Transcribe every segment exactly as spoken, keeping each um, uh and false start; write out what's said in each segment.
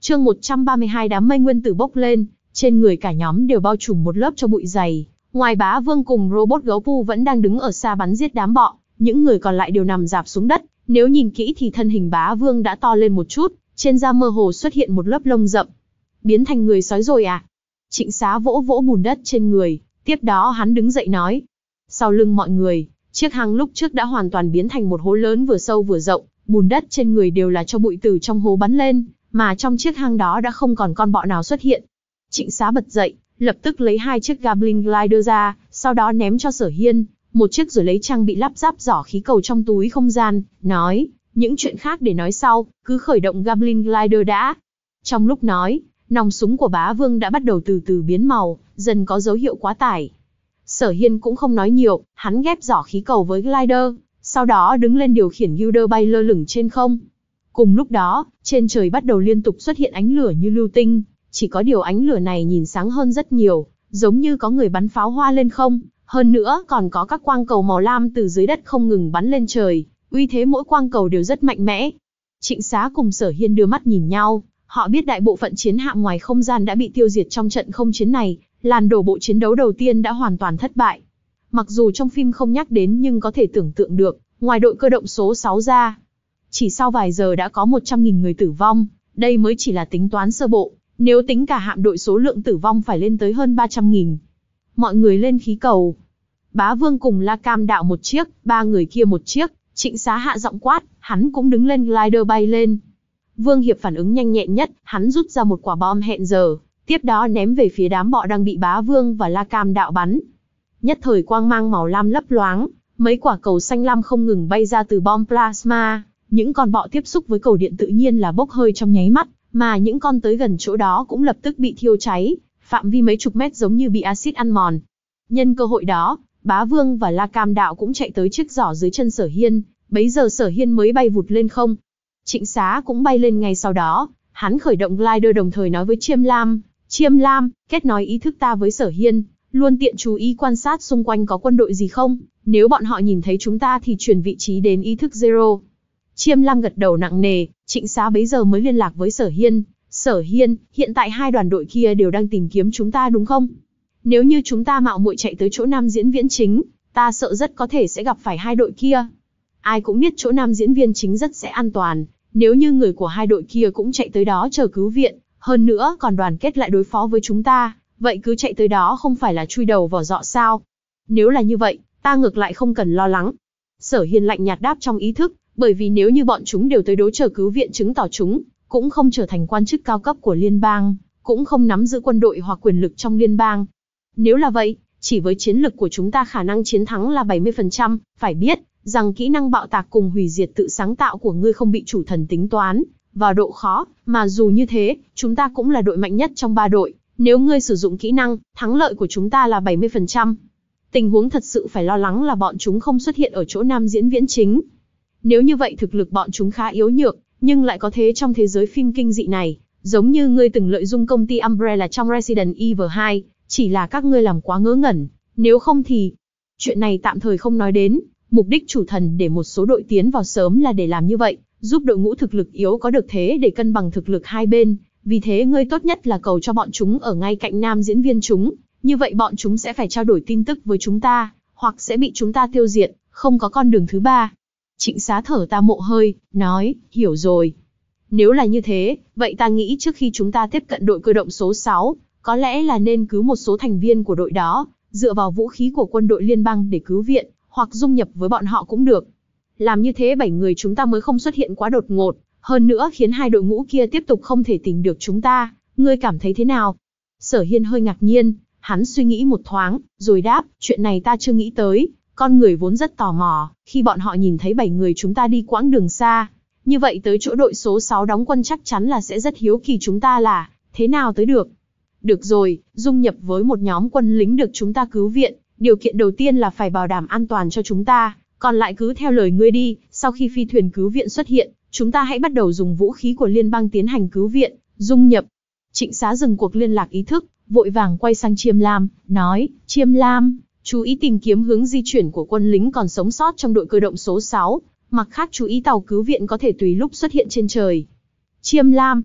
Chương một trăm ba mươi hai đám mây nguyên tử bốc lên, trên người cả nhóm đều bao trùm một lớp cho bụi dày. Ngoài Bá Vương cùng robot gấu pu vẫn đang đứng ở xa bắn giết đám bọ, những người còn lại đều nằm rạp xuống đất. Nếu nhìn kỹ thì thân hình Bá Vương đã to lên một chút, trên da mơ hồ xuất hiện một lớp lông rậm. Biến thành người sói rồi à? Trịnh Xá vỗ vỗ bùn đất trên người, tiếp đó hắn đứng dậy nói. Sau lưng mọi người, chiếc hang lúc trước đã hoàn toàn biến thành một hố lớn vừa sâu vừa rộng, bùn đất trên người đều là cho bụi từ trong hố bắn lên, mà trong chiếc hang đó đã không còn con bọ nào xuất hiện. Trịnh Xá bật dậy, lập tức lấy hai chiếc Goblin Glider ra, sau đó ném cho Sở Hiên, một chiếc rồi lấy trang bị lắp ráp giỏ khí cầu trong túi không gian, nói, những chuyện khác để nói sau, cứ khởi động Goblin Glider đã. Trong lúc nói, nòng súng của Bá Vương đã bắt đầu từ từ biến màu, dần có dấu hiệu quá tải. Sở Hiên cũng không nói nhiều, hắn ghép giỏ khí cầu với glider, sau đó đứng lên điều khiển Gilder bay lơ lửng trên không. Cùng lúc đó, trên trời bắt đầu liên tục xuất hiện ánh lửa như lưu tinh, chỉ có điều ánh lửa này nhìn sáng hơn rất nhiều, giống như có người bắn pháo hoa lên không, hơn nữa còn có các quang cầu màu lam từ dưới đất không ngừng bắn lên trời, uy thế mỗi quang cầu đều rất mạnh mẽ. Trịnh Xá cùng Sở Hiên đưa mắt nhìn nhau, họ biết đại bộ phận chiến hạm ngoài không gian đã bị tiêu diệt trong trận không chiến này, làn đổ bộ chiến đấu đầu tiên đã hoàn toàn thất bại. Mặc dù trong phim không nhắc đến nhưng có thể tưởng tượng được, ngoài đội cơ động số sáu ra, chỉ sau vài giờ đã có một trăm nghìn người tử vong, đây mới chỉ là tính toán sơ bộ, nếu tính cả hạm đội số lượng tử vong phải lên tới hơn ba trăm nghìn. Mọi người lên khí cầu. Bá Vương cùng La Cam đạo một chiếc, ba người kia một chiếc, Trịnh Xá hạ giọng quát, hắn cũng đứng lên glider bay lên. Vương Hiệp phản ứng nhanh nhẹn nhất, hắn rút ra một quả bom hẹn giờ, tiếp đó ném về phía đám bọ đang bị Bá Vương và La Cam đạo bắn. Nhất thời quang mang màu lam lấp loáng, mấy quả cầu xanh lam không ngừng bay ra từ bom plasma, những con bọ tiếp xúc với cầu điện tự nhiên là bốc hơi trong nháy mắt, mà những con tới gần chỗ đó cũng lập tức bị thiêu cháy, phạm vi mấy chục mét giống như bị axit ăn mòn. Nhân cơ hội đó, Bá Vương và La Cam đạo cũng chạy tới chiếc giỏ dưới chân Sở Hiên, bấy giờ Sở Hiên mới bay vụt lên không. Trịnh Xá cũng bay lên ngay sau đó, hắn khởi động glider đồng thời nói với Chiêm Lam, Chiêm Lam, kết nối ý thức ta với Sở Hiên, luôn tiện chú ý quan sát xung quanh có quân đội gì không, nếu bọn họ nhìn thấy chúng ta thì chuyển vị trí đến ý thức Zero. Chiêm Lam gật đầu nặng nề, Trịnh Xá bấy giờ mới liên lạc với Sở Hiên, Sở Hiên, hiện tại hai đoàn đội kia đều đang tìm kiếm chúng ta đúng không? Nếu như chúng ta mạo muội chạy tới chỗ nam diễn viên chính, ta sợ rất có thể sẽ gặp phải hai đội kia. Ai cũng biết chỗ nam diễn viên chính rất sẽ an toàn, nếu như người của hai đội kia cũng chạy tới đó chờ cứu viện, hơn nữa còn đoàn kết lại đối phó với chúng ta, vậy cứ chạy tới đó không phải là chui đầu vào giọ sao? Nếu là như vậy, ta ngược lại không cần lo lắng. Sở Hiên lạnh nhạt đáp trong ý thức, bởi vì nếu như bọn chúng đều tới đối chờ cứu viện chứng tỏ chúng cũng không trở thành quan chức cao cấp của liên bang, cũng không nắm giữ quân đội hoặc quyền lực trong liên bang. Nếu là vậy, chỉ với chiến lực của chúng ta khả năng chiến thắng là bảy mươi phần trăm, phải biết rằng kỹ năng bạo tạc cùng hủy diệt tự sáng tạo của ngươi không bị chủ thần tính toán vào độ khó, mà dù như thế, chúng ta cũng là đội mạnh nhất trong ba đội, nếu ngươi sử dụng kỹ năng, thắng lợi của chúng ta là bảy mươi phần trăm. Tình huống thật sự phải lo lắng là bọn chúng không xuất hiện ở chỗ nam diễn viễn chính. Nếu như vậy thực lực bọn chúng khá yếu nhược, nhưng lại có thế trong thế giới phim kinh dị này, giống như ngươi từng lợi dụng công ty Umbrella trong Resident Evil hai, chỉ là các ngươi làm quá ngớ ngẩn, nếu không thì... Chuyện này tạm thời không nói đến, mục đích chủ thần để một số đội tiến vào sớm là để làm như vậy, giúp đội ngũ thực lực yếu có được thế để cân bằng thực lực hai bên, vì thế ngươi tốt nhất là cầu cho bọn chúng ở ngay cạnh nam diễn viên chúng, như vậy bọn chúng sẽ phải trao đổi tin tức với chúng ta, hoặc sẽ bị chúng ta tiêu diệt, không có con đường thứ ba. Trịnh Xá thở ta mộ hơi, nói, hiểu rồi. Nếu là như thế, vậy ta nghĩ trước khi chúng ta tiếp cận đội cơ động số sáu, có lẽ là nên cứu một số thành viên của đội đó, dựa vào vũ khí của quân đội liên bang để cứu viện, hoặc dung nhập với bọn họ cũng được. Làm như thế bảy người chúng ta mới không xuất hiện quá đột ngột, hơn nữa khiến hai đội ngũ kia tiếp tục không thể tìm được chúng ta, ngươi cảm thấy thế nào? Sở Hiên hơi ngạc nhiên, hắn suy nghĩ một thoáng, rồi đáp, chuyện này ta chưa nghĩ tới, con người vốn rất tò mò, khi bọn họ nhìn thấy bảy người chúng ta đi quãng đường xa, như vậy tới chỗ đội số sáu đóng quân chắc chắn là sẽ rất hiếu kỳ chúng ta là thế nào tới được. Được rồi, dung nhập với một nhóm quân lính được chúng ta cứu viện, điều kiện đầu tiên là phải bảo đảm an toàn cho chúng ta, còn lại cứ theo lời ngươi đi, sau khi phi thuyền cứu viện xuất hiện, chúng ta hãy bắt đầu dùng vũ khí của liên bang tiến hành cứu viện, dung nhập. Trịnh Xá dừng cuộc liên lạc ý thức, vội vàng quay sang Chiêm Lam, nói, Chiêm Lam, chú ý tìm kiếm hướng di chuyển của quân lính còn sống sót trong đội cơ động số sáu, mặt khác chú ý tàu cứu viện có thể tùy lúc xuất hiện trên trời. Chiêm Lam,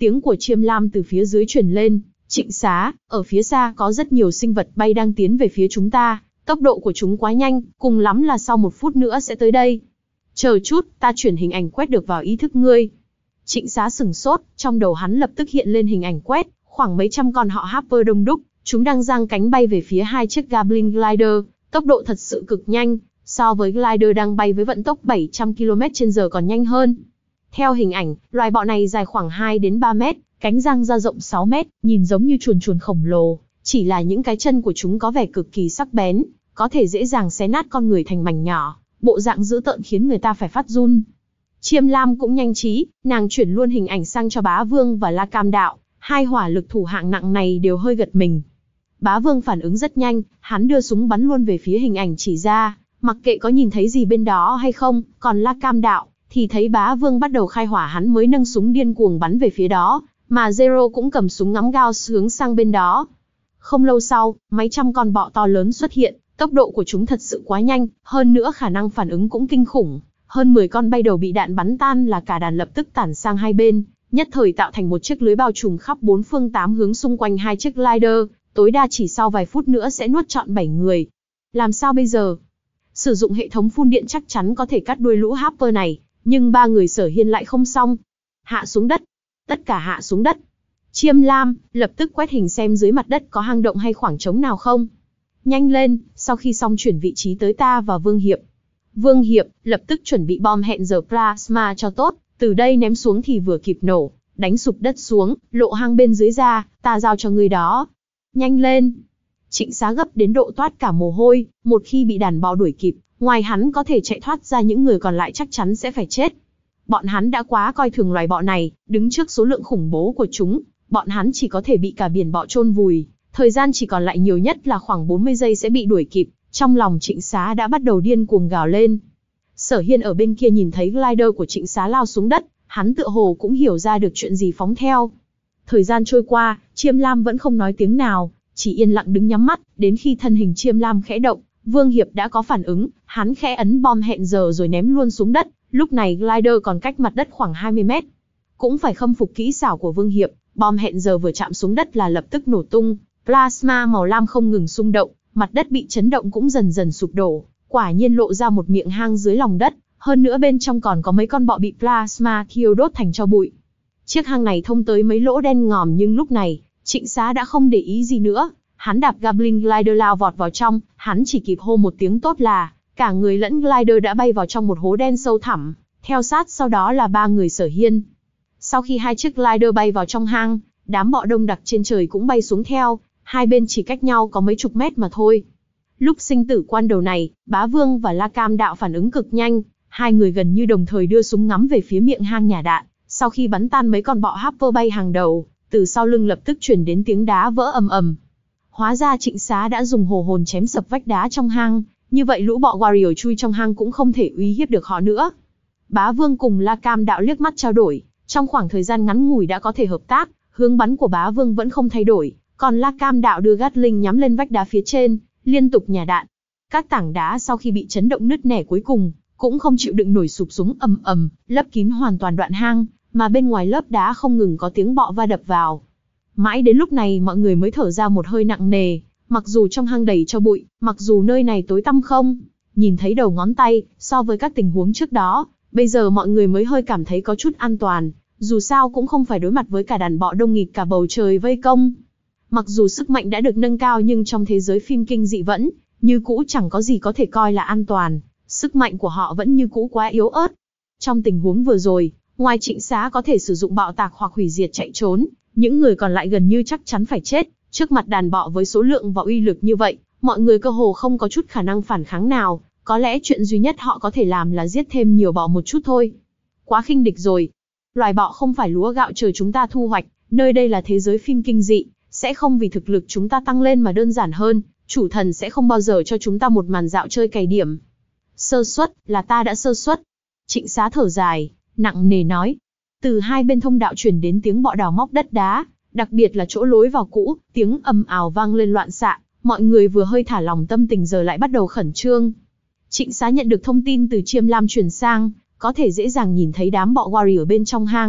Tiếng của Chiêm Lam từ phía dưới truyền lên. Trịnh Xá, ở phía xa có rất nhiều sinh vật bay đang tiến về phía chúng ta. Tốc độ của chúng quá nhanh, cùng lắm là sau một phút nữa sẽ tới đây. Chờ chút, ta chuyển hình ảnh quét được vào ý thức ngươi. Trịnh Xá sửng sốt, trong đầu hắn lập tức hiện lên hình ảnh quét, khoảng mấy trăm con họ Harper đông đúc, chúng đang giang cánh bay về phía hai chiếc Goblin Glider, tốc độ thật sự cực nhanh, so với Glider đang bay với vận tốc bảy trăm ki lô mét trên giờ còn nhanh hơn. Theo hình ảnh, loài bọ này dài khoảng hai đến ba mét, cánh giang ra rộng sáu mét, nhìn giống như chuồn chuồn khổng lồ, chỉ là những cái chân của chúng có vẻ cực kỳ sắc bén, có thể dễ dàng xé nát con người thành mảnh nhỏ, bộ dạng dữ tợn khiến người ta phải phát run. Chiêm Lam cũng nhanh trí, nàng chuyển luôn hình ảnh sang cho Bá Vương và La Cam Đạo, hai hỏa lực thủ hạng nặng này đều hơi gật mình. Bá Vương phản ứng rất nhanh, hắn đưa súng bắn luôn về phía hình ảnh chỉ ra, mặc kệ có nhìn thấy gì bên đó hay không, còn La Cam Đạo thì thấy Bá Vương bắt đầu khai hỏa hắn mới nâng súng điên cuồng bắn về phía đó, mà Zero cũng cầm súng ngắm Gauss hướng sang bên đó. Không lâu sau, mấy trăm con bọ to lớn xuất hiện, tốc độ của chúng thật sự quá nhanh, hơn nữa khả năng phản ứng cũng kinh khủng. Hơn mười con bay đầu bị đạn bắn tan là cả đàn lập tức tản sang hai bên, nhất thời tạo thành một chiếc lưới bao trùm khắp bốn phương tám hướng xung quanh hai chiếc glider, tối đa chỉ sau vài phút nữa sẽ nuốt trọn bảy người. Làm sao bây giờ? Sử dụng hệ thống phun điện chắc chắn có thể cắt đuôi lũ Harper này, nhưng ba người Sở Hiên lại không xong. Hạ xuống đất. Tất cả hạ xuống đất. Chiêm Lam, lập tức quét hình xem dưới mặt đất có hang động hay khoảng trống nào không. Nhanh lên, sau khi xong chuyển vị trí tới ta và Vương Hiệp. Vương Hiệp, lập tức chuẩn bị bom hẹn giờ plasma cho tốt, từ đây ném xuống thì vừa kịp nổ, đánh sụp đất xuống, lộ hang bên dưới ra, ta giao cho người đó. Nhanh lên. Trịnh Xá gấp đến độ toát cả mồ hôi, một khi bị đàn bọ đuổi kịp, ngoài hắn có thể chạy thoát ra những người còn lại chắc chắn sẽ phải chết. Bọn hắn đã quá coi thường loài bọ này, đứng trước số lượng khủng bố của chúng, bọn hắn chỉ có thể bị cả biển bọ chôn vùi, thời gian chỉ còn lại nhiều nhất là khoảng bốn mươi giây sẽ bị đuổi kịp. Trong lòng Trịnh Xá đã bắt đầu điên cuồng gào lên. Sở Hiên ở bên kia nhìn thấy glider của Trịnh Xá lao xuống đất, hắn tựa hồ cũng hiểu ra được chuyện gì phóng theo. Thời gian trôi qua, Chiêm Lam vẫn không nói tiếng nào, chỉ yên lặng đứng nhắm mắt, đến khi thân hình Chiêm Lam khẽ động, Vương Hiệp đã có phản ứng, hắn khẽ ấn bom hẹn giờ rồi ném luôn xuống đất, lúc này glider còn cách mặt đất khoảng hai mươi mét. Cũng phải khâm phục kỹ xảo của Vương Hiệp, bom hẹn giờ vừa chạm xuống đất là lập tức nổ tung, plasma màu lam không ngừng xung động, mặt đất bị chấn động cũng dần dần sụp đổ, quả nhiên lộ ra một miệng hang dưới lòng đất, hơn nữa bên trong còn có mấy con bọ bị plasma thiêu đốt thành tro bụi. Chiếc hang này thông tới mấy lỗ đen ngòm nhưng lúc này, Trịnh Xá đã không để ý gì nữa, hắn đạp Goblin Glider lao vọt vào trong, hắn chỉ kịp hô một tiếng tốt là, cả người lẫn glider đã bay vào trong một hố đen sâu thẳm, theo sát sau đó là ba người Sở Hiên. Sau khi hai chiếc glider bay vào trong hang, đám bọ đông đặc trên trời cũng bay xuống theo, hai bên chỉ cách nhau có mấy chục mét mà thôi. Lúc sinh tử quan đầu này, Bá Vương và La Cam Đạo phản ứng cực nhanh, hai người gần như đồng thời đưa súng ngắm về phía miệng hang nhà đạn. Sau khi bắn tan mấy con bọ Harper bay hàng đầu, từ sau lưng lập tức truyền đến tiếng đá vỡ ầm ầm. Hóa ra Trịnh Xá đã dùng hồ hồn chém sập vách đá trong hang, như vậy lũ bọ warrior chui trong hang cũng không thể uy hiếp được họ nữa. Bá Vương cùng La Cam Đạo liếc mắt trao đổi, trong khoảng thời gian ngắn ngủi đã có thể hợp tác, hướng bắn của Bá Vương vẫn không thay đổi. Còn La Cam Đạo đưa Gatling nhắm lên vách đá phía trên, liên tục nhả đạn. Các tảng đá sau khi bị chấn động nứt nẻ cuối cùng, cũng không chịu đựng nổi sụp xuống ầm ầm, lấp kín hoàn toàn đoạn hang, mà bên ngoài lớp đá không ngừng có tiếng bọ va đập vào. Mãi đến lúc này mọi người mới thở ra một hơi nặng nề, mặc dù trong hang đầy tro bụi, mặc dù nơi này tối tăm không nhìn thấy đầu ngón tay, so với các tình huống trước đó, bây giờ mọi người mới hơi cảm thấy có chút an toàn, dù sao cũng không phải đối mặt với cả đàn bọ đông nghịt cả bầu trời vây công. Mặc dù sức mạnh đã được nâng cao nhưng trong thế giới phim kinh dị vẫn như cũ chẳng có gì có thể coi là an toàn, sức mạnh của họ vẫn như cũ quá yếu ớt. Trong tình huống vừa rồi, ngoài Trịnh Xá có thể sử dụng bạo tạc hoặc hủy diệt chạy trốn, những người còn lại gần như chắc chắn phải chết. Trước mặt đàn bọ với số lượng và uy lực như vậy, mọi người cơ hồ không có chút khả năng phản kháng nào, có lẽ chuyện duy nhất họ có thể làm là giết thêm nhiều bọ một chút thôi. Quá khinh địch rồi. Loài bọ không phải lúa gạo chờ chúng ta thu hoạch, nơi đây là thế giới phim kinh dị, sẽ không vì thực lực chúng ta tăng lên mà đơn giản hơn, chủ thần sẽ không bao giờ cho chúng ta một màn dạo chơi cày điểm. Sơ suất, là ta đã sơ suất. Trịnh Xá thở dài, nặng nề nói. Từ hai bên thông đạo truyền đến tiếng bọ đào móc đất đá, đặc biệt là chỗ lối vào cũ, tiếng ầm ào vang lên loạn xạ, mọi người vừa hơi thả lỏng tâm tình giờ lại bắt đầu khẩn trương. Trịnh Xá nhận được thông tin từ Chiêm Lam truyền sang, có thể dễ dàng nhìn thấy đám bọ warrior ở bên trong hang,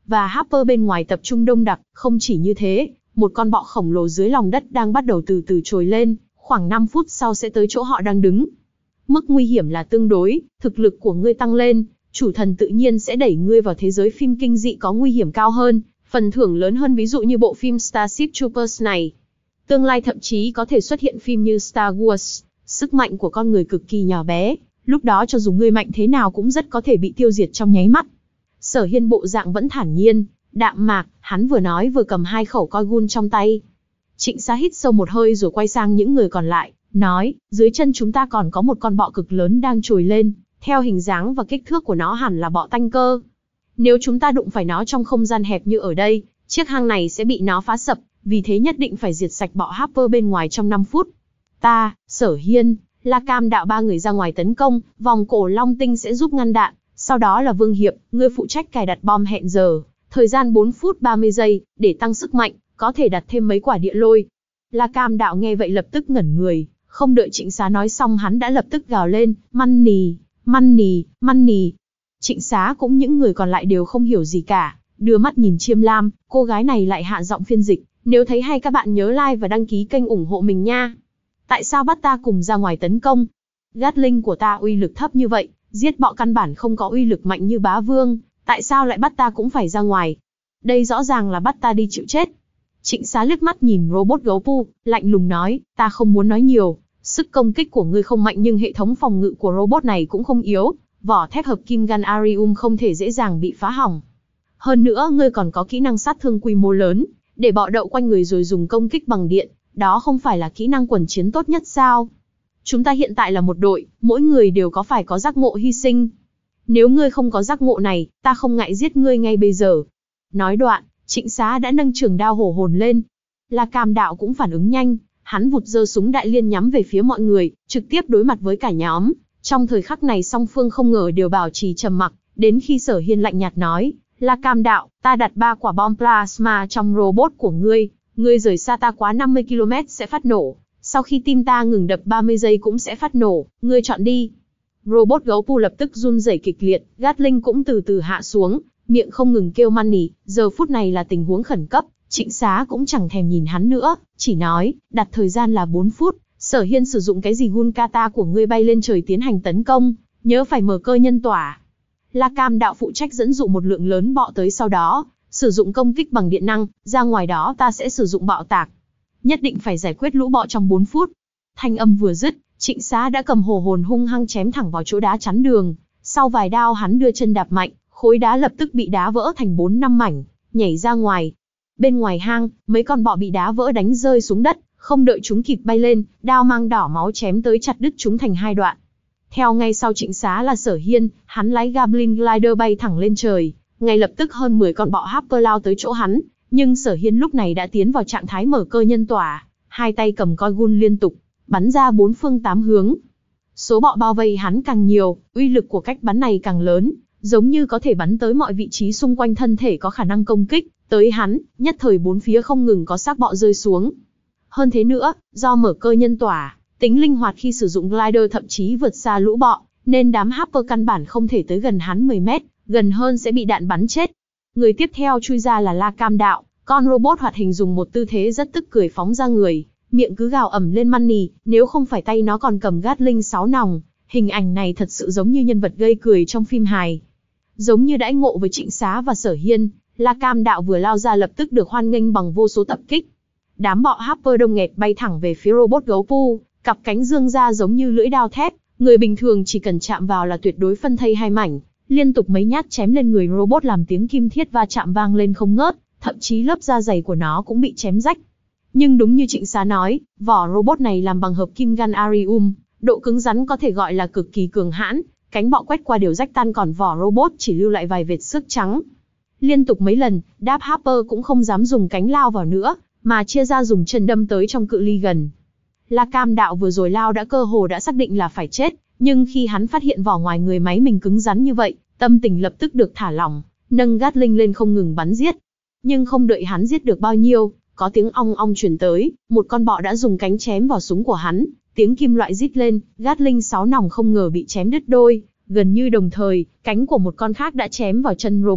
và Harper bên ngoài tập trung đông đặc. Không chỉ như thế, một con bọ khổng lồ dưới lòng đất đang bắt đầu từ từ trồi lên, khoảng năm phút sau sẽ tới chỗ họ đang đứng. Mức nguy hiểm là tương đối, thực lực của ngươi tăng lên, chủ thần tự nhiên sẽ đẩy ngươi vào thế giới phim kinh dị có nguy hiểm cao hơn, phần thưởng lớn hơn, ví dụ như bộ phim Starship Troopers này. Tương lai thậm chí có thể xuất hiện phim như Star Wars, sức mạnh của con người cực kỳ nhỏ bé, lúc đó cho dù ngươi mạnh thế nào cũng rất có thể bị tiêu diệt trong nháy mắt. Sở Hiên bộ dạng vẫn thản nhiên, đạm mạc, hắn vừa nói vừa cầm hai khẩu coi gun trong tay. Trịnh Xá hít sâu một hơi rồi quay sang những người còn lại, nói, dưới chân chúng ta còn có một con bọ cực lớn đang trồi lên, theo hình dáng và kích thước của nó hẳn là bọ tanh cơ. Nếu chúng ta đụng phải nó trong không gian hẹp như ở đây, chiếc hang này sẽ bị nó phá sập, vì thế nhất định phải diệt sạch bọ Harper bên ngoài trong năm phút. Ta, Sở Hiên, La Cam Đạo ba người ra ngoài tấn công, vòng cổ Long Tinh sẽ giúp ngăn đạn, sau đó là Vương Hiệp, ngươi phụ trách cài đặt bom hẹn giờ, thời gian bốn phút ba mươi giây, để tăng sức mạnh, có thể đặt thêm mấy quả địa lôi. La Cam Đạo nghe vậy lập tức ngẩn người, không đợi Trịnh Xá nói xong hắn đã lập tức gào lên, Money, Money, Money. Trịnh Xá cũng những người còn lại đều không hiểu gì cả, đưa mắt nhìn Chiêm Lam, cô gái này lại hạ giọng phiên dịch, nếu thấy hay các bạn nhớ like và đăng ký kênh ủng hộ mình nha. Tại sao bắt ta cùng ra ngoài tấn công? Gatling của ta uy lực thấp như vậy, giết bọ căn bản không có uy lực mạnh như bá vương, tại sao lại bắt ta cũng phải ra ngoài? Đây rõ ràng là bắt ta đi chịu chết. Trịnh Xá liếc mắt nhìn robot gấu pu, lạnh lùng nói, ta không muốn nói nhiều, sức công kích của ngươi không mạnh nhưng hệ thống phòng ngự của robot này cũng không yếu, vỏ thép hợp kim Ganarium không thể dễ dàng bị phá hỏng. Hơn nữa ngươi còn có kỹ năng sát thương quy mô lớn, để bọ đậu quanh người rồi dùng công kích bằng điện, đó không phải là kỹ năng quần chiến tốt nhất sao? Chúng ta hiện tại là một đội, mỗi người đều có phải có giác ngộ hy sinh. Nếu ngươi không có giác ngộ này, ta không ngại giết ngươi ngay bây giờ. Nói đoạn, Trịnh Xá đã nâng trường đao hổ hồn lên. La Cam Đạo cũng phản ứng nhanh, hắn vụt giơ súng đại liên nhắm về phía mọi người, trực tiếp đối mặt với cả nhóm. Trong thời khắc này song phương không ngờ đều bảo trì trầm mặc, đến khi Sở Hiên lạnh nhạt nói, La Cam Đạo, ta đặt ba quả bom plasma trong robot của ngươi, ngươi rời xa ta quá năm mươi ki lô mét sẽ phát nổ, sau khi tim ta ngừng đập ba mươi giây cũng sẽ phát nổ, ngươi chọn đi. Robot gấu pu lập tức run rẩy kịch liệt, Gatling cũng từ từ hạ xuống, miệng không ngừng kêu Money, giờ phút này là tình huống khẩn cấp, Trịnh Xá cũng chẳng thèm nhìn hắn nữa, chỉ nói, đặt thời gian là bốn phút, Sở Hiên sử dụng cái gì gun kata của ngươi bay lên trời tiến hành tấn công, nhớ phải mở cơ nhân tỏa. La Cam Đạo phụ trách dẫn dụ một lượng lớn bọ tới, sau đó sử dụng công kích bằng điện năng, ra ngoài đó ta sẽ sử dụng bạo tạc. Nhất định phải giải quyết lũ bọ trong bốn phút. Thanh âm vừa dứt, Trịnh Xá đã cầm hồ hồn hung hăng chém thẳng vào chỗ đá chắn đường, sau vài đao hắn đưa chân đạp mạnh, khối đá lập tức bị đá vỡ thành bốn năm mảnh, nhảy ra ngoài. Bên ngoài hang, mấy con bọ bị đá vỡ đánh rơi xuống đất, không đợi chúng kịp bay lên, đao mang đỏ máu chém tới chặt đứt chúng thành hai đoạn. Theo ngay sau Trịnh Xá là Sở Hiên, hắn lái Goblin Glider bay thẳng lên trời, ngay lập tức hơn mười con bọ Harper lao tới chỗ hắn, nhưng Sở Hiên lúc này đã tiến vào trạng thái mở cơ nhân tỏa, hai tay cầm coi gun liên tục, bắn ra bốn phương tám hướng. Số bọ bao vây hắn càng nhiều, uy lực của cách bắn này càng lớn, giống như có thể bắn tới mọi vị trí xung quanh thân thể có khả năng công kích tới hắn, nhất thời bốn phía không ngừng có xác bọ rơi xuống. Hơn thế nữa, do mở cơ nhân tỏa, tính linh hoạt khi sử dụng glider thậm chí vượt xa lũ bọ, nên đám Harper căn bản không thể tới gần hắn mười mét, gần hơn sẽ bị đạn bắn chết. Người tiếp theo chui ra là La Cam Đạo, con robot hoạt hình dùng một tư thế rất tức cười phóng ra người, miệng cứ gào ầm lên Money, nếu không phải tay nó còn cầm Gatling sáu nòng, hình ảnh này thật sự giống như nhân vật gây cười trong phim hài. Giống như đãi ngộ với Trịnh Xá và Sở Hiên, La Cam Đạo vừa lao ra lập tức được hoan nghênh bằng vô số tập kích. Đám bọ Harper đông nghẹt bay thẳng về phía robot gấu pu, cặp cánh dương ra giống như lưỡi dao thép, người bình thường chỉ cần chạm vào là tuyệt đối phân thây hai mảnh, liên tục mấy nhát chém lên người robot làm tiếng kim thiết va chạm vang lên không ngớt, thậm chí lớp da dày của nó cũng bị chém rách. Nhưng đúng như Trịnh Xá nói, vỏ robot này làm bằng hợp kim Ganarium, độ cứng rắn có thể gọi là cực kỳ cường hãn, cánh bọ quét qua đều rách tan, còn vỏ robot chỉ lưu lại vài vệt xước trắng. Liên tục mấy lần, đáp Harper cũng không dám dùng cánh lao vào nữa, mà chia ra dùng chân đâm tới trong cự ly gần. La Cam Đạo vừa rồi lao đã cơ hồ đã xác định là phải chết, nhưng khi hắn phát hiện vỏ ngoài người máy mình cứng rắn như vậy, tâm tình lập tức được thả lỏng, nâng Gatling lên không ngừng bắn giết. Nhưng không đợi hắn giết được bao nhiêu, có tiếng ong ong truyền tới, một con bọ đã dùng cánh chém vào súng của hắn, tiếng kim loại rít lên, Gatling sáu nòng không ngờ bị chém đứt đôi, gần như đồng thời, cánh của một con khác đã chém vào chân robot,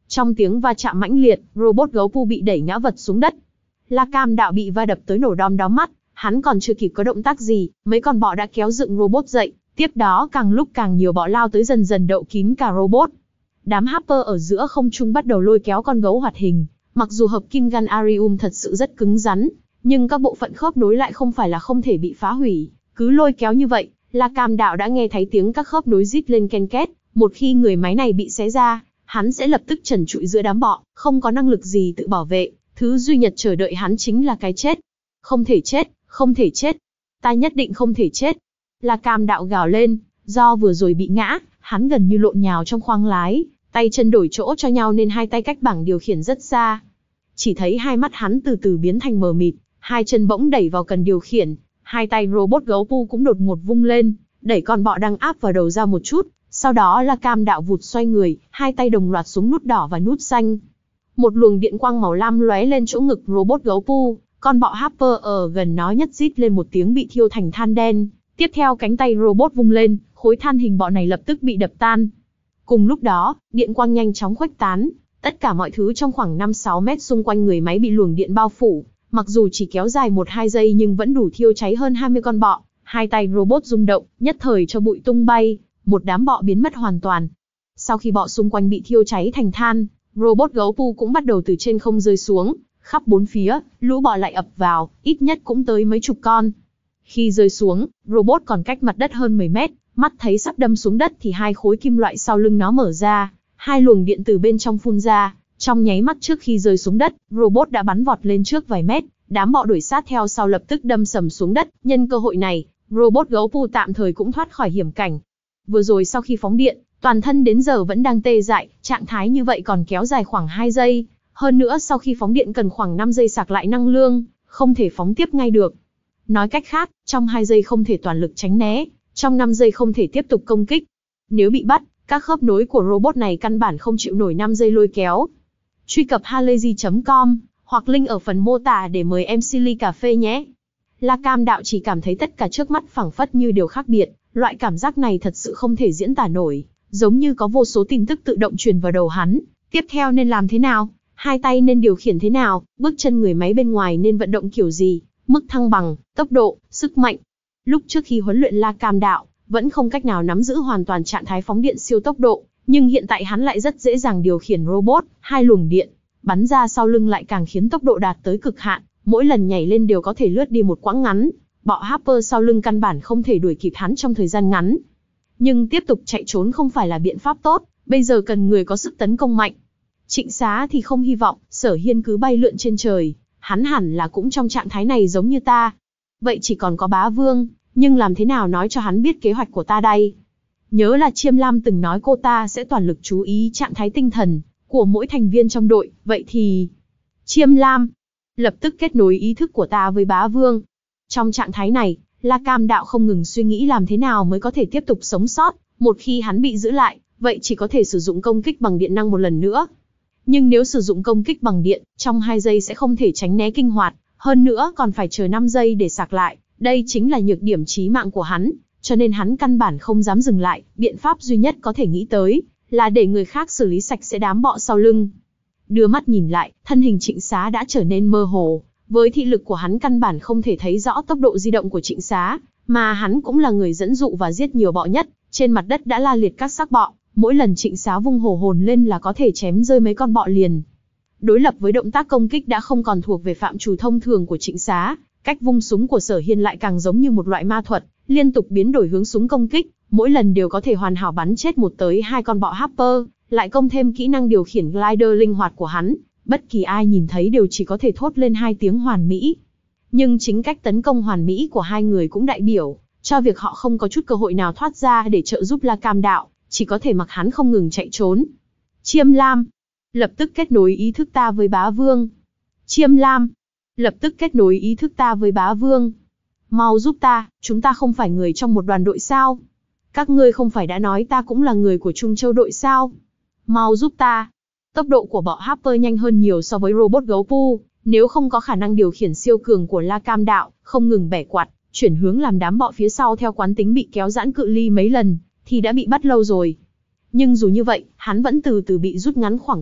Trong tiếng va chạm mãnh liệt, robot gấu pu bị đẩy ngã vật xuống đất. La Cam Đạo bị va đập tới nổ đom đóm mắt, hắn còn chưa kịp có động tác gì, mấy con bọ đã kéo dựng robot dậy, tiếp đó càng lúc càng nhiều bọ lao tới dần dần đậu kín cả robot. Đám Harper ở giữa không trung bắt đầu lôi kéo con gấu hoạt hình, mặc dù hợp kim Ganarium thật sự rất cứng rắn, nhưng các bộ phận khớp nối lại không phải là không thể bị phá hủy, cứ lôi kéo như vậy, La Cam Đạo đã nghe thấy tiếng các khớp nối rít lên ken két, một khi người máy này bị xé ra, hắn sẽ lập tức trần trụi giữa đám bọ, không có năng lực gì tự bảo vệ, thứ duy nhất chờ đợi hắn chính là cái chết. Không thể chết, không thể chết, ta nhất định không thể chết. La Cam Đạo gào lên, do vừa rồi bị ngã, hắn gần như lộn nhào trong khoang lái, tay chân đổi chỗ cho nhau nên hai tay cách bảng điều khiển rất xa. Chỉ thấy hai mắt hắn từ từ biến thành mờ mịt, hai chân bỗng đẩy vào cần điều khiển, hai tay robot gấu pu cũng đột ngột vung lên, đẩy con bọ đang áp vào đầu ra một chút, sau đó La Cam Đạo vụt xoay người, hai tay đồng loạt xuống nút đỏ và nút xanh. Một luồng điện quang màu lam lóe lên chỗ ngực robot gấu pu, con bọ Harper ở gần nó nhất rít lên một tiếng bị thiêu thành than đen, tiếp theo cánh tay robot vung lên, khối than hình bọ này lập tức bị đập tan. Cùng lúc đó, điện quang nhanh chóng khuếch tán, tất cả mọi thứ trong khoảng năm sáu mét xung quanh người máy bị luồng điện bao phủ, mặc dù chỉ kéo dài một hai giây nhưng vẫn đủ thiêu cháy hơn hai mươi con bọ, hai tay robot rung động, nhất thời cho bụi tung bay, một đám bọ biến mất hoàn toàn. Sau khi bọ xung quanh bị thiêu cháy thành than, robot gấu pu cũng bắt đầu từ trên không rơi xuống, khắp bốn phía, lũ bọ lại ập vào, ít nhất cũng tới mấy chục con. Khi rơi xuống, robot còn cách mặt đất hơn mười mét, mắt thấy sắp đâm xuống đất thì hai khối kim loại sau lưng nó mở ra, hai luồng điện từ bên trong phun ra, trong nháy mắt trước khi rơi xuống đất, robot đã bắn vọt lên trước vài mét, đám bọ đuổi sát theo sau lập tức đâm sầm xuống đất, nhân cơ hội này, robot gấu pu tạm thời cũng thoát khỏi hiểm cảnh. Vừa rồi sau khi phóng điện, toàn thân đến giờ vẫn đang tê dại, trạng thái như vậy còn kéo dài khoảng hai giây, hơn nữa sau khi phóng điện cần khoảng năm giây sạc lại năng lượng, không thể phóng tiếp ngay được. Nói cách khác, trong hai giây không thể toàn lực tránh né, trong năm giây không thể tiếp tục công kích. Nếu bị bắt, các khớp nối của robot này căn bản không chịu nổi năm giây lôi kéo. Truy cập halayzi chấm com hoặc link ở phần mô tả để mời em xê ly cà phê nhé. La Cam Đạo chỉ cảm thấy tất cả trước mắt phảng phất như điều khác biệt, loại cảm giác này thật sự không thể diễn tả nổi, giống như có vô số tin tức tự động truyền vào đầu hắn. Tiếp theo nên làm thế nào? Hai tay nên điều khiển thế nào? Bước chân người máy bên ngoài nên vận động kiểu gì? Mức thăng bằng, tốc độ, sức mạnh. Lúc trước khi huấn luyện La Cam Đạo, vẫn không cách nào nắm giữ hoàn toàn trạng thái phóng điện siêu tốc độ, nhưng hiện tại hắn lại rất dễ dàng điều khiển robot, hai luồng điện bắn ra sau lưng lại càng khiến tốc độ đạt tới cực hạn, mỗi lần nhảy lên đều có thể lướt đi một quãng ngắn. Bọ Harper sau lưng căn bản không thể đuổi kịp hắn trong thời gian ngắn. Nhưng tiếp tục chạy trốn không phải là biện pháp tốt, bây giờ cần người có sức tấn công mạnh. Trịnh Xá thì không hy vọng, Sở Hiên cứ bay lượn trên trời, hắn hẳn là cũng trong trạng thái này giống như ta. Vậy chỉ còn có Bá Vương, nhưng làm thế nào nói cho hắn biết kế hoạch của ta đây? Nhớ là Chiêm Lam từng nói cô ta sẽ toàn lực chú ý trạng thái tinh thần của mỗi thành viên trong đội, vậy thì... Chiêm Lam, lập tức kết nối ý thức của ta với Bá Vương. Trong trạng thái này, La Cam Đạo không ngừng suy nghĩ làm thế nào mới có thể tiếp tục sống sót, một khi hắn bị giữ lại, vậy chỉ có thể sử dụng công kích bằng điện năng một lần nữa. Nhưng nếu sử dụng công kích bằng điện, trong hai giây sẽ không thể tránh né kinh hoạt, hơn nữa còn phải chờ năm giây để sạc lại, đây chính là nhược điểm chí mạng của hắn, cho nên hắn căn bản không dám dừng lại, biện pháp duy nhất có thể nghĩ tới, là để người khác xử lý sạch sẽ đám bọ sau lưng. Đưa mắt nhìn lại, thân hình Trịnh Xá đã trở nên mơ hồ, với thị lực của hắn căn bản không thể thấy rõ tốc độ di động của Trịnh Xá, mà hắn cũng là người dẫn dụ và giết nhiều bọ nhất, trên mặt đất đã la liệt các xác bọ, mỗi lần Trịnh Xá vung hổ hồn lên là có thể chém rơi mấy con bọ liền. Đối lập với động tác công kích đã không còn thuộc về phạm trù thông thường của Trịnh Xá, cách vung súng của Sở Hiên lại càng giống như một loại ma thuật, liên tục biến đổi hướng súng công kích, mỗi lần đều có thể hoàn hảo bắn chết một tới hai con bọ Harper, lại công thêm kỹ năng điều khiển glider linh hoạt của hắn, bất kỳ ai nhìn thấy đều chỉ có thể thốt lên hai tiếng hoàn mỹ. Nhưng chính cách tấn công hoàn mỹ của hai người cũng đại biểu cho việc họ không có chút cơ hội nào thoát ra để trợ giúp La Cam Đạo, chỉ có thể mặc hắn không ngừng chạy trốn. Chiêm Lam, lập tức kết nối ý thức ta với Bá Vương. Chiêm Lam, lập tức kết nối ý thức ta với Bá Vương. Mau giúp ta, chúng ta không phải người trong một đoàn đội sao? Các ngươi không phải đã nói ta cũng là người của Trung Châu đội sao? Mau giúp ta. Tốc độ của bọ Harper nhanh hơn nhiều so với robot gấu pu, nếu không có khả năng điều khiển siêu cường của La Cam Đạo, không ngừng bẻ quạt, chuyển hướng làm đám bọ phía sau theo quán tính bị kéo giãn cự ly mấy lần, thì đã bị bắt lâu rồi. Nhưng dù như vậy, hắn vẫn từ từ bị rút ngắn khoảng cách,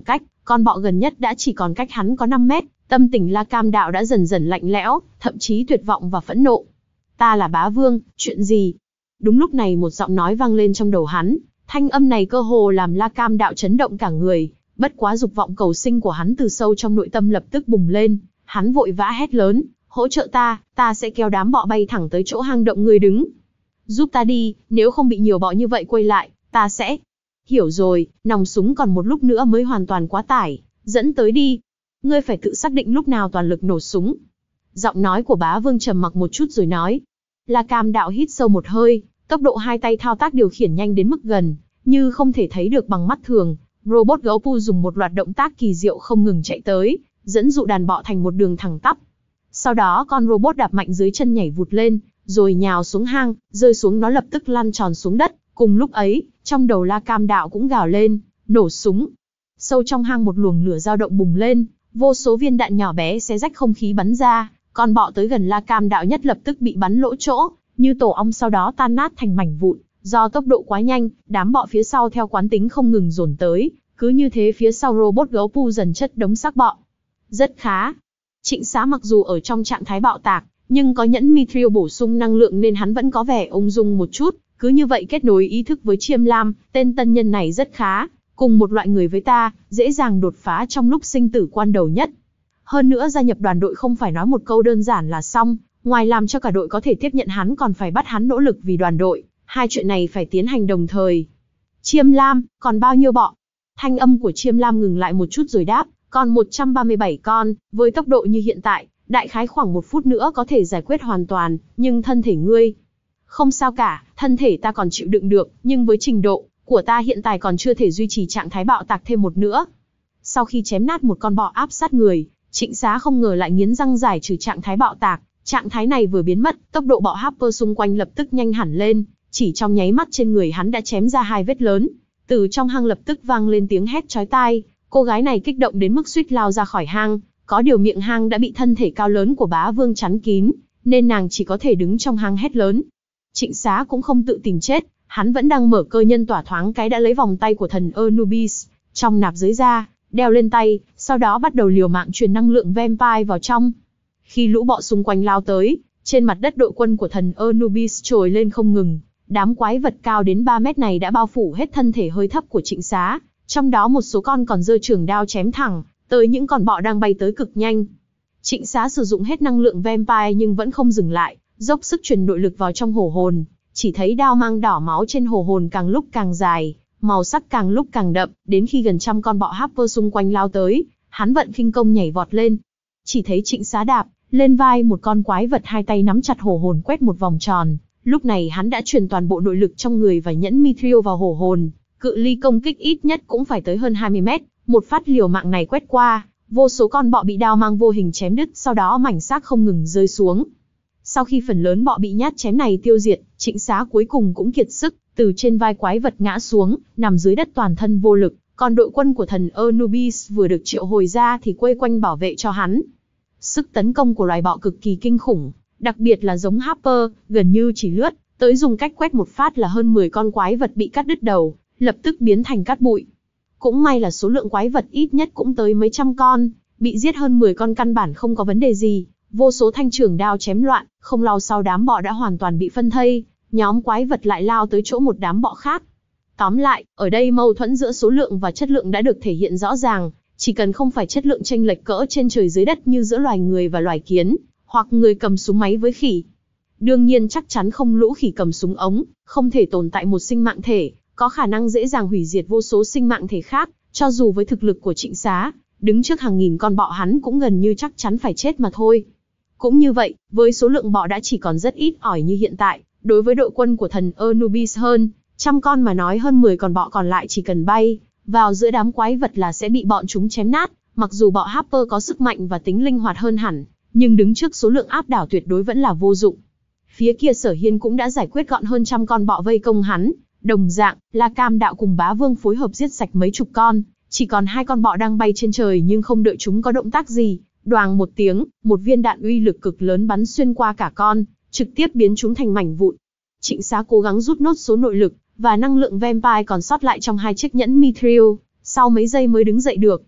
con bọ gần nhất đã chỉ còn cách hắn có năm mét, tâm tình La Cam Đạo đã dần dần lạnh lẽo, thậm chí tuyệt vọng và phẫn nộ. Ta là bá vương, chuyện gì? Đúng lúc này một giọng nói vang lên trong đầu hắn, thanh âm này cơ hồ làm La Cam Đạo chấn động cả người, bất quá dục vọng cầu sinh của hắn từ sâu trong nội tâm lập tức bùng lên, hắn vội vã hét lớn, hỗ trợ ta, ta sẽ kéo đám bọ bay thẳng tới chỗ hang động ngươi đứng. Giúp ta đi, nếu không bị nhiều bọ như vậy quay lại, ta sẽ... Hiểu rồi, nòng súng còn một lúc nữa mới hoàn toàn quá tải, dẫn tới đi. Ngươi phải tự xác định lúc nào toàn lực nổ súng. Giọng nói của bá vương trầm mặc một chút rồi nói. La Cam Đạo hít sâu một hơi, tốc độ hai tay thao tác điều khiển nhanh đến mức gần, như không thể thấy được bằng mắt thường. Robot gấu pu dùng một loạt động tác kỳ diệu không ngừng chạy tới, dẫn dụ đàn bọ thành một đường thẳng tắp. Sau đó con robot đạp mạnh dưới chân nhảy vụt lên, rồi nhào xuống hang, rơi xuống nó lập tức lăn tròn xuống đất. Cùng lúc ấy, trong đầu La Cam Đạo cũng gào lên, nổ súng. Sâu trong hang một luồng lửa dao động bùng lên, vô số viên đạn nhỏ bé xé rách không khí bắn ra, con bọ tới gần La Cam Đạo nhất lập tức bị bắn lỗ chỗ, như tổ ong sau đó tan nát thành mảnh vụn. Do tốc độ quá nhanh, đám bọ phía sau theo quán tính không ngừng dồn tới, cứ như thế phía sau robot gấu pu dần chất đống xác bọ. Rất khá. Trịnh Xá mặc dù ở trong trạng thái bạo tạc, nhưng có nhẫn Mithril bổ sung năng lượng nên hắn vẫn có vẻ ung dung một chút. Cứ như vậy kết nối ý thức với Chiêm Lam, tên tân nhân này rất khá, cùng một loại người với ta, dễ dàng đột phá trong lúc sinh tử quan đầu nhất. Hơn nữa gia nhập đoàn đội không phải nói một câu đơn giản là xong, ngoài làm cho cả đội có thể tiếp nhận hắn còn phải bắt hắn nỗ lực vì đoàn đội, hai chuyện này phải tiến hành đồng thời. Chiêm Lam, còn bao nhiêu bọ? Thanh âm của Chiêm Lam ngừng lại một chút rồi đáp, còn một trăm ba mươi bảy con, với tốc độ như hiện tại, đại khái khoảng một phút nữa có thể giải quyết hoàn toàn, nhưng thân thể ngươi... Không sao cả, thân thể ta còn chịu đựng được, nhưng với trình độ của ta hiện tại còn chưa thể duy trì trạng thái bạo tạc thêm một nữa. Sau khi chém nát một con bọ áp sát người, Trịnh Xá không ngờ lại nghiến răng giải trừ trạng thái bạo tạc. Trạng thái này vừa biến mất, tốc độ bọ Harper xung quanh lập tức nhanh hẳn lên, chỉ trong nháy mắt trên người hắn đã chém ra hai vết lớn. Từ trong hang lập tức vang lên tiếng hét chói tai, cô gái này kích động đến mức suýt lao ra khỏi hang, có điều miệng hang đã bị thân thể cao lớn của bá vương chắn kín, nên nàng chỉ có thể đứng trong hang hét lớn. Trịnh Xá cũng không tự tìm chết, hắn vẫn đang mở cơ nhân tỏa thoáng cái đã lấy vòng tay của thần Anubis, trong nạp dưới ra, đeo lên tay, sau đó bắt đầu liều mạng truyền năng lượng vampire vào trong. Khi lũ bọ xung quanh lao tới, trên mặt đất đội quân của thần Anubis trồi lên không ngừng, đám quái vật cao đến ba mét này đã bao phủ hết thân thể hơi thấp của Trịnh Xá, trong đó một số con còn giơ trường đao chém thẳng tới những con bọ đang bay tới cực nhanh. Trịnh Xá sử dụng hết năng lượng vampire nhưng vẫn không dừng lại, dốc sức truyền nội lực vào trong hổ hồn, chỉ thấy đao mang đỏ máu trên hổ hồn càng lúc càng dài, màu sắc càng lúc càng đậm, đến khi gần trăm con bọ Harper xung quanh lao tới, hắn vận khinh công nhảy vọt lên. Chỉ thấy Trịnh Xá đạp lên vai một con quái vật, hai tay nắm chặt hổ hồn quét một vòng tròn, lúc này hắn đã truyền toàn bộ nội lực trong người và nhẫn Mithril vào hổ hồn, cự ly công kích ít nhất cũng phải tới hơn hai mươi mét, một phát liều mạng này quét qua, vô số con bọ bị đao mang vô hình chém đứt, sau đó mảnh xác không ngừng rơi xuống. Sau khi phần lớn bọ bị nhát chém này tiêu diệt, Trịnh Xá cuối cùng cũng kiệt sức, từ trên vai quái vật ngã xuống, nằm dưới đất toàn thân vô lực, còn đội quân của thần Anubis vừa được triệu hồi ra thì quây quanh bảo vệ cho hắn. Sức tấn công của loài bọ cực kỳ kinh khủng, đặc biệt là giống Harper, gần như chỉ lướt tới dùng cách quét một phát là hơn mười con quái vật bị cắt đứt đầu, lập tức biến thành cát bụi. Cũng may là số lượng quái vật ít nhất cũng tới mấy trăm con, bị giết hơn mười con căn bản không có vấn đề gì. Vô số thanh trường đao chém loạn, không lâu sau đám bọ đã hoàn toàn bị phân thây, nhóm quái vật lại lao tới chỗ một đám bọ khác. Tóm lại, ở đây mâu thuẫn giữa số lượng và chất lượng đã được thể hiện rõ ràng, chỉ cần không phải chất lượng chênh lệch cỡ trên trời dưới đất như giữa loài người và loài kiến, hoặc người cầm súng máy với khỉ. Đương nhiên chắc chắn không lũ khỉ cầm súng ống, không thể tồn tại một sinh mạng thể, có khả năng dễ dàng hủy diệt vô số sinh mạng thể khác, cho dù với thực lực của Trịnh Xá, đứng trước hàng nghìn con bọ hắn cũng gần như chắc chắn phải chết mà thôi. Cũng như vậy, với số lượng bọ đã chỉ còn rất ít ỏi như hiện tại, đối với đội quân của thần Anubis hơn trăm con mà nói, hơn mười con bọ còn lại chỉ cần bay vào giữa đám quái vật là sẽ bị bọn chúng chém nát. Mặc dù bọ Harper có sức mạnh và tính linh hoạt hơn hẳn, nhưng đứng trước số lượng áp đảo tuyệt đối vẫn là vô dụng. Phía kia Sở Hiên cũng đã giải quyết gọn hơn trăm con bọ vây công hắn, đồng dạng, La Cam Đạo cùng Bá Vương phối hợp giết sạch mấy chục con, chỉ còn hai con bọ đang bay trên trời nhưng không đợi chúng có động tác gì. Đoàng một tiếng, một viên đạn uy lực cực lớn bắn xuyên qua cả con, trực tiếp biến chúng thành mảnh vụn. Trịnh Xá cố gắng rút nốt số nội lực và năng lượng vampire còn sót lại trong hai chiếc nhẫn Mithril, sau mấy giây mới đứng dậy được.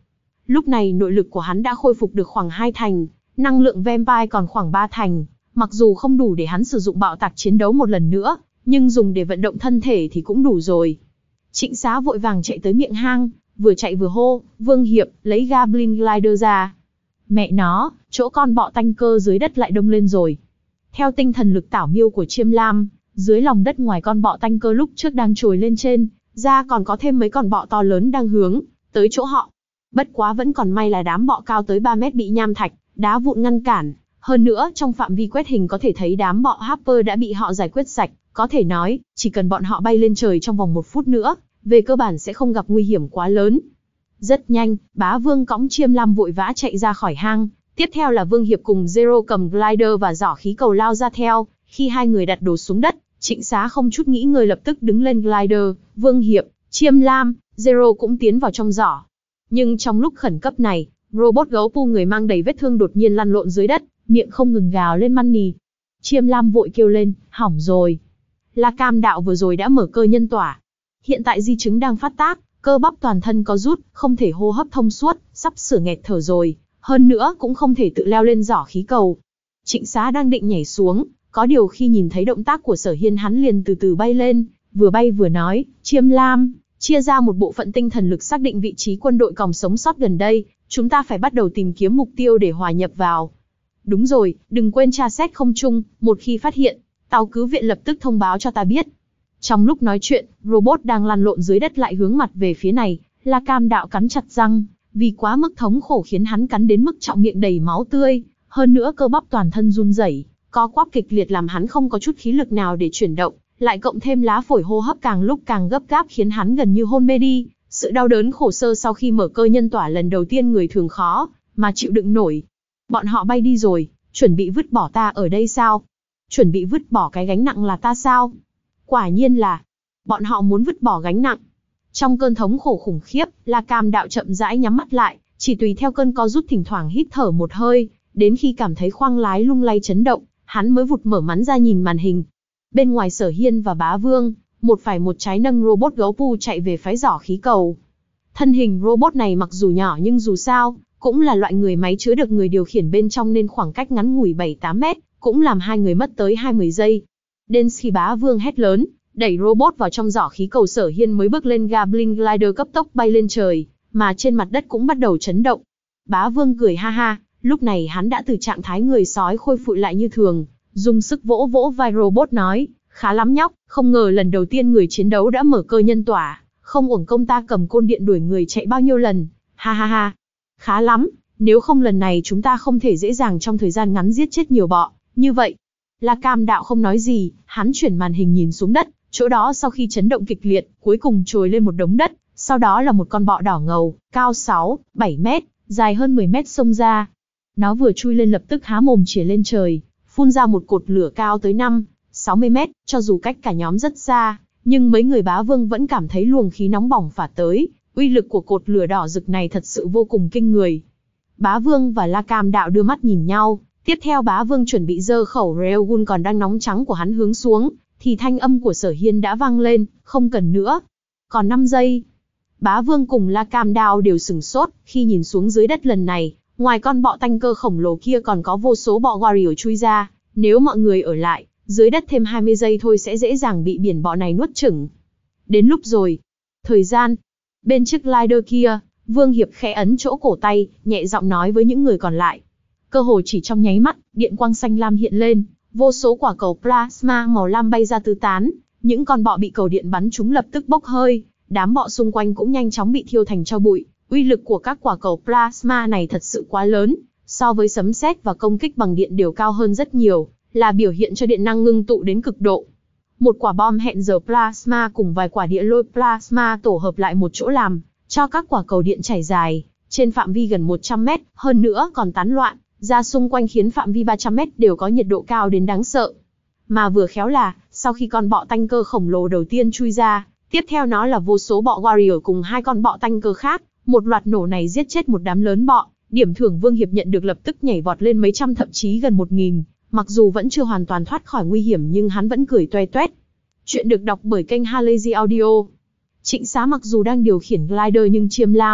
Lúc này nội lực của hắn đã khôi phục được khoảng hai thành, năng lượng vampire còn khoảng ba thành, mặc dù không đủ để hắn sử dụng bạo tạc chiến đấu một lần nữa, nhưng dùng để vận động thân thể thì cũng đủ rồi. Trịnh Xá vội vàng chạy tới miệng hang, vừa chạy vừa hô, Vương Hiệp, lấy Goblin Glider ra. Mẹ nó, chỗ con bọ tanh cơ dưới đất lại đông lên rồi. Theo tinh thần lực tảo miêu của Chiêm Lam, dưới lòng đất ngoài con bọ tanh cơ lúc trước đang trồi lên trên, ra còn có thêm mấy con bọ to lớn đang hướng tới chỗ họ. Bất quá vẫn còn may là đám bọ cao tới ba mét bị nham thạch, đá vụn ngăn cản. Hơn nữa, trong phạm vi quét hình có thể thấy đám bọ Harper đã bị họ giải quyết sạch. Có thể nói, chỉ cần bọn họ bay lên trời trong vòng một phút nữa, về cơ bản sẽ không gặp nguy hiểm quá lớn. Rất nhanh, Bá Vương cõng Chiêm Lam vội vã chạy ra khỏi hang. Tiếp theo là Vương Hiệp cùng Zero cầm glider và giỏ khí cầu lao ra theo. Khi hai người đặt đồ xuống đất, Trịnh Xá không chút nghĩ ngợi lập tức đứng lên glider. Vương Hiệp, Chiêm Lam, Zero cũng tiến vào trong giỏ. Nhưng trong lúc khẩn cấp này, robot gấu pu người mang đầy vết thương đột nhiên lăn lộn dưới đất, miệng không ngừng gào lên măn nỉ. Chiêm Lam vội kêu lên, hỏng rồi. La Cam Đạo vừa rồi đã mở cơ nhân tỏa. Hiện tại di chứng đang phát tác, cơ bắp toàn thân có rút, không thể hô hấp thông suốt, sắp sửa nghẹt thở rồi. Hơn nữa cũng không thể tự leo lên giỏ khí cầu. Trịnh Xá đang định nhảy xuống, có điều khi nhìn thấy động tác của Sở Hiên hắn liền từ từ bay lên, vừa bay vừa nói, Chiêm Lam, chia ra một bộ phận tinh thần lực xác định vị trí quân đội còng sống sót gần đây, chúng ta phải bắt đầu tìm kiếm mục tiêu để hòa nhập vào. Đúng rồi, đừng quên tra xét không trung, một khi phát hiện, tàu cứu viện lập tức thông báo cho ta biết. Trong lúc nói chuyện, robot đang lăn lộn dưới đất lại hướng mặt về phía này, La Cam Đạo cắn chặt răng, vì quá mức thống khổ khiến hắn cắn đến mức trọng miệng đầy máu tươi, hơn nữa cơ bắp toàn thân run rẩy, co quắp kịch liệt làm hắn không có chút khí lực nào để chuyển động, lại cộng thêm lá phổi hô hấp càng lúc càng gấp gáp khiến hắn gần như hôn mê đi. Sự đau đớn khổ sở sau khi mở cơ nhân tỏa lần đầu tiên người thường khó mà chịu đựng nổi. Bọn họ bay đi rồi, chuẩn bị vứt bỏ ta ở đây sao? Chuẩn bị vứt bỏ cái gánh nặng là ta sao? Quả nhiên là, bọn họ muốn vứt bỏ gánh nặng. Trong cơn thống khổ khủng khiếp, La Cam Đạo chậm rãi nhắm mắt lại, chỉ tùy theo cơn co rút thỉnh thoảng hít thở một hơi, đến khi cảm thấy khoang lái lung lay chấn động, hắn mới vụt mở mắn ra nhìn màn hình. Bên ngoài Sở Hiên và Bá Vương, một phải một trái nâng robot gấu pu chạy về phái giỏ khí cầu. Thân hình robot này mặc dù nhỏ nhưng dù sao, cũng là loại người máy chứa được người điều khiển bên trong nên khoảng cách ngắn ngủi bảy tám mét, cũng làm hai người mất tới hai mươi giây. Đến khi Bá Vương hét lớn, đẩy robot vào trong giỏ khí cầu, Sở Hiên mới bước lên Goblin Glider cấp tốc bay lên trời, mà trên mặt đất cũng bắt đầu chấn động. Bá Vương cười ha ha, lúc này hắn đã từ trạng thái người sói khôi phục lại như thường, dùng sức vỗ vỗ vai robot nói, khá lắm nhóc, không ngờ lần đầu tiên người chiến đấu đã mở cơ nhân tỏa, không uổng công ta cầm côn điện đuổi người chạy bao nhiêu lần, ha ha ha. Khá lắm, nếu không lần này chúng ta không thể dễ dàng trong thời gian ngắn giết chết nhiều bọ, như vậy. La Cam Đạo không nói gì, hắn chuyển màn hình nhìn xuống đất, chỗ đó sau khi chấn động kịch liệt, cuối cùng trồi lên một đống đất, sau đó là một con bọ đỏ ngầu, cao sáu, bảy mét, dài hơn mười mét xông ra. Nó vừa chui lên lập tức há mồm chĩa lên trời, phun ra một cột lửa cao tới năm, sáu mươi mét, cho dù cách cả nhóm rất xa, nhưng mấy người Bá Vương vẫn cảm thấy luồng khí nóng bỏng phả tới, uy lực của cột lửa đỏ rực này thật sự vô cùng kinh người. Bá Vương và La Cam Đạo đưa mắt nhìn nhau, tiếp theo Bá Vương chuẩn bị giơ khẩu Railgun còn đang nóng trắng của hắn hướng xuống, thì thanh âm của Sở Hiên đã vang lên, không cần nữa. Còn năm giây. Bá Vương cùng La Cam Đạo đều sửng sốt, khi nhìn xuống dưới đất lần này, ngoài con bọ tanh cơ khổng lồ kia còn có vô số bọ Warrior chui ra, nếu mọi người ở lại, dưới đất thêm hai mươi giây thôi sẽ dễ dàng bị biển bọ này nuốt chửng. Đến lúc rồi. Thời gian. Bên chiếc glider kia, Vương Hiệp khẽ ấn chỗ cổ tay, nhẹ giọng nói với những người còn lại. Cơ hồ chỉ trong nháy mắt, điện quang xanh lam hiện lên, vô số quả cầu plasma màu lam bay ra tứ tán, những con bọ bị cầu điện bắn chúng lập tức bốc hơi, đám bọ xung quanh cũng nhanh chóng bị thiêu thành tro bụi. Uy lực của các quả cầu plasma này thật sự quá lớn, so với sấm sét và công kích bằng điện đều cao hơn rất nhiều, là biểu hiện cho điện năng ngưng tụ đến cực độ. Một quả bom hẹn giờ plasma cùng vài quả địa lôi plasma tổ hợp lại một chỗ làm cho các quả cầu điện chảy dài, trên phạm vi gần một trăm mét, hơn nữa còn tán loạn ra xung quanh khiến phạm vi ba trăm mét đều có nhiệt độ cao đến đáng sợ. Mà vừa khéo là, sau khi con bọ tanh cơ khổng lồ đầu tiên chui ra, tiếp theo nó là vô số bọ Warrior cùng hai con bọ tanh cơ khác, một loạt nổ này giết chết một đám lớn bọ, điểm thưởng Vương Hiệp nhận được lập tức nhảy vọt lên mấy trăm thậm chí gần một nghìn, mặc dù vẫn chưa hoàn toàn thoát khỏi nguy hiểm nhưng hắn vẫn cười toe toét. Chuyện được đọc bởi kênh Halazy Audio. Trịnh Xá mặc dù đang điều khiển glider nhưng Chiêm Lam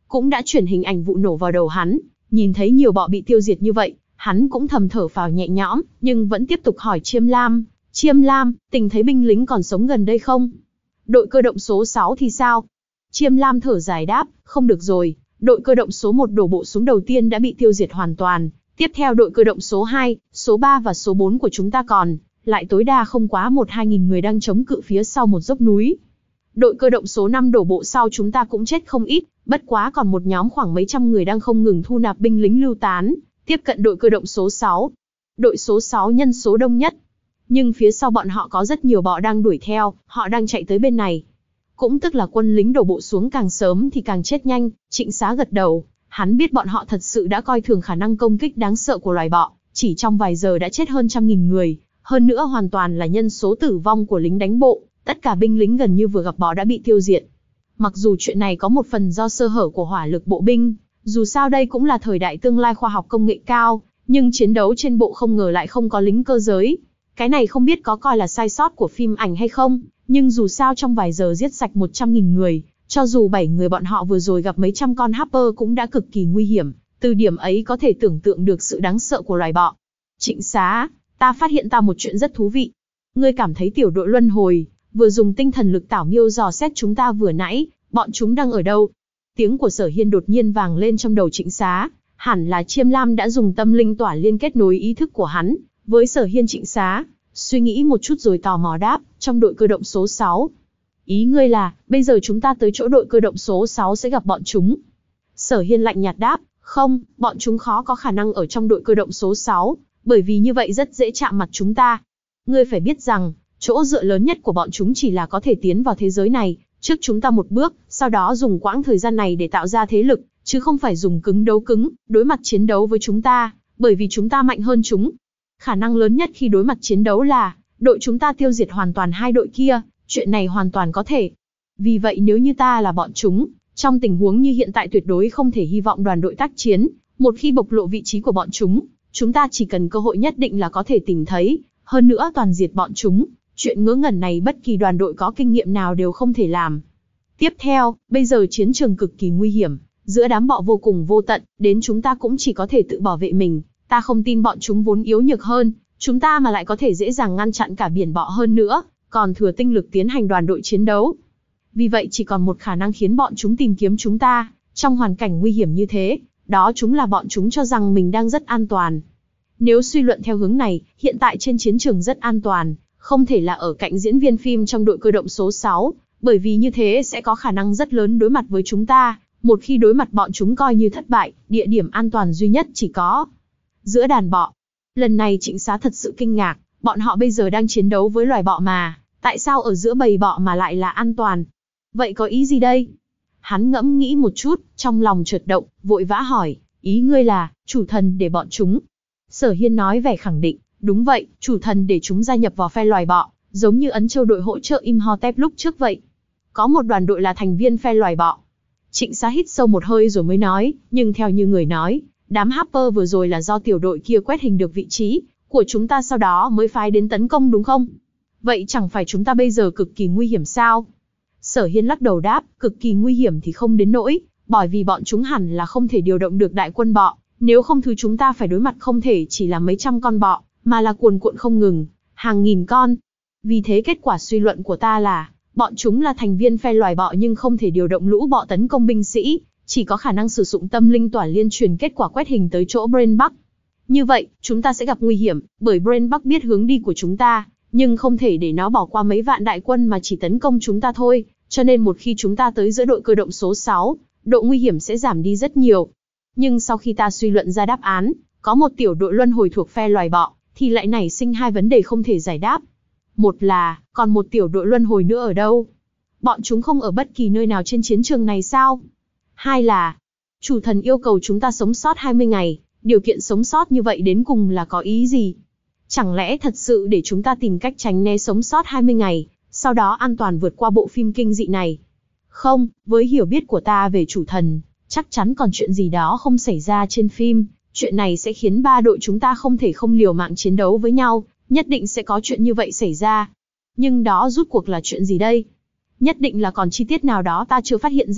cũng đã chuyển hình ảnh vụ nổ vào đầu hắn. Nhìn thấy nhiều bọ bị tiêu diệt như vậy, hắn cũng thầm thở phào nhẹ nhõm, nhưng vẫn tiếp tục hỏi Chiêm Lam. Chiêm Lam, tình thấy binh lính còn sống gần đây không? Đội cơ động số sáu thì sao? Chiêm Lam thở dài đáp, không được rồi, đội cơ động số một đổ bộ xuống đầu tiên đã bị tiêu diệt hoàn toàn. Tiếp theo đội cơ động số hai, số ba và số bốn của chúng ta còn, lại tối đa không quá một hai nghìn người đang chống cự phía sau một dốc núi. Đội cơ động số năm đổ bộ sau chúng ta cũng chết không ít, bất quá còn một nhóm khoảng mấy trăm người đang không ngừng thu nạp binh lính lưu tán, tiếp cận đội cơ động số sáu. Đội số sáu nhân số đông nhất. Nhưng phía sau bọn họ có rất nhiều bọ đang đuổi theo, họ đang chạy tới bên này. Cũng tức là quân lính đổ bộ xuống càng sớm thì càng chết nhanh, Trịnh Xá gật đầu. Hắn biết bọn họ thật sự đã coi thường khả năng công kích đáng sợ của loài bọ, chỉ trong vài giờ đã chết hơn trăm nghìn người, hơn nữa hoàn toàn là nhân số tử vong của lính đánh bộ, tất cả binh lính gần như vừa gặp bọ đã bị tiêu diệt. Mặc dù chuyện này có một phần do sơ hở của hỏa lực bộ binh, dù sao đây cũng là thời đại tương lai khoa học công nghệ cao, nhưng chiến đấu trên bộ không ngờ lại không có lính cơ giới. Cái này không biết có coi là sai sót của phim ảnh hay không, nhưng dù sao trong vài giờ giết sạch một trăm nghìn người, cho dù bảy người bọn họ vừa rồi gặp mấy trăm con Harper cũng đã cực kỳ nguy hiểm, từ điểm ấy có thể tưởng tượng được sự đáng sợ của loài bọ. Trịnh Xá, ta phát hiện ta một chuyện rất thú vị. Ngươi cảm thấy tiểu đội luân hồi, vừa dùng tinh thần lực tảo miêu dò xét chúng ta vừa nãy, bọn chúng đang ở đâu? Tiếng của Sở Hiên đột nhiên vang lên trong đầu Trịnh Xá, hẳn là Chiêm Lam đã dùng tâm linh tỏa liên kết nối ý thức của hắn với Sở Hiên. Trịnh Xá suy nghĩ một chút rồi tò mò đáp, trong đội cơ động số sáu. Ý ngươi là, bây giờ chúng ta tới chỗ đội cơ động số sáu sẽ gặp bọn chúng. Sở Hiên lạnh nhạt đáp, không, bọn chúng khó có khả năng ở trong đội cơ động số sáu, bởi vì như vậy rất dễ chạm mặt chúng ta. Ngươi phải biết rằng, chỗ dựa lớn nhất của bọn chúng chỉ là có thể tiến vào thế giới này, trước chúng ta một bước, sau đó dùng quãng thời gian này để tạo ra thế lực, chứ không phải dùng cứng đấu cứng, đối mặt chiến đấu với chúng ta, bởi vì chúng ta mạnh hơn chúng. Khả năng lớn nhất khi đối mặt chiến đấu là, đội chúng ta tiêu diệt hoàn toàn hai đội kia, chuyện này hoàn toàn có thể. Vì vậy nếu như ta là bọn chúng, trong tình huống như hiện tại tuyệt đối không thể hy vọng đoàn đội tác chiến, một khi bộc lộ vị trí của bọn chúng, chúng ta chỉ cần cơ hội nhất định là có thể tìm thấy, hơn nữa toàn diệt bọn chúng. Chuyện ngớ ngẩn này bất kỳ đoàn đội có kinh nghiệm nào đều không thể làm. Tiếp theo, bây giờ chiến trường cực kỳ nguy hiểm, giữa đám bọ vô cùng vô tận, đến chúng ta cũng chỉ có thể tự bảo vệ mình. Ta không tin bọn chúng vốn yếu nhược hơn chúng ta mà lại có thể dễ dàng ngăn chặn cả biển bọ hơn nữa, còn thừa tinh lực tiến hành đoàn đội chiến đấu. Vì vậy chỉ còn một khả năng khiến bọn chúng tìm kiếm chúng ta, trong hoàn cảnh nguy hiểm như thế, đó chúng là bọn chúng cho rằng mình đang rất an toàn. Nếu suy luận theo hướng này, hiện tại trên chiến trường rất an toàn, không thể là ở cạnh diễn viên phim trong đội cơ động số sáu, bởi vì như thế sẽ có khả năng rất lớn đối mặt với chúng ta, một khi đối mặt bọn chúng coi như thất bại, địa điểm an toàn duy nhất chỉ có giữa đàn bọ. Lần này Trịnh Xá thật sự kinh ngạc, bọn họ bây giờ đang chiến đấu với loài bọ mà, tại sao ở giữa bầy bọ mà lại là an toàn? Vậy có ý gì đây? Hắn ngẫm nghĩ một chút, trong lòng chợt động, vội vã hỏi, ý ngươi là, chủ thần để bọn chúng. Sở Hiên nói vẻ khẳng định, đúng vậy, chủ thần để chúng gia nhập vào phe loài bọ, giống như Ấn Châu đội hỗ trợ Imhotep lúc trước vậy. Có một đoàn đội là thành viên phe loài bọ. Trịnh Xá hít sâu một hơi rồi mới nói, nhưng theo như người nói, đám Harper vừa rồi là do tiểu đội kia quét hình được vị trí của chúng ta sau đó mới phái đến tấn công đúng không? Vậy chẳng phải chúng ta bây giờ cực kỳ nguy hiểm sao? Sở Hiên lắc đầu đáp, cực kỳ nguy hiểm thì không đến nỗi, bởi vì bọn chúng hẳn là không thể điều động được đại quân bọ, nếu không thứ chúng ta phải đối mặt không thể chỉ là mấy trăm con bọ, mà là cuồn cuộn không ngừng, hàng nghìn con. Vì thế kết quả suy luận của ta là, bọn chúng là thành viên phe loài bọ nhưng không thể điều động lũ bọ tấn công binh sĩ, chỉ có khả năng sử dụng tâm linh tỏa liên truyền kết quả quét hình tới chỗ Brain Buck. Như vậy, chúng ta sẽ gặp nguy hiểm, bởi Brain Buck biết hướng đi của chúng ta, nhưng không thể để nó bỏ qua mấy vạn đại quân mà chỉ tấn công chúng ta thôi, cho nên một khi chúng ta tới giữa đội cơ động số sáu, độ nguy hiểm sẽ giảm đi rất nhiều. Nhưng sau khi ta suy luận ra đáp án, có một tiểu đội luân hồi thuộc phe loài bọ, thì lại nảy sinh hai vấn đề không thể giải đáp. Một là, còn một tiểu đội luân hồi nữa ở đâu? Bọn chúng không ở bất kỳ nơi nào trên chiến trường này sao? Hai là, chủ thần yêu cầu chúng ta sống sót hai mươi ngày, điều kiện sống sót như vậy đến cùng là có ý gì? Chẳng lẽ thật sự để chúng ta tìm cách tránh né sống sót hai mươi ngày, sau đó an toàn vượt qua bộ phim kinh dị này? Không, với hiểu biết của ta về chủ thần, chắc chắn còn chuyện gì đó không xảy ra trên phim, chuyện này sẽ khiến ba đội chúng ta không thể không liều mạng chiến đấu với nhau, nhất định sẽ có chuyện như vậy xảy ra. Nhưng đó rút cuộc là chuyện gì đây? Nhất định là còn chi tiết nào đó ta chưa phát hiện ra,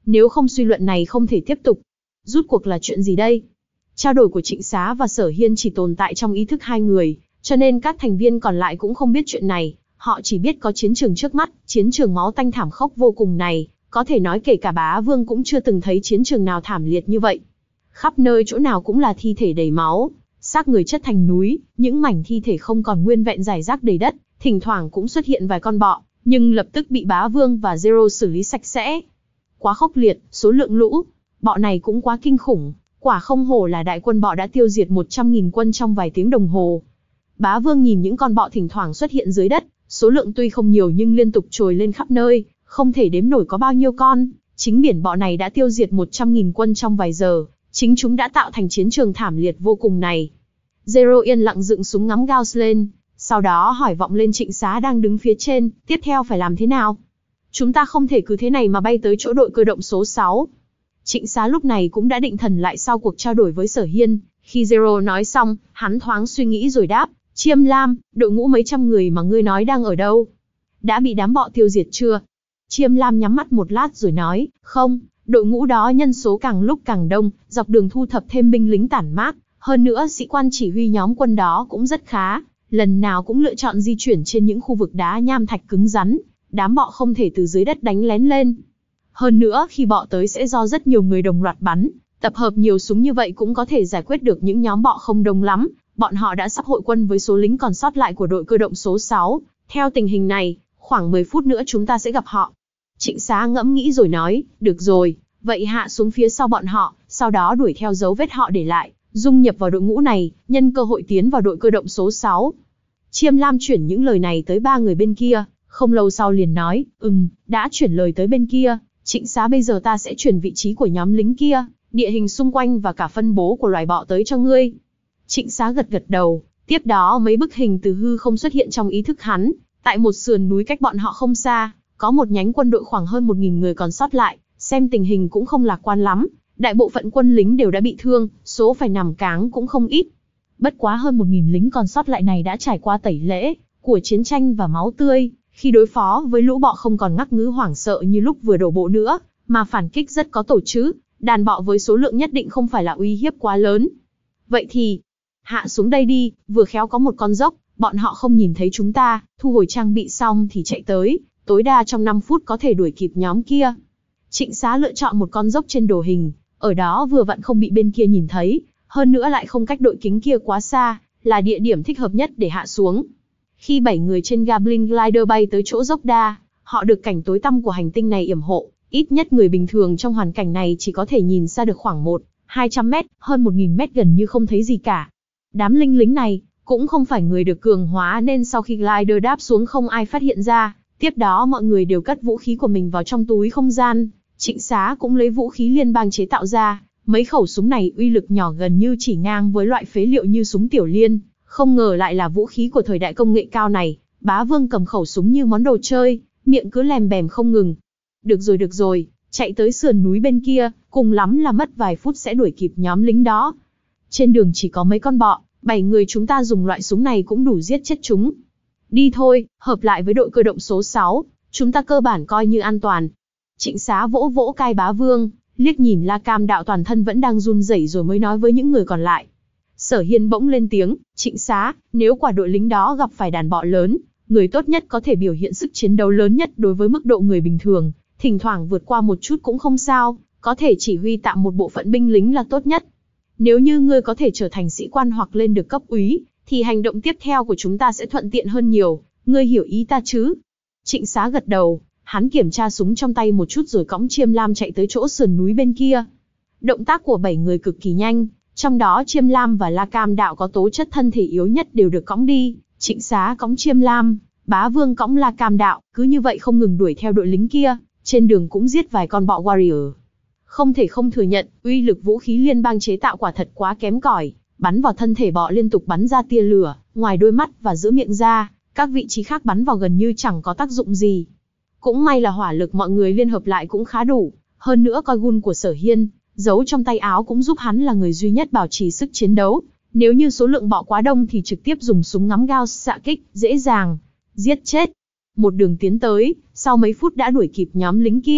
nếu không suy luận này không thể tiếp tục. Rút cuộc là chuyện gì đây? Trao đổi của Trịnh Xá và Sở Hiên chỉ tồn tại trong ý thức hai người, cho nên các thành viên còn lại cũng không biết chuyện này. Họ chỉ biết có chiến trường trước mắt, chiến trường máu tanh thảm khốc vô cùng này, có thể nói kể cả Bá Vương cũng chưa từng thấy chiến trường nào thảm liệt như vậy. Khắp nơi chỗ nào cũng là thi thể đầy máu, xác người chất thành núi, những mảnh thi thể không còn nguyên vẹn rải rác đầy đất, thỉnh thoảng cũng xuất hiện vài con bọ, nhưng lập tức bị Bá Vương và Zero xử lý sạch sẽ. Quá khốc liệt, số lượng lũ bọ này cũng quá kinh khủng, quả không hổ là đại quân bọ đã tiêu diệt một trăm nghìn quân trong vài tiếng đồng hồ. Bá Vương nhìn những con bọ thỉnh thoảng xuất hiện dưới đất, số lượng tuy không nhiều nhưng liên tục trồi lên khắp nơi, không thể đếm nổi có bao nhiêu con. Chính biển bọ này đã tiêu diệt một trăm nghìn quân trong vài giờ, chính chúng đã tạo thành chiến trường thảm liệt vô cùng này. Zero yên lặng dựng súng ngắm Gauss lên, sau đó hỏi vọng lên Trịnh Xá đang đứng phía trên, tiếp theo phải làm thế nào? Chúng ta không thể cứ thế này mà bay tới chỗ đội cơ động số sáu. Trịnh Xá lúc này cũng đã định thần lại sau cuộc trao đổi với Sở Hiên, khi Zero nói xong, hắn thoáng suy nghĩ rồi đáp, Chiêm Lam, đội ngũ mấy trăm người mà ngươi nói đang ở đâu? Đã bị đám bọ tiêu diệt chưa? Chiêm Lam nhắm mắt một lát rồi nói, không, đội ngũ đó nhân số càng lúc càng đông, dọc đường thu thập thêm binh lính tản mát, hơn nữa sĩ quan chỉ huy nhóm quân đó cũng rất khá, lần nào cũng lựa chọn di chuyển trên những khu vực đá nham thạch cứng rắn, đám bọ không thể từ dưới đất đánh lén lên. Hơn nữa khi bọ tới sẽ do rất nhiều người đồng loạt bắn, tập hợp nhiều súng như vậy cũng có thể giải quyết được những nhóm bọ không đông lắm, bọn họ đã sắp hội quân với số lính còn sót lại của đội cơ động số sáu, theo tình hình này, khoảng mười phút nữa chúng ta sẽ gặp họ. Trịnh Xá ngẫm nghĩ rồi nói, được rồi, vậy hạ xuống phía sau bọn họ, sau đó đuổi theo dấu vết họ để lại, dung nhập vào đội ngũ này, nhân cơ hội tiến vào đội cơ động số sáu. Chiêm Lam chuyển những lời này tới ba người bên kia, không lâu sau liền nói, ừm, đã chuyển lời tới bên kia, Trịnh Xá bây giờ ta sẽ chuyển vị trí của nhóm lính kia, địa hình xung quanh và cả phân bố của loài bọ tới cho ngươi. Trịnh Xá gật gật đầu, tiếp đó mấy bức hình từ hư không xuất hiện trong ý thức hắn, tại một sườn núi cách bọn họ không xa, có một nhánh quân đội khoảng hơn một nghìn người còn sót lại, xem tình hình cũng không lạc quan lắm, đại bộ phận quân lính đều đã bị thương, số phải nằm cáng cũng không ít. Bất quá hơn một nghìn lính còn sót lại này đã trải qua tẩy lễ của chiến tranh và máu tươi, khi đối phó với lũ bọ không còn ngắc ngứ hoảng sợ như lúc vừa đổ bộ nữa, mà phản kích rất có tổ chức, đàn bọ với số lượng nhất định không phải là uy hiếp quá lớn. Vậy thì, hạ xuống đây đi, vừa khéo có một con dốc, bọn họ không nhìn thấy chúng ta, thu hồi trang bị xong thì chạy tới, tối đa trong năm phút có thể đuổi kịp nhóm kia. Trịnh Xá lựa chọn một con dốc trên đồ hình, ở đó vừa vặn không bị bên kia nhìn thấy, hơn nữa lại không cách đội kính kia quá xa, là địa điểm thích hợp nhất để hạ xuống. Khi bảy người trên Goblin Glider bay tới chỗ dốc đa, họ được cảnh tối tăm của hành tinh này yểm hộ, ít nhất người bình thường trong hoàn cảnh này chỉ có thể nhìn xa được khoảng một, hai trăm mét, hơn một nghìn mét gần như không thấy gì cả. Đám linh lính này cũng không phải người được cường hóa nên sau khi glider đáp xuống không ai phát hiện ra, tiếp đó mọi người đều cất vũ khí của mình vào trong túi không gian. Trịnh Xá cũng lấy vũ khí liên bang chế tạo ra, mấy khẩu súng này uy lực nhỏ gần như chỉ ngang với loại phế liệu như súng tiểu liên, không ngờ lại là vũ khí của thời đại công nghệ cao này. Bá Vương cầm khẩu súng như món đồ chơi, miệng cứ lèm bèm không ngừng. Được rồi được rồi, chạy tới sườn núi bên kia, cùng lắm là mất vài phút sẽ đuổi kịp nhóm lính đó. Trên đường chỉ có mấy con bọ, bảy người chúng ta dùng loại súng này cũng đủ giết chết chúng. Đi thôi, hợp lại với đội cơ động số sáu, chúng ta cơ bản coi như an toàn. Trịnh Xá vỗ vỗ cai Bá Vương, liếc nhìn La Cam Đạo toàn thân vẫn đang run rẩy rồi mới nói với những người còn lại. Sở Hiên bỗng lên tiếng, Trịnh Xá, nếu quả đội lính đó gặp phải đàn bọ lớn, người tốt nhất có thể biểu hiện sức chiến đấu lớn nhất đối với mức độ người bình thường, thỉnh thoảng vượt qua một chút cũng không sao, có thể chỉ huy tạm một bộ phận binh lính là tốt nhất. Nếu như ngươi có thể trở thành sĩ quan hoặc lên được cấp úy, thì hành động tiếp theo của chúng ta sẽ thuận tiện hơn nhiều, ngươi hiểu ý ta chứ? Trịnh Xá gật đầu, hắn kiểm tra súng trong tay một chút rồi cõng Chiêm Lam chạy tới chỗ sườn núi bên kia. Động tác của bảy người cực kỳ nhanh, trong đó Chiêm Lam và La Cam Đạo có tố chất thân thể yếu nhất đều được cõng đi, Trịnh Xá cõng Chiêm Lam, Bá Vương cõng La Cam Đạo, cứ như vậy không ngừng đuổi theo đội lính kia, trên đường cũng giết vài con bọ warrior. Không thể không thừa nhận, uy lực vũ khí liên bang chế tạo quả thật quá kém cỏi, bắn vào thân thể bọ liên tục bắn ra tia lửa, ngoài đôi mắt và giữa miệng ra, các vị trí khác bắn vào gần như chẳng có tác dụng gì. Cũng may là hỏa lực mọi người liên hợp lại cũng khá đủ, hơn nữa coi gun của Sở Hiên, giấu trong tay áo cũng giúp hắn là người duy nhất bảo trì sức chiến đấu. Nếu như số lượng bọ quá đông thì trực tiếp dùng súng ngắm Gauss xạ kích, dễ dàng giết chết. Một đường tiến tới, sau mấy phút đã đuổi kịp nhóm lính kia,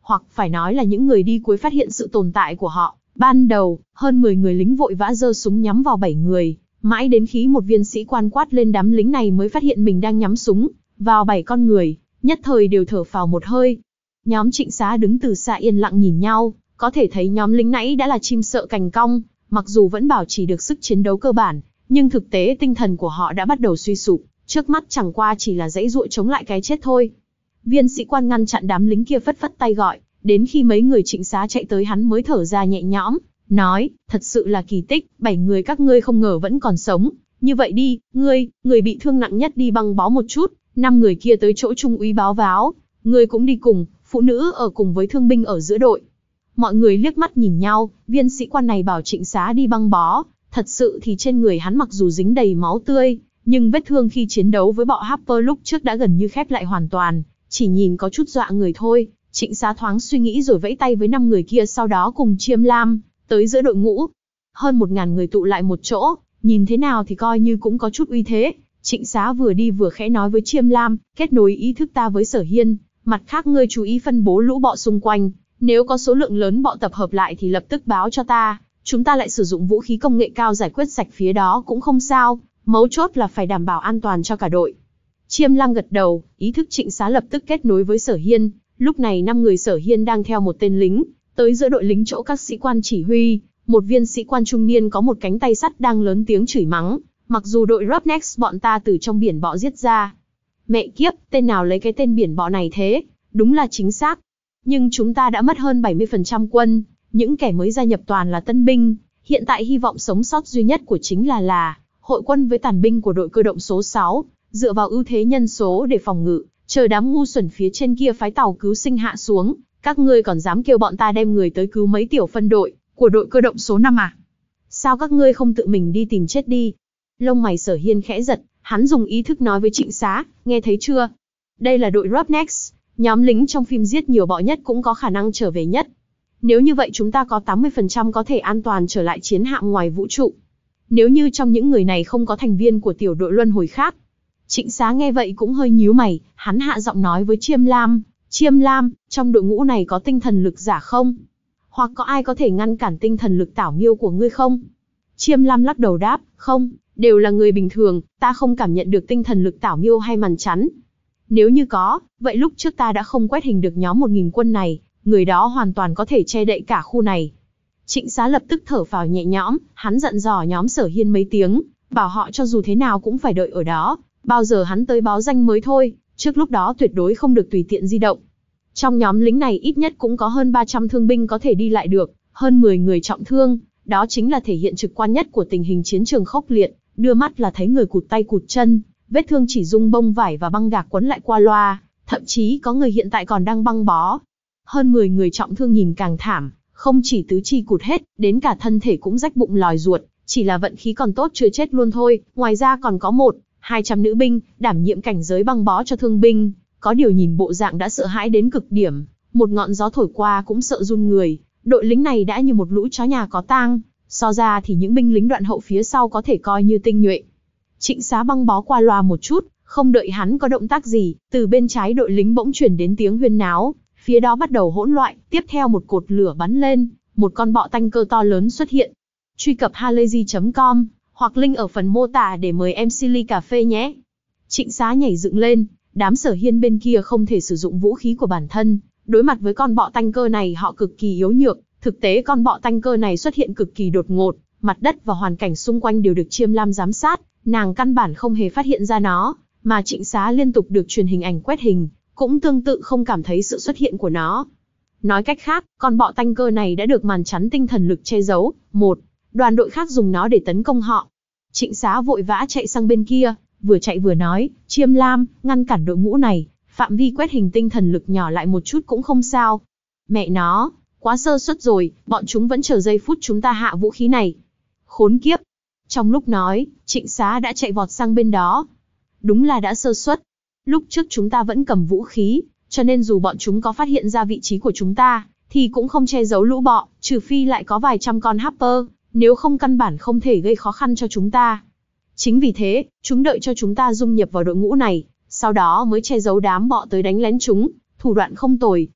hoặc phải nói là những người đi cuối phát hiện sự tồn tại của họ. Ban đầu, hơn mười người lính vội vã giơ súng nhắm vào bảy người, mãi đến khi một viên sĩ quan quát lên đám lính này mới phát hiện mình đang nhắm súng vào bảy con người, nhất thời đều thở phào một hơi. Nhóm Trịnh Xá đứng từ xa yên lặng nhìn nhau, có thể thấy nhóm lính nãy đã là chim sợ cành cong, mặc dù vẫn bảo trì được sức chiến đấu cơ bản, nhưng thực tế tinh thần của họ đã bắt đầu suy sụp, trước mắt chẳng qua chỉ là giãy giụa chống lại cái chết thôi. Viên sĩ quan ngăn chặn đám lính kia phất phất tay gọi, đến khi mấy người Trịnh Xá chạy tới hắn mới thở ra nhẹ nhõm, nói, thật sự là kỳ tích, bảy người các ngươi không ngờ vẫn còn sống. Như vậy đi, ngươi, người bị thương nặng nhất đi băng bó một chút, năm người kia tới chỗ trung úy báo cáo, ngươi cũng đi cùng, phụ nữ ở cùng với thương binh ở giữa đội. Mọi người liếc mắt nhìn nhau, viên sĩ quan này bảo Trịnh Xá đi băng bó, thật sự thì trên người hắn mặc dù dính đầy máu tươi, nhưng vết thương khi chiến đấu với bọ Harper lúc trước đã gần như khép lại hoàn toàn, chỉ nhìn có chút dọa người thôi. Trịnh Xá thoáng suy nghĩ rồi vẫy tay với năm người kia, sau đó cùng Chiêm Lam tới giữa đội ngũ. Hơn một ngàn người tụ lại một chỗ, nhìn thế nào thì coi như cũng có chút uy thế. Trịnh Xá vừa đi vừa khẽ nói với Chiêm Lam, kết nối ý thức ta với Sở Hiên, mặt khác ngươi chú ý phân bố lũ bọ xung quanh, nếu có số lượng lớn bọ tập hợp lại thì lập tức báo cho ta, chúng ta lại sử dụng vũ khí công nghệ cao giải quyết sạch phía đó cũng không sao, mấu chốt là phải đảm bảo an toàn cho cả đội. Chiêm Lam gật đầu, ý thức Trịnh Xá lập tức kết nối với Sở Hiên. Lúc này năm người Sở Hiên đang theo một tên lính, tới giữa đội lính chỗ các sĩ quan chỉ huy, một viên sĩ quan trung niên có một cánh tay sắt đang lớn tiếng chửi mắng, mặc dù đội Roughnecks bọn ta từ trong biển bọ giết ra. Mẹ kiếp, tên nào lấy cái tên biển bọ này thế, đúng là chính xác. Nhưng chúng ta đã mất hơn bảy mươi phần trăm quân, những kẻ mới gia nhập toàn là tân binh, hiện tại hy vọng sống sót duy nhất của chính là là hội quân với tàn binh của đội cơ động số sáu, dựa vào ưu thế nhân số để phòng ngự. Chờ đám ngu xuẩn phía trên kia phái tàu cứu sinh hạ xuống, các ngươi còn dám kêu bọn ta đem người tới cứu mấy tiểu phân đội của đội cơ động số năm à? Sao các ngươi không tự mình đi tìm chết đi? Lông mày Sở Hiên khẽ giật, hắn dùng ý thức nói với Trịnh Xá, nghe thấy chưa? Đây là đội Roughnecks, nhóm lính trong phim giết nhiều bọ nhất cũng có khả năng trở về nhất. Nếu như vậy chúng ta có tám mươi phần trăm có thể an toàn trở lại chiến hạm ngoài vũ trụ. Nếu như trong những người này không có thành viên của tiểu đội luân hồi khác. Trịnh Xá nghe vậy cũng hơi nhíu mày, hắn hạ giọng nói với Chiêm Lam, Chiêm Lam, trong đội ngũ này có tinh thần lực giả không? Hoặc có ai có thể ngăn cản tinh thần lực tảo nghiêu của ngươi không? Chiêm Lam lắc đầu đáp, không, đều là người bình thường, ta không cảm nhận được tinh thần lực tảo nghiêu hay màn chắn. Nếu như có, vậy lúc trước ta đã không quét hình được nhóm một nghìn quân này, người đó hoàn toàn có thể che đậy cả khu này. Trịnh Xá lập tức thở phào nhẹ nhõm, hắn dặn dò nhóm Sở Hiên mấy tiếng, bảo họ cho dù thế nào cũng phải đợi ở đó. Bao giờ hắn tới báo danh mới thôi, trước lúc đó tuyệt đối không được tùy tiện di động. Trong nhóm lính này ít nhất cũng có hơn ba trăm thương binh có thể đi lại được, hơn mười người trọng thương, đó chính là thể hiện trực quan nhất của tình hình chiến trường khốc liệt, đưa mắt là thấy người cụt tay cụt chân, vết thương chỉ dùng bông vải và băng gạc quấn lại qua loa, thậm chí có người hiện tại còn đang băng bó. Hơn mười người trọng thương nhìn càng thảm, không chỉ tứ chi cụt hết, đến cả thân thể cũng rách bụng lòi ruột, chỉ là vận khí còn tốt chưa chết luôn thôi, ngoài ra còn có một hai trăm nữ binh, đảm nhiệm cảnh giới băng bó cho thương binh, có điều nhìn bộ dạng đã sợ hãi đến cực điểm, một ngọn gió thổi qua cũng sợ run người, đội lính này đã như một lũ chó nhà có tang, so ra thì những binh lính đoạn hậu phía sau có thể coi như tinh nhuệ. Trịnh Xá băng bó qua loa một chút, không đợi hắn có động tác gì, từ bên trái đội lính bỗng chuyển đến tiếng huyên náo, phía đó bắt đầu hỗn loạn, tiếp theo một cột lửa bắn lên, một con bọ tanh cơ to lớn xuất hiện. Truy cập halayzi chấm com hoặc link ở phần mô tả để mời em xê ly cà phê nhé. Trịnh Xá nhảy dựng lên, đám Sở Hiên bên kia không thể sử dụng vũ khí của bản thân, đối mặt với con bọ tanh cơ này họ cực kỳ yếu nhược, thực tế con bọ tanh cơ này xuất hiện cực kỳ đột ngột, mặt đất và hoàn cảnh xung quanh đều được Chiêm Lam giám sát, nàng căn bản không hề phát hiện ra nó, mà Trịnh Xá liên tục được truyền hình ảnh quét hình, cũng tương tự không cảm thấy sự xuất hiện của nó. Nói cách khác, con bọ tanh cơ này đã được màn chắn tinh thần lực che giấu, một đoàn đội khác dùng nó để tấn công họ. Trịnh Xá vội vã chạy sang bên kia, vừa chạy vừa nói, Chiêm Lam, ngăn cản đội ngũ này, phạm vi quét hình tinh thần lực nhỏ lại một chút cũng không sao. Mẹ nó, quá sơ suất rồi, bọn chúng vẫn chờ giây phút chúng ta hạ vũ khí này. Khốn kiếp. Trong lúc nói, Trịnh Xá đã chạy vọt sang bên đó. Đúng là đã sơ suất. Lúc trước chúng ta vẫn cầm vũ khí, cho nên dù bọn chúng có phát hiện ra vị trí của chúng ta, thì cũng không che giấu lũ bọ, trừ phi lại có vài trăm con Harper, nếu không căn bản không thể gây khó khăn cho chúng ta. Chính vì thế, chúng đợi cho chúng ta dung nhập vào đội ngũ này, sau đó mới che giấu đám bọ tới đánh lén chúng, thủ đoạn không tồi.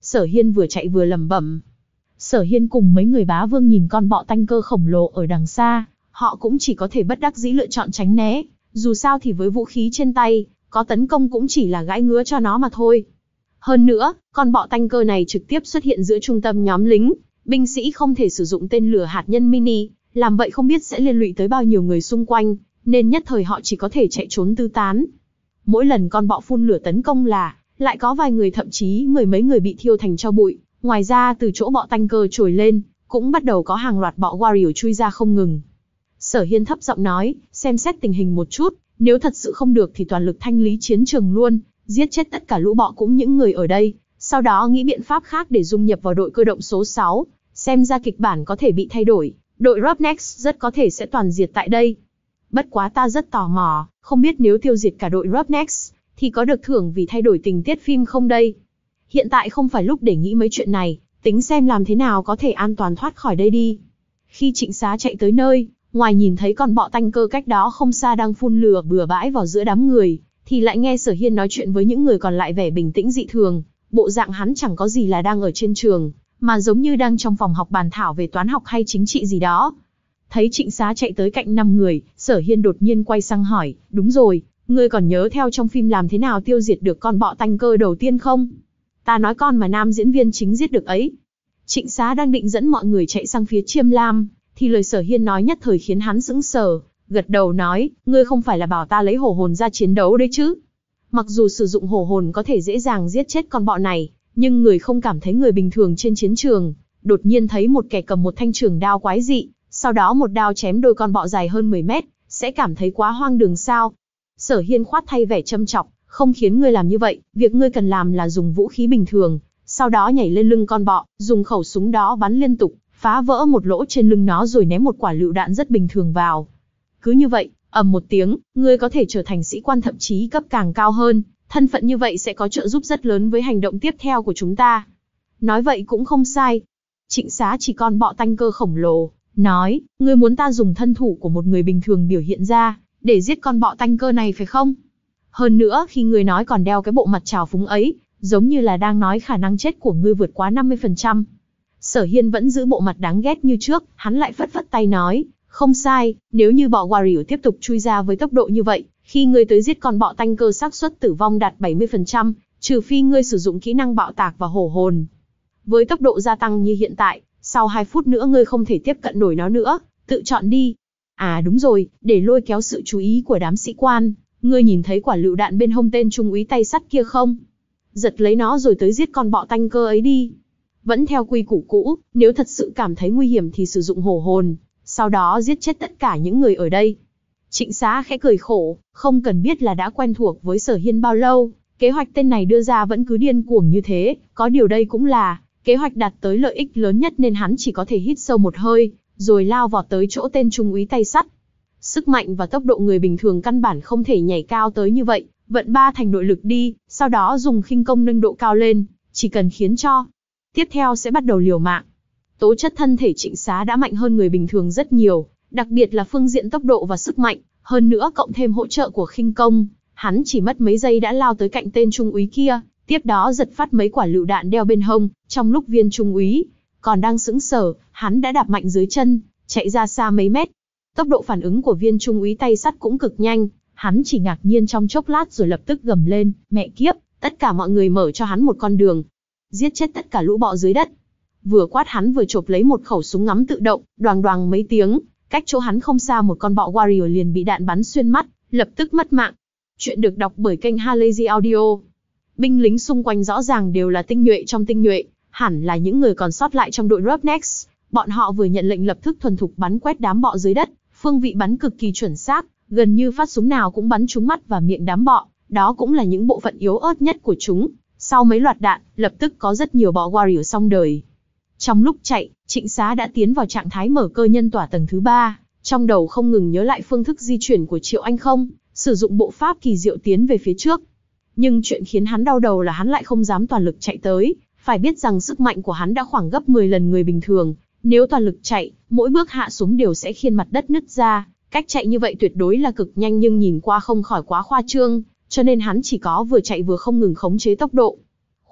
Sở Hiên vừa chạy vừa lẩm bẩm. Sở Hiên cùng mấy người bá vương nhìn con bọ tanh cơ khổng lồ ở đằng xa, họ cũng chỉ có thể bất đắc dĩ lựa chọn tránh né, dù sao thì với vũ khí trên tay, có tấn công cũng chỉ là gãi ngứa cho nó mà thôi. Hơn nữa, con bọ tanh cơ này trực tiếp xuất hiện giữa trung tâm nhóm lính, binh sĩ không thể sử dụng tên lửa hạt nhân mini, làm vậy không biết sẽ liên lụy tới bao nhiêu người xung quanh, nên nhất thời họ chỉ có thể chạy trốn tứ tán. Mỗi lần con bọ phun lửa tấn công là, lại có vài người thậm chí mười mấy người bị thiêu thành tro bụi. Ngoài ra từ chỗ bọ tanh cơ trồi lên, cũng bắt đầu có hàng loạt bọ warrior chui ra không ngừng. Sở Hiên thấp giọng nói, xem xét tình hình một chút, nếu thật sự không được thì toàn lực thanh lý chiến trường luôn, giết chết tất cả lũ bọ cũng những người ở đây, sau đó nghĩ biện pháp khác để dung nhập vào đội cơ động số sáu, xem ra kịch bản có thể bị thay đổi, đội Roughnecks rất có thể sẽ toàn diệt tại đây. Bất quá ta rất tò mò, không biết nếu tiêu diệt cả đội Roughnecks, thì có được thưởng vì thay đổi tình tiết phim không đây? Hiện tại không phải lúc để nghĩ mấy chuyện này, tính xem làm thế nào có thể an toàn thoát khỏi đây đi. Khi Trịnh Xá chạy tới nơi, ngoài nhìn thấy con bọ tanh cơ cách đó không xa đang phun lửa bừa bãi vào giữa đám người, thì lại nghe Sở Hiên nói chuyện với những người còn lại vẻ bình tĩnh dị thường, bộ dạng hắn chẳng có gì là đang ở trên trường, mà giống như đang trong phòng học bàn thảo về toán học hay chính trị gì đó. Thấy Trịnh Xá chạy tới cạnh năm người, Sở Hiên đột nhiên quay sang hỏi, đúng rồi, ngươi còn nhớ theo trong phim làm thế nào tiêu diệt được con bọ tanh cơ đầu tiên không? Ta nói con mà nam diễn viên chính giết được ấy. Trịnh Xá đang định dẫn mọi người chạy sang phía Chiêm Lam, thì lời Sở Hiên nói nhất thời khiến hắn sững sờ, gật đầu nói, ngươi không phải là bảo ta lấy hổ hồn ra chiến đấu đấy chứ? Mặc dù sử dụng hổ hồn có thể dễ dàng giết chết con bọ này, nhưng người không cảm thấy người bình thường trên chiến trường, đột nhiên thấy một kẻ cầm một thanh trường đao quái dị, sau đó một đao chém đôi con bọ dài hơn mười mét, sẽ cảm thấy quá hoang đường sao? Sở Hiên khoát thay vẻ châm chọc, không khiến ngươi làm như vậy, việc ngươi cần làm là dùng vũ khí bình thường, sau đó nhảy lên lưng con bọ, dùng khẩu súng đó bắn liên tục, phá vỡ một lỗ trên lưng nó rồi ném một quả lựu đạn rất bình thường vào. Cứ như vậy, ầm một tiếng, ngươi có thể trở thành sĩ quan thậm chí cấp càng cao hơn, thân phận như vậy sẽ có trợ giúp rất lớn với hành động tiếp theo của chúng ta. Nói vậy cũng không sai. Trịnh Xá chỉ con bọ tanh cơ khổng lồ, nói, ngươi muốn ta dùng thân thủ của một người bình thường biểu hiện ra, để giết con bọ tanh cơ này phải không? Hơn nữa khi ngươi nói còn đeo cái bộ mặt trào phúng ấy, giống như là đang nói khả năng chết của ngươi vượt quá năm mươi phần trăm. Sở Hiên vẫn giữ bộ mặt đáng ghét như trước, hắn lại phất phất tay nói, không sai, nếu như bọ warrior tiếp tục chui ra với tốc độ như vậy, khi ngươi tới giết con bọ tanh cơ xác suất tử vong đạt bảy mươi phần trăm, trừ phi ngươi sử dụng kỹ năng bạo tạc và hổ hồn. Với tốc độ gia tăng như hiện tại, sau hai phút nữa ngươi không thể tiếp cận nổi nó nữa, tự chọn đi. À đúng rồi, để lôi kéo sự chú ý của đám sĩ quan, ngươi nhìn thấy quả lựu đạn bên hông tên trung úy tay sắt kia không? Giật lấy nó rồi tới giết con bọ tanh cơ ấy đi. Vẫn theo quy củ cũ, nếu thật sự cảm thấy nguy hiểm thì sử dụng hổ hồn, sau đó giết chết tất cả những người ở đây. Trịnh Xá khẽ cười khổ, không cần biết là đã quen thuộc với Sở Hiên bao lâu, kế hoạch tên này đưa ra vẫn cứ điên cuồng như thế, có điều đây cũng là kế hoạch đạt tới lợi ích lớn nhất nên hắn chỉ có thể hít sâu một hơi, rồi lao vọt tới chỗ tên trung úy tay sắt. Sức mạnh và tốc độ người bình thường căn bản không thể nhảy cao tới như vậy, vận ba thành nội lực đi, sau đó dùng khinh công nâng độ cao lên, chỉ cần khiến cho. Tiếp theo sẽ bắt đầu liều mạng. Tố chất thân thể Trịnh Xá đã mạnh hơn người bình thường rất nhiều, đặc biệt là phương diện tốc độ và sức mạnh, hơn nữa cộng thêm hỗ trợ của khinh công, hắn chỉ mất mấy giây đã lao tới cạnh tên trung úy kia, tiếp đó giật phát mấy quả lựu đạn đeo bên hông, trong lúc viên trung úy còn đang sững sờ, hắn đã đạp mạnh dưới chân, chạy ra xa mấy mét. Tốc độ phản ứng của viên trung úy tay sắt cũng cực nhanh, hắn chỉ ngạc nhiên trong chốc lát rồi lập tức gầm lên, mẹ kiếp, tất cả mọi người mở cho hắn một con đường. Giết chết tất cả lũ bọ dưới đất. Vừa quát hắn vừa chộp lấy một khẩu súng ngắm tự động, đoàng đoàng mấy tiếng, cách chỗ hắn không xa một con bọ warrior liền bị đạn bắn xuyên mắt, lập tức mất mạng. Chuyện được đọc bởi kênh Halazy Audio. Binh lính xung quanh rõ ràng đều là tinh nhuệ trong tinh nhuệ, hẳn là những người còn sót lại trong đội Roughnecks. Bọn họ vừa nhận lệnh lập tức thuần thục bắn quét đám bọ dưới đất, phương vị bắn cực kỳ chuẩn xác, gần như phát súng nào cũng bắn trúng mắt và miệng đám bọ, đó cũng là những bộ phận yếu ớt nhất của chúng. Sau mấy loạt đạn, lập tức có rất nhiều bọ warrior xong đời. Trong lúc chạy, Trịnh Xá đã tiến vào trạng thái mở cơ nhân tỏa tầng thứ ba, trong đầu không ngừng nhớ lại phương thức di chuyển của Triệu Anh Không, sử dụng bộ pháp kỳ diệu tiến về phía trước. Nhưng chuyện khiến hắn đau đầu là hắn lại không dám toàn lực chạy tới, phải biết rằng sức mạnh của hắn đã khoảng gấp mười lần người bình thường, nếu toàn lực chạy, mỗi bước hạ xuống đều sẽ khiên mặt đất nứt ra, cách chạy như vậy tuyệt đối là cực nhanh nhưng nhìn qua không khỏi quá khoa trương, cho nên hắn chỉ có vừa chạy vừa không ngừng khống chế tốc độ.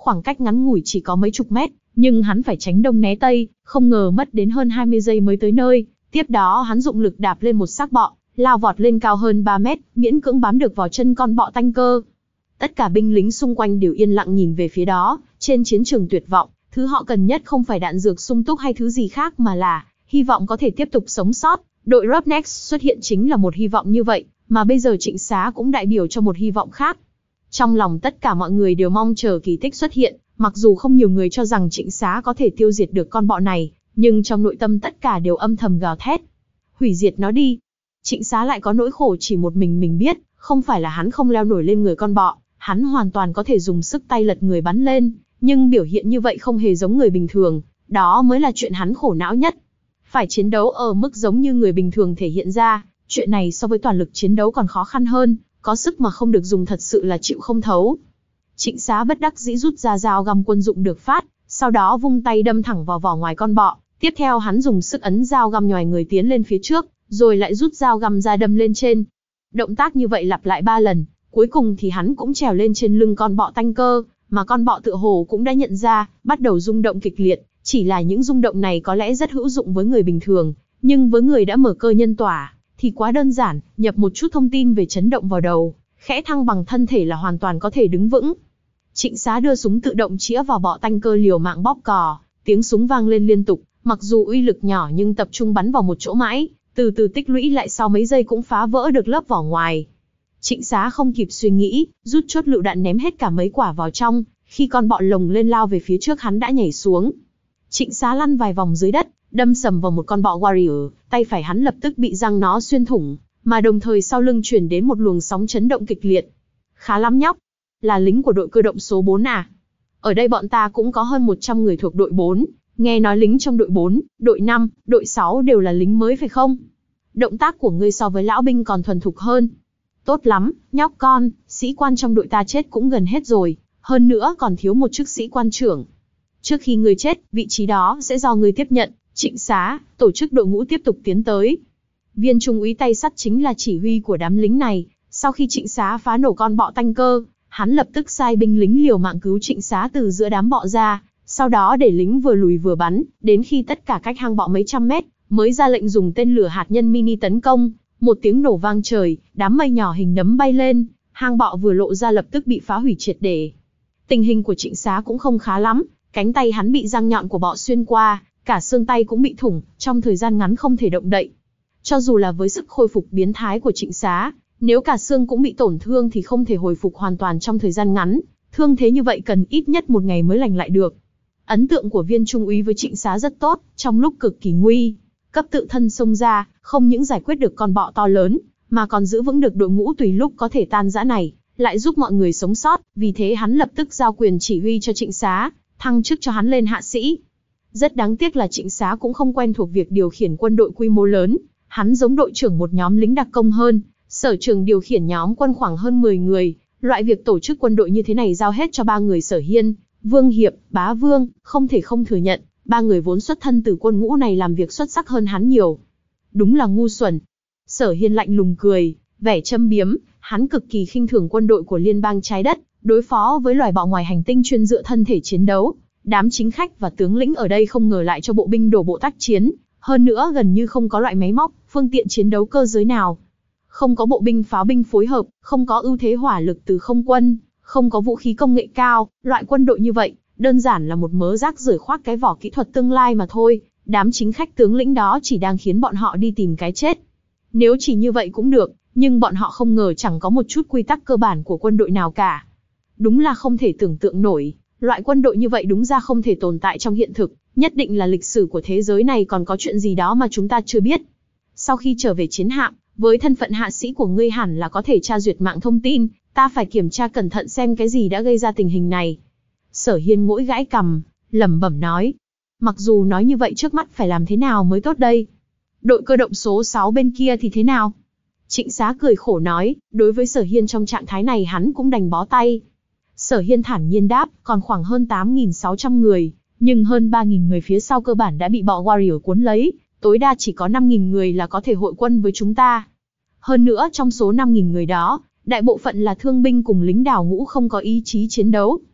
Khoảng cách ngắn ngủi chỉ có mấy chục mét, nhưng hắn phải tránh đông né tây, không ngờ mất đến hơn hai mươi giây mới tới nơi. Tiếp đó hắn dụng lực đạp lên một xác bọ, lao vọt lên cao hơn ba mét, miễn cưỡng bám được vào chân con bọ tanh cơ. Tất cả binh lính xung quanh đều yên lặng nhìn về phía đó, trên chiến trường tuyệt vọng, thứ họ cần nhất không phải đạn dược sung túc hay thứ gì khác mà là hy vọng có thể tiếp tục sống sót. Đội Roughnecks xuất hiện chính là một hy vọng như vậy, mà bây giờ Trịnh Xá cũng đại biểu cho một hy vọng khác. Trong lòng tất cả mọi người đều mong chờ kỳ tích xuất hiện, mặc dù không nhiều người cho rằng Trịnh Xá có thể tiêu diệt được con bọ này, nhưng trong nội tâm tất cả đều âm thầm gào thét. Hủy diệt nó đi. Trịnh Xá lại có nỗi khổ chỉ một mình mình biết, không phải là hắn không leo nổi lên người con bọ, hắn hoàn toàn có thể dùng sức tay lật người bắn lên, nhưng biểu hiện như vậy không hề giống người bình thường, đó mới là chuyện hắn khổ não nhất. Phải chiến đấu ở mức giống như người bình thường thể hiện ra, chuyện này so với toàn lực chiến đấu còn khó khăn hơn, có sức mà không được dùng thật sự là chịu không thấu. Trịnh Xá bất đắc dĩ rút ra dao găm quân dụng được phát, sau đó vung tay đâm thẳng vào vỏ ngoài con bọ, tiếp theo hắn dùng sức ấn dao găm nhòi người tiến lên phía trước, rồi lại rút dao găm ra đâm lên trên. Động tác như vậy lặp lại ba lần, cuối cùng thì hắn cũng trèo lên trên lưng con bọ tanh cơ, mà con bọ tựa hồ cũng đã nhận ra, bắt đầu rung động kịch liệt, chỉ là những rung động này có lẽ rất hữu dụng với người bình thường, nhưng với người đã mở cơ nhân tỏa, thì quá đơn giản, nhập một chút thông tin về chấn động vào đầu, khẽ thăng bằng thân thể là hoàn toàn có thể đứng vững. Trịnh Xá đưa súng tự động chĩa vào bọ tanh cơ liều mạng bóp cò, tiếng súng vang lên liên tục, mặc dù uy lực nhỏ nhưng tập trung bắn vào một chỗ mãi, từ từ tích lũy lại sau mấy giây cũng phá vỡ được lớp vỏ ngoài. Trịnh Xá không kịp suy nghĩ, rút chốt lựu đạn ném hết cả mấy quả vào trong, khi con bọ lồng lên lao về phía trước hắn đã nhảy xuống. Trịnh Xá lăn vài vòng dưới đất, đâm sầm vào một con bọ warrior, tay phải hắn lập tức bị răng nó xuyên thủng, mà đồng thời sau lưng chuyển đến một luồng sóng chấn động kịch liệt. Khá lắm nhóc, là lính của đội cơ động số bốn à? Ở đây bọn ta cũng có hơn một trăm người thuộc đội bốn, nghe nói lính trong đội bốn, đội năm, đội sáu đều là lính mới phải không? Động tác của ngươi so với lão binh còn thuần thục hơn. Tốt lắm, nhóc con, sĩ quan trong đội ta chết cũng gần hết rồi, hơn nữa còn thiếu một chức sĩ quan trưởng. Trước khi ngươi chết, vị trí đó sẽ do ngươi tiếp nhận. Trịnh Xá, tổ chức đội ngũ tiếp tục tiến tới. Viên trung úy tay sắt chính là chỉ huy của đám lính này. Sau khi Trịnh Xá phá nổ con bọ tanh cơ, hắn lập tức sai binh lính liều mạng cứu Trịnh Xá từ giữa đám bọ ra, sau đó để lính vừa lùi vừa bắn, đến khi tất cả cách hang bọ mấy trăm mét, mới ra lệnh dùng tên lửa hạt nhân mini tấn công. Một tiếng nổ vang trời, đám mây nhỏ hình nấm bay lên, hang bọ vừa lộ ra lập tức bị phá hủy triệt để. Tình hình của Trịnh Xá cũng không khá lắm, cánh tay hắn bị răng nhọn của bọ xuyên qua, cả xương tay cũng bị thủng, trong thời gian ngắn không thể động đậy. Cho dù là với sức khôi phục biến thái của Trịnh Xá, nếu cả xương cũng bị tổn thương thì không thể hồi phục hoàn toàn trong thời gian ngắn, thương thế như vậy cần ít nhất một ngày mới lành lại được. Ấn tượng của viên trung úy với Trịnh Xá rất tốt, trong lúc cực kỳ nguy cấp tự thân xông ra, không những giải quyết được con bọ to lớn, mà còn giữ vững được đội ngũ tùy lúc có thể tan rã này, lại giúp mọi người sống sót, vì thế hắn lập tức giao quyền chỉ huy cho Trịnh Xá, thăng chức cho hắn lên hạ sĩ. Rất đáng tiếc là Trịnh Xá cũng không quen thuộc việc điều khiển quân đội quy mô lớn, hắn giống đội trưởng một nhóm lính đặc công hơn, sở trường điều khiển nhóm quân khoảng hơn mười người, loại việc tổ chức quân đội như thế này giao hết cho ba người Sở Hiên, Vương Hiệp, Bá Vương, không thể không thừa nhận, ba người vốn xuất thân từ quân ngũ này làm việc xuất sắc hơn hắn nhiều. Đúng là ngu xuẩn. Sở Hiên lạnh lùng cười, vẻ châm biếm, hắn cực kỳ khinh thường quân đội của liên bang trái đất, đối phó với loài bọ ngoài hành tinh chuyên dựa thân thể chiến đấu. Đám chính khách và tướng lĩnh ở đây không ngờ lại cho bộ binh đổ bộ tác chiến, hơn nữa gần như không có loại máy móc, phương tiện chiến đấu cơ giới nào. Không có bộ binh pháo binh phối hợp, không có ưu thế hỏa lực từ không quân, không có vũ khí công nghệ cao, loại quân đội như vậy, đơn giản là một mớ rác rưởi khoác cái vỏ kỹ thuật tương lai mà thôi, đám chính khách tướng lĩnh đó chỉ đang khiến bọn họ đi tìm cái chết. Nếu chỉ như vậy cũng được, nhưng bọn họ không ngờ chẳng có một chút quy tắc cơ bản của quân đội nào cả. Đúng là không thể tưởng tượng nổi, loại quân đội như vậy đúng ra không thể tồn tại trong hiện thực, nhất định là lịch sử của thế giới này còn có chuyện gì đó mà chúng ta chưa biết. Sau khi trở về chiến hạm, với thân phận hạ sĩ của ngươi hẳn là có thể tra duyệt mạng thông tin, ta phải kiểm tra cẩn thận xem cái gì đã gây ra tình hình này. Sở Hiên ngỗi gãi cằm, lẩm bẩm nói. Mặc dù nói như vậy trước mắt phải làm thế nào mới tốt đây? Đội cơ động số sáu bên kia thì thế nào? Trịnh Xá cười khổ nói, đối với Sở Hiên trong trạng thái này hắn cũng đành bó tay. Sở Hiên thản nhiên đáp, còn khoảng hơn tám nghìn sáu trăm người, nhưng hơn ba nghìn người phía sau cơ bản đã bị bọ warrior cuốn lấy, tối đa chỉ có năm nghìn người là có thể hội quân với chúng ta. Hơn nữa trong số năm nghìn người đó, đại bộ phận là thương binh cùng lính đào ngũ không có ý chí chiến đấu.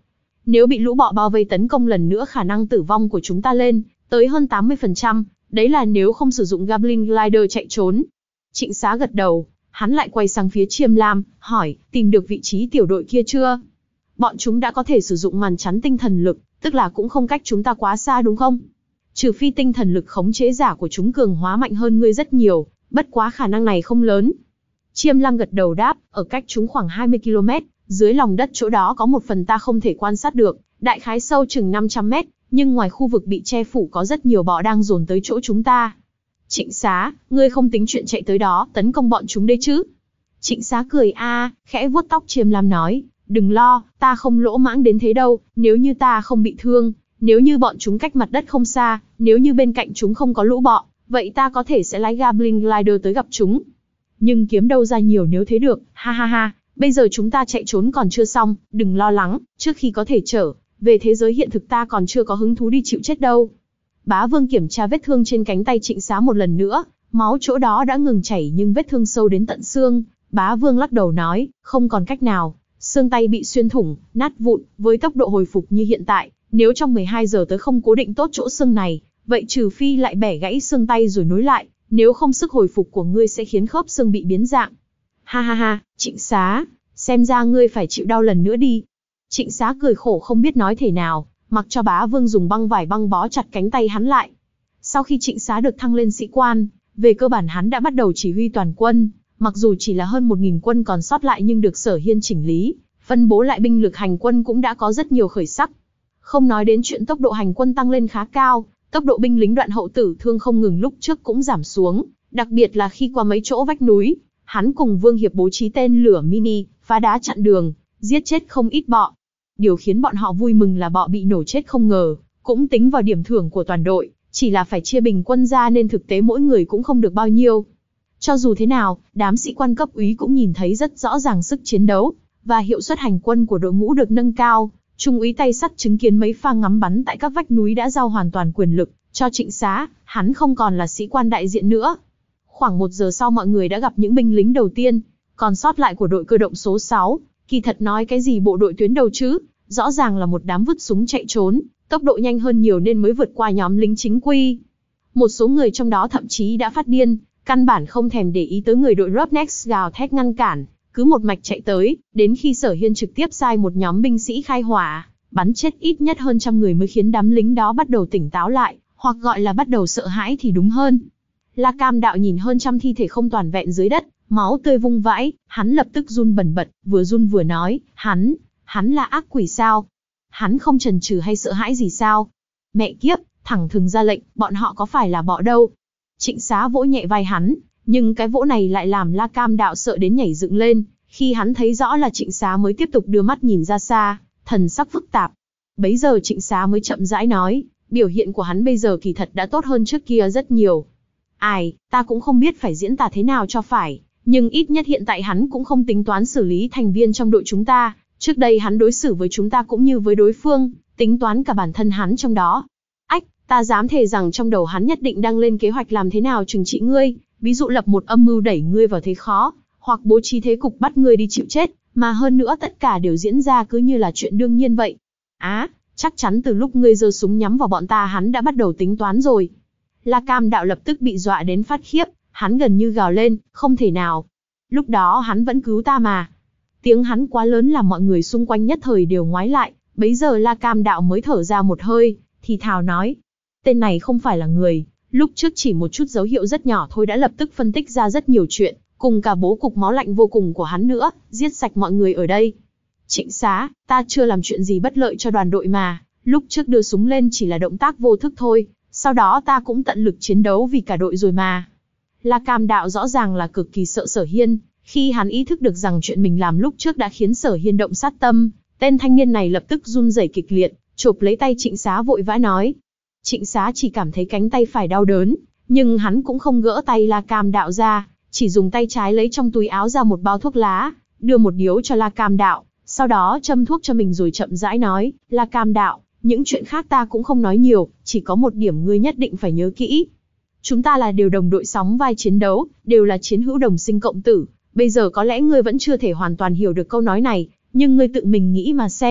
Nếu bị lũ bọ bao vây tấn công lần nữa khả năng tử vong của chúng ta lên tới hơn tám mươi phần trăm, đấy là nếu không sử dụng Goblin Glider chạy trốn. Trịnh Xá gật đầu, hắn lại quay sang phía Chiêm Lam, hỏi, tìm được vị trí tiểu đội kia chưa? Bọn chúng đã có thể sử dụng màn chắn tinh thần lực, tức là cũng không cách chúng ta quá xa đúng không? Trừ phi tinh thần lực khống chế giả của chúng cường hóa mạnh hơn ngươi rất nhiều, bất quá khả năng này không lớn. Chiêm Lam gật đầu đáp, ở cách chúng khoảng hai mươi ki lô mét, dưới lòng đất chỗ đó có một phần ta không thể quan sát được, đại khái sâu chừng năm trăm mét, nhưng ngoài khu vực bị che phủ có rất nhiều bọ đang dồn tới chỗ chúng ta. Trịnh Xá, ngươi không tính chuyện chạy tới đó, tấn công bọn chúng đấy chứ? Trịnh Xá cười a, khẽ vuốt tóc Chiêm Lam nói, đừng lo, ta không lỗ mãng đến thế đâu, nếu như ta không bị thương, nếu như bọn chúng cách mặt đất không xa, nếu như bên cạnh chúng không có lũ bọ, vậy ta có thể sẽ lái Goblin Glider tới gặp chúng. Nhưng kiếm đâu ra nhiều nếu thế được, ha ha ha, bây giờ chúng ta chạy trốn còn chưa xong, đừng lo lắng, trước khi có thể trở về thế giới hiện thực ta còn chưa có hứng thú đi chịu chết đâu. Bá Vương kiểm tra vết thương trên cánh tay Trịnh Xá một lần nữa, máu chỗ đó đã ngừng chảy nhưng vết thương sâu đến tận xương. Bá Vương lắc đầu nói, không còn cách nào, xương tay bị xuyên thủng, nát vụn, với tốc độ hồi phục như hiện tại, nếu trong mười hai giờ tới không cố định tốt chỗ xương này, vậy trừ phi lại bẻ gãy xương tay rồi nối lại, nếu không sức hồi phục của ngươi sẽ khiến khớp xương bị biến dạng. Ha ha ha, Trịnh Xá, xem ra ngươi phải chịu đau lần nữa đi. Trịnh Xá cười khổ không biết nói thế nào, mặc cho Bá Vương dùng băng vải băng bó chặt cánh tay hắn lại. Sau khi Trịnh Xá được thăng lên sĩ quan, về cơ bản hắn đã bắt đầu chỉ huy toàn quân, mặc dù chỉ là hơn một nghìn quân còn sót lại nhưng được Sở Hiên chỉnh lý, phân bố lại binh lực hành quân cũng đã có rất nhiều khởi sắc. Không nói đến chuyện tốc độ hành quân tăng lên khá cao, tốc độ binh lính đoạn hậu tử thương không ngừng lúc trước cũng giảm xuống, đặc biệt là khi qua mấy chỗ vách núi, hắn cùng Vương Hiệp bố trí tên lửa mini, phá đá chặn đường, giết chết không ít bọ. Điều khiến bọn họ vui mừng là bọ bị nổ chết không ngờ, cũng tính vào điểm thưởng của toàn đội, chỉ là phải chia bình quân ra nên thực tế mỗi người cũng không được bao nhiêu. Cho dù thế nào, đám sĩ quan cấp úy cũng nhìn thấy rất rõ ràng sức chiến đấu, và hiệu suất hành quân của đội ngũ được nâng cao. Trung úy Tay Sắt chứng kiến mấy pha ngắm bắn tại các vách núi đã giao hoàn toàn quyền lực cho Trịnh Xá, hắn không còn là sĩ quan đại diện nữa. Khoảng một giờ sau mọi người đã gặp những binh lính đầu tiên, còn sót lại của đội cơ động số sáu, kỳ thật nói cái gì bộ đội tuyến đầu chứ, rõ ràng là một đám vứt súng chạy trốn, tốc độ nhanh hơn nhiều nên mới vượt qua nhóm lính chính quy. Một số người trong đó thậm chí đã phát điên, căn bản không thèm để ý tới người đội Roughnecks gào thét ngăn cản, cứ một mạch chạy tới, đến khi Sở Hiên trực tiếp sai một nhóm binh sĩ khai hỏa, bắn chết ít nhất hơn trăm người mới khiến đám lính đó bắt đầu tỉnh táo lại, hoặc gọi là bắt đầu sợ hãi thì đúng hơn. La Cam Đạo nhìn hơn trăm thi thể không toàn vẹn dưới đất, máu tươi vung vãi, hắn lập tức run bần bật, vừa run vừa nói, hắn, hắn là ác quỷ sao? Hắn không chần chừ hay sợ hãi gì sao? Mẹ kiếp, thẳng thừng ra lệnh, bọn họ có phải là bọ đâu? Trịnh Xá vỗ nhẹ vai hắn, nhưng cái vỗ này lại làm La Cam Đạo sợ đến nhảy dựng lên, khi hắn thấy rõ là Trịnh Xá mới tiếp tục đưa mắt nhìn ra xa, thần sắc phức tạp. Bấy giờ Trịnh Xá mới chậm rãi nói, biểu hiện của hắn bây giờ kỳ thật đã tốt hơn trước kia rất nhiều. Ai, ta cũng không biết phải diễn tả thế nào cho phải, nhưng ít nhất hiện tại hắn cũng không tính toán xử lý thành viên trong đội chúng ta, trước đây hắn đối xử với chúng ta cũng như với đối phương, tính toán cả bản thân hắn trong đó. Ách, ta dám thề rằng trong đầu hắn nhất định đang lên kế hoạch làm thế nào trừng trị ngươi, ví dụ lập một âm mưu đẩy ngươi vào thế khó, hoặc bố trí thế cục bắt ngươi đi chịu chết, mà hơn nữa tất cả đều diễn ra cứ như là chuyện đương nhiên vậy. Á, à, chắc chắn từ lúc ngươi giơ súng nhắm vào bọn ta hắn đã bắt đầu tính toán rồi. La Cam Đạo lập tức bị dọa đến phát khiếp, hắn gần như gào lên, không thể nào. Lúc đó hắn vẫn cứu ta mà. Tiếng hắn quá lớn làm mọi người xung quanh nhất thời đều ngoái lại, bấy giờ La Cam Đạo mới thở ra một hơi, thì thào nói. Tên này không phải là người, lúc trước chỉ một chút dấu hiệu rất nhỏ thôi đã lập tức phân tích ra rất nhiều chuyện, cùng cả bố cục máu lạnh vô cùng của hắn nữa, giết sạch mọi người ở đây. Trịnh Xá, ta chưa làm chuyện gì bất lợi cho đoàn đội mà, lúc trước đưa súng lên chỉ là động tác vô thức thôi, sau đó ta cũng tận lực chiến đấu vì cả đội rồi mà. La Cam Đạo rõ ràng là cực kỳ sợ Sở Hiên, khi hắn ý thức được rằng chuyện mình làm lúc trước đã khiến Sở Hiên động sát tâm, tên thanh niên này lập tức run rẩy kịch liệt, chộp lấy tay Trịnh Xá vội vã nói. Trịnh Xá chỉ cảm thấy cánh tay phải đau đớn, nhưng hắn cũng không gỡ tay La Cam Đạo ra, chỉ dùng tay trái lấy trong túi áo ra một bao thuốc lá, đưa một điếu cho La Cam Đạo, sau đó châm thuốc cho mình rồi chậm rãi nói, La Cam Đạo, những chuyện khác ta cũng không nói nhiều, chỉ có một điểm ngươi nhất định phải nhớ kỹ. Chúng ta là đều đồng đội sóng vai chiến đấu, đều là chiến hữu đồng sinh cộng tử, bây giờ có lẽ ngươi vẫn chưa thể hoàn toàn hiểu được câu nói này, nhưng ngươi tự mình nghĩ mà xem,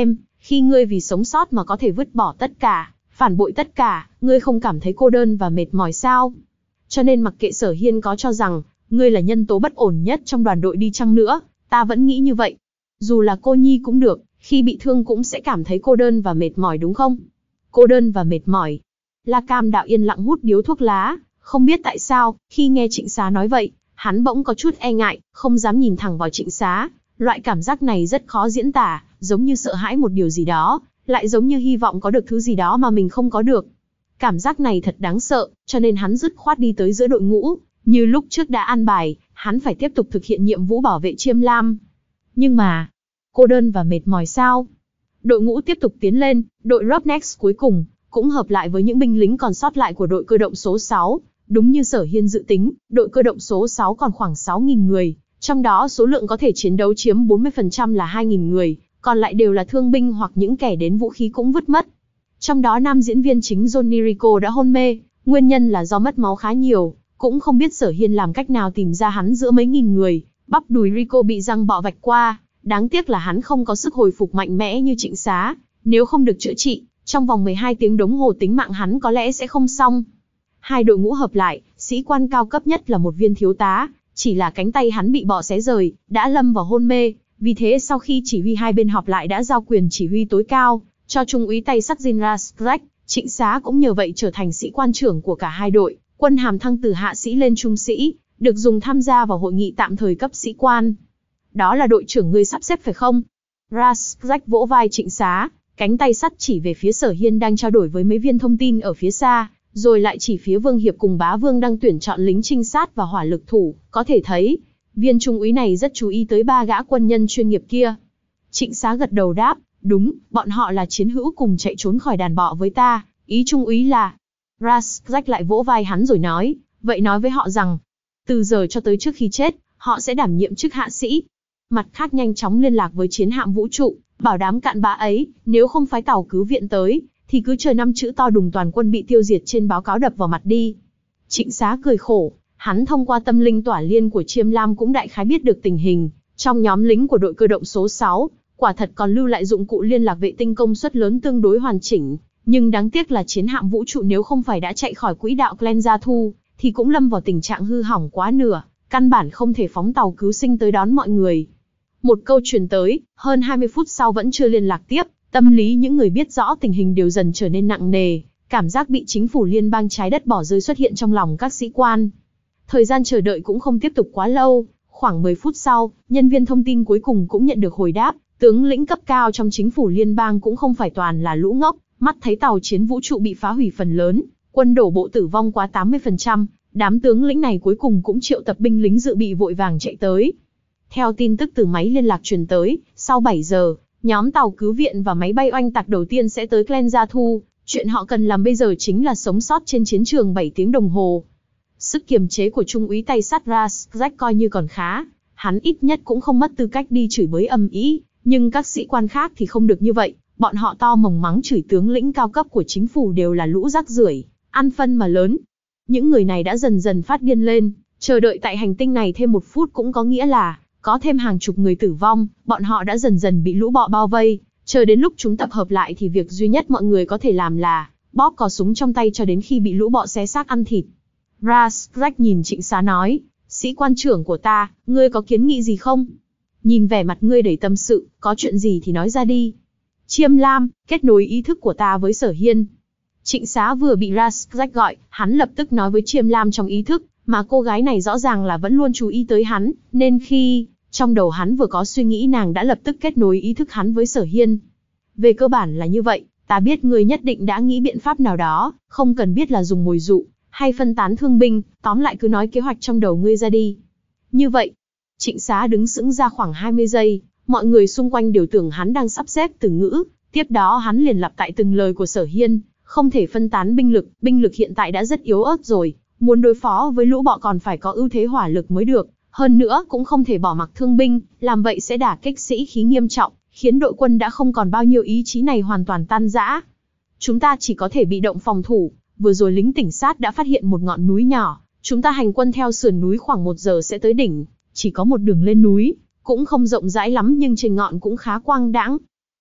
Khi ngươi vì sống sót mà có thể vứt bỏ tất cả, phản bội tất cả, ngươi không cảm thấy cô đơn và mệt mỏi sao? Cho nên mặc kệ Sở Hiên có cho rằng, ngươi là nhân tố bất ổn nhất trong đoàn đội đi chăng nữa, ta vẫn nghĩ như vậy. Dù là cô nhi cũng được, khi bị thương cũng sẽ cảm thấy cô đơn và mệt mỏi đúng không? Cô đơn và mệt mỏi. La Cam Đạo yên lặng hút điếu thuốc lá, không biết tại sao, khi nghe Trịnh Xá nói vậy, hắn bỗng có chút e ngại, không dám nhìn thẳng vào Trịnh Xá. Loại cảm giác này rất khó diễn tả, giống như sợ hãi một điều gì đó, lại giống như hy vọng có được thứ gì đó mà mình không có được. Cảm giác này thật đáng sợ, cho nên hắn dứt khoát đi tới giữa đội ngũ, như lúc trước đã an bài, hắn phải tiếp tục thực hiện nhiệm vụ bảo vệ Chiêm Lam. Nhưng mà, cô đơn và mệt mỏi sao? Đội ngũ tiếp tục tiến lên, đội Roughnecks cuối cùng, cũng hợp lại với những binh lính còn sót lại của đội cơ động số sáu. Đúng như Sở Hiên dự tính, đội cơ động số sáu còn khoảng sáu nghìn người, trong đó số lượng có thể chiến đấu chiếm bốn mươi phần trăm là hai nghìn người, còn lại đều là thương binh hoặc những kẻ đến vũ khí cũng vứt mất. Trong đó nam diễn viên chính Johnny Rico đã hôn mê, nguyên nhân là do mất máu khá nhiều, cũng không biết Sở Hiên làm cách nào tìm ra hắn giữa mấy nghìn người, bắp đùi Rico bị răng bọ vạch qua, đáng tiếc là hắn không có sức hồi phục mạnh mẽ như Trịnh Xá, nếu không được chữa trị, trong vòng mười hai tiếng đồng hồ tính mạng hắn có lẽ sẽ không xong. Hai đội ngũ hợp lại, sĩ quan cao cấp nhất là một viên thiếu tá, chỉ là cánh tay hắn bị bọ xé rời, đã lâm vào hôn mê, vì thế sau khi chỉ huy hai bên họp lại đã giao quyền chỉ huy tối cao cho trung úy tay sắt Jinra Strike. Trịnh Xá cũng nhờ vậy trở thành sĩ quan trưởng của cả hai đội, quân hàm thăng từ hạ sĩ lên trung sĩ, được dùng tham gia vào hội nghị tạm thời cấp sĩ quan. Đó là đội trưởng ngươi sắp xếp phải không? Rastrek vỗ vai Trịnh Xá, cánh tay sắt chỉ về phía Sở Hiên đang trao đổi với mấy viên thông tin ở phía xa, rồi lại chỉ phía Vương Hiệp cùng Bá Vương đang tuyển chọn lính trinh sát và hỏa lực thủ, có thể thấy, viên trung úy này rất chú ý tới ba gã quân nhân chuyên nghiệp kia. Trịnh Xá gật đầu đáp, đúng, bọn họ là chiến hữu cùng chạy trốn khỏi đàn bọ với ta, ý trung úy là... Rastrek lại vỗ vai hắn rồi nói, vậy nói với họ rằng, từ giờ cho tới trước khi chết, họ sẽ đảm nhiệm chức hạ sĩ. Mặt khác nhanh chóng liên lạc với chiến hạm vũ trụ, bảo đám cặn bã ấy, nếu không phái tàu cứu viện tới, thì cứ chờ năm chữ to đùng toàn quân bị tiêu diệt trên báo cáo đập vào mặt đi. Trịnh Xá cười khổ, hắn thông qua tâm linh tỏa liên của Chiêm Lam cũng đại khái biết được tình hình, trong nhóm lính của đội cơ động số sáu, quả thật còn lưu lại dụng cụ liên lạc vệ tinh công suất lớn tương đối hoàn chỉnh, nhưng đáng tiếc là chiến hạm vũ trụ nếu không phải đã chạy khỏi quỹ đạo Klenzathu, thì cũng lâm vào tình trạng hư hỏng quá nửa, căn bản không thể phóng tàu cứu sinh tới đón mọi người. Một câu truyền tới, hơn hai mươi phút sau vẫn chưa liên lạc tiếp, tâm lý những người biết rõ tình hình đều dần trở nên nặng nề, cảm giác bị chính phủ liên bang trái đất bỏ rơi xuất hiện trong lòng các sĩ quan. Thời gian chờ đợi cũng không tiếp tục quá lâu, khoảng mười phút sau, nhân viên thông tin cuối cùng cũng nhận được hồi đáp, tướng lĩnh cấp cao trong chính phủ liên bang cũng không phải toàn là lũ ngốc, mắt thấy tàu chiến vũ trụ bị phá hủy phần lớn, quân đổ bộ tử vong quá tám mươi phần trăm, đám tướng lĩnh này cuối cùng cũng triệu tập binh lính dự bị vội vàng chạy tới. Theo tin tức từ máy liên lạc truyền tới, sau bảy giờ, nhóm tàu cứu viện và máy bay oanh tạc đầu tiên sẽ tới Klenzathu, chuyện họ cần làm bây giờ chính là sống sót trên chiến trường bảy tiếng đồng hồ. Sức kiềm chế của trung úy tay sắt Rastrek coi như còn khá, hắn ít nhất cũng không mất tư cách đi chửi bới ầm ĩ, nhưng các sĩ quan khác thì không được như vậy, bọn họ to mồm mắng chửi tướng lĩnh cao cấp của chính phủ đều là lũ rác rưởi, ăn phân mà lớn. Những người này đã dần dần phát điên lên, chờ đợi tại hành tinh này thêm một phút cũng có nghĩa là có thêm hàng chục người tử vong, bọn họ đã dần dần bị lũ bọ bao vây, chờ đến lúc chúng tập hợp lại thì việc duy nhất mọi người có thể làm là bóp cò súng trong tay cho đến khi bị lũ bọ xé xác ăn thịt. Rastrek nhìn Trịnh Xá nói, sĩ quan trưởng của ta, ngươi có kiến nghị gì không? Nhìn vẻ mặt ngươi đầy tâm sự, có chuyện gì thì nói ra đi. Chiêm Lam, kết nối ý thức của ta với Sở Hiên. Trịnh Xá vừa bị Rastrek gọi, hắn lập tức nói với Chiêm Lam trong ý thức, mà cô gái này rõ ràng là vẫn luôn chú ý tới hắn, nên khi trong đầu hắn vừa có suy nghĩ nàng đã lập tức kết nối ý thức hắn với Sở Hiên. Về cơ bản là như vậy, ta biết ngươi nhất định đã nghĩ biện pháp nào đó, không cần biết là dùng mồi dụ, hay phân tán thương binh, tóm lại cứ nói kế hoạch trong đầu ngươi ra đi. Như vậy, Trịnh Xá đứng sững ra khoảng hai mươi giây, mọi người xung quanh đều tưởng hắn đang sắp xếp từ ngữ, tiếp đó hắn liền lặp lại từng lời của Sở Hiên, không thể phân tán binh lực, binh lực hiện tại đã rất yếu ớt rồi, muốn đối phó với lũ bọ còn phải có ưu thế hỏa lực mới được, hơn nữa cũng không thể bỏ mặc thương binh, làm vậy sẽ đả kích sĩ khí nghiêm trọng, khiến đội quân đã không còn bao nhiêu ý chí này hoàn toàn tan rã. Chúng ta chỉ có thể bị động phòng thủ, vừa rồi lính tỉnh sát đã phát hiện một ngọn núi nhỏ, chúng ta hành quân theo sườn núi khoảng một giờ sẽ tới đỉnh, chỉ có một đường lên núi, cũng không rộng rãi lắm nhưng trên ngọn cũng khá quang đãng.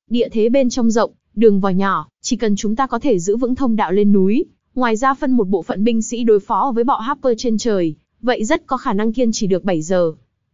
Địa thế bên trong rộng, đường vào nhỏ, chỉ cần chúng ta có thể giữ vững thông đạo lên núi, ngoài ra phân một bộ phận binh sĩ đối phó với bọ Harper trên trời, vậy rất có khả năng kiên trì được bảy giờ.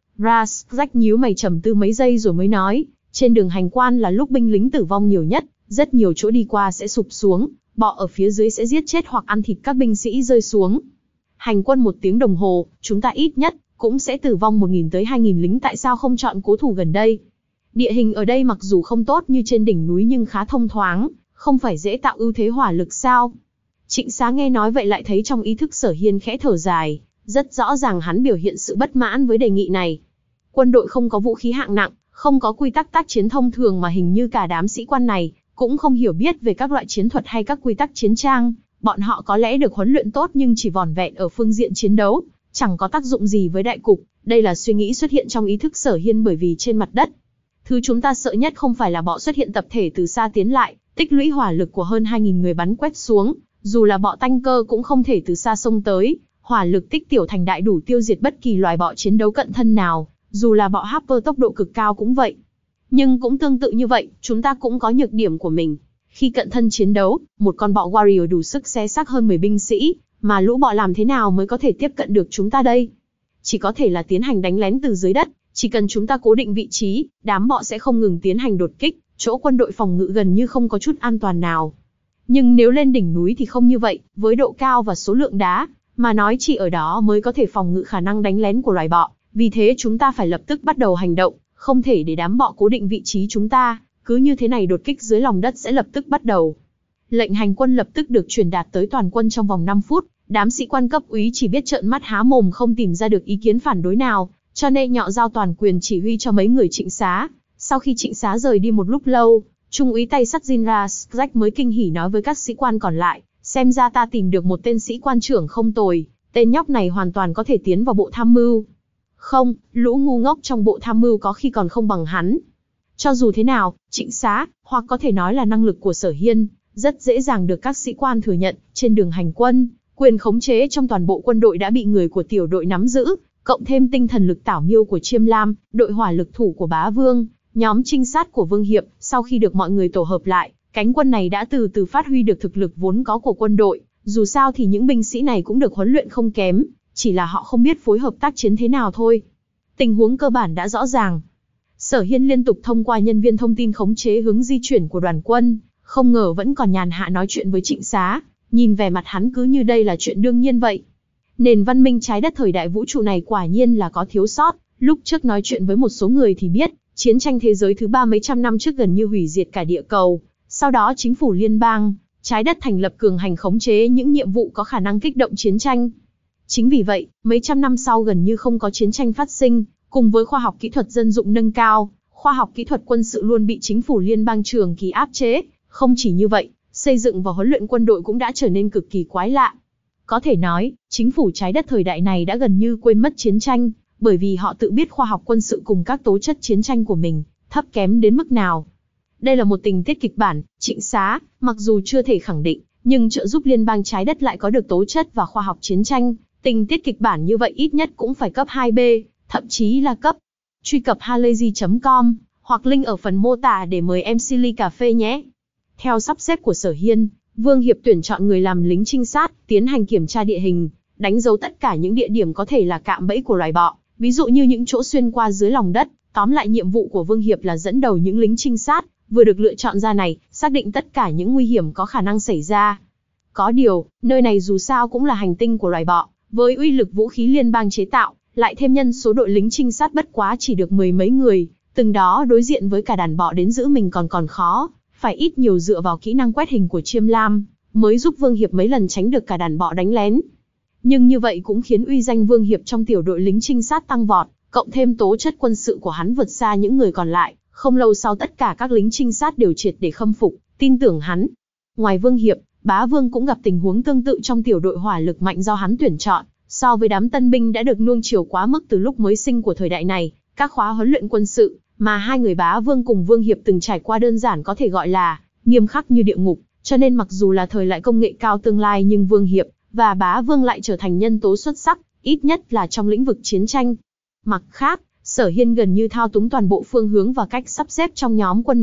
Rask nhíu mày trầm tư mấy giây rồi mới nói, trên đường hành quan là lúc binh lính tử vong nhiều nhất, rất nhiều chỗ đi qua sẽ sụp xuống, bọ ở phía dưới sẽ giết chết hoặc ăn thịt các binh sĩ rơi xuống. Hành quân một tiếng đồng hồ, chúng ta ít nhất cũng sẽ tử vong một nghìn tới hai nghìn lính, tại sao không chọn cố thủ gần đây? Địa hình ở đây mặc dù không tốt như trên đỉnh núi nhưng khá thông thoáng, không phải dễ tạo ưu thế hỏa lực sao? Trịnh Xá nghe nói vậy lại thấy trong ý thức Sở Hiên khẽ thở dài, rất rõ ràng hắn biểu hiện sự bất mãn với đề nghị này. Quân đội không có vũ khí hạng nặng, không có quy tắc tác chiến thông thường mà hình như cả đám sĩ quan này cũng không hiểu biết về các loại chiến thuật hay các quy tắc chiến trang. Bọn họ có lẽ được huấn luyện tốt nhưng chỉ vỏn vẹn ở phương diện chiến đấu, chẳng có tác dụng gì với đại cục. Đây là suy nghĩ xuất hiện trong ý thức Sở Hiên bởi vì trên mặt đất, thứ chúng ta sợ nhất không phải là bọ xuất hiện tập thể từ xa tiến lại, tích lũy hỏa lực của hơn hai nghìn người bắn quét xuống, dù là bọ tanh cơ cũng không thể từ xa xông tới, hỏa lực tích tiểu thành đại đủ tiêu diệt bất kỳ loài bọ chiến đấu cận thân nào, dù là bọ Harper tốc độ cực cao cũng vậy. Nhưng cũng tương tự như vậy, chúng ta cũng có nhược điểm của mình. Khi cận thân chiến đấu, một con bọ warrior đủ sức xé xác hơn mười binh sĩ, mà lũ bọ làm thế nào mới có thể tiếp cận được chúng ta đây? Chỉ có thể là tiến hành đánh lén từ dưới đất, chỉ cần chúng ta cố định vị trí, đám bọ sẽ không ngừng tiến hành đột kích, chỗ quân đội phòng ngự gần như không có chút an toàn nào. Nhưng nếu lên đỉnh núi thì không như vậy, với độ cao và số lượng đá, mà nói chỉ ở đó mới có thể phòng ngự khả năng đánh lén của loài bọ, vì thế chúng ta phải lập tức bắt đầu hành động, không thể để đám bọ cố định vị trí chúng ta, cứ như thế này đột kích dưới lòng đất sẽ lập tức bắt đầu. Lệnh hành quân lập tức được truyền đạt tới toàn quân trong vòng năm phút, đám sĩ quan cấp úy chỉ biết trợn mắt há mồm không tìm ra được ý kiến phản đối nào, cho nên nhọ giao toàn quyền chỉ huy cho mấy người Trịnh Xá. Sau khi Trịnh Xá rời đi một lúc lâu, Trung úy tay sắt Jinra Skzek mới kinh hỉ nói với các sĩ quan còn lại, xem ra ta tìm được một tên sĩ quan trưởng không tồi, tên nhóc này hoàn toàn có thể tiến vào bộ tham mưu. Không, lũ ngu ngốc trong bộ tham mưu có khi còn không bằng hắn. Cho dù thế nào, Trịnh Xá, hoặc có thể nói là năng lực của Sở Hiên, rất dễ dàng được các sĩ quan thừa nhận. Trên đường hành quân, quyền khống chế trong toàn bộ quân đội đã bị người của tiểu đội nắm giữ, cộng thêm tinh thần lực tảo miêu của Chiêm Lam, đội hỏa lực thủ của Bá Vương, nhóm trinh sát của Vương Hiệp, sau khi được mọi người tổ hợp lại, cánh quân này đã từ từ phát huy được thực lực vốn có của quân đội. Dù sao thì những binh sĩ này cũng được huấn luyện không kém, chỉ là họ không biết phối hợp tác chiến thế nào thôi. Tình huống cơ bản đã rõ ràng. Sở Hiên liên tục thông qua nhân viên thông tin khống chế hướng di chuyển của đoàn quân, không ngờ vẫn còn nhàn hạ nói chuyện với Trịnh Xá, nhìn vẻ mặt hắn cứ như đây là chuyện đương nhiên vậy. Nền văn minh trái đất thời đại vũ trụ này quả nhiên là có thiếu sót, lúc trước nói chuyện với một số người thì biết, chiến tranh thế giới thứ ba mấy trăm năm trước gần như hủy diệt cả địa cầu, sau đó chính phủ liên bang, trái đất thành lập cường hành khống chế những nhiệm vụ có khả năng kích động chiến tranh. Chính vì vậy, mấy trăm năm sau gần như không có chiến tranh phát sinh, cùng với khoa học kỹ thuật dân dụng nâng cao, khoa học kỹ thuật quân sự luôn bị chính phủ liên bang trường kỳ áp chế. Không chỉ như vậy, xây dựng và huấn luyện quân đội cũng đã trở nên cực kỳ quái lạ. Có thể nói, chính phủ trái đất thời đại này đã gần như quên mất chiến tranh, bởi vì họ tự biết khoa học quân sự cùng các tố chất chiến tranh của mình thấp kém đến mức nào. Đây là một tình tiết kịch bản, Trịnh Xá, mặc dù chưa thể khẳng định, nhưng trợ giúp liên bang trái đất lại có được tố chất và khoa học chiến tranh. Tình tiết kịch bản như vậy ít nhất cũng phải cấp hai B, thậm chí là cấp. Truy cập halayzi chấm com, hoặc link ở phần mô tả để mời em xê ly cà phê nhé. Theo sắp xếp của Sở Hiên, Vương Hiệp tuyển chọn người làm lính trinh sát, tiến hành kiểm tra địa hình, đánh dấu tất cả những địa điểm có thể là cạm bẫy của loài bọ, ví dụ như những chỗ xuyên qua dưới lòng đất. Tóm lại nhiệm vụ của Vương Hiệp là dẫn đầu những lính trinh sát, vừa được lựa chọn ra này, xác định tất cả những nguy hiểm có khả năng xảy ra. Có điều, nơi này dù sao cũng là hành tinh của loài bọ, với uy lực vũ khí liên bang chế tạo, lại thêm nhân số đội lính trinh sát bất quá chỉ được mười mấy người, từng đó đối diện với cả đàn bọ đến giữ mình còn còn khó, phải ít nhiều dựa vào kỹ năng quét hình của Chiêm Lam, mới giúp Vương Hiệp mấy lần tránh được cả đàn bọ đánh lén. Nhưng như vậy cũng khiến uy danh Vương Hiệp trong tiểu đội lính trinh sát tăng vọt, cộng thêm tố chất quân sự của hắn vượt xa những người còn lại, không lâu sau tất cả các lính trinh sát đều triệt để khâm phục, tin tưởng hắn. Ngoài Vương Hiệp, Bá Vương cũng gặp tình huống tương tự trong tiểu đội hỏa lực mạnh do hắn tuyển chọn. So với đám tân binh đã được nuông chiều quá mức từ lúc mới sinh của thời đại này, các khóa huấn luyện quân sự mà hai người Bá Vương cùng Vương Hiệp từng trải qua đơn giản có thể gọi là nghiêm khắc như địa ngục, cho nên mặc dù là thời đại công nghệ cao tương lai nhưng Vương Hiệp và Bá Vương lại trở thành nhân tố xuất sắc, ít nhất là trong lĩnh vực chiến tranh. Mặt khác, Sở Hiên gần như thao túng toàn bộ phương hướng và cách sắp xếp trong nhóm quân này,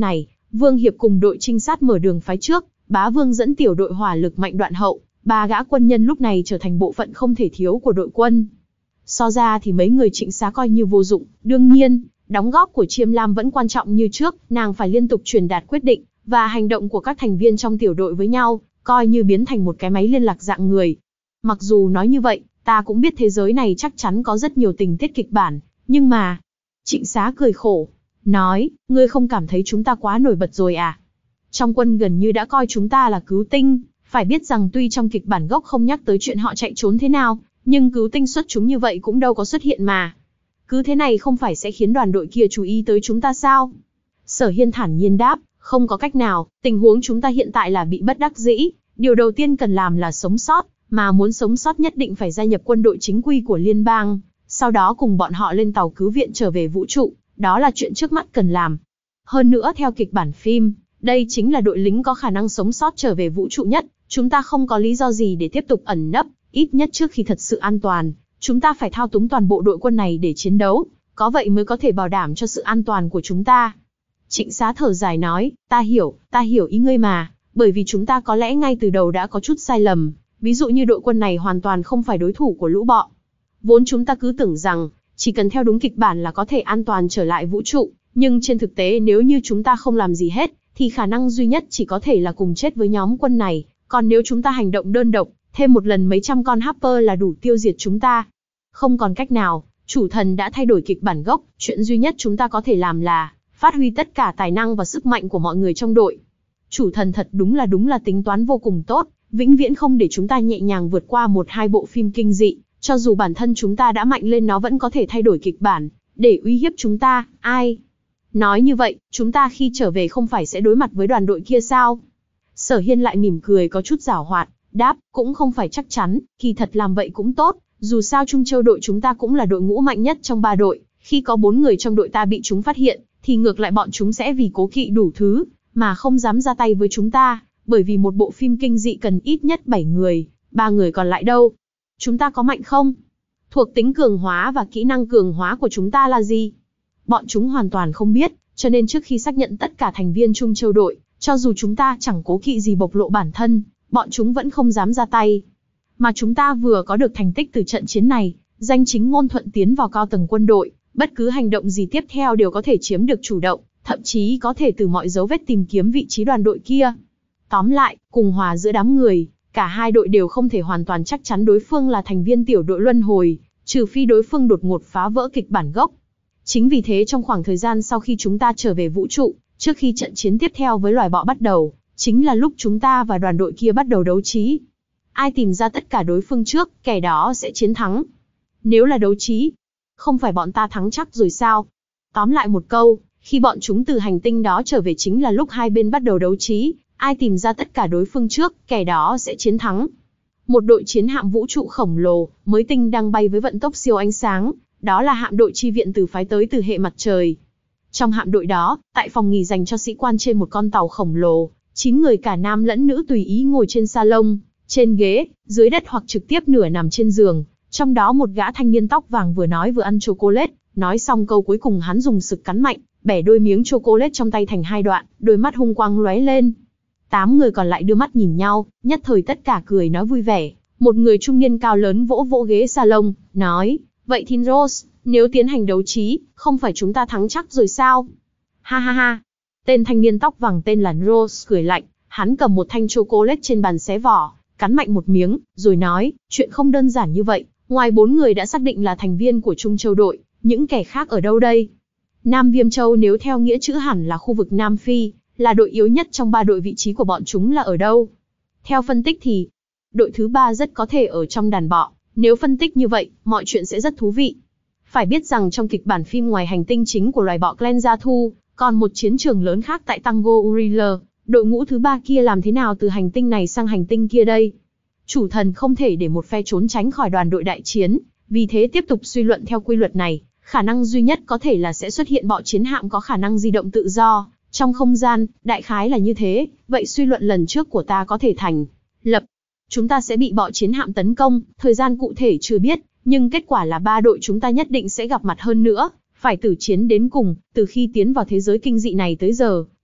Vương Hiệp cùng đội trinh sát mở đường phái trước, Bá Vương dẫn tiểu đội hỏa lực mạnh đoạn hậu, ba gã quân nhân lúc này trở thành bộ phận không thể thiếu của đội quân. So ra thì mấy người Trịnh Xá coi như vô dụng, đương nhiên, đóng góp của Chiêm Lam vẫn quan trọng như trước, nàng phải liên tục truyền đạt quyết định và hành động của các thành viên trong tiểu đội với nhau, coi như biến thành một cái máy liên lạc dạng người. Mặc dù nói như vậy, ta cũng biết thế giới này chắc chắn có rất nhiều tình tiết kịch bản, nhưng mà... Trịnh Xá cười khổ, nói, ngươi không cảm thấy chúng ta quá nổi bật rồi à? Trong quân gần như đã coi chúng ta là cứu tinh, phải biết rằng tuy trong kịch bản gốc không nhắc tới chuyện họ chạy trốn thế nào, nhưng cứu tinh xuất chúng như vậy cũng đâu có xuất hiện mà. Cứ thế này không phải sẽ khiến đoàn đội kia chú ý tới chúng ta sao? Sở Hiên thản nhiên đáp, không có cách nào, tình huống chúng ta hiện tại là bị bất đắc dĩ, điều đầu tiên cần làm là sống sót, mà muốn sống sót nhất định phải gia nhập quân đội chính quy của liên bang, sau đó cùng bọn họ lên tàu cứu viện trở về vũ trụ, đó là chuyện trước mắt cần làm. Hơn nữa theo kịch bản phim, đây chính là đội lính có khả năng sống sót trở về vũ trụ nhất, chúng ta không có lý do gì để tiếp tục ẩn nấp, ít nhất trước khi thật sự an toàn, chúng ta phải thao túng toàn bộ đội quân này để chiến đấu, có vậy mới có thể bảo đảm cho sự an toàn của chúng ta. Trịnh Xá thở dài nói, ta hiểu, ta hiểu ý ngươi mà, bởi vì chúng ta có lẽ ngay từ đầu đã có chút sai lầm, ví dụ như đội quân này hoàn toàn không phải đối thủ của lũ bọ. Vốn chúng ta cứ tưởng rằng, chỉ cần theo đúng kịch bản là có thể an toàn trở lại vũ trụ, nhưng trên thực tế nếu như chúng ta không làm gì hết, thì khả năng duy nhất chỉ có thể là cùng chết với nhóm quân này, còn nếu chúng ta hành động đơn độc, thêm một lần mấy trăm con Harper là đủ tiêu diệt chúng ta. Không còn cách nào, chủ thần đã thay đổi kịch bản gốc, chuyện duy nhất chúng ta có thể làm là phát huy tất cả tài năng và sức mạnh của mọi người trong đội. Chủ thần thật đúng là đúng là tính toán vô cùng tốt, vĩnh viễn không để chúng ta nhẹ nhàng vượt qua một hai bộ phim kinh dị, cho dù bản thân chúng ta đã mạnh lên nó vẫn có thể thay đổi kịch bản, để uy hiếp chúng ta, ai? Nói như vậy, chúng ta khi trở về không phải sẽ đối mặt với đoàn đội kia sao? Sở Hiên lại mỉm cười có chút giảo hoạt, đáp, cũng không phải chắc chắn, kỳ thật làm vậy cũng tốt, dù sao Trung Châu đội chúng ta cũng là đội ngũ mạnh nhất trong ba đội, khi có bốn người trong đội ta bị chúng phát hiện, thì ngược lại bọn chúng sẽ vì cố kỵ đủ thứ, mà không dám ra tay với chúng ta, bởi vì một bộ phim kinh dị cần ít nhất bảy người, ba người còn lại đâu? Chúng ta có mạnh không? Thuộc tính cường hóa và kỹ năng cường hóa của chúng ta là gì? Bọn chúng hoàn toàn không biết, cho nên trước khi xác nhận tất cả thành viên Trung Châu đội, cho dù chúng ta chẳng cố kỵ gì bộc lộ bản thân, bọn chúng vẫn không dám ra tay. Mà chúng ta vừa có được thành tích từ trận chiến này, danh chính ngôn thuận tiến vào cao tầng quân đội, bất cứ hành động gì tiếp theo đều có thể chiếm được chủ động, thậm chí có thể từ mọi dấu vết tìm kiếm vị trí đoàn đội kia. Tóm lại, cùng hòa giữa đám người, cả hai đội đều không thể hoàn toàn chắc chắn đối phương là thành viên tiểu đội luân hồi, trừ phi đối phương đột ngột phá vỡ kịch bản gốc. Chính vì thế trong khoảng thời gian sau khi chúng ta trở về vũ trụ, trước khi trận chiến tiếp theo với loài bọ bắt đầu, chính là lúc chúng ta và đoàn đội kia bắt đầu đấu trí. Ai tìm ra tất cả đối phương trước, kẻ đó sẽ chiến thắng. Nếu là đấu trí, không phải bọn ta thắng chắc rồi sao? Tóm lại một câu, khi bọn chúng từ hành tinh đó trở về chính là lúc hai bên bắt đầu đấu trí, ai tìm ra tất cả đối phương trước, kẻ đó sẽ chiến thắng. Một đội chiến hạm vũ trụ khổng lồ, mới tinh đang bay với vận tốc siêu ánh sáng, đó là hạm đội chi viện từ phái tới từ hệ mặt trời. Trong hạm đội đó, tại phòng nghỉ dành cho sĩ quan trên một con tàu khổng lồ, chín người cả nam lẫn nữ tùy ý ngồi trên salon, trên ghế, dưới đất hoặc trực tiếp nửa nằm trên giường. Trong đó một gã thanh niên tóc vàng vừa nói vừa ăn chocolate, nói xong câu cuối cùng hắn dùng sực cắn mạnh, bẻ đôi miếng chocolate trong tay thành hai đoạn, đôi mắt hung quang lóe lên. Tám người còn lại đưa mắt nhìn nhau, nhất thời tất cả cười nói vui vẻ. Một người trung niên cao lớn vỗ vỗ ghế salon, nói, vậy thì Rose, nếu tiến hành đấu trí, không phải chúng ta thắng chắc rồi sao? Ha ha ha. Tên thanh niên tóc vàng tên là Rose cười lạnh, hắn cầm một thanh chocolate trên bàn xé vỏ, cắn mạnh một miếng, rồi nói, chuyện không đơn giản như vậy, ngoài bốn người đã xác định là thành viên của Trung Châu đội, những kẻ khác ở đâu đây? Nam Viêm Châu nếu theo nghĩa chữ hẳn là khu vực Nam Phi, là đội yếu nhất trong ba đội, vị trí của bọn chúng là ở đâu? Theo phân tích thì, đội thứ ba rất có thể ở trong đàn bọ, nếu phân tích như vậy, mọi chuyện sẽ rất thú vị. Phải biết rằng trong kịch bản phim ngoài hành tinh chính của loài bọ Klenzathu, còn một chiến trường lớn khác tại Tango Uriler, đội ngũ thứ ba kia làm thế nào từ hành tinh này sang hành tinh kia đây? Chủ thần không thể để một phe trốn tránh khỏi đoàn đội đại chiến, vì thế tiếp tục suy luận theo quy luật này, khả năng duy nhất có thể là sẽ xuất hiện bọ chiến hạm có khả năng di động tự do trong không gian, đại khái là như thế, vậy suy luận lần trước của ta có thể thành lập. Chúng ta sẽ bị bọ chiến hạm tấn công, thời gian cụ thể chưa biết, nhưng kết quả là ba đội chúng ta nhất định sẽ gặp mặt hơn nữa, phải tử chiến đến cùng, từ khi tiến vào thế giới kinh dị này tới giờ,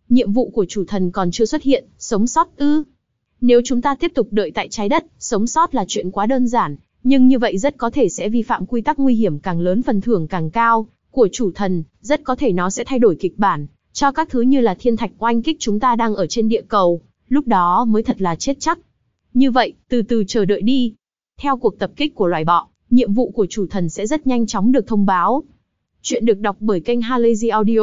nhiệm vụ của chủ thần còn chưa xuất hiện, sống sót ư? Nếu chúng ta tiếp tục đợi tại trái đất, sống sót là chuyện quá đơn giản, nhưng như vậy rất có thể sẽ vi phạm quy tắc nguy hiểm càng lớn phần thưởng càng cao của chủ thần, rất có thể nó sẽ thay đổi kịch bản, cho các thứ như là thiên thạch oanh kích chúng ta đang ở trên địa cầu, lúc đó mới thật là chết chắc. Như vậy, từ từ chờ đợi đi. Theo cuộc tập kích của loài bọ, nhiệm vụ của chủ thần sẽ rất nhanh chóng được thông báo. Chuyện được đọc bởi kênh Halazy Audio.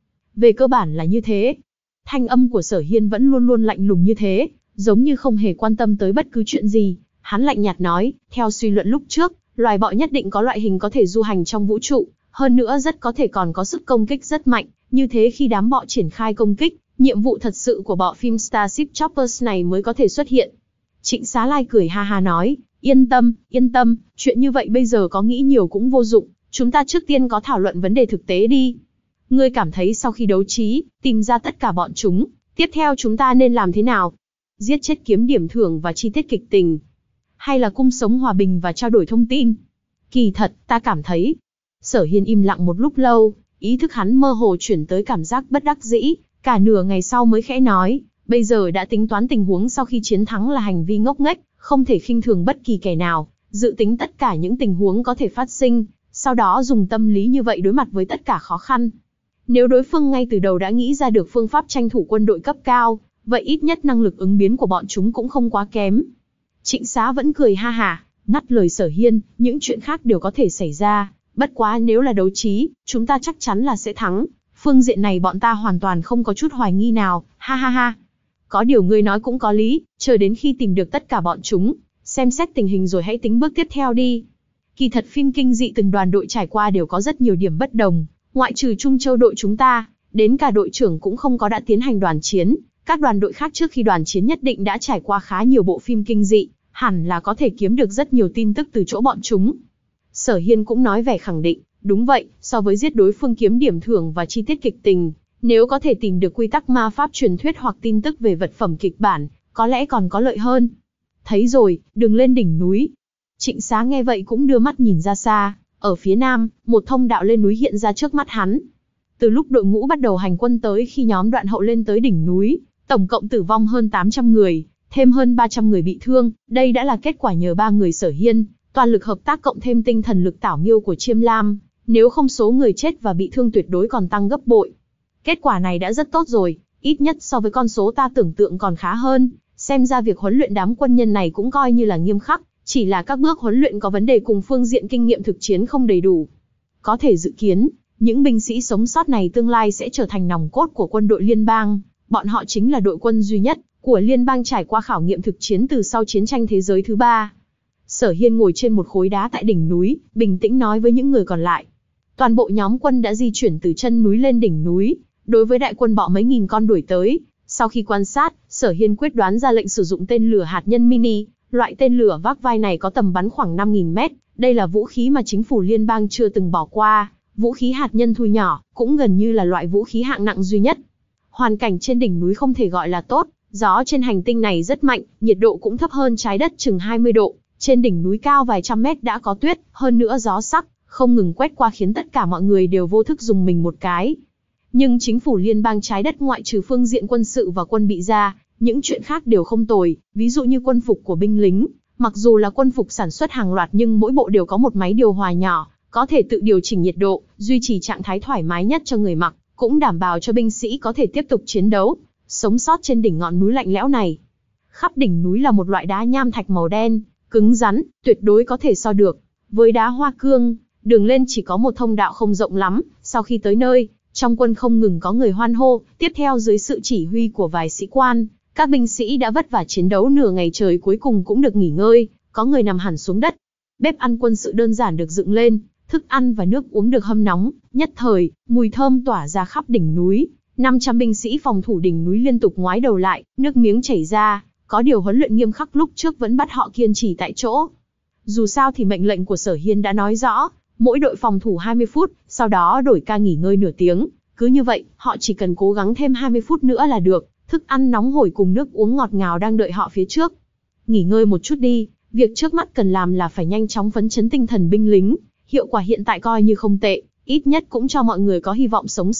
Về cơ bản là như thế. Thanh âm của Sở Hiên vẫn luôn luôn lạnh lùng như thế, giống như không hề quan tâm tới bất cứ chuyện gì. Hắn lạnh nhạt nói, theo suy luận lúc trước, loài bọ nhất định có loại hình có thể du hành trong vũ trụ, hơn nữa rất có thể còn có sức công kích rất mạnh, như thế khi đám bọ triển khai công kích, nhiệm vụ thật sự của bọ phim Starship Troopers này mới có thể xuất hiện. Trịnh Xá Lai cười ha ha nói, yên tâm, yên tâm, chuyện như vậy bây giờ có nghĩ nhiều cũng vô dụng, chúng ta trước tiên có thảo luận vấn đề thực tế đi. Ngươi cảm thấy sau khi đấu trí, tìm ra tất cả bọn chúng, tiếp theo chúng ta nên làm thế nào? Giết chết kiếm điểm thưởng và chi tiết kịch tình? Hay là cung sống hòa bình và trao đổi thông tin? Kỳ thật, ta cảm thấy... Sở Hiên im lặng một lúc lâu, ý thức hắn mơ hồ chuyển tới cảm giác bất đắc dĩ, cả nửa ngày sau mới khẽ nói, bây giờ đã tính toán tình huống sau khi chiến thắng là hành vi ngốc nghếch, không thể khinh thường bất kỳ kẻ nào, dự tính tất cả những tình huống có thể phát sinh, sau đó dùng tâm lý như vậy đối mặt với tất cả khó khăn. Nếu đối phương ngay từ đầu đã nghĩ ra được phương pháp tranh thủ quân đội cấp cao, vậy ít nhất năng lực ứng biến của bọn chúng cũng không quá kém. Trịnh Xá vẫn cười ha hả, ngắt lời Sở Hiên, những chuyện khác đều có thể xảy ra, bất quá nếu là đấu trí, chúng ta chắc chắn là sẽ thắng, phương diện này bọn ta hoàn toàn không có chút hoài nghi nào, ha ha ha. Có điều ngươi nói cũng có lý, chờ đến khi tìm được tất cả bọn chúng, xem xét tình hình rồi hãy tính bước tiếp theo đi. Kỳ thật phim kinh dị từng đoàn đội trải qua đều có rất nhiều điểm bất đồng, ngoại trừ Trung Châu đội chúng ta, đến cả đội trưởng cũng không có đã tiến hành đoàn chiến, các đoàn đội khác trước khi đoàn chiến nhất định đã trải qua khá nhiều bộ phim kinh dị, hẳn là có thể kiếm được rất nhiều tin tức từ chỗ bọn chúng. Sở Hiên cũng nói vẻ khẳng định, đúng vậy, so với giết đối phương kiếm điểm thưởng và chi tiết kịch tình, nếu có thể tìm được quy tắc ma pháp truyền thuyết hoặc tin tức về vật phẩm kịch bản, có lẽ còn có lợi hơn. Thấy rồi, đừng lên đỉnh núi. Trịnh Xá nghe vậy cũng đưa mắt nhìn ra xa, ở phía nam, một thông đạo lên núi hiện ra trước mắt hắn. Từ lúc đội ngũ bắt đầu hành quân tới khi nhóm Đoạn Hậu lên tới đỉnh núi, tổng cộng tử vong hơn tám trăm người, thêm hơn ba trăm người bị thương, đây đã là kết quả nhờ ba người Sở Hiên, toàn lực hợp tác cộng thêm tinh thần lực tảo nghiêu của Chiêm Lam, nếu không số người chết và bị thương tuyệt đối còn tăng gấp bội. Kết quả này đã rất tốt rồi, ít nhất so với con số ta tưởng tượng còn khá hơn, xem ra việc huấn luyện đám quân nhân này cũng coi như là nghiêm khắc, chỉ là các bước huấn luyện có vấn đề cùng phương diện kinh nghiệm thực chiến không đầy đủ. Có thể dự kiến, những binh sĩ sống sót này tương lai sẽ trở thành nòng cốt của quân đội liên bang, bọn họ chính là đội quân duy nhất của liên bang trải qua khảo nghiệm thực chiến từ sau chiến tranh thế giới thứ ba. Sở Hiên ngồi trên một khối đá tại đỉnh núi, bình tĩnh nói với những người còn lại. Toàn bộ nhóm quân đã di chuyển từ chân núi lên đỉnh núi, đối với đại quân bọ mấy nghìn con đuổi tới. Sau khi quan sát, Sở Hiên quyết đoán ra lệnh sử dụng tên lửa hạt nhân mini. Loại tên lửa vác vai này có tầm bắn khoảng năm nghìn mét, đây là vũ khí mà chính phủ liên bang chưa từng bỏ qua. Vũ khí hạt nhân thu nhỏ, cũng gần như là loại vũ khí hạng nặng duy nhất. Hoàn cảnh trên đỉnh núi không thể gọi là tốt, gió trên hành tinh này rất mạnh, nhiệt độ cũng thấp hơn trái đất chừng hai mươi độ. Trên đỉnh núi cao vài trăm mét đã có tuyết, hơn nữa gió sắc, không ngừng quét qua khiến tất cả mọi người đều vô thức dùng mình một cái. Nhưng chính phủ liên bang trái đất ngoại trừ phương diện quân sự và quân bị ra, những chuyện khác đều không tồi, ví dụ như quân phục của binh lính, mặc dù là quân phục sản xuất hàng loạt nhưng mỗi bộ đều có một máy điều hòa nhỏ, có thể tự điều chỉnh nhiệt độ, duy trì trạng thái thoải mái nhất cho người mặc, cũng đảm bảo cho binh sĩ có thể tiếp tục chiến đấu, sống sót trên đỉnh ngọn núi lạnh lẽo này. Khắp đỉnh núi là một loại đá nham thạch màu đen, cứng rắn, tuyệt đối có thể so được với đá hoa cương. Đường lên chỉ có một thông đạo không rộng lắm, sau khi tới nơi, trong quân không ngừng có người hoan hô, tiếp theo dưới sự chỉ huy của vài sĩ quan, các binh sĩ đã vất vả chiến đấu nửa ngày trời cuối cùng cũng được nghỉ ngơi, có người nằm hẳn xuống đất. Bếp ăn quân sự đơn giản được dựng lên, thức ăn và nước uống được hâm nóng, nhất thời, mùi thơm tỏa ra khắp đỉnh núi. năm trăm binh sĩ phòng thủ đỉnh núi liên tục ngoái đầu lại, nước miếng chảy ra, có điều huấn luyện nghiêm khắc lúc trước vẫn bắt họ kiên trì tại chỗ. Dù sao thì mệnh lệnh của Sở Hiên đã nói rõ, mỗi đội phòng thủ hai mươi phút, sau đó đổi ca nghỉ ngơi nửa tiếng. Cứ như vậy, họ chỉ cần cố gắng thêm hai mươi phút nữa là được, thức ăn nóng hổi cùng nước uống ngọt ngào đang đợi họ phía trước. Nghỉ ngơi một chút đi, việc trước mắt cần làm là phải nhanh chóng phấn chấn tinh thần binh lính, hiệu quả hiện tại coi như không tệ, ít nhất cũng cho mọi người có hy vọng sống sót,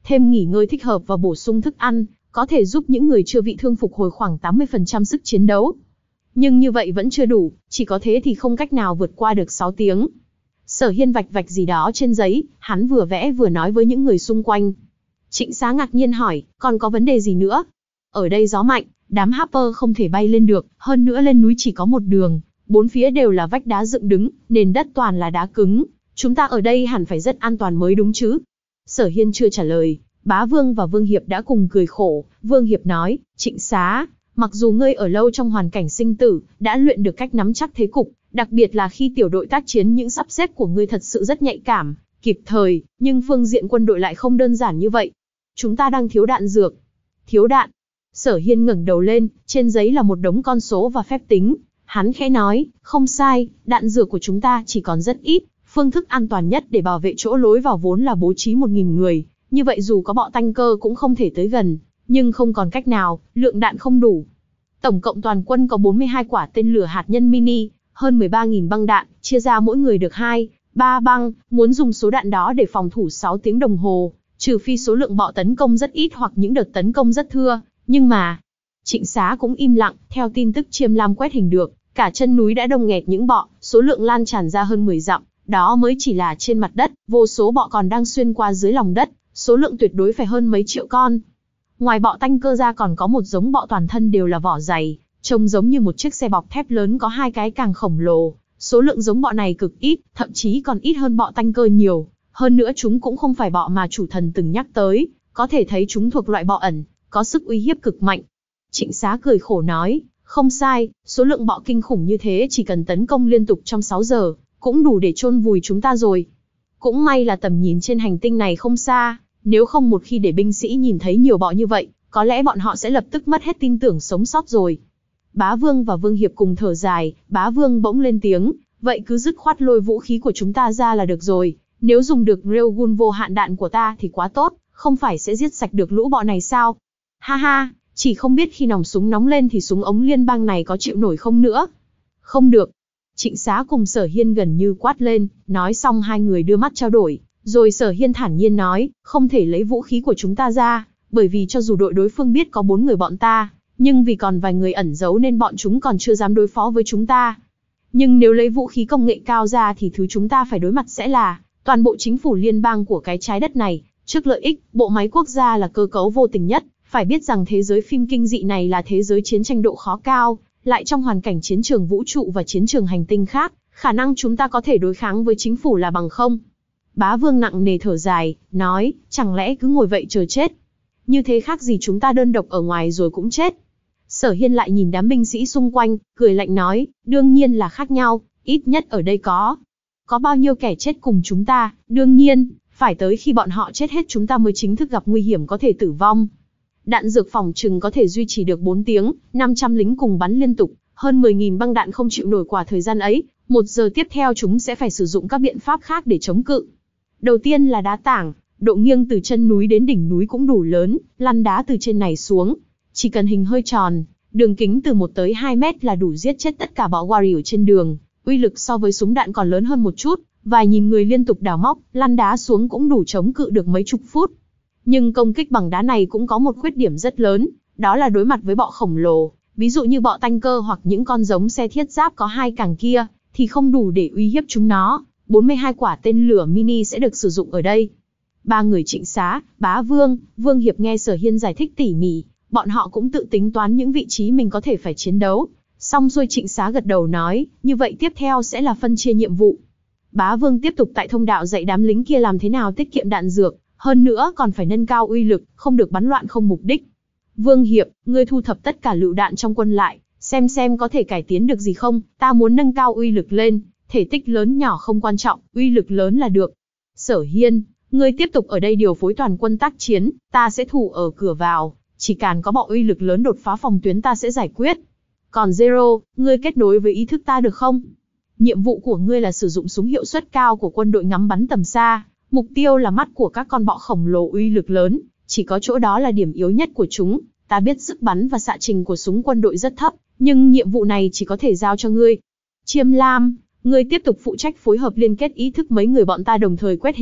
thêm nghỉ ngơi thích hợp và bổ sung thức ăn, có thể giúp những người chưa bị thương phục hồi khoảng tám mươi phần trăm sức chiến đấu. Nhưng như vậy vẫn chưa đủ, chỉ có thế thì không cách nào vượt qua được sáu tiếng. Sở Hiên vạch vạch gì đó trên giấy, hắn vừa vẽ vừa nói với những người xung quanh. Trịnh Xá ngạc nhiên hỏi, còn có vấn đề gì nữa? Ở đây gió mạnh, đám Harper không thể bay lên được, hơn nữa lên núi chỉ có một đường, bốn phía đều là vách đá dựng đứng, nền đất toàn là đá cứng. Chúng ta ở đây hẳn phải rất an toàn mới đúng chứ? Sở Hiên chưa trả lời, Bá Vương và Vương Hiệp đã cùng cười khổ. Vương Hiệp nói, Trịnh Xá, mặc dù ngươi ở lâu trong hoàn cảnh sinh tử, đã luyện được cách nắm chắc thế cục, đặc biệt là khi tiểu đội tác chiến, những sắp xếp của ngươi thật sự rất nhạy cảm, kịp thời, nhưng phương diện quân đội lại không đơn giản như vậy. Chúng ta đang thiếu đạn dược. Thiếu đạn? Sở Hiên ngẩng đầu lên, trên giấy là một đống con số và phép tính. Hắn khẽ nói, không sai, đạn dược của chúng ta chỉ còn rất ít, phương thức an toàn nhất để bảo vệ chỗ lối vào vốn là bố trí một nghìn người, như vậy dù có bọ tanh cơ cũng không thể tới gần, nhưng không còn cách nào, lượng đạn không đủ. Tổng cộng toàn quân có bốn mươi hai quả tên lửa hạt nhân mini, hơn mười ba nghìn băng đạn, chia ra mỗi người được hai, ba băng, muốn dùng số đạn đó để phòng thủ sáu tiếng đồng hồ, trừ phi số lượng bọ tấn công rất ít hoặc những đợt tấn công rất thưa, nhưng mà... Trịnh Xá cũng im lặng, theo tin tức Chiêm Lam quét hình được, cả chân núi đã đông nghẹt những bọ, số lượng lan tràn ra hơn mười dặm, đó mới chỉ là trên mặt đất, vô số bọ còn đang xuyên qua dưới lòng đất, số lượng tuyệt đối phải hơn mấy triệu con. Ngoài bọ tanh cơ ra còn có một giống bọ toàn thân đều là vỏ dày, trông giống như một chiếc xe bọc thép lớn có hai cái càng khổng lồ, số lượng giống bọ này cực ít, thậm chí còn ít hơn bọ tanh cơ nhiều, hơn nữa chúng cũng không phải bọ mà chủ thần từng nhắc tới, có thể thấy chúng thuộc loại bọ ẩn, có sức uy hiếp cực mạnh. Trịnh Xá cười khổ nói, không sai, số lượng bọ kinh khủng như thế chỉ cần tấn công liên tục trong sáu giờ, cũng đủ để chôn vùi chúng ta rồi. Cũng may là tầm nhìn trên hành tinh này không xa, nếu không một khi để binh sĩ nhìn thấy nhiều bọ như vậy, có lẽ bọn họ sẽ lập tức mất hết tin tưởng sống sót rồi. Bá Vương và Vương Hiệp cùng thở dài, Bá Vương bỗng lên tiếng, vậy cứ dứt khoát lôi vũ khí của chúng ta ra là được rồi, nếu dùng được Railgun vô hạn đạn của ta thì quá tốt, không phải sẽ giết sạch được lũ bọ này sao? Ha ha, chỉ không biết khi nòng súng nóng lên thì súng ống liên bang này có chịu nổi không nữa. Không được. Trịnh Xá cùng Sở Hiên gần như quát lên, nói xong hai người đưa mắt trao đổi, rồi Sở Hiên thản nhiên nói, không thể lấy vũ khí của chúng ta ra, bởi vì cho dù đội đối phương biết có bốn người bọn ta, nhưng vì còn vài người ẩn giấu nên bọn chúng còn chưa dám đối phó với chúng ta. Nhưng nếu lấy vũ khí công nghệ cao ra thì thứ chúng ta phải đối mặt sẽ là toàn bộ chính phủ liên bang của cái trái đất này. Trước lợi ích, bộ máy quốc gia là cơ cấu vô tình nhất, phải biết rằng thế giới phim kinh dị này là thế giới chiến tranh độ khó cao, lại trong hoàn cảnh chiến trường vũ trụ và chiến trường hành tinh khác, khả năng chúng ta có thể đối kháng với chính phủ là bằng không. Bá Vương nặng nề thở dài, nói, chẳng lẽ cứ ngồi vậy chờ chết? Như thế khác gì chúng ta đơn độc ở ngoài rồi cũng chết. Sở Hiên lại nhìn đám binh sĩ xung quanh, cười lạnh nói, đương nhiên là khác nhau, ít nhất ở đây có. Có bao nhiêu kẻ chết cùng chúng ta, đương nhiên, phải tới khi bọn họ chết hết chúng ta mới chính thức gặp nguy hiểm có thể tử vong. Đạn dược phòng trừng có thể duy trì được bốn tiếng, năm trăm lính cùng bắn liên tục, hơn mười nghìn băng đạn không chịu nổi quả thời gian ấy, một giờ tiếp theo chúng sẽ phải sử dụng các biện pháp khác để chống cự. Đầu tiên là đá tảng, độ nghiêng từ chân núi đến đỉnh núi cũng đủ lớn, lăn đá từ trên này xuống. Chỉ cần hình hơi tròn, đường kính từ một tới hai mét là đủ giết chết tất cả bọ warrior trên đường, uy lực so với súng đạn còn lớn hơn một chút, vài nghìn người liên tục đào móc, lăn đá xuống cũng đủ chống cự được mấy chục phút. Nhưng công kích bằng đá này cũng có một khuyết điểm rất lớn, đó là đối mặt với bọ khổng lồ, ví dụ như bọ tanh cơ hoặc những con giống xe thiết giáp có hai càng kia, thì không đủ để uy hiếp chúng nó. bốn mươi hai quả tên lửa mini sẽ được sử dụng ở đây. Ba người Trịnh Xá, Bá Vương, Vương Hiệp nghe Sở Hiên giải thích tỉ mỉ, bọn họ cũng tự tính toán những vị trí mình có thể phải chiến đấu. Xong xuôi Trịnh Xá gật đầu nói, như vậy tiếp theo sẽ là phân chia nhiệm vụ. Bá Vương tiếp tục tại thông đạo dạy đám lính kia làm thế nào tiết kiệm đạn dược, hơn nữa còn phải nâng cao uy lực, không được bắn loạn không mục đích. Vương Hiệp, ngươi thu thập tất cả lựu đạn trong quân lại, xem xem có thể cải tiến được gì không, ta muốn nâng cao uy lực lên, thể tích lớn nhỏ không quan trọng, uy lực lớn là được. Sở Hiên, ngươi tiếp tục ở đây điều phối toàn quân tác chiến, ta sẽ thủ ở cửa vào, chỉ cần có bọ uy lực lớn đột phá phòng tuyến ta sẽ giải quyết. Còn Zero, ngươi kết nối với ý thức ta được không? Nhiệm vụ của ngươi là sử dụng súng hiệu suất cao của quân đội ngắm bắn tầm xa, mục tiêu là mắt của các con bọ khổng lồ uy lực lớn, chỉ có chỗ đó là điểm yếu nhất của chúng. Ta biết sức bắn và xạ trình của súng quân đội rất thấp, nhưng nhiệm vụ này chỉ có thể giao cho ngươi. Chiêm Lam, ngươi tiếp tục phụ trách phối hợp liên kết ý thức mấy người bọn ta đồng thời quét hình,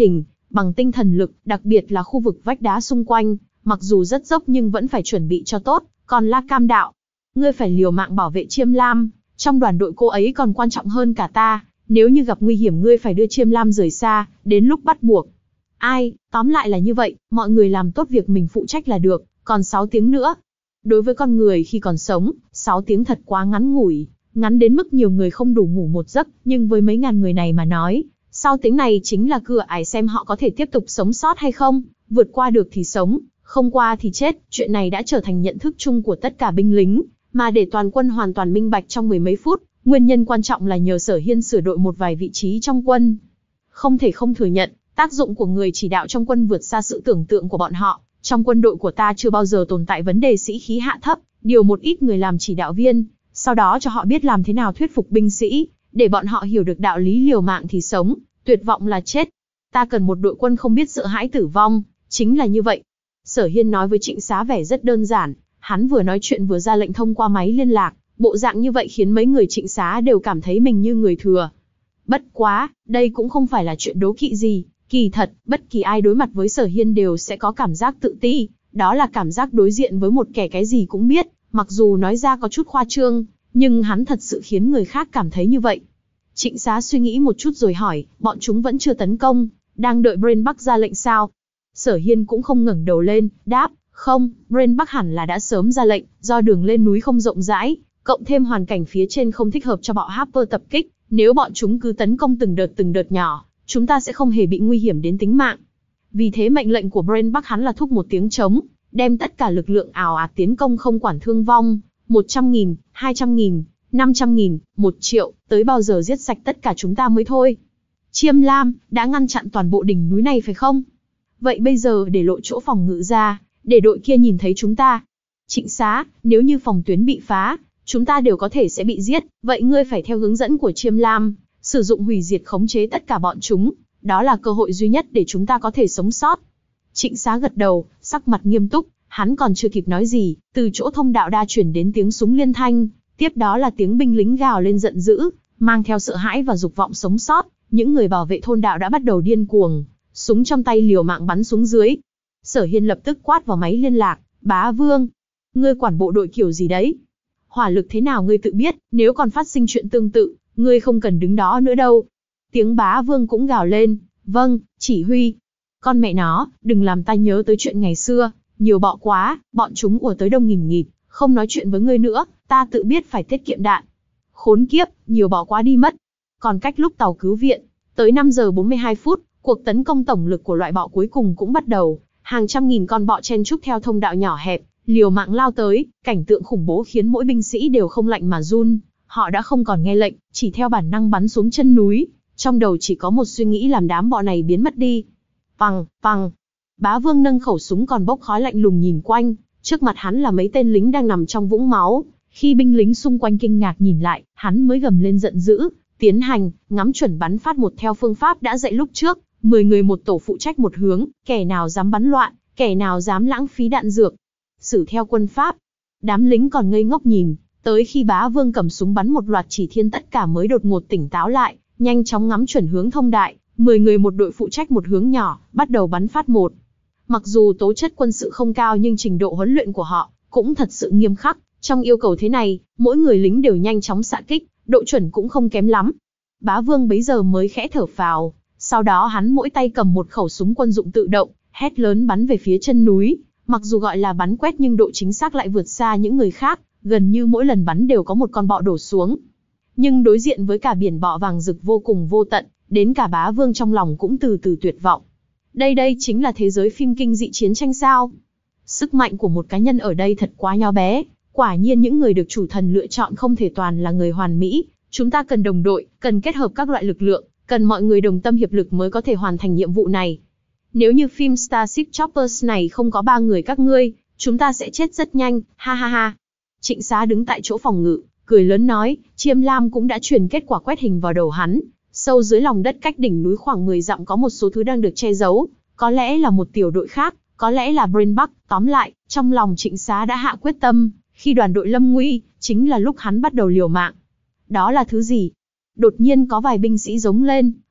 bằng tinh thần lực, đặc biệt là khu vực vách đá xung quanh, mặc dù rất dốc nhưng vẫn phải chuẩn bị cho tốt. Còn La Cam Đạo, ngươi phải liều mạng bảo vệ Chiêm Lam, trong đoàn đội cô ấy còn quan trọng hơn cả ta, nếu như gặp nguy hiểm ngươi phải đưa Chiêm Lam rời xa, đến lúc bắt buộc. Ai, tóm lại là như vậy, mọi người làm tốt việc mình phụ trách là được, còn sáu tiếng nữa. Đối với con người khi còn sống, sáu tiếng thật quá ngắn ngủi, ngắn đến mức nhiều người không đủ ngủ một giấc, nhưng với mấy ngàn người này mà nói, sau tiếng này chính là cửa ải xem họ có thể tiếp tục sống sót hay không, vượt qua được thì sống, không qua thì chết. Chuyện này đã trở thành nhận thức chung của tất cả binh lính, mà để toàn quân hoàn toàn minh bạch trong mười mấy phút, nguyên nhân quan trọng là nhờ Sở Hiên sửa đổi một vài vị trí trong quân. Không thể không thừa nhận, tác dụng của người chỉ đạo trong quân vượt xa sự tưởng tượng của bọn họ. Trong quân đội của ta chưa bao giờ tồn tại vấn đề sĩ khí hạ thấp, điều một ít người làm chỉ đạo viên, sau đó cho họ biết làm thế nào thuyết phục binh sĩ, để bọn họ hiểu được đạo lý liều mạng thì sống, tuyệt vọng là chết. Ta cần một đội quân không biết sợ hãi tử vong, chính là như vậy. Sở Hiên nói với Trịnh Xá vẻ rất đơn giản, hắn vừa nói chuyện vừa ra lệnh thông qua máy liên lạc, bộ dạng như vậy khiến mấy người Trịnh Xá đều cảm thấy mình như người thừa. Bất quá, đây cũng không phải là chuyện đố kỵ gì, kỳ thật, bất kỳ ai đối mặt với Sở Hiên đều sẽ có cảm giác tự ti, đó là cảm giác đối diện với một kẻ cái gì cũng biết, mặc dù nói ra có chút khoa trương, nhưng hắn thật sự khiến người khác cảm thấy như vậy. Trịnh Xá suy nghĩ một chút rồi hỏi, bọn chúng vẫn chưa tấn công, đang đợi Brain Bắc ra lệnh sao? Sở Hiên cũng không ngẩng đầu lên, đáp, không, Brain Bắc hẳn là đã sớm ra lệnh, do đường lên núi không rộng rãi, cộng thêm hoàn cảnh phía trên không thích hợp cho bọn Harper tập kích, nếu bọn chúng cứ tấn công từng đợt từng đợt nhỏ, chúng ta sẽ không hề bị nguy hiểm đến tính mạng. Vì thế mệnh lệnh của Brain Bắc hắn là thúc một tiếng trống, đem tất cả lực lượng ào ạt tiến công không quản thương vong, một trăm nghìn, hai trăm nghìn, năm trăm nghìn, một triệu, tới bao giờ giết sạch tất cả chúng ta mới thôi. Chiêm Lam, đã ngăn chặn toàn bộ đỉnh núi này phải không? Vậy bây giờ để lộ chỗ phòng ngự ra, để đội kia nhìn thấy chúng ta. Trịnh Xá, nếu như phòng tuyến bị phá, chúng ta đều có thể sẽ bị giết, vậy ngươi phải theo hướng dẫn của Chiêm Lam, sử dụng hủy diệt khống chế tất cả bọn chúng, đó là cơ hội duy nhất để chúng ta có thể sống sót. Trịnh Xá gật đầu, sắc mặt nghiêm túc, hắn còn chưa kịp nói gì, từ chỗ thông đạo đa chuyển đến tiếng súng liên thanh, tiếp đó là tiếng binh lính gào lên giận dữ, mang theo sợ hãi và dục vọng sống sót, những người bảo vệ thôn đạo đã bắt đầu điên cuồng, súng trong tay liều mạng bắn xuống dưới. Sở Hiên lập tức quát vào máy liên lạc, Bá Vương, ngươi quản bộ đội kiểu gì đấy? Hỏa lực thế nào ngươi tự biết, nếu còn phát sinh chuyện tương tự, ngươi không cần đứng đó nữa đâu. Tiếng Bá Vương cũng gào lên, vâng, chỉ huy. Con mẹ nó, đừng làm ta nhớ tới chuyện ngày xưa, nhiều bọ quá, bọn chúng ùa tới đông nghìn nghịt, không nói chuyện với ngươi nữa, ta tự biết phải tiết kiệm đạn. Khốn kiếp, nhiều bọ quá đi mất. Còn cách lúc tàu cứu viện, tới năm giờ bốn mươi hai phút, cuộc tấn công tổng lực của loại bọ cuối cùng cũng bắt đầu, hàng trăm nghìn con bọ chen chúc theo thông đạo nhỏ hẹp, liều mạng lao tới, cảnh tượng khủng bố khiến mỗi binh sĩ đều không lạnh mà run, họ đã không còn nghe lệnh, chỉ theo bản năng bắn xuống chân núi, trong đầu chỉ có một suy nghĩ làm đám bọ này biến mất đi. Pằng, pằng. Bá Vương nâng khẩu súng còn bốc khói lạnh lùng nhìn quanh, trước mặt hắn là mấy tên lính đang nằm trong vũng máu, khi binh lính xung quanh kinh ngạc nhìn lại, hắn mới gầm lên giận dữ, tiến hành, ngắm chuẩn bắn phát một theo phương pháp đã dạy lúc trước, mười người một tổ phụ trách một hướng, kẻ nào dám bắn loạn, kẻ nào dám lãng phí đạn dược. Xử theo quân pháp. Đám lính còn ngây ngốc nhìn, tới khi Bá Vương cầm súng bắn một loạt chỉ thiên tất cả mới đột ngột tỉnh táo lại, nhanh chóng ngắm chuẩn hướng thông đại, mười người một đội phụ trách một hướng nhỏ, bắt đầu bắn phát một. Mặc dù tố chất quân sự không cao nhưng trình độ huấn luyện của họ cũng thật sự nghiêm khắc, trong yêu cầu thế này, mỗi người lính đều nhanh chóng xạ kích, độ chuẩn cũng không kém lắm. Bá Vương bấy giờ mới khẽ thở phào, sau đó hắn mỗi tay cầm một khẩu súng quân dụng tự động, hét lớn bắn về phía chân núi. Mặc dù gọi là bắn quét nhưng độ chính xác lại vượt xa những người khác, gần như mỗi lần bắn đều có một con bọ đổ xuống. Nhưng đối diện với cả biển bọ vàng rực vô cùng vô tận, đến cả Bá Vương trong lòng cũng từ từ tuyệt vọng. Đây đây chính là thế giới phim kinh dị chiến tranh sao? Sức mạnh của một cá nhân ở đây thật quá nho bé, quả nhiên những người được chủ thần lựa chọn không thể toàn là người hoàn mỹ, chúng ta cần đồng đội, cần kết hợp các loại lực lượng, cần mọi người đồng tâm hiệp lực mới có thể hoàn thành nhiệm vụ này. Nếu như phim Starship Troopers này không có ba người các ngươi, chúng ta sẽ chết rất nhanh, ha ha ha. Trịnh Xá đứng tại chỗ phòng ngự, cười lớn nói, Chiêm Lam cũng đã truyền kết quả quét hình vào đầu hắn. Sâu dưới lòng đất cách đỉnh núi khoảng mười dặm có một số thứ đang được che giấu, có lẽ là một tiểu đội khác, có lẽ là Brain Bắc. Tóm lại, trong lòng Trịnh Xá đã hạ quyết tâm, khi đoàn đội lâm nguy, chính là lúc hắn bắt đầu liều mạng. Đó là thứ gì? Đột nhiên có vài binh sĩ giống lên,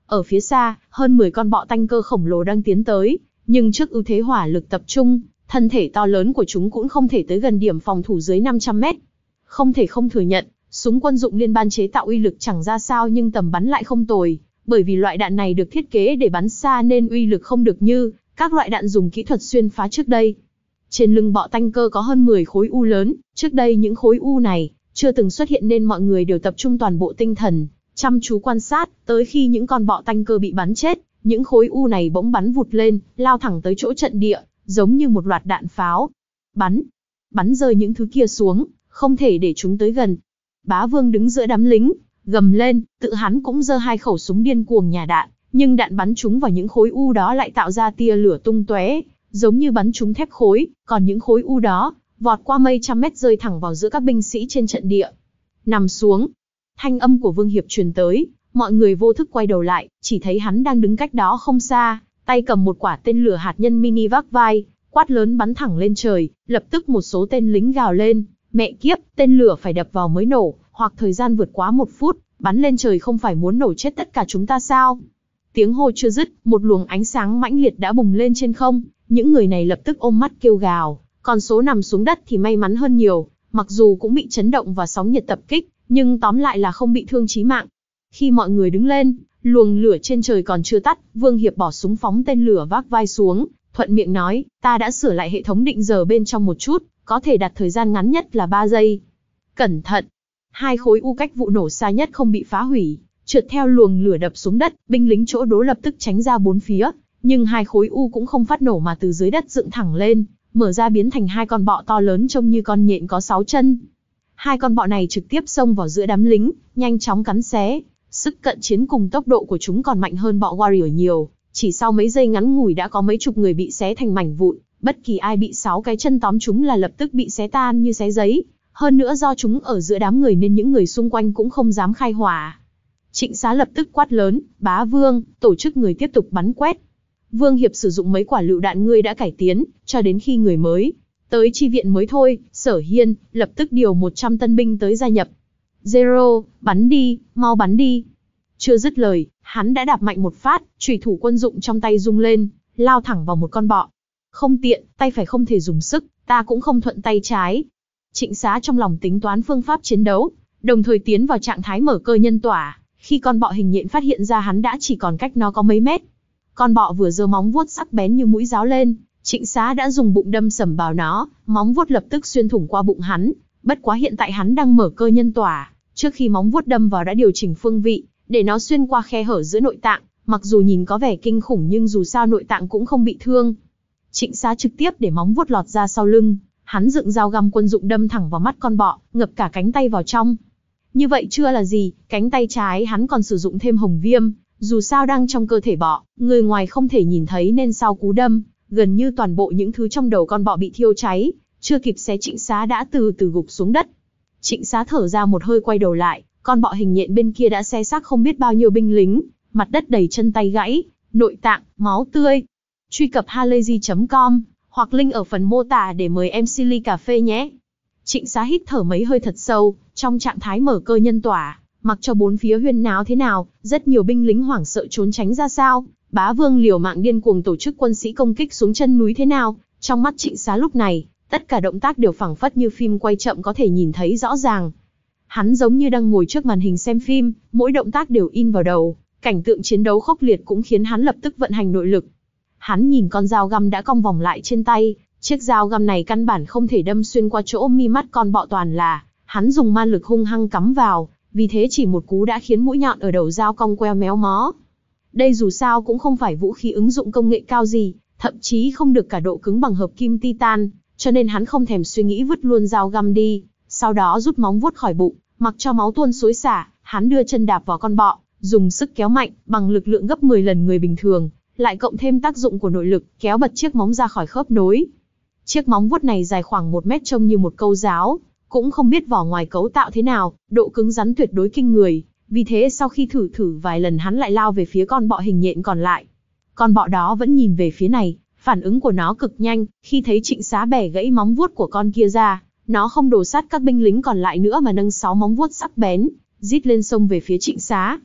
Ở phía xa, hơn mười con bọ tanh cơ khổng lồ đang tiến tới, nhưng trước ưu thế hỏa lực tập trung, thân thể to lớn của chúng cũng không thể tới gần điểm phòng thủ dưới năm trăm mét. Không thể không thừa nhận, súng quân dụng liên ban chế tạo uy lực chẳng ra sao nhưng tầm bắn lại không tồi, bởi vì loại đạn này được thiết kế để bắn xa nên uy lực không được như các loại đạn dùng kỹ thuật xuyên phá trước đây. Trên lưng bọ tanh cơ có hơn mười khối u lớn, trước đây những khối u này chưa từng xuất hiện nên mọi người đều tập trung toàn bộ tinh thần, chăm chú quan sát, tới khi những con bọ tanh cơ bị bắn chết, những khối u này bỗng bắn vụt lên, lao thẳng tới chỗ trận địa, giống như một loạt đạn pháo. Bắn, bắn rơi những thứ kia xuống, không thể để chúng tới gần. Bá Vương đứng giữa đám lính, gầm lên, tự hắn cũng giơ hai khẩu súng điên cuồng nhả đạn, nhưng đạn bắn trúng vào những khối u đó lại tạo ra tia lửa tung tóe, giống như bắn trúng thép khối, còn những khối u đó vọt qua mấy trăm mét rơi thẳng vào giữa các binh sĩ trên trận địa. Nằm xuống. Thanh âm của Vương Hiệp truyền tới, mọi người vô thức quay đầu lại, chỉ thấy hắn đang đứng cách đó không xa, tay cầm một quả tên lửa hạt nhân mini vác vai, quát lớn bắn thẳng lên trời, lập tức một số tên lính gào lên, mẹ kiếp, tên lửa phải đập vào mới nổ, hoặc thời gian vượt quá một phút, bắn lên trời không phải muốn nổ chết tất cả chúng ta sao? Tiếng hô chưa dứt, một luồng ánh sáng mãnh liệt đã bùng lên trên không, những người này lập tức ôm mắt kêu gào, còn số nằm xuống đất thì may mắn hơn nhiều, mặc dù cũng bị chấn động và sóng nhiệt tập kích, nhưng tóm lại là không bị thương chí mạng. Khi mọi người đứng lên, luồng lửa trên trời còn chưa tắt, Vương Hiệp bỏ súng phóng tên lửa vác vai xuống, thuận miệng nói, ta đã sửa lại hệ thống định giờ bên trong một chút, có thể đặt thời gian ngắn nhất là ba giây. Cẩn thận! Hai khối u cách vụ nổ xa nhất không bị phá hủy, trượt theo luồng lửa đập xuống đất, binh lính chỗ đố lập tức tránh ra bốn phía, nhưng hai khối u cũng không phát nổ mà từ dưới đất dựng thẳng lên, mở ra biến thành hai con bọ to lớn trông như con nhện có sáu chân. Hai con bọ này trực tiếp xông vào giữa đám lính, nhanh chóng cắn xé, sức cận chiến cùng tốc độ của chúng còn mạnh hơn bọ Warrior nhiều, chỉ sau mấy giây ngắn ngủi đã có mấy chục người bị xé thành mảnh vụn, bất kỳ ai bị sáu cái chân tóm chúng là lập tức bị xé tan như xé giấy, hơn nữa do chúng ở giữa đám người nên những người xung quanh cũng không dám khai hỏa. Trịnh Xá lập tức quát lớn, Bá Vương, tổ chức người tiếp tục bắn quét. Vương Hiệp sử dụng mấy quả lựu đạn ngươi đã cải tiến, cho đến khi người mới tới chi viện mới thôi. Sở Hiên lập tức điều một trăm tân binh tới gia nhập. Zero, bắn đi, mau bắn đi. Chưa dứt lời, hắn đã đạp mạnh một phát, chùy thủ quân dụng trong tay rung lên, lao thẳng vào một con bọ. Không tiện, tay phải không thể dùng sức, ta cũng không thuận tay trái. Trịnh Xá trong lòng tính toán phương pháp chiến đấu, đồng thời tiến vào trạng thái mở cơ nhân tỏa. Khi con bọ hình nhện phát hiện ra hắn đã chỉ còn cách nó có mấy mét. Con bọ vừa giơ móng vuốt sắc bén như mũi giáo lên, Trịnh Xá đã dùng bụng đâm sầm vào nó, móng vuốt lập tức xuyên thủng qua bụng hắn. Bất quá hiện tại hắn đang mở cơ nhân tỏa, trước khi móng vuốt đâm vào đã điều chỉnh phương vị, để nó xuyên qua khe hở giữa nội tạng. Mặc dù nhìn có vẻ kinh khủng nhưng dù sao nội tạng cũng không bị thương. Trịnh Xá trực tiếp để móng vuốt lọt ra sau lưng, hắn dựng dao găm quân dụng đâm thẳng vào mắt con bọ, ngập cả cánh tay vào trong. Như vậy chưa là gì, cánh tay trái hắn còn sử dụng thêm hồng viêm, dù sao đang trong cơ thể bọ, người ngoài không thể nhìn thấy nên sau cú đâm, gần như toàn bộ những thứ trong đầu con bọ bị thiêu cháy, chưa kịp xé Trịnh Xá đã từ từ gục xuống đất. Trịnh Xá thở ra một hơi quay đầu lại, con bọ hình nhện bên kia đã xé xác không biết bao nhiêu binh lính, mặt đất đầy chân tay gãy, nội tạng, máu tươi. Truy cập halayzi chấm com hoặc link ở phần mô tả để mời em xê ly cà phê nhé. Trịnh Xá hít thở mấy hơi thật sâu, trong trạng thái mở cơ nhân tỏa, mặc cho bốn phía huyên náo thế nào, rất nhiều binh lính hoảng sợ trốn tránh ra sao, Bá Vương liều mạng điên cuồng tổ chức quân sĩ công kích xuống chân núi thế nào, trong mắt Trịnh Xá lúc này, tất cả động tác đều phảng phất như phim quay chậm có thể nhìn thấy rõ ràng. Hắn giống như đang ngồi trước màn hình xem phim, mỗi động tác đều in vào đầu, cảnh tượng chiến đấu khốc liệt cũng khiến hắn lập tức vận hành nội lực. Hắn nhìn con dao găm đã cong vòng lại trên tay, chiếc dao găm này căn bản không thể đâm xuyên qua chỗ mi mắt con bọ, toàn là hắn dùng man lực hung hăng cắm vào, vì thế chỉ một cú đã khiến mũi nhọn ở đầu dao cong queo méo mó. Đây dù sao cũng không phải vũ khí ứng dụng công nghệ cao gì, thậm chí không được cả độ cứng bằng hợp kim titan, cho nên hắn không thèm suy nghĩ vứt luôn dao găm đi, sau đó rút móng vuốt khỏi bụng, mặc cho máu tuôn xối xả, hắn đưa chân đạp vào con bọ, dùng sức kéo mạnh, bằng lực lượng gấp mười lần người bình thường, lại cộng thêm tác dụng của nội lực, kéo bật chiếc móng ra khỏi khớp nối. Chiếc móng vuốt này dài khoảng một mét trông như một câu giáo, cũng không biết vỏ ngoài cấu tạo thế nào, độ cứng rắn tuyệt đối kinh người, vì thế sau khi thử thử vài lần hắn lại lao về phía con bọ hình nhện còn lại. Con bọ đó vẫn nhìn về phía này, phản ứng của nó cực nhanh, khi thấy Trịnh Xá bẻ gãy móng vuốt của con kia ra, nó không đổ sát các binh lính còn lại nữa mà nâng sáu móng vuốt sắc bén, rít lên xông về phía Trịnh Xá.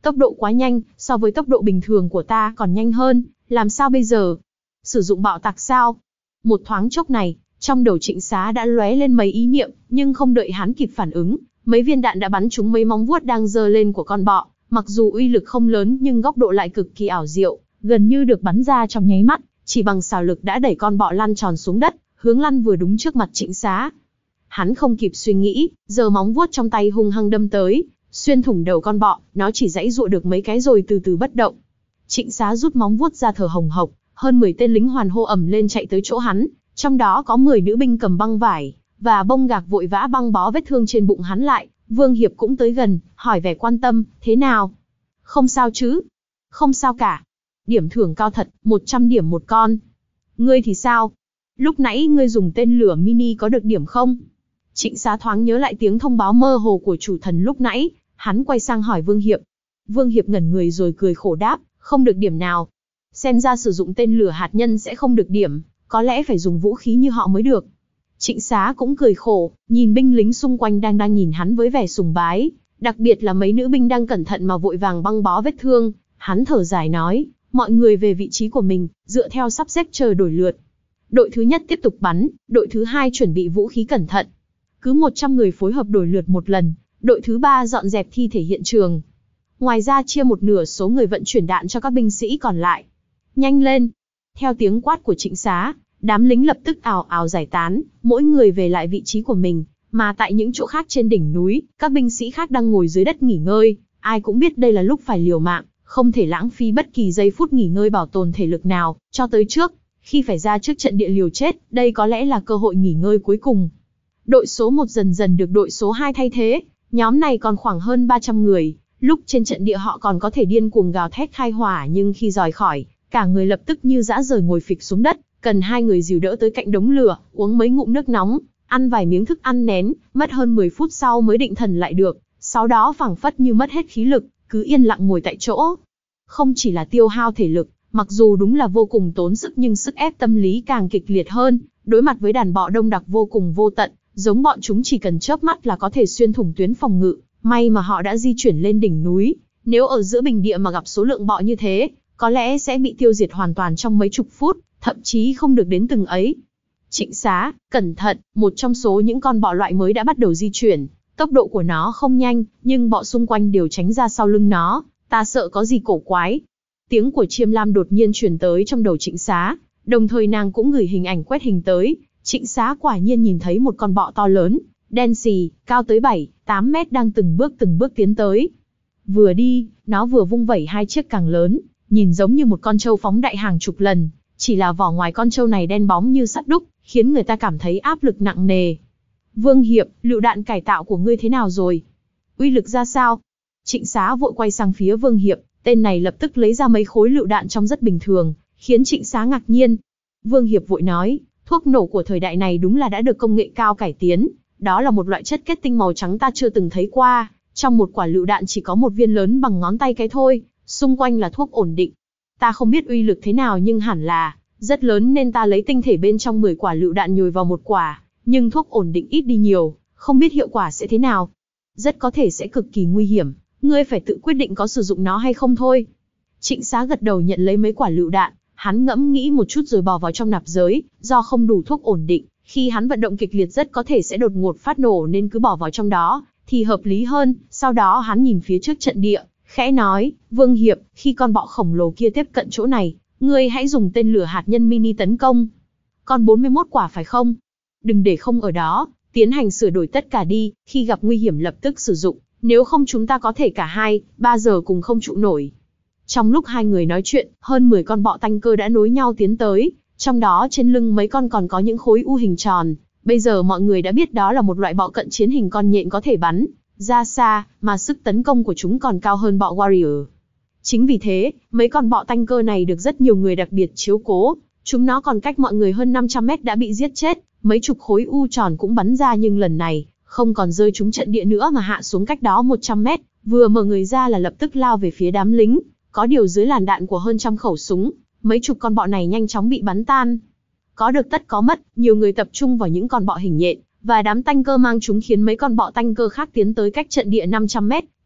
Tốc độ quá nhanh, so với tốc độ bình thường của ta còn nhanh hơn, làm sao bây giờ? Sử dụng bạo tạc sao? Một thoáng chốc này, trong đầu Trịnh Xá đã lóe lên mấy ý niệm, nhưng không đợi hắn kịp phản ứng, mấy viên đạn đã bắn trúng mấy móng vuốt đang giơ lên của con bọ. Mặc dù uy lực không lớn nhưng góc độ lại cực kỳ ảo diệu, gần như được bắn ra trong nháy mắt, chỉ bằng xảo lực đã đẩy con bọ lăn tròn xuống đất, hướng lăn vừa đúng trước mặt Trịnh Xá. Hắn không kịp suy nghĩ, giơ móng vuốt trong tay hung hăng đâm tới, xuyên thủng đầu con bọ, nó chỉ giãy giụa được mấy cái rồi từ từ bất động. Trịnh Xá rút móng vuốt ra thở hồng hộc, hơn mười tên lính hoàn hô ầm lên chạy tới chỗ hắn, trong đó có mười nữ binh cầm băng vải và bông gạc vội vã băng bó vết thương trên bụng hắn lại. Vương Hiệp cũng tới gần, hỏi vẻ quan tâm, thế nào? Không sao chứ? Không sao cả. Điểm thưởng cao thật, một trăm điểm một con. Ngươi thì sao? Lúc nãy ngươi dùng tên lửa mini có được điểm không? Trịnh Xá thoáng nhớ lại tiếng thông báo mơ hồ của chủ thần lúc nãy, hắn quay sang hỏi Vương Hiệp. Vương Hiệp ngẩn người rồi cười khổ đáp, không được điểm nào. Xem ra sử dụng tên lửa hạt nhân sẽ không được điểm, có lẽ phải dùng vũ khí như họ mới được. Trịnh Xá cũng cười khổ, nhìn binh lính xung quanh đang đang nhìn hắn với vẻ sùng bái, đặc biệt là mấy nữ binh đang cẩn thận mà vội vàng băng bó vết thương. Hắn thở dài nói, mọi người về vị trí của mình, dựa theo sắp xếp chờ đổi lượt. Đội thứ nhất tiếp tục bắn, đội thứ hai chuẩn bị vũ khí cẩn thận. Cứ một trăm người phối hợp đổi lượt một lần, đội thứ ba dọn dẹp thi thể hiện trường. Ngoài ra chia một nửa số người vận chuyển đạn cho các binh sĩ còn lại. Nhanh lên! Theo tiếng quát của Trịnh Xá, đám lính lập tức ào ào giải tán, mỗi người về lại vị trí của mình, mà tại những chỗ khác trên đỉnh núi, các binh sĩ khác đang ngồi dưới đất nghỉ ngơi, ai cũng biết đây là lúc phải liều mạng, không thể lãng phí bất kỳ giây phút nghỉ ngơi bảo tồn thể lực nào, cho tới trước, khi phải ra trước trận địa liều chết, đây có lẽ là cơ hội nghỉ ngơi cuối cùng. Đội số một dần dần được đội số hai thay thế, nhóm này còn khoảng hơn ba trăm người, lúc trên trận địa họ còn có thể điên cuồng gào thét khai hỏa nhưng khi rời khỏi, cả người lập tức như dã rời ngồi phịch xuống đất. Cần hai người dìu đỡ tới cạnh đống lửa, uống mấy ngụm nước nóng, ăn vài miếng thức ăn nén, mất hơn mười phút sau mới định thần lại được, sau đó phảng phất như mất hết khí lực, cứ yên lặng ngồi tại chỗ. Không chỉ là tiêu hao thể lực, mặc dù đúng là vô cùng tốn sức nhưng sức ép tâm lý càng kịch liệt hơn, đối mặt với đàn bọ đông đặc vô cùng vô tận, giống bọn chúng chỉ cần chớp mắt là có thể xuyên thủng tuyến phòng ngự, may mà họ đã di chuyển lên đỉnh núi, nếu ở giữa bình địa mà gặp số lượng bọ như thế, có lẽ sẽ bị tiêu diệt hoàn toàn trong mấy chục phút, thậm chí không được đến từng ấy. Trịnh Xá, cẩn thận, một trong số những con bọ loại mới đã bắt đầu di chuyển, tốc độ của nó không nhanh, nhưng bọ xung quanh đều tránh ra sau lưng nó, ta sợ có gì cổ quái. Tiếng của Chiêm Lam đột nhiên truyền tới trong đầu Trịnh Xá, đồng thời nàng cũng gửi hình ảnh quét hình tới. Trịnh Xá quả nhiên nhìn thấy một con bọ to lớn, đen xì, cao tới bảy, tám mét đang từng bước từng bước tiến tới. Vừa đi, nó vừa vung vẩy hai chiếc càng lớn, nhìn giống như một con trâu phóng đại hàng chục lần, chỉ là vỏ ngoài con trâu này đen bóng như sắt đúc, khiến người ta cảm thấy áp lực nặng nề. Vương Hiệp, lựu đạn cải tạo của ngươi thế nào rồi? Uy lực ra sao? Trịnh Xá vội quay sang phía Vương Hiệp, tên này lập tức lấy ra mấy khối lựu đạn trông rất bình thường, khiến Trịnh Xá ngạc nhiên. Vương Hiệp vội nói, thuốc nổ của thời đại này đúng là đã được công nghệ cao cải tiến, đó là một loại chất kết tinh màu trắng ta chưa từng thấy qua, trong một quả lựu đạn chỉ có một viên lớn bằng ngón tay cái thôi, xung quanh là thuốc ổn định. Ta không biết uy lực thế nào nhưng hẳn là rất lớn nên ta lấy tinh thể bên trong mười quả lựu đạn nhồi vào một quả, nhưng thuốc ổn định ít đi nhiều, không biết hiệu quả sẽ thế nào. Rất có thể sẽ cực kỳ nguy hiểm, ngươi phải tự quyết định có sử dụng nó hay không thôi. Trịnh Xá gật đầu nhận lấy mấy quả lựu đạn, hắn ngẫm nghĩ một chút rồi bỏ vào trong nạp giới, do không đủ thuốc ổn định, khi hắn vận động kịch liệt rất có thể sẽ đột ngột phát nổ nên cứ bỏ vào trong đó, thì hợp lý hơn. Sau đó hắn nhìn phía trước trận địa, khẽ nói, Vương Hiệp, khi con bọ khổng lồ kia tiếp cận chỗ này, ngươi hãy dùng tên lửa hạt nhân mini tấn công. Còn bốn mươi mốt quả phải không? Đừng để không ở đó, tiến hành sửa đổi tất cả đi, khi gặp nguy hiểm lập tức sử dụng, nếu không chúng ta có thể cả hai, ba giờ cùng không trụ nổi. Trong lúc hai người nói chuyện, hơn mười con bọ tanh cơ đã nối nhau tiến tới, trong đó trên lưng mấy con còn có những khối u hình tròn. Bây giờ mọi người đã biết đó là một loại bọ cận chiến hình con nhện có thể bắn ra xa, mà sức tấn công của chúng còn cao hơn bọ Warrior. Chính vì thế, mấy con bọ tanh cơ này được rất nhiều người đặc biệt chiếu cố, chúng nó còn cách mọi người hơn năm trăm mét đã bị giết chết, mấy chục khối u tròn cũng bắn ra nhưng lần này, không còn rơi trúng trận địa nữa mà hạ xuống cách đó một trăm mét, vừa mở người ra là lập tức lao về phía đám lính, có điều dưới làn đạn của hơn trăm khẩu súng, mấy chục con bọ này nhanh chóng bị bắn tan. Có được tất có mất, nhiều người tập trung vào những con bọ hình nhện, và đám tanh cơ mang chúng khiến mấy con bọ tanh cơ khác tiến tới cách trận địa năm trăm mét,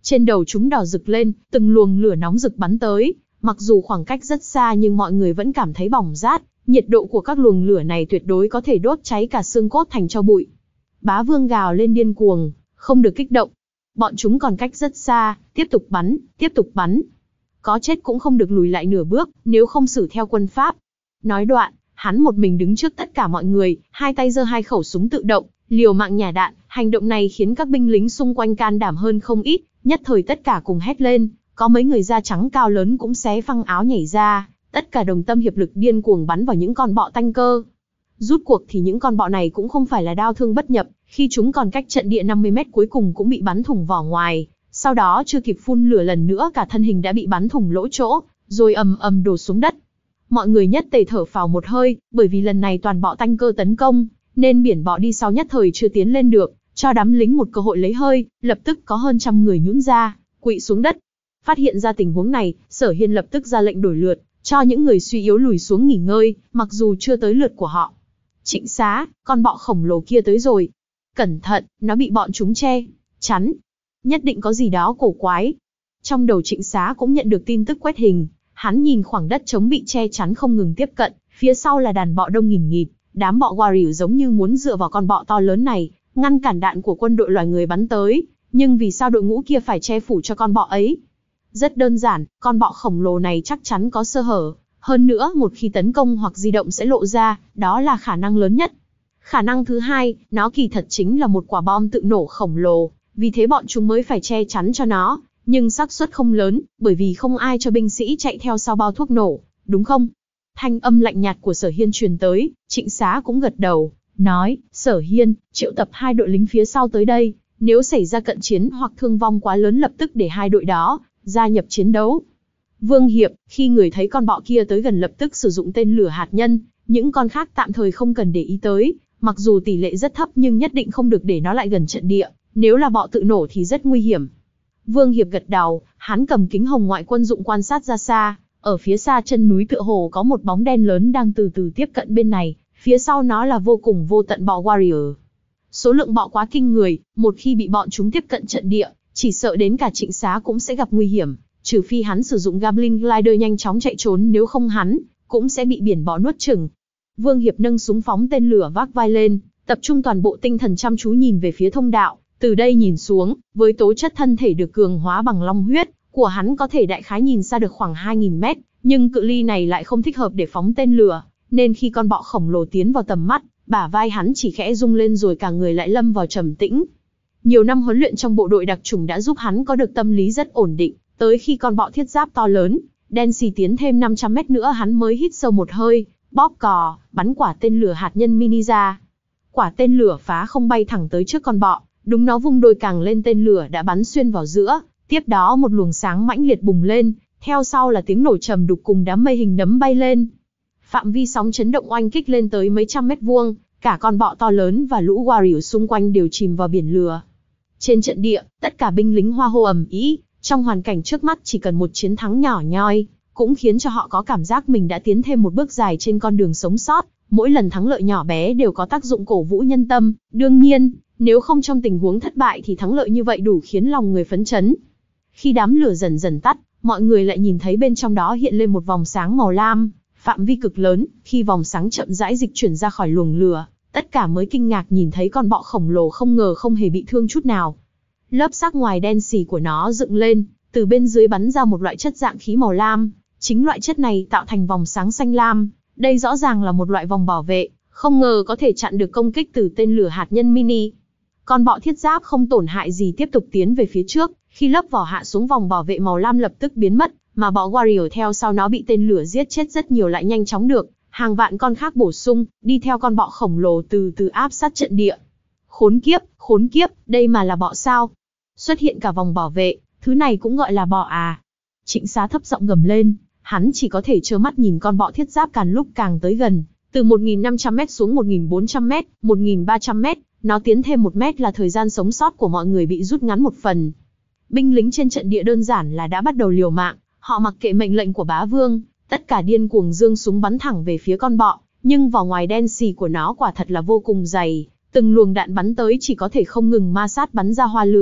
Trên đầu chúng đỏ rực lên, từng luồng lửa nóng rực bắn tới. Mặc dù khoảng cách rất xa nhưng mọi người vẫn cảm thấy bỏng rát. Nhiệt độ của các luồng lửa này tuyệt đối có thể đốt cháy cả xương cốt thành tro bụi. Bá Vương gào lên điên cuồng, không được kích động. Bọn chúng còn cách rất xa, tiếp tục bắn, tiếp tục bắn. Có chết cũng không được lùi lại nửa bước, nếu không xử theo quân pháp. Nói đoạn, hắn một mình đứng trước tất cả mọi người, hai tay giơ hai khẩu súng tự động, liều mạng nhả đạn. Hành động này khiến các binh lính xung quanh can đảm hơn không ít, nhất thời tất cả cùng hét lên. Có mấy người da trắng cao lớn cũng xé phăng áo nhảy ra, tất cả đồng tâm hiệp lực điên cuồng bắn vào những con bọ tanh cơ. Rút cuộc thì những con bọ này cũng không phải là đao thương bất nhập, khi chúng còn cách trận địa năm mươi mét cuối cùng cũng bị bắn thủng vỏ ngoài, sau đó chưa kịp phun lửa lần nữa cả thân hình đã bị bắn thủng lỗ chỗ, rồi ầm ầm đổ xuống đất. Mọi người nhất tề thở phào một hơi, bởi vì lần này toàn bọ tanh cơ tấn công, nên biển bọ đi sau nhất thời chưa tiến lên được, cho đám lính một cơ hội lấy hơi, lập tức có hơn trăm người nhũn ra, quỵ xuống đất. Phát hiện ra tình huống này, Sở Hiên lập tức ra lệnh đổi lượt, cho những người suy yếu lùi xuống nghỉ ngơi, mặc dù chưa tới lượt của họ. Trịnh Xá, con bọ khổng lồ kia tới rồi. Cẩn thận, nó bị bọn chúng che chắn. Nhất định có gì đó cổ quái. Trong đầu Trịnh Xá cũng nhận được tin tức quét hình, hắn nhìn khoảng đất trống bị che chắn không ngừng tiếp cận, phía sau là đàn bọ đông nghìn nghịt, đám bọ Warrior giống như muốn dựa vào con bọ to lớn này, ngăn cản đạn của quân đội loài người bắn tới, nhưng vì sao đội ngũ kia phải che phủ cho con bọ ấy? Rất đơn giản, con bọ khổng lồ này chắc chắn có sơ hở, hơn nữa một khi tấn công hoặc di động sẽ lộ ra, đó là khả năng lớn nhất. Khả năng thứ hai, nó kỳ thật chính là một quả bom tự nổ khổng lồ, vì thế bọn chúng mới phải che chắn cho nó, nhưng xác suất không lớn, bởi vì không ai cho binh sĩ chạy theo sau bao thuốc nổ, đúng không? Thanh âm lạnh nhạt của Sở Hiên truyền tới, Trịnh Xá cũng gật đầu, nói, Sở Hiên, triệu tập hai đội lính phía sau tới đây, nếu xảy ra cận chiến hoặc thương vong quá lớn lập tức để hai đội đó gia nhập chiến đấu. Vương Hiệp, khi người thấy con bọ kia tới gần lập tức sử dụng tên lửa hạt nhân, những con khác tạm thời không cần để ý tới, mặc dù tỷ lệ rất thấp nhưng nhất định không được để nó lại gần trận địa, nếu là bọ tự nổ thì rất nguy hiểm. Vương Hiệp gật đầu, hắn cầm kính hồng ngoại quân dụng quan sát ra xa, ở phía xa chân núi tựa hồ có một bóng đen lớn đang từ từ tiếp cận bên này, phía sau nó là vô cùng vô tận bọ Warrior. Số lượng bọ quá kinh người, một khi bị bọn chúng tiếp cận trận địa, chỉ sợ đến cả Trịnh Xá cũng sẽ gặp nguy hiểm, trừ phi hắn sử dụng Goblin Glider nhanh chóng chạy trốn, nếu không hắn cũng sẽ bị biển bọ nuốt chửng. Vương Hiệp nâng súng phóng tên lửa vác vai lên, tập trung toàn bộ tinh thần chăm chú nhìn về phía thông đạo, từ đây nhìn xuống, với tố chất thân thể được cường hóa bằng long huyết của hắn có thể đại khái nhìn xa được khoảng hai nghìn mét, nhưng cự ly này lại không thích hợp để phóng tên lửa, nên khi con bọ khổng lồ tiến vào tầm mắt, bả vai hắn chỉ khẽ rung lên rồi cả người lại lâm vào trầm tĩnh. Nhiều năm huấn luyện trong bộ đội đặc chủng đã giúp hắn có được tâm lý rất ổn định, tới khi con bọ thiết giáp to lớn, đen xì tiến thêm năm trăm mét nữa hắn mới hít sâu một hơi, bóp cò, bắn quả tên lửa hạt nhân mini ra. Quả tên lửa phá không bay thẳng tới trước con bọ, đúng nó vung đôi càng lên tên lửa đã bắn xuyên vào giữa, tiếp đó một luồng sáng mãnh liệt bùng lên, theo sau là tiếng nổ trầm đục cùng đám mây hình nấm bay lên. Phạm vi sóng chấn động oanh kích lên tới mấy trăm mét vuông, cả con bọ to lớn và lũ Warrior xung quanh đều chìm vào biển lửa. Trên trận địa, tất cả binh lính hoa hô ầm ĩ, trong hoàn cảnh trước mắt chỉ cần một chiến thắng nhỏ nhoi, cũng khiến cho họ có cảm giác mình đã tiến thêm một bước dài trên con đường sống sót, mỗi lần thắng lợi nhỏ bé đều có tác dụng cổ vũ nhân tâm, đương nhiên, nếu không trong tình huống thất bại thì thắng lợi như vậy đủ khiến lòng người phấn chấn. Khi đám lửa dần dần tắt, mọi người lại nhìn thấy bên trong đó hiện lên một vòng sáng màu lam, phạm vi cực lớn, khi vòng sáng chậm rãi dịch chuyển ra khỏi luồng lửa, tất cả mới kinh ngạc nhìn thấy con bọ khổng lồ không ngờ không hề bị thương chút nào. Lớp xác ngoài đen xì của nó dựng lên, từ bên dưới bắn ra một loại chất dạng khí màu lam, chính loại chất này tạo thành vòng sáng xanh lam, đây rõ ràng là một loại vòng bảo vệ, không ngờ có thể chặn được công kích từ tên lửa hạt nhân mini. Con bọ thiết giáp không tổn hại gì tiếp tục tiến về phía trước, khi lớp vỏ hạ xuống vòng bảo vệ màu lam lập tức biến mất, mà bọ Warrior theo sau nó bị tên lửa giết chết rất nhiều lại nhanh chóng được hàng vạn con khác bổ sung, đi theo con bọ khổng lồ từ từ áp sát trận địa. Khốn kiếp, khốn kiếp, đây mà là bọ sao? Xuất hiện cả vòng bảo vệ, thứ này cũng gọi là bọ à? Trịnh Xá thấp giọng gầm lên, hắn chỉ có thể trơ mắt nhìn con bọ thiết giáp càng lúc càng tới gần, từ một nghìn năm trăm mét xuống một nghìn bốn trăm mét, một nghìn ba trăm mét, nó tiến thêm một mét là thời gian sống sót của mọi người bị rút ngắn một phần. Binh lính trên trận địa đơn giản là đã bắt đầu liều mạng, họ mặc kệ mệnh lệnh của bá vương, tất cả điên cuồng giương súng bắn thẳng về phía con bọ, nhưng vỏ ngoài đen xì của nó quả thật là vô cùng dày, từng luồng đạn bắn tới chỉ có thể không ngừng ma sát bắn ra hoa lửa,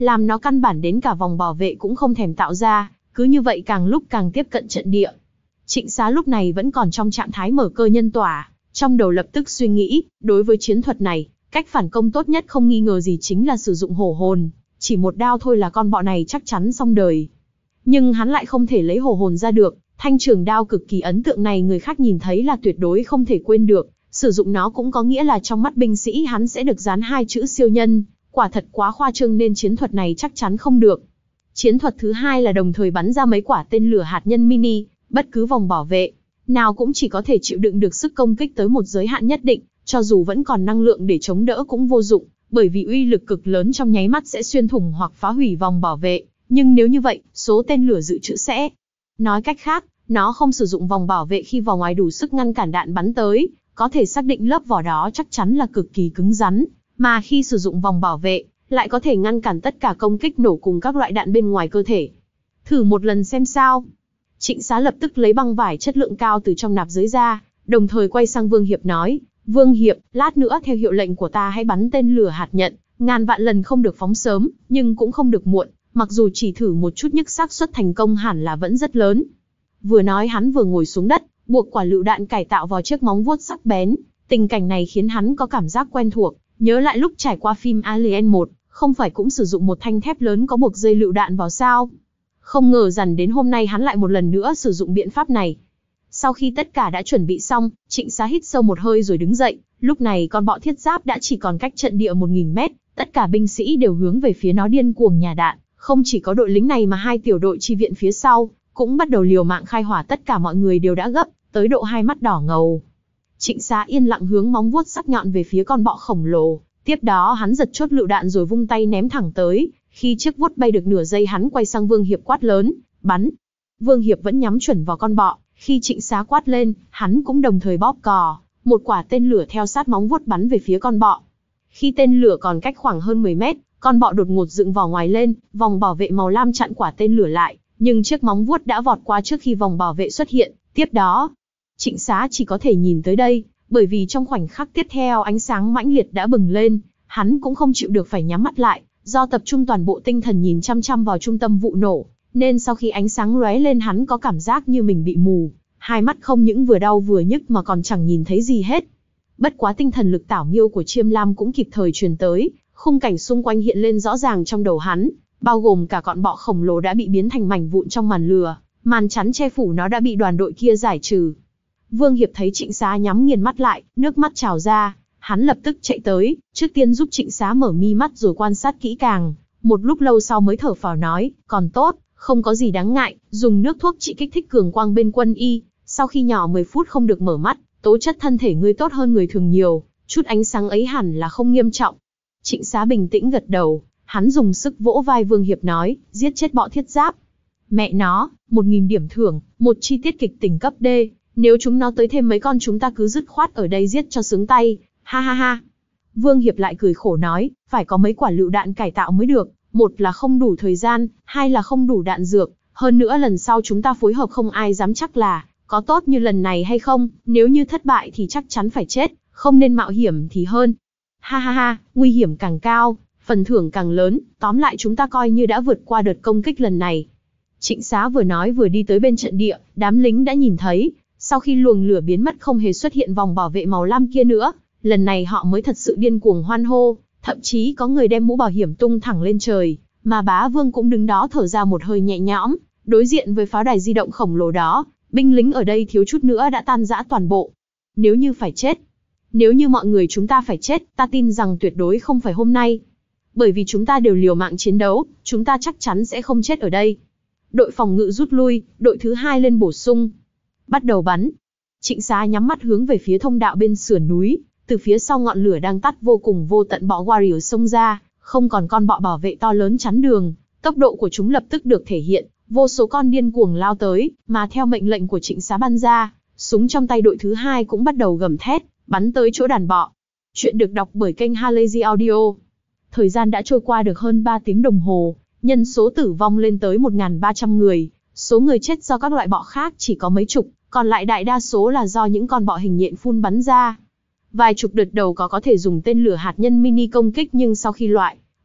làm nó căn bản đến cả vòng bảo vệ cũng không thèm tạo ra, cứ như vậy càng lúc càng tiếp cận trận địa. Trịnh Xá lúc này vẫn còn trong trạng thái mở cơ nhân tỏa, trong đầu lập tức suy nghĩ, đối với chiến thuật này, cách phản công tốt nhất không nghi ngờ gì chính là sử dụng hổ hồn, chỉ một đao thôi là con bọ này chắc chắn xong đời. Nhưng hắn lại không thể lấy hổ hồn ra được, thanh trường đao cực kỳ ấn tượng này người khác nhìn thấy là tuyệt đối không thể quên được, sử dụng nó cũng có nghĩa là trong mắt binh sĩ hắn sẽ được dán hai chữ siêu nhân, quả thật quá khoa trương nên chiến thuật này chắc chắn không được. Chiến thuật thứ hai là đồng thời bắn ra mấy quả tên lửa hạt nhân mini, bất cứ vòng bảo vệ nào cũng chỉ có thể chịu đựng được sức công kích tới một giới hạn nhất định, cho dù vẫn còn năng lượng để chống đỡ cũng vô dụng, bởi vì uy lực cực lớn trong nháy mắt sẽ xuyên thủng hoặc phá hủy vòng bảo vệ, nhưng nếu như vậy, số tên lửa dự trữ sẽ. Nói cách khác, nó không sử dụng vòng bảo vệ khi vỏ ngoài đủ sức ngăn cản đạn bắn tới, có thể xác định lớp vỏ đó chắc chắn là cực kỳ cứng rắn, mà khi sử dụng vòng bảo vệ, lại có thể ngăn cản tất cả công kích nổ cùng các loại đạn bên ngoài cơ thể. Thử một lần xem sao. Trịnh Xá lập tức lấy băng vải chất lượng cao từ trong nạp giới ra, đồng thời quay sang Vương Hiệp nói, Vương Hiệp, lát nữa theo hiệu lệnh của ta hãy bắn tên lửa hạt nhận, ngàn vạn lần không được phóng sớm, nhưng cũng không được muộn, mặc dù chỉ thử một chút nhưng xác suất thành công hẳn là vẫn rất lớn. Vừa nói hắn vừa ngồi xuống đất, buộc quả lựu đạn cải tạo vào chiếc móng vuốt sắc bén, tình cảnh này khiến hắn có cảm giác quen thuộc, nhớ lại lúc trải qua phim Alien một, không phải cũng sử dụng một thanh thép lớn có buộc dây lựu đạn vào sao? Không ngờ rằng đến hôm nay hắn lại một lần nữa sử dụng biện pháp này. Sau khi tất cả đã chuẩn bị xong, Trịnh Xá hít sâu một hơi rồi đứng dậy, lúc này con bọ thiết giáp đã chỉ còn cách trận địa một nghìn mét, tất cả binh sĩ đều hướng về phía nó điên cuồng nhả đạn, không chỉ có đội lính này mà hai tiểu đội chi viện phía sau, cũng bắt đầu liều mạng khai hỏa, tất cả mọi người đều đã gấp, tới độ hai mắt đỏ ngầu. Trịnh Xá yên lặng hướng móng vuốt sắc nhọn về phía con bọ khổng lồ, tiếp đó hắn giật chốt lựu đạn rồi vung tay ném thẳng tới, khi chiếc vuốt bay được nửa giây hắn quay sang Vương Hiệp quát lớn, bắn. Vương Hiệp vẫn nhắm chuẩn vào con bọ, khi Trịnh Xá quát lên, hắn cũng đồng thời bóp cò, một quả tên lửa theo sát móng vuốt bắn về phía con bọ. Khi tên lửa còn cách khoảng hơn mười mét, con bọ đột ngột dựng vỏ ngoài lên, vòng bảo vệ màu lam chặn quả tên lửa lại, nhưng chiếc móng vuốt đã vọt qua trước khi vòng bảo vệ xuất hiện. Tiếp đó, Trịnh Xá chỉ có thể nhìn tới đây, bởi vì trong khoảnh khắc tiếp theo ánh sáng mãnh liệt đã bừng lên, hắn cũng không chịu được phải nhắm mắt lại, do tập trung toàn bộ tinh thần nhìn chăm chăm vào trung tâm vụ nổ, nên sau khi ánh sáng lóe lên hắn có cảm giác như mình bị mù, hai mắt không những vừa đau vừa nhức mà còn chẳng nhìn thấy gì hết. Bất quá tinh thần lực tảo nghiêu của Chiêm Lam cũng kịp thời truyền tới, khung cảnh xung quanh hiện lên rõ ràng trong đầu hắn, bao gồm cả con bọ khổng lồ đã bị biến thành mảnh vụn trong màn lửa, màn chắn che phủ nó đã bị đoàn đội kia giải trừ. Vương Hiệp thấy Trịnh Xá nhắm nghiền mắt lại, nước mắt trào ra, hắn lập tức chạy tới, trước tiên giúp Trịnh Xá mở mi mắt rồi quan sát kỹ càng, một lúc lâu sau mới thở phào nói, còn tốt, không có gì đáng ngại, dùng nước thuốc trị kích thích cường quang bên quân y, sau khi nhỏ mười phút không được mở mắt, tố chất thân thể ngươi tốt hơn người thường nhiều, chút ánh sáng ấy hẳn là không nghiêm trọng. Trịnh Xá bình tĩnh gật đầu, hắn dùng sức vỗ vai Vương Hiệp nói, giết chết bọ thiết giáp. Mẹ nó, một nghìn điểm thưởng, một chi tiết kịch tình cấp D, nếu chúng nó tới thêm mấy con chúng ta cứ dứt khoát ở đây giết cho sướng tay, ha ha ha. Vương Hiệp lại cười khổ nói, phải có mấy quả lựu đạn cải tạo mới được, một là không đủ thời gian, hai là không đủ đạn dược, hơn nữa lần sau chúng ta phối hợp không ai dám chắc là có tốt như lần này hay không, nếu như thất bại thì chắc chắn phải chết, không nên mạo hiểm thì hơn. Ha ha ha, nguy hiểm càng cao, phần thưởng càng lớn, tóm lại chúng ta coi như đã vượt qua đợt công kích lần này. Trịnh Xá vừa nói vừa đi tới bên trận địa, đám lính đã nhìn thấy, sau khi luồng lửa biến mất không hề xuất hiện vòng bảo vệ màu lam kia nữa, lần này họ mới thật sự điên cuồng hoan hô, thậm chí có người đem mũ bảo hiểm tung thẳng lên trời, mà Bá Vương cũng đứng đó thở ra một hơi nhẹ nhõm, đối diện với pháo đài di động khổng lồ đó, binh lính ở đây thiếu chút nữa đã tan rã toàn bộ. Nếu như phải chết, nếu như mọi người chúng ta phải chết, ta tin rằng tuyệt đối không phải hôm nay. Bởi vì chúng ta đều liều mạng chiến đấu, chúng ta chắc chắn sẽ không chết ở đây. Đội phòng ngự rút lui, đội thứ hai lên bổ sung. Bắt đầu bắn. Trịnh Xá nhắm mắt hướng về phía thông đạo bên sườn núi, từ phía sau ngọn lửa đang tắt vô cùng vô tận bọ warrior xông ra, không còn con bọ bảo vệ to lớn chắn đường, tốc độ của chúng lập tức được thể hiện, vô số con điên cuồng lao tới, mà theo mệnh lệnh của Trịnh Xá ban ra, súng trong tay đội thứ hai cũng bắt đầu gầm thét, bắn tới chỗ đàn bọ. Chuyện được đọc bởi kênh Halazy Audio. Thời gian đã trôi qua được hơn ba tiếng đồng hồ, nhân số tử vong lên tới một nghìn ba trăm người, số người chết do các loại bọ khác chỉ có mấy chục, còn lại đại đa số là do những con bọ hình nhện phun bắn ra. Vài chục đợt đầu có có thể dùng tên lửa hạt nhân mini công kích nhưng sau khi loại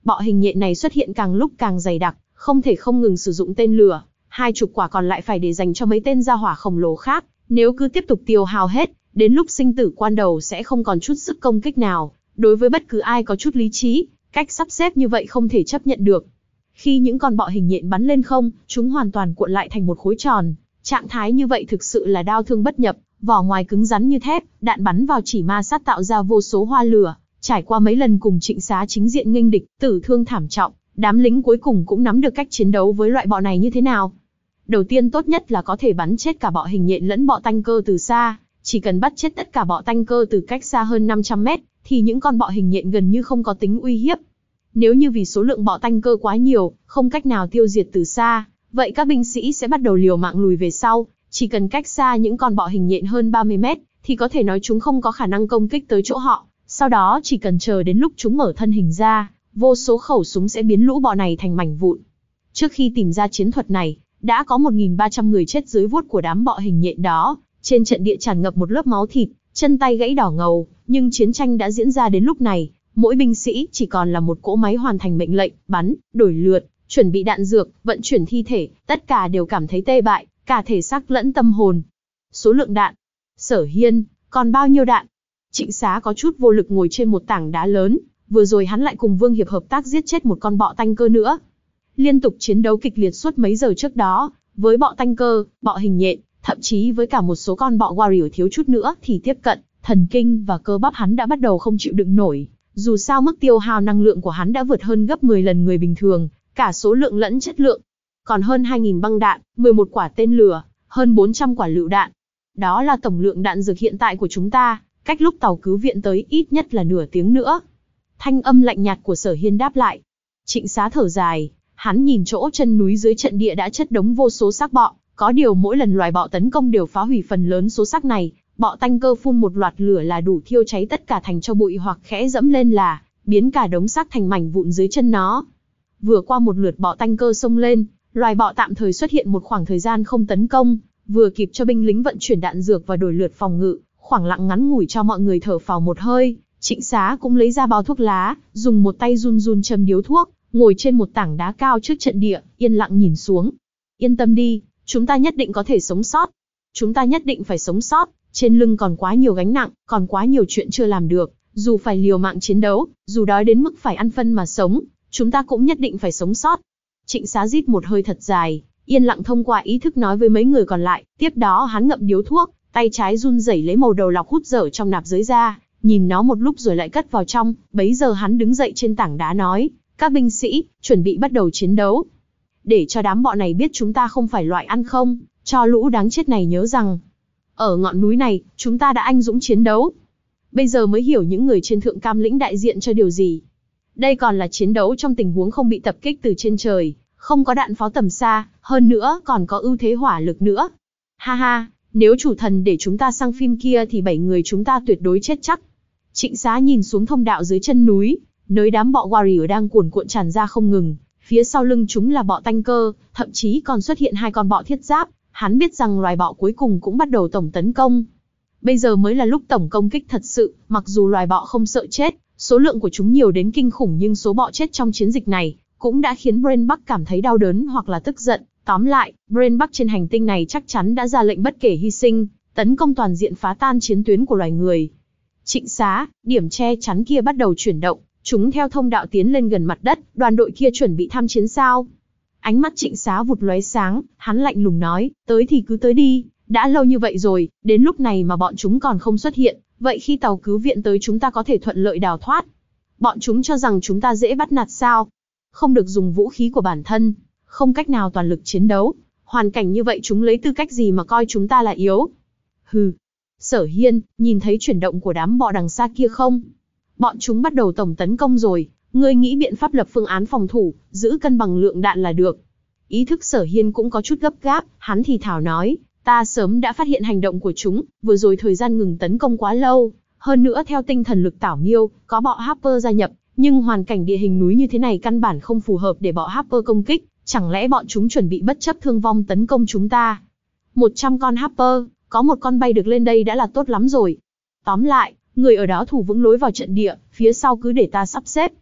Bọ hình nhện này xuất hiện càng lúc càng dày đặc, không thể không ngừng sử dụng tên lửa, hai chục quả còn lại phải để dành cho mấy tên gia hỏa khổng lồ khác, nếu cứ tiếp tục tiêu hao hết, đến lúc sinh tử quan đầu sẽ không còn chút sức công kích nào. Đối với bất cứ ai có chút lý trí, cách sắp xếp như vậy không thể chấp nhận được. Khi những con bọ hình nhện bắn lên không, chúng hoàn toàn cuộn lại thành một khối tròn. Trạng thái như vậy thực sự là đao thương bất nhập, vỏ ngoài cứng rắn như thép, đạn bắn vào chỉ ma sát tạo ra vô số hoa lửa. Trải qua mấy lần cùng Trịnh Xá chính diện nghênh địch, tử thương thảm trọng, đám lính cuối cùng cũng nắm được cách chiến đấu với loại bọ này như thế nào. Đầu tiên tốt nhất là có thể bắn chết cả bọ hình nhện lẫn bọ tanh cơ từ xa. Chỉ cần bắt chết tất cả bọ tanh cơ từ cách xa hơn năm trăm mét, thì những con bọ hình nhện gần như không có tính uy hiếp. Nếu như vì số lượng bọ tanh cơ quá nhiều, không cách nào tiêu diệt từ xa, vậy các binh sĩ sẽ bắt đầu liều mạng lùi về sau. Chỉ cần cách xa những con bọ hình nhện hơn ba mươi mét, thì có thể nói chúng không có khả năng công kích tới chỗ họ. Sau đó chỉ cần chờ đến lúc chúng mở thân hình ra, vô số khẩu súng sẽ biến lũ bọ này thành mảnh vụn. Trước khi tìm ra chiến thuật này, đã có một nghìn ba trăm người chết dưới vuốt của đám bọ hình nhện đó. Trên trận địa tràn ngập một lớp máu thịt, chân tay gãy đỏ ngầu, nhưng chiến tranh đã diễn ra đến lúc này, mỗi binh sĩ chỉ còn là một cỗ máy hoàn thành mệnh lệnh, bắn, đổi lượt, chuẩn bị đạn dược, vận chuyển thi thể, tất cả đều cảm thấy tê bại, cả thể xác lẫn tâm hồn. Số lượng đạn. Sở Hiên, còn bao nhiêu đạn? Trịnh Xá có chút vô lực ngồi trên một tảng đá lớn, vừa rồi hắn lại cùng Vương Hiệp hợp tác giết chết một con bọ tanh cơ nữa. Liên tục chiến đấu kịch liệt suốt mấy giờ trước đó, với bọ tanh cơ, bọ hình nhện, thậm chí với cả một số con bọ warrior thiếu chút nữa thì tiếp cận, thần kinh và cơ bắp hắn đã bắt đầu không chịu đựng nổi. Dù sao mức tiêu hao năng lượng của hắn đã vượt hơn gấp mười lần người bình thường, cả số lượng lẫn chất lượng. Còn hơn hai nghìn băng đạn, mười một quả tên lửa, hơn bốn trăm quả lựu đạn. Đó là tổng lượng đạn dược hiện tại của chúng ta, cách lúc tàu cứu viện tới ít nhất là nửa tiếng nữa. Thanh âm lạnh nhạt của Sở Hiên đáp lại. Trịnh Xá thở dài, hắn nhìn chỗ chân núi dưới trận địa đã chất đống vô số xác bọ, có điều mỗi lần loài bọ tấn công đều phá hủy phần lớn số xác này. Bọ tanh cơ phun một loạt lửa là đủ thiêu cháy tất cả thành tro bụi, hoặc khẽ dẫm lên là biến cả đống xác thành mảnh vụn dưới chân nó. Vừa qua một lượt bọ tanh cơ xông lên, loài bọ tạm thời xuất hiện một khoảng thời gian không tấn công, vừa kịp cho binh lính vận chuyển đạn dược và đổi lượt phòng ngự, khoảng lặng ngắn ngủi cho mọi người thở phào một hơi. Trịnh Xá cũng lấy ra bao thuốc lá, dùng một tay run run châm điếu thuốc, ngồi trên một tảng đá cao trước trận địa, yên lặng nhìn xuống. Yên tâm đi, chúng ta nhất định có thể sống sót. Chúng ta nhất định phải sống sót. Trên lưng còn quá nhiều gánh nặng, còn quá nhiều chuyện chưa làm được, dù phải liều mạng chiến đấu, dù đói đến mức phải ăn phân mà sống, chúng ta cũng nhất định phải sống sót. Trịnh Xá rít một hơi thật dài, yên lặng thông qua ý thức nói với mấy người còn lại, tiếp đó hắn ngậm điếu thuốc, tay trái run rẩy lấy màu đầu lọc hút dở trong nạp dưới ra, nhìn nó một lúc rồi lại cất vào trong, bấy giờ hắn đứng dậy trên tảng đá nói, các binh sĩ, chuẩn bị bắt đầu chiến đấu. Để cho đám bọ này biết chúng ta không phải loại ăn không, cho lũ đáng chết này nhớ rằng, ở ngọn núi này, chúng ta đã anh dũng chiến đấu. Bây giờ mới hiểu những người trên thượng cam lĩnh đại diện cho điều gì. Đây còn là chiến đấu trong tình huống không bị tập kích từ trên trời, không có đạn pháo tầm xa, hơn nữa còn có ưu thế hỏa lực nữa. Ha ha, nếu chủ thần để chúng ta sang phim kia thì bảy người chúng ta tuyệt đối chết chắc. Trịnh Xá nhìn xuống thông đạo dưới chân núi, nơi đám bọ warrior đang cuồn cuộn tràn ra không ngừng, phía sau lưng chúng là bọ tanh cơ, thậm chí còn xuất hiện hai con bọ thiết giáp. Hắn biết rằng loài bọ cuối cùng cũng bắt đầu tổng tấn công. Bây giờ mới là lúc tổng công kích thật sự, mặc dù loài bọ không sợ chết, số lượng của chúng nhiều đến kinh khủng, nhưng số bọ chết trong chiến dịch này cũng đã khiến Brainbuck cảm thấy đau đớn hoặc là tức giận. Tóm lại, Brainbuck trên hành tinh này chắc chắn đã ra lệnh bất kể hy sinh, tấn công toàn diện phá tan chiến tuyến của loài người. Trịnh Xá, điểm che chắn kia bắt đầu chuyển động, chúng theo thông đạo tiến lên gần mặt đất, đoàn đội kia chuẩn bị tham chiến sao? Ánh mắt Trịnh Xá vụt lóe sáng, hắn lạnh lùng nói, tới thì cứ tới đi, đã lâu như vậy rồi, đến lúc này mà bọn chúng còn không xuất hiện, vậy khi tàu cứu viện tới chúng ta có thể thuận lợi đào thoát. Bọn chúng cho rằng chúng ta dễ bắt nạt sao? Không được dùng vũ khí của bản thân, không cách nào toàn lực chiến đấu, hoàn cảnh như vậy chúng lấy tư cách gì mà coi chúng ta là yếu? Hừ. Sở Hiên, nhìn thấy chuyển động của đám bọ đằng xa kia không? Bọn chúng bắt đầu tổng tấn công rồi. Ngươi nghĩ biện pháp lập phương án phòng thủ, giữ cân bằng lượng đạn là được. Ý thức Sở Hiên cũng có chút gấp gáp, hắn thì thào nói, ta sớm đã phát hiện hành động của chúng, vừa rồi thời gian ngừng tấn công quá lâu, hơn nữa theo tinh thần lực tảo nghiêu, có bọ Harper gia nhập, nhưng hoàn cảnh địa hình núi như thế này căn bản không phù hợp để bọ Harper công kích, chẳng lẽ bọn chúng chuẩn bị bất chấp thương vong tấn công chúng ta? một trăm con Harper, có một con bay được lên đây đã là tốt lắm rồi. Tóm lại, người ở đó thủ vững lối vào trận địa, phía sau cứ để ta sắp xếp.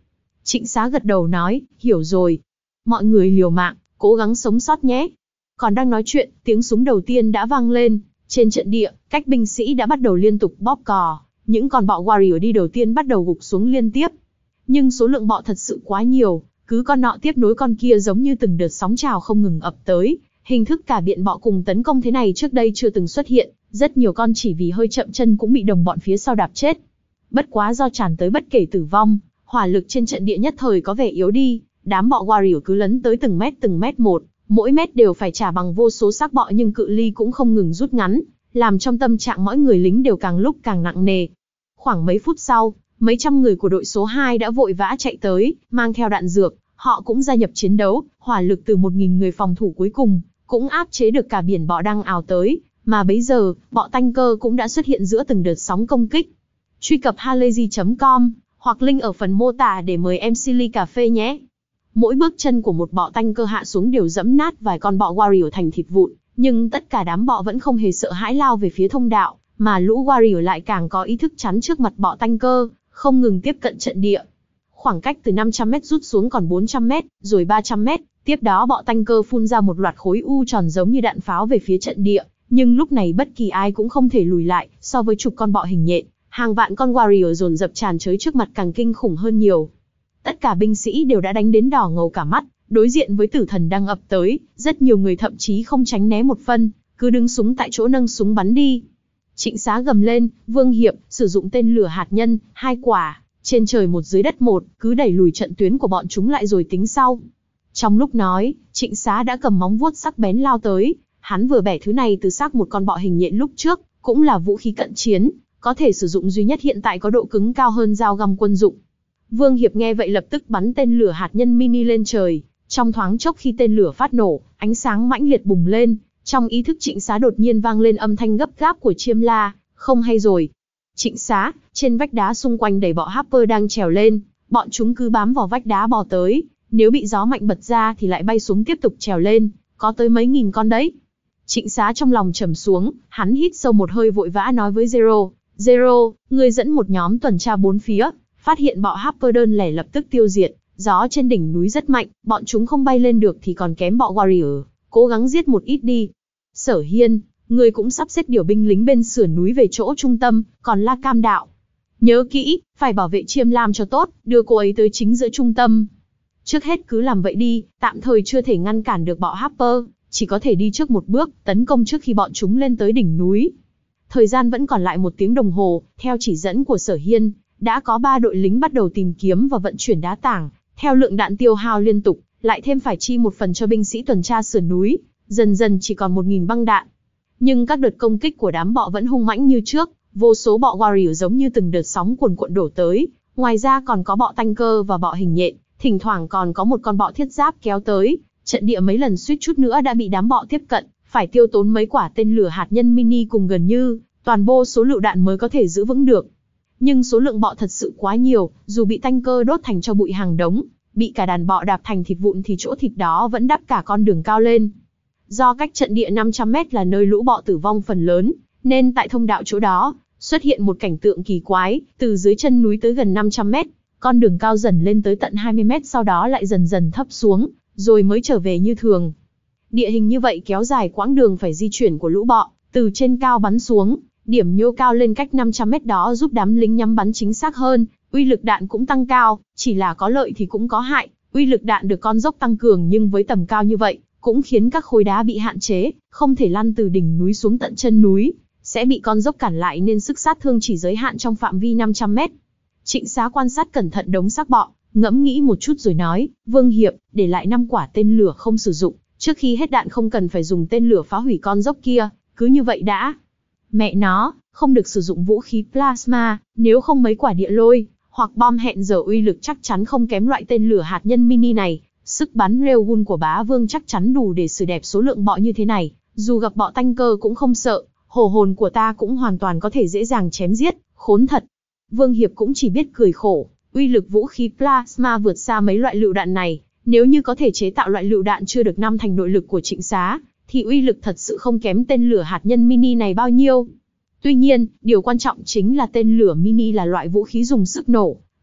Trịnh Xá gật đầu nói, hiểu rồi. Mọi người liều mạng, cố gắng sống sót nhé. Còn đang nói chuyện, tiếng súng đầu tiên đã vang lên. Trên trận địa, các binh sĩ đã bắt đầu liên tục bóp cò. Những con bọ warrior đi đầu tiên bắt đầu gục xuống liên tiếp. Nhưng số lượng bọ thật sự quá nhiều, cứ con nọ tiếp nối con kia giống như từng đợt sóng trào không ngừng ập tới. Hình thức cả biện bọ cùng tấn công thế này trước đây chưa từng xuất hiện, rất nhiều con chỉ vì hơi chậm chân cũng bị đồng bọn phía sau đạp chết. Bất quá do tràn tới bất kể tử vong, hỏa lực trên trận địa nhất thời có vẻ yếu đi, đám bọ warrior cứ lấn tới từng mét từng mét một, mỗi mét đều phải trả bằng vô số xác bọ nhưng cự ly cũng không ngừng rút ngắn, làm trong tâm trạng mỗi người lính đều càng lúc càng nặng nề. Khoảng mấy phút sau, mấy trăm người của đội số hai đã vội vã chạy tới, mang theo đạn dược, họ cũng gia nhập chiến đấu, hỏa lực từ một nghìn người phòng thủ cuối cùng, cũng áp chế được cả biển bọ đang ào tới, mà bấy giờ, bọ tanh cơ cũng đã xuất hiện giữa từng đợt sóng công kích. Truy cập halayzi chấm com, hoặc link ở phần mô tả để mời em xê ly cà phê nhé. Mỗi bước chân của một bọ tanh cơ hạ xuống đều dẫm nát vài con bọ warrior thành thịt vụn, nhưng tất cả đám bọ vẫn không hề sợ hãi lao về phía thông đạo, mà lũ warrior lại càng có ý thức chắn trước mặt bọ tanh cơ, không ngừng tiếp cận trận địa. Khoảng cách từ năm trăm mét rút xuống còn bốn trăm mét, rồi ba trăm mét, tiếp đó bọ tanh cơ phun ra một loạt khối u tròn giống như đạn pháo về phía trận địa, nhưng lúc này bất kỳ ai cũng không thể lùi lại, so với chục con bọ hình nhện, hàng vạn con warrior dồn dập tràn tới trước mặt càng kinh khủng hơn nhiều. Tất cả binh sĩ đều đã đánh đến đỏ ngầu cả mắt, đối diện với tử thần đang ập tới, rất nhiều người thậm chí không tránh né một phân, cứ đứng súng tại chỗ nâng súng bắn đi. Trịnh Xá gầm lên, Vương Hiệp, sử dụng tên lửa hạt nhân, hai quả, trên trời một dưới đất một, cứ đẩy lùi trận tuyến của bọn chúng lại rồi tính sau. Trong lúc nói, Trịnh Xá đã cầm móng vuốt sắc bén lao tới, hắn vừa bẻ thứ này từ xác một con bọ hình nhện lúc trước, cũng là vũ khí cận chiến, có thể sử dụng duy nhất hiện tại có độ cứng cao hơn dao găm quân dụng. Vương Hiệp nghe vậy lập tức bắn tên lửa hạt nhân mini lên trời, trong thoáng chốc khi tên lửa phát nổ, ánh sáng mãnh liệt bùng lên, trong ý thức Trịnh Xá đột nhiên vang lên âm thanh gấp gáp của chiêm la, không hay rồi. Trịnh Xá, trên vách đá xung quanh đầy bọ Harper đang trèo lên, bọn chúng cứ bám vào vách đá bò tới, nếu bị gió mạnh bật ra thì lại bay xuống tiếp tục trèo lên, có tới mấy nghìn con đấy. Trịnh Xá trong lòng trầm xuống, hắn hít sâu một hơi vội vã nói với Zero, Zero, ngươi dẫn một nhóm tuần tra bốn phía, phát hiện bọ Harper đơn lẻ lập tức tiêu diệt, gió trên đỉnh núi rất mạnh, bọn chúng không bay lên được thì còn kém bọ warrior, cố gắng giết một ít đi. Sở Hiên, ngươi cũng sắp xếp điều binh lính bên sườn núi về chỗ trung tâm, còn La Cam Đạo, nhớ kỹ, phải bảo vệ Chiêm Lam cho tốt, đưa cô ấy tới chính giữa trung tâm. Trước hết cứ làm vậy đi, tạm thời chưa thể ngăn cản được bọ Harper, chỉ có thể đi trước một bước, tấn công trước khi bọn chúng lên tới đỉnh núi. Thời gian vẫn còn lại một tiếng đồng hồ, theo chỉ dẫn của Sở Hiên, đã có ba đội lính bắt đầu tìm kiếm và vận chuyển đá tảng, theo lượng đạn tiêu hao liên tục, lại thêm phải chi một phần cho binh sĩ tuần tra sườn núi, dần dần chỉ còn một nghìn băng đạn. Nhưng các đợt công kích của đám bọ vẫn hung mãnh như trước, vô số bọ warrior giống như từng đợt sóng cuồn cuộn đổ tới, ngoài ra còn có bọ tanh cơ và bọ hình nhện, thỉnh thoảng còn có một con bọ thiết giáp kéo tới, trận địa mấy lần suýt chút nữa đã bị đám bọ tiếp cận, phải tiêu tốn mấy quả tên lửa hạt nhân mini cùng gần như toàn bộ số lựu đạn mới có thể giữ vững được. Nhưng số lượng bọ thật sự quá nhiều, dù bị tanh cơ đốt thành cho bụi hàng đống, bị cả đàn bọ đạp thành thịt vụn thì chỗ thịt đó vẫn đắp cả con đường cao lên. Do cách trận địa năm trăm mét là nơi lũ bọ tử vong phần lớn, nên tại thông đạo chỗ đó, xuất hiện một cảnh tượng kỳ quái, từ dưới chân núi tới gần năm trăm mét, con đường cao dần lên tới tận hai mươi mét sau đó lại dần dần thấp xuống, rồi mới trở về như thường. Địa hình như vậy kéo dài quãng đường phải di chuyển của lũ bọ, từ trên cao bắn xuống, điểm nhô cao lên cách năm trăm mét đó giúp đám lính nhắm bắn chính xác hơn, uy lực đạn cũng tăng cao, chỉ là có lợi thì cũng có hại, uy lực đạn được con dốc tăng cường nhưng với tầm cao như vậy, cũng khiến các khối đá bị hạn chế, không thể lăn từ đỉnh núi xuống tận chân núi, sẽ bị con dốc cản lại nên sức sát thương chỉ giới hạn trong phạm vi năm trăm mét. Trịnh Xá quan sát cẩn thận đống xác bọ, ngẫm nghĩ một chút rồi nói, Vương Hiệp, để lại năm quả tên lửa không sử dụng, trước khi hết đạn không cần phải dùng tên lửa phá hủy con dốc kia, cứ như vậy đã. Mẹ nó, không được sử dụng vũ khí plasma, nếu không mấy quả địa lôi, hoặc bom hẹn giờ uy lực chắc chắn không kém loại tên lửa hạt nhân mini này. Sức bắn railgun của bá vương chắc chắn đủ để xử đẹp số lượng bọ như thế này, dù gặp bọ tanh cơ cũng không sợ, hổ hồn của ta cũng hoàn toàn có thể dễ dàng chém giết, khốn thật. Vương Hiệp cũng chỉ biết cười khổ, uy lực vũ khí plasma vượt xa mấy loại lựu đạn này, nếu như có thể chế tạo loại lựu đạn chưa được năm thành nội lực của Trịnh Xá, thì uy lực thật sự không kém tên lửa hạt nhân mini này bao nhiêu. Tuy nhiên, điều quan trọng chính là tên lửa mini là loại vũ khí dùng sức nổ,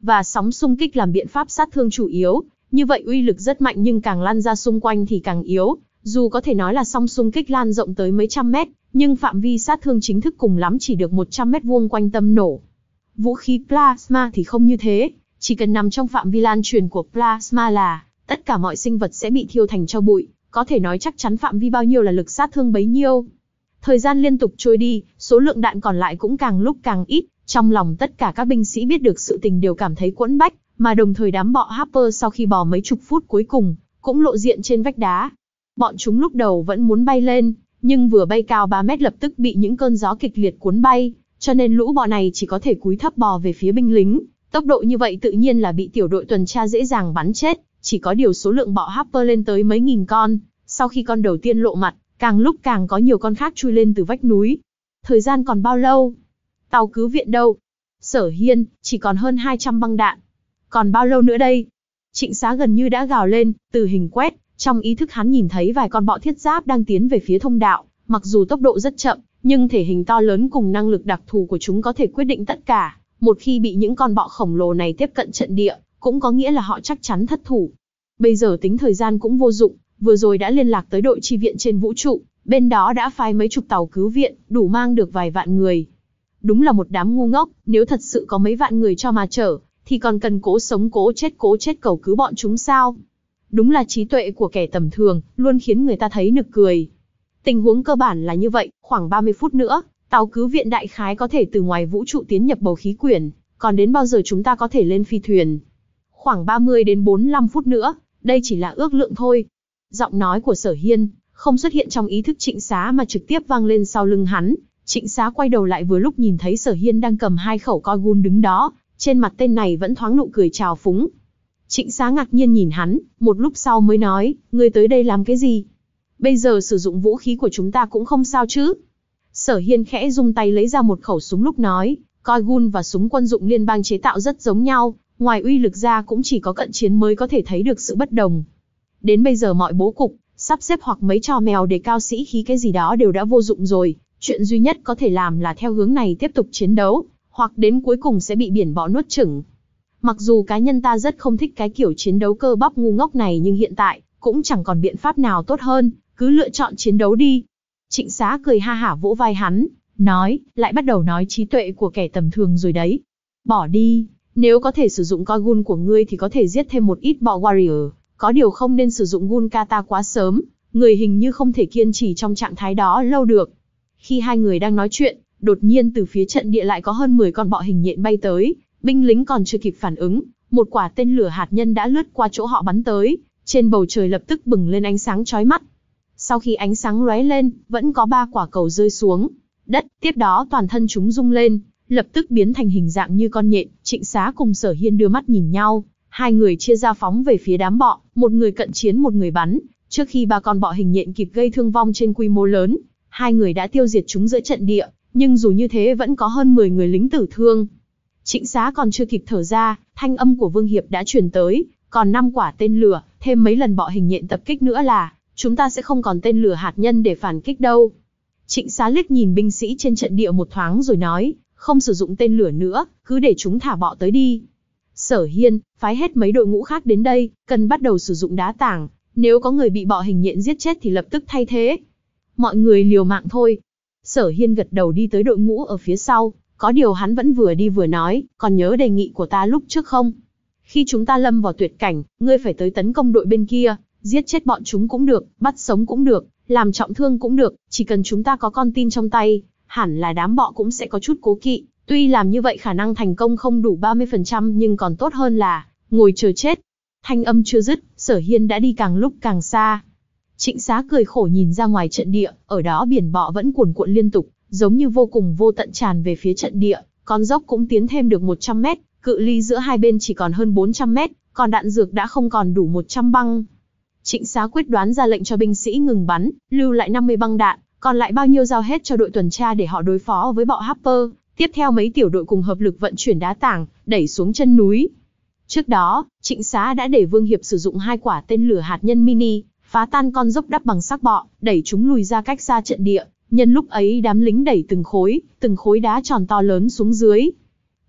và sóng xung kích làm biện pháp sát thương chủ yếu. Như vậy uy lực rất mạnh nhưng càng lan ra xung quanh thì càng yếu. Dù có thể nói là sóng xung kích lan rộng tới mấy trăm mét, nhưng phạm vi sát thương chính thức cùng lắm chỉ được một trăm mét vuông quanh tâm nổ. Vũ khí plasma thì không như thế, chỉ cần nằm trong phạm vi lan truyền của plasma là tất cả mọi sinh vật sẽ bị thiêu thành tro bụi, có thể nói chắc chắn phạm vi bao nhiêu là lực sát thương bấy nhiêu. Thời gian liên tục trôi đi, số lượng đạn còn lại cũng càng lúc càng ít, trong lòng tất cả các binh sĩ biết được sự tình đều cảm thấy quẫn bách, mà đồng thời đám bọ Harper sau khi bò mấy chục phút cuối cùng, cũng lộ diện trên vách đá. Bọn chúng lúc đầu vẫn muốn bay lên, nhưng vừa bay cao ba mét lập tức bị những cơn gió kịch liệt cuốn bay, cho nên lũ bọ này chỉ có thể cúi thấp bò về phía binh lính. Tốc độ như vậy tự nhiên là bị tiểu đội tuần tra dễ dàng bắn chết, chỉ có điều số lượng bọ Harper lên tới mấy nghìn con, sau khi con đầu tiên lộ mặt, càng lúc càng có nhiều con khác chui lên từ vách núi. Thời gian còn bao lâu? Tàu cứu viện đâu? Sở Hiên, chỉ còn hơn hai trăm băng đạn. Còn bao lâu nữa đây? Trịnh Xá gần như đã gào lên, từ hình quét, trong ý thức hắn nhìn thấy vài con bọ thiết giáp đang tiến về phía thông đạo, mặc dù tốc độ rất chậm, nhưng thể hình to lớn cùng năng lực đặc thù của chúng có thể quyết định tất cả. Một khi bị những con bọ khổng lồ này tiếp cận trận địa, cũng có nghĩa là họ chắc chắn thất thủ. Bây giờ tính thời gian cũng vô dụng, vừa rồi đã liên lạc tới đội chi viện trên vũ trụ, bên đó đã phái mấy chục tàu cứu viện, đủ mang được vài vạn người. Đúng là một đám ngu ngốc, nếu thật sự có mấy vạn người cho mà chở, thì còn cần cố sống cố chết cố chết cầu cứu bọn chúng sao? Đúng là trí tuệ của kẻ tầm thường, luôn khiến người ta thấy nực cười. Tình huống cơ bản là như vậy, khoảng ba mươi phút nữa, tàu cứu viện đại khái có thể từ ngoài vũ trụ tiến nhập bầu khí quyển, còn đến bao giờ chúng ta có thể lên phi thuyền? Khoảng ba mươi đến bốn mươi lăm phút nữa, đây chỉ là ước lượng thôi. Giọng nói của Sở Hiên không xuất hiện trong ý thức Trịnh Xá mà trực tiếp vang lên sau lưng hắn. Trịnh Xá quay đầu lại vừa lúc nhìn thấy Sở Hiên đang cầm hai khẩu coi gun đứng đó, trên mặt tên này vẫn thoáng nụ cười trào phúng. Trịnh Xá ngạc nhiên nhìn hắn, một lúc sau mới nói, ngươi tới đây làm cái gì? Bây giờ sử dụng vũ khí của chúng ta cũng không sao chứ? Sở Hiên khẽ rung tay lấy ra một khẩu súng lúc nói, coi gun và súng quân dụng liên bang chế tạo rất giống nhau, ngoài uy lực ra cũng chỉ có cận chiến mới có thể thấy được sự bất đồng. Đến bây giờ mọi bố cục, sắp xếp hoặc mấy trò mèo để cao sĩ khí cái gì đó đều đã vô dụng rồi, chuyện duy nhất có thể làm là theo hướng này tiếp tục chiến đấu, hoặc đến cuối cùng sẽ bị biển bọ nuốt chửng. Mặc dù cá nhân ta rất không thích cái kiểu chiến đấu cơ bắp ngu ngốc này nhưng hiện tại, cũng chẳng còn biện pháp nào tốt hơn, cứ lựa chọn chiến đấu đi. Trịnh Xá cười ha hả vỗ vai hắn, nói, lại bắt đầu nói trí tuệ của kẻ tầm thường rồi đấy. Bỏ đi, nếu có thể sử dụng coi gun của ngươi thì có thể giết thêm một ít bọ warrior, có điều không nên sử dụng gun kata quá sớm, người hình như không thể kiên trì trong trạng thái đó lâu được. Khi hai người đang nói chuyện, đột nhiên từ phía trận địa lại có hơn mười con bọ hình nhện bay tới, binh lính còn chưa kịp phản ứng, một quả tên lửa hạt nhân đã lướt qua chỗ họ bắn tới, trên bầu trời lập tức bừng lên ánh sáng chói mắt. Sau khi ánh sáng lóe lên, vẫn có ba quả cầu rơi xuống đất, tiếp đó toàn thân chúng rung lên, lập tức biến thành hình dạng như con nhện. Trịnh Xá cùng Sở Hiên đưa mắt nhìn nhau, hai người chia ra phóng về phía đám bọ, một người cận chiến một người bắn. Trước khi ba con bọ hình nhện kịp gây thương vong trên quy mô lớn, hai người đã tiêu diệt chúng giữa trận địa, nhưng dù như thế vẫn có hơn mười người lính tử thương. Trịnh Xá còn chưa kịp thở ra, thanh âm của Vương Hiệp đã truyền tới, còn năm quả tên lửa, thêm mấy lần bọ hình nhện tập kích nữa là chúng ta sẽ không còn tên lửa hạt nhân để phản kích đâu. Trịnh Xá liếc nhìn binh sĩ trên trận địa một thoáng rồi nói, không sử dụng tên lửa nữa, cứ để chúng thả bọ tới đi. Sở Hiên, phái hết mấy đội ngũ khác đến đây, cần bắt đầu sử dụng đá tảng, nếu có người bị bọ hình nhện giết chết thì lập tức thay thế. Mọi người liều mạng thôi. Sở Hiên gật đầu đi tới đội ngũ ở phía sau, có điều hắn vẫn vừa đi vừa nói, còn nhớ đề nghị của ta lúc trước không? Khi chúng ta lâm vào tuyệt cảnh, ngươi phải tới tấn công đội bên kia, giết chết bọn chúng cũng được, bắt sống cũng được, làm trọng thương cũng được, chỉ cần chúng ta có con tin trong tay, hẳn là đám bọ cũng sẽ có chút cố kỵ. Tuy làm như vậy khả năng thành công không đủ ba mươi phần trăm nhưng còn tốt hơn là ngồi chờ chết. Thanh âm chưa dứt, Sở Hiên đã đi càng lúc càng xa. Trịnh Xá cười khổ nhìn ra ngoài trận địa, ở đó biển bọ vẫn cuồn cuộn liên tục, giống như vô cùng vô tận tràn về phía trận địa, con dốc cũng tiến thêm được một trăm mét, cự ly giữa hai bên chỉ còn hơn bốn trăm mét, còn đạn dược đã không còn đủ một trăm băng. Trịnh Xá quyết đoán ra lệnh cho binh sĩ ngừng bắn, lưu lại năm mươi băng đạn, còn lại bao nhiêu giao hết cho đội tuần tra để họ đối phó với bọ Harper. Tiếp theo mấy tiểu đội cùng hợp lực vận chuyển đá tảng, đẩy xuống chân núi. Trước đó, Trịnh Xá đã để Vương Hiệp sử dụng hai quả tên lửa hạt nhân mini, phá tan con dốc đắp bằng xác bọ, đẩy chúng lùi ra cách xa trận địa. Nhân lúc ấy đám lính đẩy từng khối, từng khối đá tròn to lớn xuống dưới.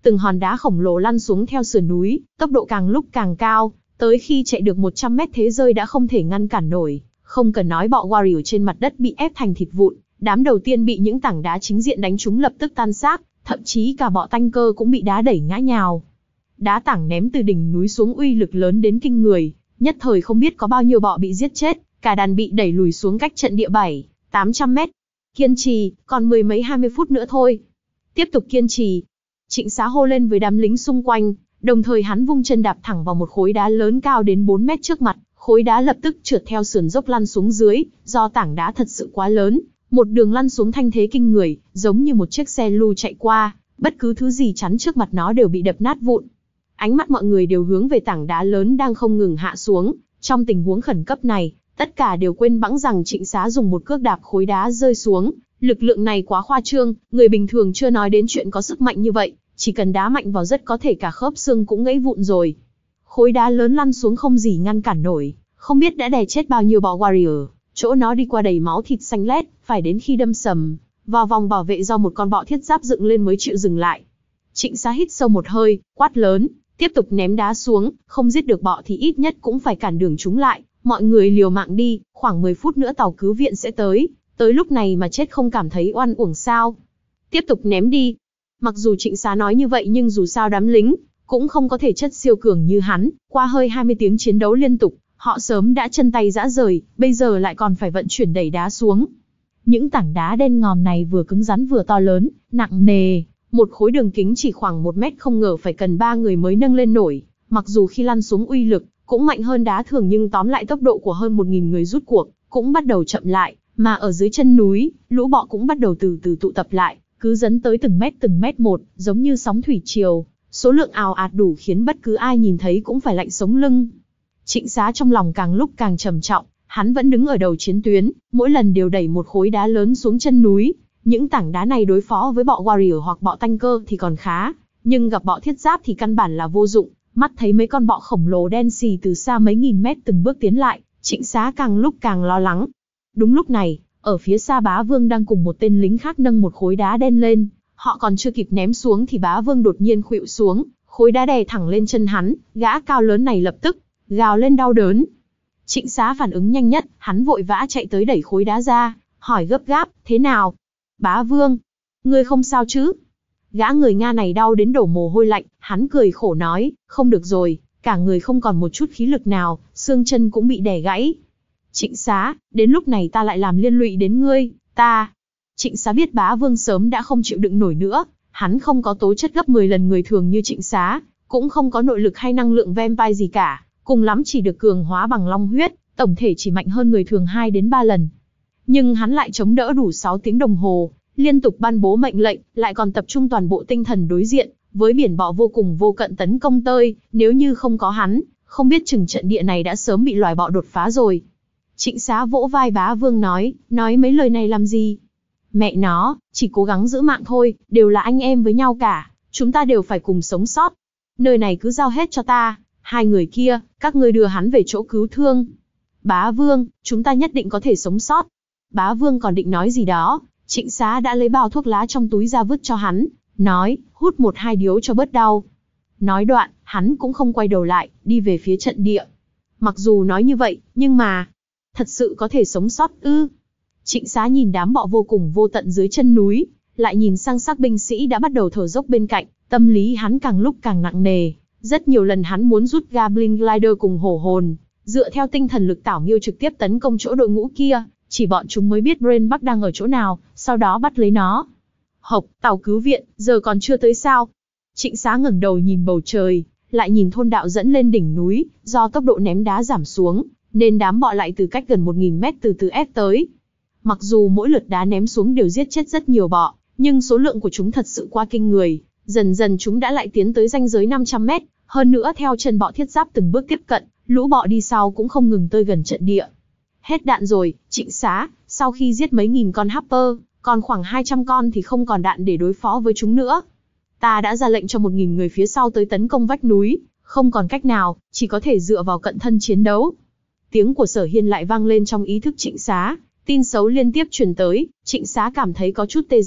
Từng hòn đá khổng lồ lăn xuống theo sườn núi, tốc độ càng lúc càng cao, tới khi chạy được một trăm mét thế rơi đã không thể ngăn cản nổi. Không cần nói bọ warrior trên mặt đất bị ép thành thịt vụn, đám đầu tiên bị những tảng đá chính diện đánh trúng lập tức tan xác, thậm chí cả bọ tanh cơ cũng bị đá đẩy ngã nhào. Đá tảng ném từ đỉnh núi xuống uy lực lớn đến kinh người, nhất thời không biết có bao nhiêu bọ bị giết chết, cả đàn bị đẩy lùi xuống cách trận địa bảy, tám trăm mét. Kiên trì, còn mười mấy hai mươi phút nữa thôi. Tiếp tục kiên trì. Trịnh Xá hô lên với đám lính xung quanh, đồng thời hắn vung chân đạp thẳng vào một khối đá lớn cao đến bốn mét trước mặt, khối đá lập tức trượt theo sườn dốc lăn xuống dưới, do tảng đá thật sự quá lớn, một đường lăn xuống thanh thế kinh người, giống như một chiếc xe lưu chạy qua, bất cứ thứ gì chắn trước mặt nó đều bị đập nát vụn. Ánh mắt mọi người đều hướng về tảng đá lớn đang không ngừng hạ xuống, trong tình huống khẩn cấp này, tất cả đều quên bẵng rằng Trịnh Xá dùng một cước đạp khối đá rơi xuống, lực lượng này quá khoa trương, người bình thường chưa nói đến chuyện có sức mạnh như vậy, chỉ cần đá mạnh vào rất có thể cả khớp xương cũng gãy vụn rồi. Khối đá lớn lăn xuống không gì ngăn cản nổi, không biết đã đè chết bao nhiêu bọ warrior, chỗ nó đi qua đầy máu thịt xanh lét, phải đến khi đâm sầm vào vòng bảo vệ do một con bọ thiết giáp dựng lên mới chịu dừng lại. Trịnh Xá hít sâu một hơi, quát lớn, tiếp tục ném đá xuống, không giết được bọ thì ít nhất cũng phải cản đường chúng lại, mọi người liều mạng đi, khoảng mười phút nữa tàu cứu viện sẽ tới, tới lúc này mà chết không cảm thấy oan uổng sao? Tiếp tục ném đi. Mặc dù Trịnh Xá nói như vậy nhưng dù sao đám lính cũng không có thể chất siêu cường như hắn, qua hơi hai mươi tiếng chiến đấu liên tục, họ sớm đã chân tay rã rời, bây giờ lại còn phải vận chuyển đẩy đá xuống. Những tảng đá đen ngòm này vừa cứng rắn vừa to lớn, nặng nề, một khối đường kính chỉ khoảng một mét không ngờ phải cần ba người mới nâng lên nổi, mặc dù khi lăn xuống uy lực cũng mạnh hơn đá thường nhưng tóm lại tốc độ của hơn một nghìn người rút cuộc cũng bắt đầu chậm lại, mà ở dưới chân núi, lũ bọ cũng bắt đầu từ từ tụ tập lại, cứ dấn tới từng mét từng mét một, giống như sóng thủy triều, số lượng ào ạt đủ khiến bất cứ ai nhìn thấy cũng phải lạnh sống lưng. Trịnh Xá trong lòng càng lúc càng trầm trọng, hắn vẫn đứng ở đầu chiến tuyến, mỗi lần đều đẩy một khối đá lớn xuống chân núi. Những tảng đá này đối phó với bọ warrior hoặc bọ tanh cơ thì còn khá, nhưng gặp bọ thiết giáp thì căn bản là vô dụng. Mắt thấy mấy con bọ khổng lồ đen xì từ xa mấy nghìn mét từng bước tiến lại, Trịnh Xá càng lúc càng lo lắng. Đúng lúc này, ở phía xa Bá Vương đang cùng một tên lính khác nâng một khối đá đen lên, họ còn chưa kịp ném xuống thì Bá Vương đột nhiên khuỵu xuống, khối đá đè thẳng lên chân hắn, gã cao lớn này lập tức gào lên đau đớn. Trịnh Xá phản ứng nhanh nhất, hắn vội vã chạy tới đẩy khối đá ra, hỏi gấp gáp, thế nào? Bá Vương, ngươi không sao chứ? Gã người Nga này đau đến đổ mồ hôi lạnh, hắn cười khổ nói, không được rồi, cả người không còn một chút khí lực nào, xương chân cũng bị đè gãy. Trịnh Xá, đến lúc này ta lại làm liên lụy đến ngươi, ta. Trịnh Xá biết Bá Vương sớm đã không chịu đựng nổi nữa, hắn không có tố chất gấp mười lần người thường như Trịnh Xá, cũng không có nội lực hay năng lượng vampire gì cả, cùng lắm chỉ được cường hóa bằng long huyết, tổng thể chỉ mạnh hơn người thường hai đến ba lần. Nhưng hắn lại chống đỡ đủ sáu tiếng đồng hồ, liên tục ban bố mệnh lệnh, lại còn tập trung toàn bộ tinh thần đối diện với biển bọ vô cùng vô cận tấn công tơi, nếu như không có hắn, không biết chừng trận địa này đã sớm bị loài bọ đột phá rồi. Trịnh Xá vỗ vai Bá Vương nói, nói mấy lời này làm gì? Mẹ nó, chỉ cố gắng giữ mạng thôi, đều là anh em với nhau cả, chúng ta đều phải cùng sống sót. Nơi này cứ giao hết cho ta, hai người kia, các ngươi đưa hắn về chỗ cứu thương. Bá Vương, chúng ta nhất định có thể sống sót. Bá Vương còn định nói gì đó, Trịnh Xá đã lấy bao thuốc lá trong túi ra vứt cho hắn, nói, hút một hai điếu cho bớt đau. Nói đoạn, hắn cũng không quay đầu lại, đi về phía trận địa. Mặc dù nói như vậy, nhưng mà, thật sự có thể sống sót ư? Trịnh Xá nhìn đám bọ vô cùng vô tận dưới chân núi, lại nhìn sang xác binh sĩ đã bắt đầu thở dốc bên cạnh, tâm lý hắn càng lúc càng nặng nề. Rất nhiều lần hắn muốn rút Goblin Glider cùng hổ hồn, dựa theo tinh thần lực tảo nghiêu trực tiếp tấn công chỗ đội ngũ kia, chỉ bọn chúng mới biết Brain Bắc đang ở chỗ nào, sau đó bắt lấy nó. Hộc, tàu cứu viện, giờ còn chưa tới sao? Trịnh Xá ngẩng đầu nhìn bầu trời, lại nhìn thôn đạo dẫn lên đỉnh núi, do tốc độ ném đá giảm xuống, nên đám bọ lại từ cách gần một nghìn mét từ từ ép tới. Mặc dù mỗi lượt đá ném xuống đều giết chết rất nhiều bọ, nhưng số lượng của chúng thật sự quá kinh người, dần dần chúng đã lại tiến tới ranh giới năm trăm mét, hơn nữa theo chân bọ thiết giáp từng bước tiếp cận, lũ bọ đi sau cũng không ngừng tới gần trận địa. Hết đạn rồi, Trịnh Xá, sau khi giết mấy nghìn con Harper, còn khoảng hai trăm con thì không còn đạn để đối phó với chúng nữa. Ta đã ra lệnh cho một nghìn người phía sau tới tấn công vách núi, không còn cách nào, chỉ có thể dựa vào cận thân chiến đấu. Tiếng của Sở Hiên lại vang lên trong ý thức Trịnh Xá, tin xấu liên tiếp truyền tới, Trịnh Xá cảm thấy có chút tê dại,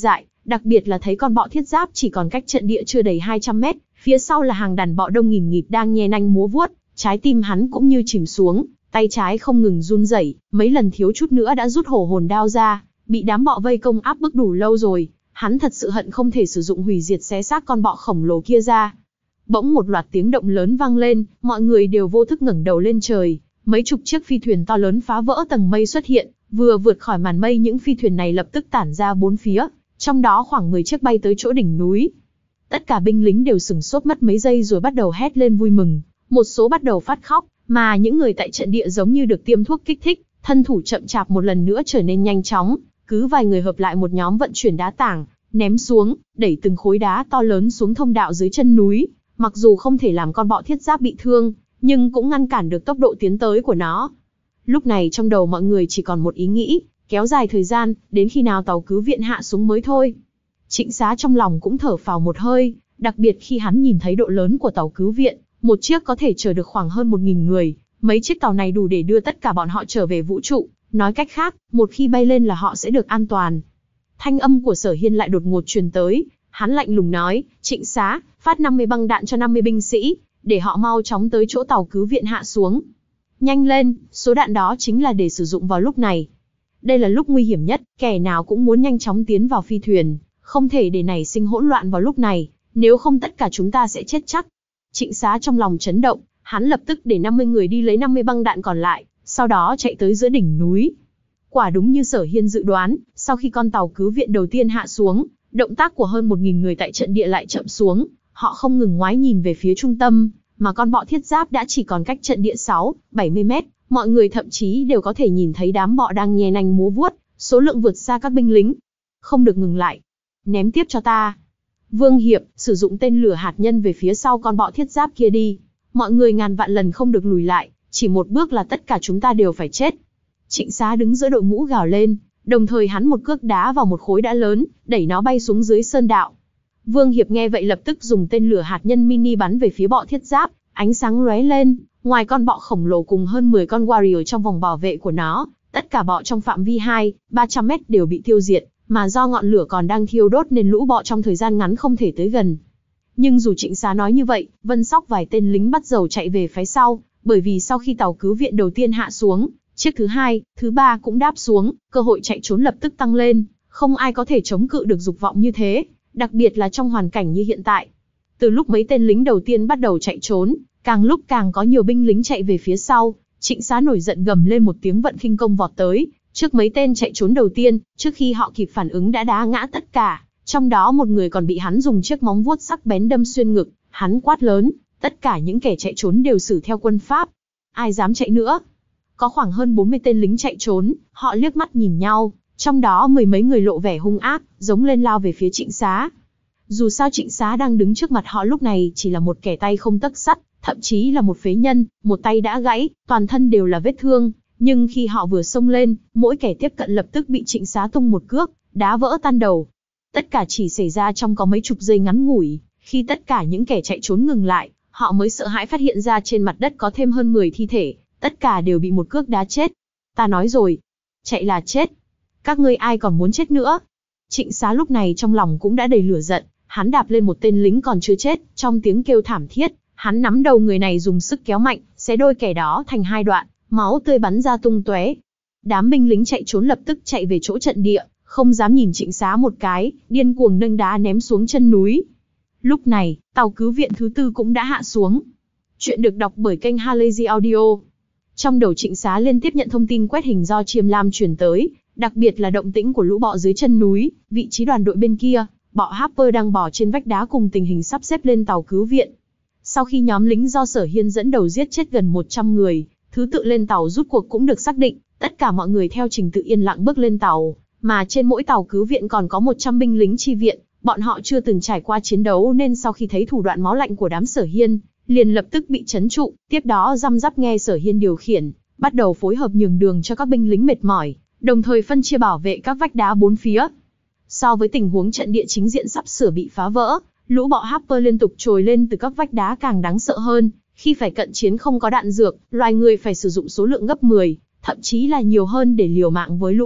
đặc biệt là thấy con bọ thiết giáp chỉ còn cách trận địa chưa đầy hai trăm mét, phía sau là hàng đàn bọ đông nghìn nghịt đang nhe nanh múa vuốt, trái tim hắn cũng như chìm xuống, tay trái không ngừng run rẩy, mấy lần thiếu chút nữa đã rút hổ hồn đao ra, bị đám bọ vây công áp bức đủ lâu rồi, hắn thật sự hận không thể sử dụng hủy diệt xé xác con bọ khổng lồ kia ra. Bỗng một loạt tiếng động lớn vang lên, mọi người đều vô thức ngẩng đầu lên trời, mấy chục chiếc phi thuyền to lớn phá vỡ tầng mây xuất hiện, vừa vượt khỏi màn mây những phi thuyền này lập tức tản ra bốn phía, trong đó khoảng mười chiếc bay tới chỗ đỉnh núi. Tất cả binh lính đều sửng sốt mất mấy giây rồi bắt đầu hét lên vui mừng, một số bắt đầu phát khóc, mà những người tại trận địa giống như được tiêm thuốc kích thích, thân thủ chậm chạp một lần nữa trở nên nhanh chóng, cứ vài người hợp lại một nhóm vận chuyển đá tảng, ném xuống, đẩy từng khối đá to lớn xuống thông đạo dưới chân núi, mặc dù không thể làm con bọ thiết giáp bị thương, nhưng cũng ngăn cản được tốc độ tiến tới của nó. Lúc này trong đầu mọi người chỉ còn một ý nghĩ, kéo dài thời gian, đến khi nào tàu cứu viện hạ xuống mới thôi. Trịnh Xá trong lòng cũng thở phào một hơi, đặc biệt khi hắn nhìn thấy độ lớn của tàu cứu viện, một chiếc có thể chở được khoảng hơn một nghìn người, mấy chiếc tàu này đủ để đưa tất cả bọn họ trở về vũ trụ, nói cách khác, một khi bay lên là họ sẽ được an toàn. Thanh âm của Sở Hiên lại đột ngột truyền tới, hắn lạnh lùng nói, Trịnh Xá, phát năm mươi băng đạn cho năm mươi binh sĩ, để họ mau chóng tới chỗ tàu cứu viện hạ xuống. Nhanh lên, số đạn đó chính là để sử dụng vào lúc này. Đây là lúc nguy hiểm nhất, kẻ nào cũng muốn nhanh chóng tiến vào phi thuyền, không thể để nảy sinh hỗn loạn vào lúc này, nếu không tất cả chúng ta sẽ chết chắc. Trịnh Xá trong lòng chấn động, hắn lập tức để năm mươi người đi lấy năm mươi băng đạn còn lại, sau đó chạy tới giữa đỉnh núi. Quả đúng như Sở Hiên dự đoán, sau khi con tàu cứu viện đầu tiên hạ xuống, động tác của hơn một nghìn người tại trận địa lại chậm xuống, họ không ngừng ngoái nhìn về phía trung tâm, mà con bọ thiết giáp đã chỉ còn cách trận địa sáu, bảy mươi mét, mọi người thậm chí đều có thể nhìn thấy đám bọ đang nhe nanh múa vuốt, số lượng vượt xa các binh lính. Không được ngừng lại. Ném tiếp cho ta. Vương Hiệp, sử dụng tên lửa hạt nhân về phía sau con bọ thiết giáp kia đi. Mọi người ngàn vạn lần không được lùi lại, chỉ một bước là tất cả chúng ta đều phải chết. Trịnh Xá đứng giữa đội ngũ gào lên, đồng thời hắn một cước đá vào một khối đá lớn, đẩy nó bay xuống dưới sơn đạo. Vương Hiệp nghe vậy lập tức dùng tên lửa hạt nhân mini bắn về phía bọ thiết giáp, ánh sáng lóe lên, ngoài con bọ khổng lồ cùng hơn mười con warrior trong vòng bảo vệ của nó, tất cả bọ trong phạm vi hai, ba trăm mét đều bị tiêu diệt, mà do ngọn lửa còn đang thiêu đốt nên lũ bọ trong thời gian ngắn không thể tới gần. Nhưng dù Trịnh Xá nói như vậy, Vân Sóc vài tên lính bắt dầu chạy về phía sau, bởi vì sau khi tàu cứu viện đầu tiên hạ xuống, chiếc thứ hai, thứ ba cũng đáp xuống, cơ hội chạy trốn lập tức tăng lên, không ai có thể chống cự được dục vọng như thế, đặc biệt là trong hoàn cảnh như hiện tại. Từ lúc mấy tên lính đầu tiên bắt đầu chạy trốn, càng lúc càng có nhiều binh lính chạy về phía sau, Trịnh Xá nổi giận gầm lên một tiếng vận khinh công vọt tới, trước mấy tên chạy trốn đầu tiên, trước khi họ kịp phản ứng đã đá ngã tất cả, trong đó một người còn bị hắn dùng chiếc móng vuốt sắc bén đâm xuyên ngực, hắn quát lớn, tất cả những kẻ chạy trốn đều xử theo quân pháp. Ai dám chạy nữa? Có khoảng hơn bốn mươi tên lính chạy trốn, họ liếc mắt nhìn nhau, trong đó mười mấy người lộ vẻ hung ác, giống lên lao về phía Trịnh Xá. Dù sao Trịnh Xá đang đứng trước mặt họ lúc này chỉ là một kẻ tay không tấc sắt, thậm chí là một phế nhân, một tay đã gãy, toàn thân đều là vết thương, nhưng khi họ vừa xông lên, mỗi kẻ tiếp cận lập tức bị Trịnh Xá tung một cước, đá vỡ tan đầu. Tất cả chỉ xảy ra trong có mấy chục giây ngắn ngủi, khi tất cả những kẻ chạy trốn ngừng lại, họ mới sợ hãi phát hiện ra trên mặt đất có thêm hơn mười thi thể, tất cả đều bị một cước đá chết. Ta nói rồi, chạy là chết. Các ngươi ai còn muốn chết nữa? Trịnh Xá lúc này trong lòng cũng đã đầy lửa giận, hắn đạp lên một tên lính còn chưa chết, trong tiếng kêu thảm thiết, hắn nắm đầu người này dùng sức kéo mạnh, xé đôi kẻ đó thành hai đoạn, máu tươi bắn ra tung tóe. Đám binh lính chạy trốn lập tức chạy về chỗ trận địa, không dám nhìn Trịnh Xá một cái, điên cuồng nâng đá ném xuống chân núi. Lúc này, tàu cứu viện thứ tư cũng đã hạ xuống. Chuyện được đọc bởi kênh Halazy Audio. Trong đầu Trịnh Xá liên tiếp nhận thông tin quét hình do Chiêm Lam truyền tới, đặc biệt là động tĩnh của lũ bọ dưới chân núi, vị trí đoàn đội bên kia, bọ Harper đang bò trên vách đá cùng tình hình sắp xếp lên tàu cứu viện. Sau khi nhóm lính do Sở Hiên dẫn đầu giết chết gần một trăm người, thứ tự lên tàu rút cuộc cũng được xác định, tất cả mọi người theo trình tự yên lặng bước lên tàu, mà trên mỗi tàu cứu viện còn có một trăm binh lính chi viện, bọn họ chưa từng trải qua chiến đấu nên sau khi thấy thủ đoạn máu lạnh của đám Sở Hiên, liền lập tức bị trấn trụ, tiếp đó răm rắp nghe Sở Hiên điều khiển, bắt đầu phối hợp nhường đường cho các binh lính mệt mỏi, đồng thời phân chia bảo vệ các vách đá bốn phía. So với tình huống trận địa chính diện sắp sửa bị phá vỡ, lũ bọ Harper liên tục trồi lên từ các vách đá càng đáng sợ hơn, khi phải cận chiến không có đạn dược, loài người phải sử dụng số lượng gấp mười, thậm chí là nhiều hơn để liều mạng với lũ bọ,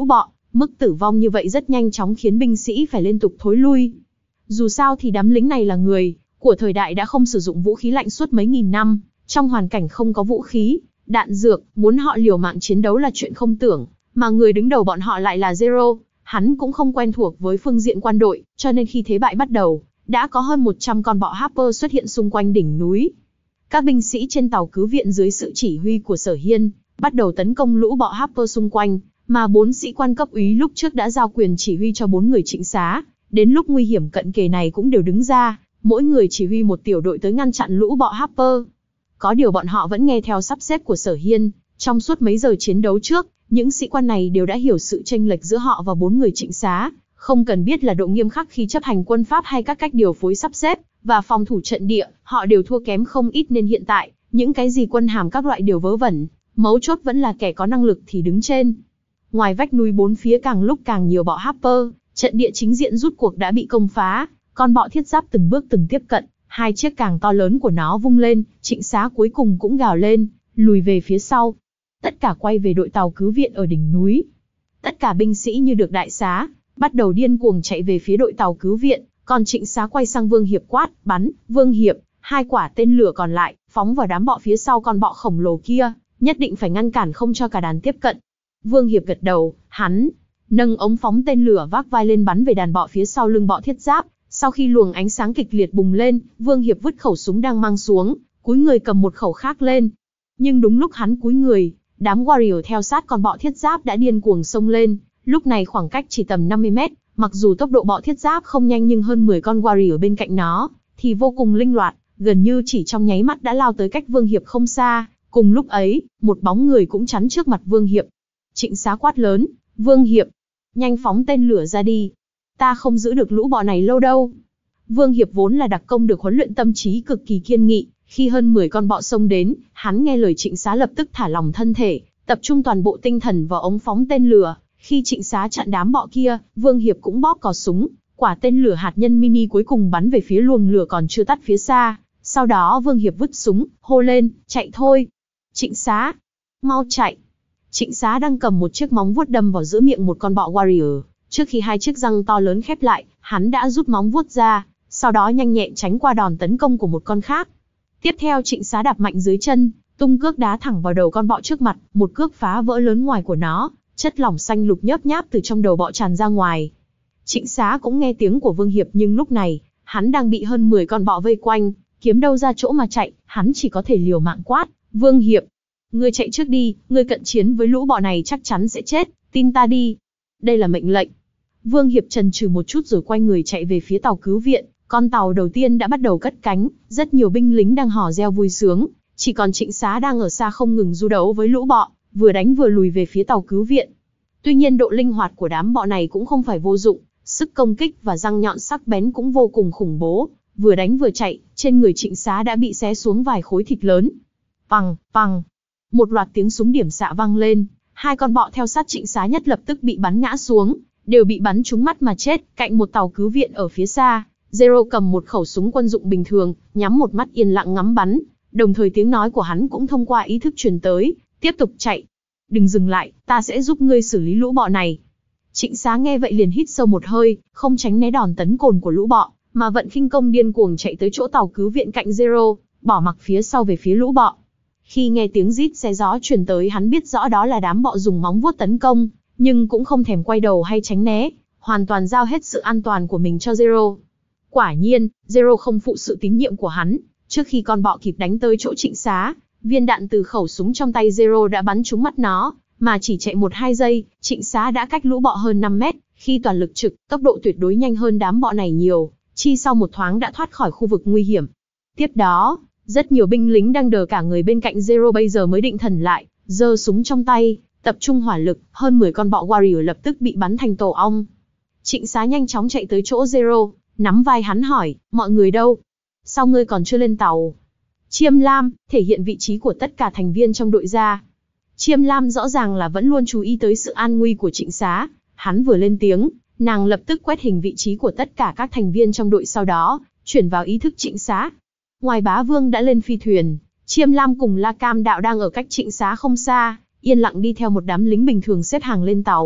Mức tử vong như vậy rất nhanh chóng khiến binh sĩ phải liên tục thối lui. Dù sao thì đám lính này là người của thời đại đã không sử dụng vũ khí lạnh suốt mấy nghìn năm, trong hoàn cảnh không có vũ khí, đạn dược, muốn họ liều mạng chiến đấu là chuyện không tưởng, mà người đứng đầu bọn họ lại là Zero. Hắn cũng không quen thuộc với phương diện quân đội, cho nên khi thế bại bắt đầu, đã có hơn một trăm con bọ Harper xuất hiện xung quanh đỉnh núi. Các binh sĩ trên tàu cứu viện dưới sự chỉ huy của Sở Hiên, bắt đầu tấn công lũ bọ Harper xung quanh, mà bốn sĩ quan cấp úy lúc trước đã giao quyền chỉ huy cho bốn người trịnh xá, đến lúc nguy hiểm cận kề này cũng đều đứng ra, mỗi người chỉ huy một tiểu đội tới ngăn chặn lũ bọ Harper. Có điều bọn họ vẫn nghe theo sắp xếp của Sở Hiên, trong suốt mấy giờ chiến đấu trước, những sĩ quan này đều đã hiểu sự chênh lệch giữa họ và bốn người trịnh xá, không cần biết là độ nghiêm khắc khi chấp hành quân pháp hay các cách điều phối sắp xếp và phòng thủ trận địa, họ đều thua kém không ít nên hiện tại, những cái gì quân hàm các loại đều vớ vẩn, mấu chốt vẫn là kẻ có năng lực thì đứng trên. Ngoài vách núi bốn phía càng lúc càng nhiều bọ Harper, trận địa chính diện rút cuộc đã bị công phá, con bọ thiết giáp từng bước từng tiếp cận, hai chiếc càng to lớn của nó vung lên, trịnh xá cuối cùng cũng gào lên, lùi về phía sau. Tất cả quay về đội tàu cứu viện ở đỉnh núi. Tất cả binh sĩ như được đại xá, bắt đầu điên cuồng chạy về phía đội tàu cứu viện, còn trịnh xá quay sang Vương Hiệp quát, bắn, Vương Hiệp, hai quả tên lửa còn lại, phóng vào đám bọ phía sau con bọ khổng lồ kia, nhất định phải ngăn cản không cho cả đàn tiếp cận. Vương Hiệp gật đầu, hắn nâng ống phóng tên lửa vác vai lên bắn về đàn bọ phía sau lưng bọ thiết giáp. Sau khi luồng ánh sáng kịch liệt bùng lên, Vương Hiệp vứt khẩu súng đang mang xuống, cúi người cầm một khẩu khác lên. Nhưng đúng lúc hắn cúi người, đám warrior theo sát con bọ thiết giáp đã điên cuồng xông lên. Lúc này khoảng cách chỉ tầm năm mươi mét, mặc dù tốc độ bọ thiết giáp không nhanh nhưng hơn mười con warrior bên cạnh nó thì vô cùng linh loạt, gần như chỉ trong nháy mắt đã lao tới cách Vương Hiệp không xa. Cùng lúc ấy, một bóng người cũng chắn trước mặt Vương Hiệp. Trịnh xá quát lớn, Vương Hiệp, nhanh phóng tên lửa ra đi. Ta không giữ được lũ bọ này lâu đâu. Vương Hiệp vốn là đặc công được huấn luyện tâm trí cực kỳ kiên nghị, khi hơn mười con bọ xông đến, hắn nghe lời trịnh xá lập tức thả lỏng thân thể, tập trung toàn bộ tinh thần vào ống phóng tên lửa. Khi trịnh xá chặn đám bọ kia, Vương Hiệp cũng bóp cò súng, quả tên lửa hạt nhân mini cuối cùng bắn về phía luồng lửa còn chưa tắt phía xa. Sau đó Vương Hiệp vứt súng, hô lên, chạy thôi. Trịnh xá, mau chạy. Trịnh xá đang cầm một chiếc móng vuốt đâm vào giữa miệng một con bọ warrior. Trước khi hai chiếc răng to lớn khép lại, hắn đã rút móng vuốt ra, sau đó nhanh nhẹn tránh qua đòn tấn công của một con khác. Tiếp theo trịnh xá đạp mạnh dưới chân, tung cước đá thẳng vào đầu con bọ trước mặt, một cước phá vỡ lớn ngoài của nó, chất lỏng xanh lục nhớp nháp từ trong đầu bọ tràn ra ngoài. Trịnh xá cũng nghe tiếng của Vương Hiệp nhưng lúc này, hắn đang bị hơn mười con bọ vây quanh, kiếm đâu ra chỗ mà chạy, hắn chỉ có thể liều mạng quát, Vương Hiệp, ngươi chạy trước đi, ngươi cận chiến với lũ bọ này chắc chắn sẽ chết, tin ta đi. Đây là mệnh lệnh. Vương Hiệp chần chừ một chút rồi quay người chạy về phía tàu cứu viện, con tàu đầu tiên đã bắt đầu cất cánh, rất nhiều binh lính đang hò reo vui sướng, chỉ còn trịnh xá đang ở xa không ngừng du đấu với lũ bọ, vừa đánh vừa lùi về phía tàu cứu viện. Tuy nhiên độ linh hoạt của đám bọ này cũng không phải vô dụng, sức công kích và răng nhọn sắc bén cũng vô cùng khủng bố, vừa đánh vừa chạy, trên người trịnh xá đã bị xé xuống vài khối thịt lớn. Pằng, pằng, một loạt tiếng súng điểm xạ vang lên, hai con bọ theo sát trịnh xá nhất lập tức bị bắn ngã xuống, đều bị bắn trúng mắt mà chết. Cạnh một tàu cứu viện ở phía xa, Zero cầm một khẩu súng quân dụng bình thường, nhắm một mắt yên lặng ngắm bắn, đồng thời tiếng nói của hắn cũng thông qua ý thức truyền tới, tiếp tục chạy. Đừng dừng lại, ta sẽ giúp ngươi xử lý lũ bọ này. Trịnh xá nghe vậy liền hít sâu một hơi, không tránh né đòn tấn công của lũ bọ, mà vận khinh công điên cuồng chạy tới chỗ tàu cứu viện cạnh Zero, bỏ mặc phía sau về phía lũ bọ. Khi nghe tiếng rít xé gió truyền tới, hắn biết rõ đó là đám bọ dùng móng vuốt tấn công, nhưng cũng không thèm quay đầu hay tránh né, hoàn toàn giao hết sự an toàn của mình cho Zero. Quả nhiên, Zero không phụ sự tín nhiệm của hắn, trước khi con bọ kịp đánh tới chỗ trịnh xá, viên đạn từ khẩu súng trong tay Zero đã bắn trúng mắt nó, mà chỉ chạy một hai giây, trịnh xá đã cách lũ bọ hơn năm mét, khi toàn lực trực, tốc độ tuyệt đối nhanh hơn đám bọ này nhiều, chi sau một thoáng đã thoát khỏi khu vực nguy hiểm. Tiếp đó, rất nhiều binh lính đang đờ cả người bên cạnh Zero bây giờ mới định thần lại, giơ súng trong tay, tập trung hỏa lực, hơn mười con bọ warrior lập tức bị bắn thành tổ ong. Trịnh xá nhanh chóng chạy tới chỗ Zero, nắm vai hắn hỏi, mọi người đâu? Sao ngươi còn chưa lên tàu? Chiêm Lam, thể hiện vị trí của tất cả thành viên trong đội ra. Chiêm Lam rõ ràng là vẫn luôn chú ý tới sự an nguy của trịnh xá, hắn vừa lên tiếng, nàng lập tức quét hình vị trí của tất cả các thành viên trong đội, sau đó chuyển vào ý thức trịnh xá. Ngoài Bá Vương đã lên phi thuyền, Chiêm Lam cùng La Cam Đạo đang ở cách trịnh xá không xa, yên lặng đi theo một đám lính bình thường xếp hàng lên tàu.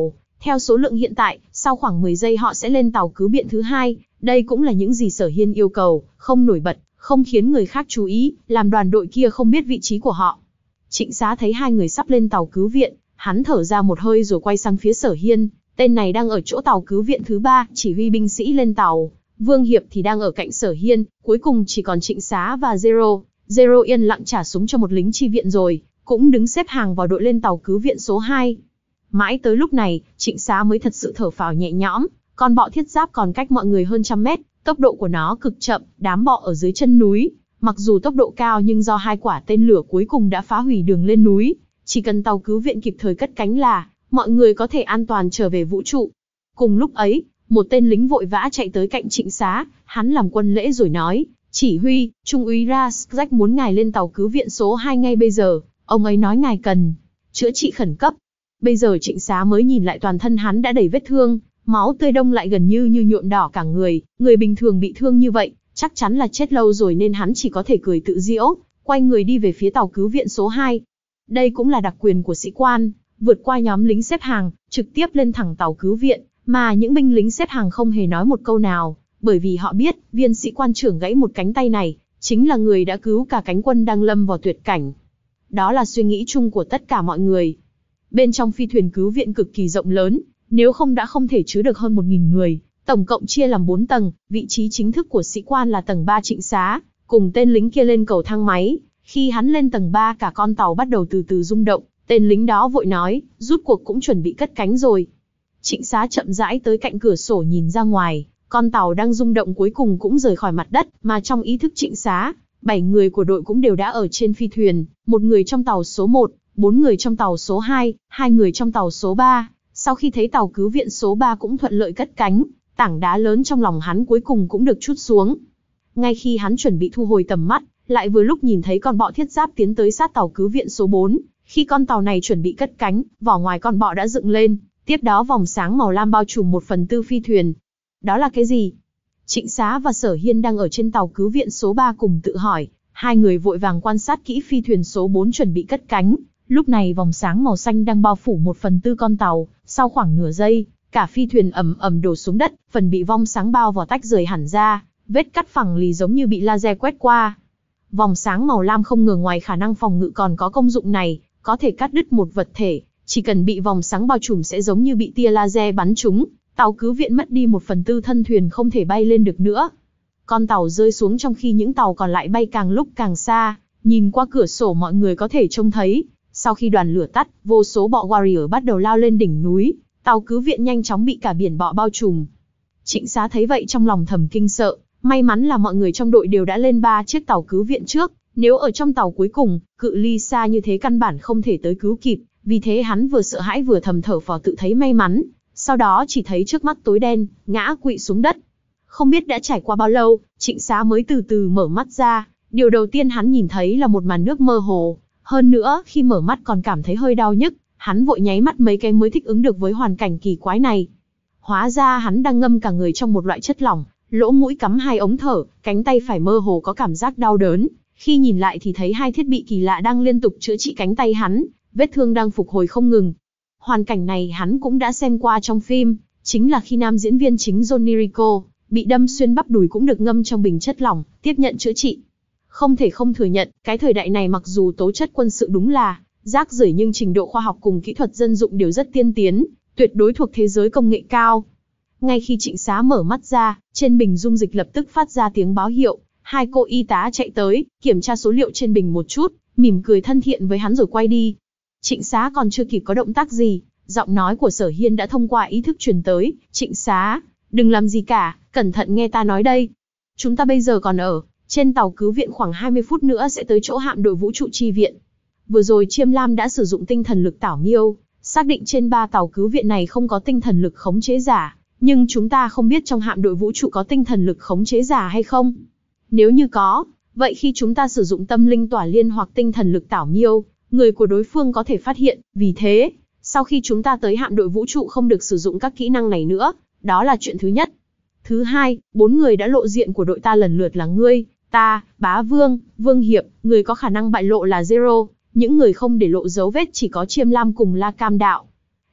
Theo số lượng hiện tại, sau khoảng mười giây họ sẽ lên tàu cứu viện thứ hai, đây cũng là những gì Sở Hiên yêu cầu, không nổi bật, không khiến người khác chú ý, làm đoàn đội kia không biết vị trí của họ. Trịnh Xá thấy hai người sắp lên tàu cứu viện, hắn thở ra một hơi rồi quay sang phía Sở Hiên, tên này đang ở chỗ tàu cứu viện thứ ba, chỉ huy binh sĩ lên tàu. Vương Hiệp thì đang ở cạnh Sở Hiên, cuối cùng chỉ còn Trịnh Xá và Zero. Zero yên lặng trả súng cho một lính chi viện rồi, cũng đứng xếp hàng vào đội lên tàu cứu viện số hai. Mãi tới lúc này, Trịnh Xá mới thật sự thở phào nhẹ nhõm, con bọ thiết giáp còn cách mọi người hơn trăm mét, tốc độ của nó cực chậm, đám bọ ở dưới chân núi. Mặc dù tốc độ cao nhưng do hai quả tên lửa cuối cùng đã phá hủy đường lên núi, chỉ cần tàu cứu viện kịp thời cất cánh là, mọi người có thể an toàn trở về vũ trụ. Cùng lúc ấy, một tên lính vội vã chạy tới cạnh Trịnh Xá, hắn làm quân lễ rồi nói, chỉ huy, Trung úy Raskzak muốn ngài lên tàu cứu viện số hai ngay bây giờ, ông ấy nói ngài cần chữa trị khẩn cấp. Bây giờ Trịnh Xá mới nhìn lại toàn thân hắn đã đầy vết thương, máu tươi đông lại gần như như nhuộm đỏ cả người, người bình thường bị thương như vậy, chắc chắn là chết lâu rồi nên hắn chỉ có thể cười tự giễu, quay người đi về phía tàu cứu viện số hai. Đây cũng là đặc quyền của sĩ quan, vượt qua nhóm lính xếp hàng, trực tiếp lên thẳng tàu cứu viện, mà những binh lính xếp hàng không hề nói một câu nào, bởi vì họ biết, viên sĩ quan trưởng gãy một cánh tay này, chính là người đã cứu cả cánh quân đang lâm vào tuyệt cảnh. Đó là suy nghĩ chung của tất cả mọi người. Bên trong phi thuyền cứu viện cực kỳ rộng lớn, nếu không đã không thể chứa được hơn một nghìn người, tổng cộng chia làm bốn tầng, vị trí chính thức của sĩ quan là tầng ba Trịnh Xá, cùng tên lính kia lên cầu thang máy. Khi hắn lên tầng ba cả con tàu bắt đầu từ từ rung động, tên lính đó vội nói, rút cuộc cũng chuẩn bị cất cánh rồi. Trịnh Xá chậm rãi tới cạnh cửa sổ nhìn ra ngoài, con tàu đang rung động cuối cùng cũng rời khỏi mặt đất, mà trong ý thức Trịnh Xá, bảy người của đội cũng đều đã ở trên phi thuyền, một người trong tàu số một, bốn người trong tàu số hai, hai người trong tàu số ba. Sau khi thấy tàu cứu viện số ba cũng thuận lợi cất cánh, tảng đá lớn trong lòng hắn cuối cùng cũng được trút xuống. Ngay khi hắn chuẩn bị thu hồi tầm mắt, lại vừa lúc nhìn thấy con bọ thiết giáp tiến tới sát tàu cứu viện số bốn. Khi con tàu này chuẩn bị cất cánh, vỏ ngoài con bọ đã dựng lên, tiếp đó vòng sáng màu lam bao trùm một phần tư phi thuyền. Đó là cái gì? Trịnh Xá và Sở Hiên đang ở trên tàu cứu viện số ba cùng tự hỏi, hai người vội vàng quan sát kỹ phi thuyền số bốn chuẩn bị cất cánh. Lúc này vòng sáng màu xanh đang bao phủ một phần tư con tàu, sau khoảng nửa giây, cả phi thuyền ầm ầm đổ xuống đất, phần bị vong sáng bao vào tách rời hẳn ra, vết cắt phẳng lì giống như bị laser quét qua. Vòng sáng màu lam không ngờ ngoài khả năng phòng ngự còn có công dụng này, có thể cắt đứt một vật thể, chỉ cần bị vòng sáng bao trùm sẽ giống như bị tia laser bắn trúng, tàu cứu viện mất đi một phần tư thân thuyền không thể bay lên được nữa. Con tàu rơi xuống trong khi những tàu còn lại bay càng lúc càng xa, nhìn qua cửa sổ mọi người có thể trông thấy, sau khi đoàn lửa tắt, vô số bọ warrior bắt đầu lao lên đỉnh núi, tàu cứu viện nhanh chóng bị cả biển bọ bao trùm. Trịnh Xá thấy vậy trong lòng thầm kinh sợ, may mắn là mọi người trong đội đều đã lên ba chiếc tàu cứu viện trước, nếu ở trong tàu cuối cùng, cự ly xa như thế căn bản không thể tới cứu kịp, vì thế hắn vừa sợ hãi vừa thầm thở phào tự thấy may mắn, sau đó chỉ thấy trước mắt tối đen, ngã quỵ xuống đất. Không biết đã trải qua bao lâu, Trịnh Xá mới từ từ mở mắt ra, điều đầu tiên hắn nhìn thấy là một màn nước mơ hồ, hơn nữa khi mở mắt còn cảm thấy hơi đau nhức, hắn vội nháy mắt mấy cái mới thích ứng được với hoàn cảnh kỳ quái này. Hóa ra hắn đang ngâm cả người trong một loại chất lỏng, lỗ mũi cắm hai ống thở, cánh tay phải mơ hồ có cảm giác đau đớn, khi nhìn lại thì thấy hai thiết bị kỳ lạ đang liên tục chữa trị cánh tay hắn, vết thương đang phục hồi không ngừng. Hoàn cảnh này hắn cũng đã xem qua trong phim, chính là khi nam diễn viên chính Johnny Rico bị đâm xuyên bắp đùi cũng được ngâm trong bình chất lỏng, tiếp nhận chữa trị. Không thể không thừa nhận, cái thời đại này mặc dù tố chất quân sự đúng là rác rưởi nhưng trình độ khoa học cùng kỹ thuật dân dụng đều rất tiên tiến, tuyệt đối thuộc thế giới công nghệ cao. Ngay khi Trịnh Xá mở mắt ra, trên bình dung dịch lập tức phát ra tiếng báo hiệu, hai cô y tá chạy tới, kiểm tra số liệu trên bình một chút, mỉm cười thân thiện với hắn rồi quay đi. Trịnh Xá còn chưa kịp có động tác gì, giọng nói của Sở Hiên đã thông qua ý thức truyền tới, Trịnh Xá, đừng làm gì cả, cẩn thận nghe ta nói đây. Chúng ta bây giờ còn ở trên tàu cứu viện khoảng hai mươi phút nữa sẽ tới chỗ hạm đội vũ trụ chi viện. Vừa rồi Chiêm Lam đã sử dụng tinh thần lực tảo miêu, xác định trên ba tàu cứu viện này không có tinh thần lực khống chế giả, nhưng chúng ta không biết trong hạm đội vũ trụ có tinh thần lực khống chế giả hay không. Nếu như có, vậy khi chúng ta sử dụng tâm linh tỏa liên hoặc tinh thần lực tảo miêu, người của đối phương có thể phát hiện, vì thế, sau khi chúng ta tới hạm đội vũ trụ không được sử dụng các kỹ năng này nữa, đó là chuyện thứ nhất. Thứ hai, bốn người đã lộ diện của đội ta lần lượt là ngươi, ta, Bá Vương, Vương Hiệp, người có khả năng bại lộ là Zero, những người không để lộ dấu vết chỉ có Chiêm Lam cùng La Cam Đạo.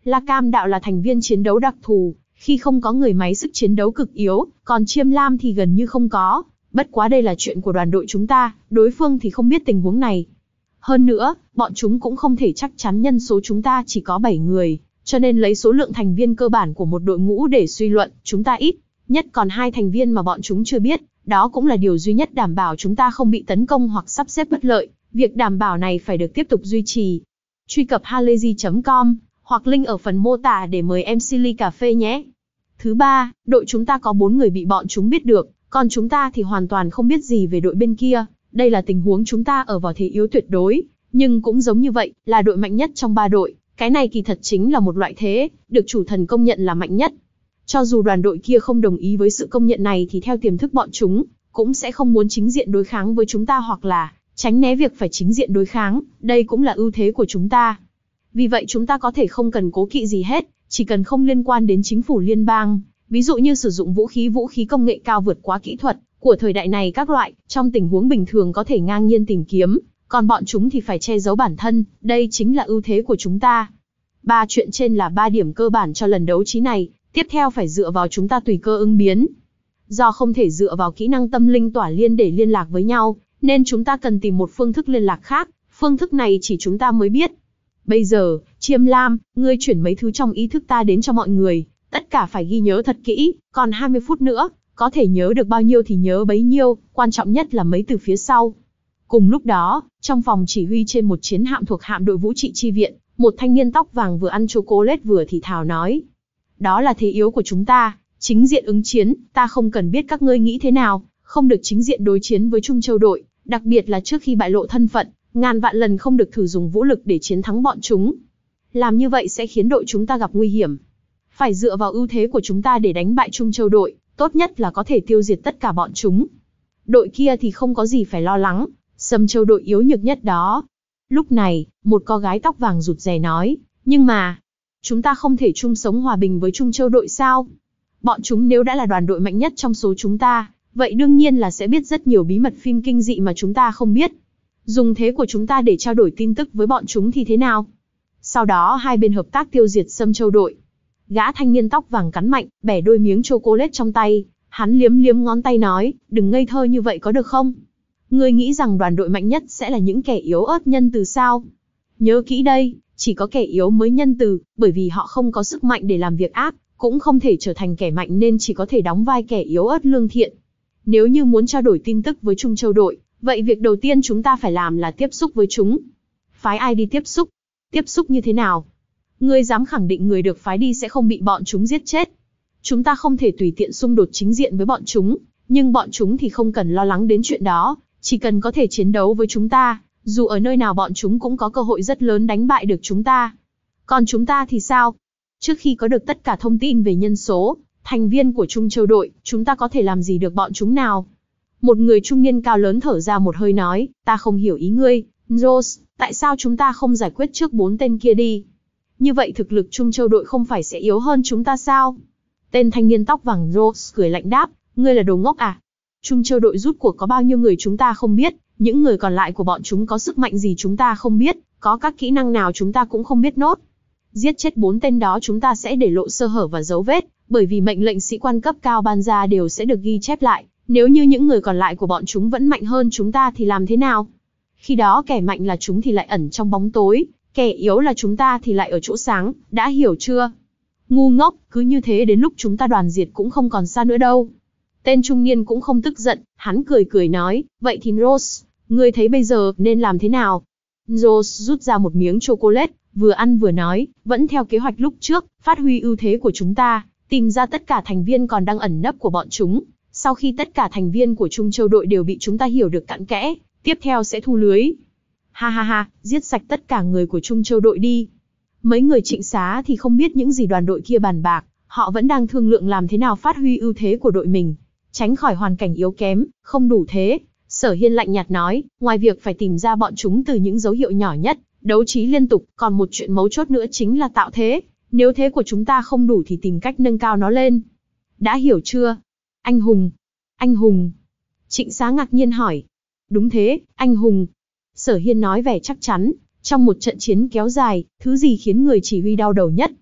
La Cam đạo là thành viên chiến đấu đặc thù, khi không có người máy sức chiến đấu cực yếu, còn Chiêm Lam thì gần như không có. Bất quá đây là chuyện của đoàn đội chúng ta, đối phương thì không biết tình huống này. Hơn nữa, bọn chúng cũng không thể chắc chắn nhân số chúng ta chỉ có bảy người, cho nên lấy số lượng thành viên cơ bản của một đội ngũ để suy luận, chúng ta ít nhất còn hai thành viên mà bọn chúng chưa biết, đó cũng là điều duy nhất đảm bảo chúng ta không bị tấn công hoặc sắp xếp bất lợi, việc đảm bảo này phải được tiếp tục duy trì. Truy cập halayzi chấm com hoặc link ở phần mô tả để mời em xê ly cà phê nhé. Thứ ba, đội chúng ta có bốn người bị bọn chúng biết được, còn chúng ta thì hoàn toàn không biết gì về đội bên kia. Đây là tình huống chúng ta ở vào thế yếu tuyệt đối, nhưng cũng giống như vậy, là đội mạnh nhất trong ba đội. Cái này kỳ thật chính là một loại thế, được chủ thần công nhận là mạnh nhất. Cho dù đoàn đội kia không đồng ý với sự công nhận này thì theo tiềm thức bọn chúng, cũng sẽ không muốn chính diện đối kháng với chúng ta hoặc là tránh né việc phải chính diện đối kháng, đây cũng là ưu thế của chúng ta. Vì vậy chúng ta có thể không cần cố kỵ gì hết, chỉ cần không liên quan đến chính phủ liên bang, ví dụ như sử dụng vũ khí vũ khí công nghệ cao vượt quá kỹ thuật của thời đại này các loại, trong tình huống bình thường có thể ngang nhiên tìm kiếm, còn bọn chúng thì phải che giấu bản thân, đây chính là ưu thế của chúng ta. Ba chuyện trên là ba điểm cơ bản cho lần đấu trí này, tiếp theo phải dựa vào chúng ta tùy cơ ứng biến. Do không thể dựa vào kỹ năng tâm linh tỏa liên để liên lạc với nhau, nên chúng ta cần tìm một phương thức liên lạc khác, phương thức này chỉ chúng ta mới biết. Bây giờ, Chiêm Lam, ngươi chuyển mấy thứ trong ý thức ta đến cho mọi người, tất cả phải ghi nhớ thật kỹ, còn hai mươi phút nữa, có thể nhớ được bao nhiêu thì nhớ bấy nhiêu, quan trọng nhất là mấy từ phía sau. Cùng lúc đó, trong phòng chỉ huy trên một chiến hạm thuộc hạm đội vũ trị chi viện, một thanh niên tóc vàng vừa ăn chocolate vừa thì thào nói. Đó là thế yếu của chúng ta, chính diện ứng chiến, ta không cần biết các ngươi nghĩ thế nào, không được chính diện đối chiến với Trung Châu đội, đặc biệt là trước khi bại lộ thân phận, ngàn vạn lần không được thử dùng vũ lực để chiến thắng bọn chúng. Làm như vậy sẽ khiến đội chúng ta gặp nguy hiểm. Phải dựa vào ưu thế của chúng ta để đánh bại Trung Châu đội, tốt nhất là có thể tiêu diệt tất cả bọn chúng. Đội kia thì không có gì phải lo lắng, Sâm Châu đội yếu nhược nhất đó. Lúc này, một cô gái tóc vàng rụt rè nói, nhưng mà, chúng ta không thể chung sống hòa bình với Trung Châu đội sao? Bọn chúng nếu đã là đoàn đội mạnh nhất trong số chúng ta, vậy đương nhiên là sẽ biết rất nhiều bí mật phim kinh dị mà chúng ta không biết. Dùng thế của chúng ta để trao đổi tin tức với bọn chúng thì thế nào? Sau đó hai bên hợp tác tiêu diệt Sâm Châu đội. Gã thanh niên tóc vàng cắn mạnh, bẻ đôi miếng chocolate trong tay, hắn liếm liếm ngón tay nói, đừng ngây thơ như vậy có được không? Ngươi nghĩ rằng đoàn đội mạnh nhất sẽ là những kẻ yếu ớt nhân từ sao? Nhớ kỹ đây, chỉ có kẻ yếu mới nhân từ, bởi vì họ không có sức mạnh để làm việc ác, cũng không thể trở thành kẻ mạnh nên chỉ có thể đóng vai kẻ yếu ớt lương thiện. Nếu như muốn trao đổi tin tức với Trung Châu đội, vậy việc đầu tiên chúng ta phải làm là tiếp xúc với chúng. Phái ai đi tiếp xúc? Tiếp xúc như thế nào? Ngươi dám khẳng định người được phái đi sẽ không bị bọn chúng giết chết? Chúng ta không thể tùy tiện xung đột chính diện với bọn chúng, nhưng bọn chúng thì không cần lo lắng đến chuyện đó, chỉ cần có thể chiến đấu với chúng ta, dù ở nơi nào bọn chúng cũng có cơ hội rất lớn đánh bại được chúng ta. Còn chúng ta thì sao? Trước khi có được tất cả thông tin về nhân số, thành viên của Trung Châu đội, chúng ta có thể làm gì được bọn chúng nào? Một người trung niên cao lớn thở ra một hơi nói, ta không hiểu ý ngươi, Rose, tại sao chúng ta không giải quyết trước bốn tên kia đi? Như vậy thực lực Trung Châu đội không phải sẽ yếu hơn chúng ta sao? Tên thanh niên tóc vàng Rose cười lạnh đáp, ngươi là đồ ngốc à? Trung Châu đội rút cuộc có bao nhiêu người chúng ta không biết, những người còn lại của bọn chúng có sức mạnh gì chúng ta không biết, có các kỹ năng nào chúng ta cũng không biết nốt. Giết chết bốn tên đó chúng ta sẽ để lộ sơ hở và dấu vết, bởi vì mệnh lệnh sĩ quan cấp cao ban ra đều sẽ được ghi chép lại. Nếu như những người còn lại của bọn chúng vẫn mạnh hơn chúng ta thì làm thế nào? Khi đó kẻ mạnh là chúng thì lại ẩn trong bóng tối, kẻ yếu là chúng ta thì lại ở chỗ sáng, đã hiểu chưa? Ngu ngốc, cứ như thế đến lúc chúng ta đoàn diệt cũng không còn xa nữa đâu. Tên trung niên cũng không tức giận, hắn cười cười nói, vậy thì Rose, ngươi thấy bây giờ nên làm thế nào? Rose rút ra một miếng chocolate, vừa ăn vừa nói, vẫn theo kế hoạch lúc trước, phát huy ưu thế của chúng ta, tìm ra tất cả thành viên còn đang ẩn nấp của bọn chúng. Sau khi tất cả thành viên của Trung Châu đội đều bị chúng ta hiểu được cặn kẽ, tiếp theo sẽ thu lưới. Ha ha ha, giết sạch tất cả người của Trung Châu đội đi. Mấy người Trịnh Xá thì không biết những gì đoàn đội kia bàn bạc, họ vẫn đang thương lượng làm thế nào phát huy ưu thế của đội mình, tránh khỏi hoàn cảnh yếu kém, không đủ thế. Sở Hiên lạnh nhạt nói, ngoài việc phải tìm ra bọn chúng từ những dấu hiệu nhỏ nhất, đấu trí liên tục, còn một chuyện mấu chốt nữa chính là tạo thế. Nếu thế của chúng ta không đủ thì tìm cách nâng cao nó lên. Đã hiểu chưa? Anh hùng. Anh hùng. Trịnh Xá ngạc nhiên hỏi. Đúng thế, anh hùng. Sở Hiên nói vẻ chắc chắn, trong một trận chiến kéo dài, thứ gì khiến người chỉ huy đau đầu nhất?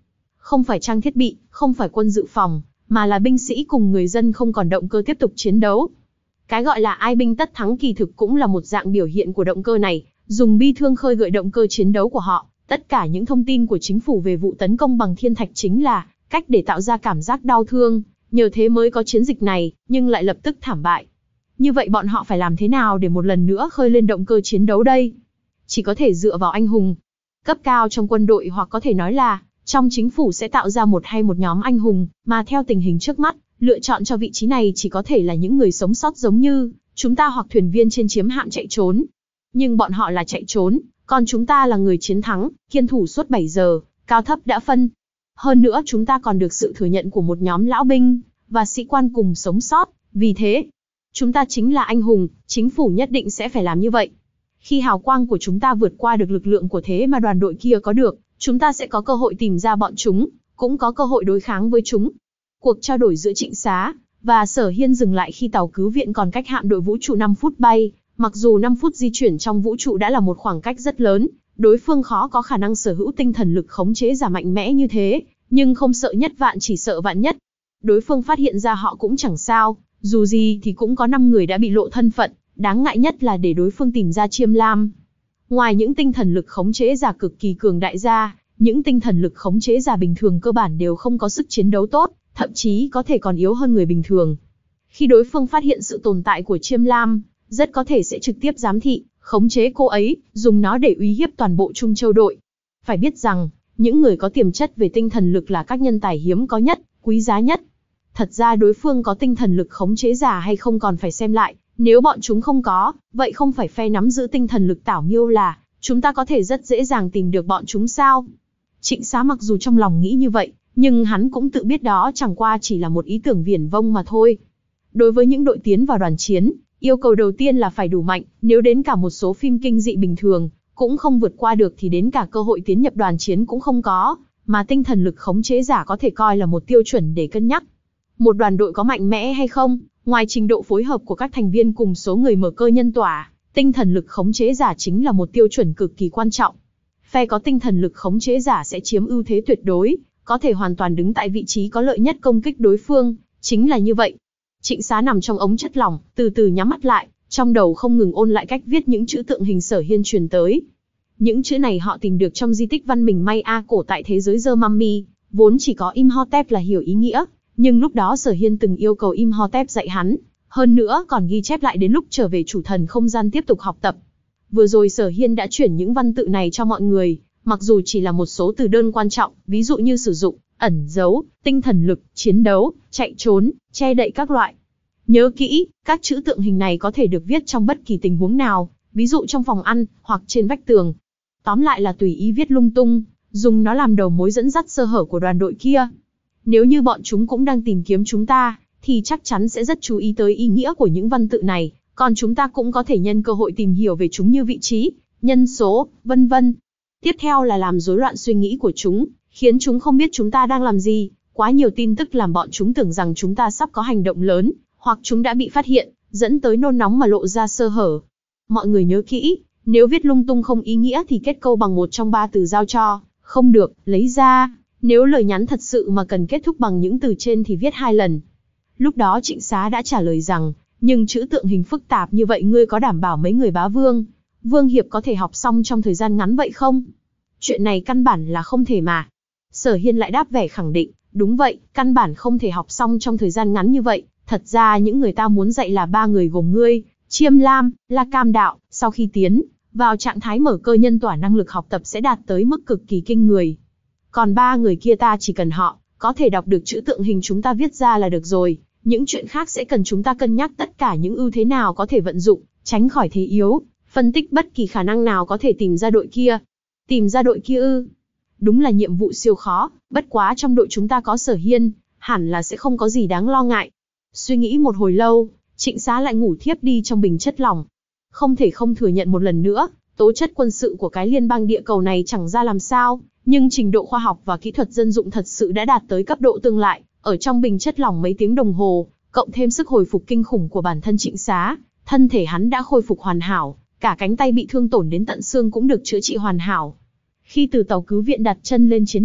không phải trang thiết bị, không phải quân dự phòng, mà là binh sĩ cùng người dân không còn động cơ tiếp tục chiến đấu. Cái gọi là ai binh tất thắng kỳ thực cũng là một dạng biểu hiện của động cơ này, dùng bi thương khơi gợi động cơ chiến đấu của họ. Tất cả những thông tin của chính phủ về vụ tấn công bằng thiên thạch chính là cách để tạo ra cảm giác đau thương, nhờ thế mới có chiến dịch này, nhưng lại lập tức thảm bại. Như vậy bọn họ phải làm thế nào để một lần nữa khơi lên động cơ chiến đấu đây? Chỉ có thể dựa vào anh hùng cấp cao trong quân đội, hoặc có thể nói là trong chính phủ sẽ tạo ra một hay một nhóm anh hùng, mà theo tình hình trước mắt, lựa chọn cho vị trí này chỉ có thể là những người sống sót giống như chúng ta hoặc thuyền viên trên chiếm hạm chạy trốn. Nhưng bọn họ là chạy trốn, còn chúng ta là người chiến thắng, kiên thủ suốt bảy giờ, cao thấp đã phân. Hơn nữa chúng ta còn được sự thừa nhận của một nhóm lão binh và sĩ quan cùng sống sót, vì thế, chúng ta chính là anh hùng, chính phủ nhất định sẽ phải làm như vậy. Khi hào quang của chúng ta vượt qua được lực lượng của thế mà đoàn đội kia có được, chúng ta sẽ có cơ hội tìm ra bọn chúng, cũng có cơ hội đối kháng với chúng. Cuộc trao đổi giữa Trịnh Xá và Sở Hiên dừng lại khi tàu cứu viện còn cách hạm đội vũ trụ năm phút bay. Mặc dù năm phút di chuyển trong vũ trụ đã là một khoảng cách rất lớn, đối phương khó có khả năng sở hữu tinh thần lực khống chế giả mạnh mẽ như thế, nhưng không sợ nhất vạn chỉ sợ vạn nhất. Đối phương phát hiện ra họ cũng chẳng sao, dù gì thì cũng có năm người đã bị lộ thân phận, đáng ngại nhất là để đối phương tìm ra Chiêm Lam. Ngoài những tinh thần lực khống chế giả cực kỳ cường đại ra, những tinh thần lực khống chế giả bình thường cơ bản đều không có sức chiến đấu tốt, thậm chí có thể còn yếu hơn người bình thường. Khi đối phương phát hiện sự tồn tại của Chiêm Lam, rất có thể sẽ trực tiếp giám thị, khống chế cô ấy, dùng nó để uy hiếp toàn bộ Trung Châu đội. Phải biết rằng, những người có tiềm chất về tinh thần lực là các nhân tài hiếm có nhất, quý giá nhất. Thật ra đối phương có tinh thần lực khống chế giả hay không còn phải xem lại, nếu bọn chúng không có, vậy không phải phe nắm giữ tinh thần lực tảo nghiêu là, chúng ta có thể rất dễ dàng tìm được bọn chúng sao? Trịnh Xá mặc dù trong lòng nghĩ như vậy, nhưng hắn cũng tự biết đó chẳng qua chỉ là một ý tưởng viển vông mà thôi. Đối với những đội tiến vào đoàn chiến, yêu cầu đầu tiên là phải đủ mạnh, nếu đến cả một số phim kinh dị bình thường cũng không vượt qua được thì đến cả cơ hội tiến nhập đoàn chiến cũng không có, mà tinh thần lực khống chế giả có thể coi là một tiêu chuẩn để cân nhắc. Một đoàn đội có mạnh mẽ hay không, ngoài trình độ phối hợp của các thành viên cùng số người mở cơ nhân tỏa, tinh thần lực khống chế giả chính là một tiêu chuẩn cực kỳ quan trọng. Phe có tinh thần lực khống chế giả sẽ chiếm ưu thế tuyệt đối, có thể hoàn toàn đứng tại vị trí có lợi nhất công kích đối phương, chính là như vậy. Trịnh Xá nằm trong ống chất lỏng, từ từ nhắm mắt lại, trong đầu không ngừng ôn lại cách viết những chữ tượng hình Sở Hiên truyền tới. Những chữ này họ tìm được trong di tích văn minh Maya cổ tại thế giới Dơ Mummy, vốn chỉ có Imhotep là hiểu ý nghĩa, nhưng lúc đó Sở Hiên từng yêu cầu Imhotep dạy hắn, hơn nữa còn ghi chép lại đến lúc trở về chủ thần không gian tiếp tục học tập. Vừa rồi Sở Hiên đã chuyển những văn tự này cho mọi người, mặc dù chỉ là một số từ đơn quan trọng, ví dụ như sử dụng, ẩn giấu, tinh thần lực, chiến đấu, chạy trốn, che đậy các loại. Nhớ kỹ, các chữ tượng hình này có thể được viết trong bất kỳ tình huống nào, ví dụ trong phòng ăn, hoặc trên vách tường. Tóm lại là tùy ý viết lung tung, dùng nó làm đầu mối dẫn dắt sơ hở của đoàn đội kia. Nếu như bọn chúng cũng đang tìm kiếm chúng ta, thì chắc chắn sẽ rất chú ý tới ý nghĩa của những văn tự này, còn chúng ta cũng có thể nhân cơ hội tìm hiểu về chúng như vị trí, nhân số, vân vân. Tiếp theo là làm rối loạn suy nghĩ của chúng, khiến chúng không biết chúng ta đang làm gì, quá nhiều tin tức làm bọn chúng tưởng rằng chúng ta sắp có hành động lớn, hoặc chúng đã bị phát hiện, dẫn tới nôn nóng mà lộ ra sơ hở. Mọi người nhớ kỹ, nếu viết lung tung không ý nghĩa thì kết câu bằng một trong ba từ giao cho, không được, lấy ra. Nếu lời nhắn thật sự mà cần kết thúc bằng những từ trên thì viết hai lần. Lúc đó Trịnh Xá đã trả lời rằng, nhưng chữ tượng hình phức tạp như vậy ngươi có đảm bảo mấy người bá vương, vương hiệp có thể học xong trong thời gian ngắn vậy không? Chuyện này căn bản là không thể mà. Sở Hiên lại đáp vẻ khẳng định, đúng vậy, căn bản không thể học xong trong thời gian ngắn như vậy. Thật ra những người ta muốn dạy là ba người gồm ngươi, Chiêm Lam, La Cam Đạo, sau khi tiến vào trạng thái mở cơ nhân tỏa năng lực học tập sẽ đạt tới mức cực kỳ kinh người. Còn ba người kia ta chỉ cần họ có thể đọc được chữ tượng hình chúng ta viết ra là được rồi, những chuyện khác sẽ cần chúng ta cân nhắc tất cả những ưu thế nào có thể vận dụng, tránh khỏi thế yếu, phân tích bất kỳ khả năng nào có thể tìm ra đội kia. Tìm ra đội kia ư? Đúng là nhiệm vụ siêu khó, bất quá trong đội chúng ta có Sở Hiên, hẳn là sẽ không có gì đáng lo ngại. Suy nghĩ một hồi lâu, Trịnh Xá lại ngủ thiếp đi trong bình chất lỏng. Không thể không thừa nhận một lần nữa, tố chất quân sự của cái liên bang địa cầu này chẳng ra làm sao, nhưng trình độ khoa học và kỹ thuật dân dụng thật sự đã đạt tới cấp độ tương lại. Ở trong bình chất lỏng mấy tiếng đồng hồ, cộng thêm sức hồi phục kinh khủng của bản thân Trịnh Xá, thân thể hắn đã khôi phục hoàn hảo, cả cánh tay bị thương tổn đến tận xương cũng được chữa trị hoàn hảo. Khi từ tàu cứu viện đặt chân lên chiến hạm,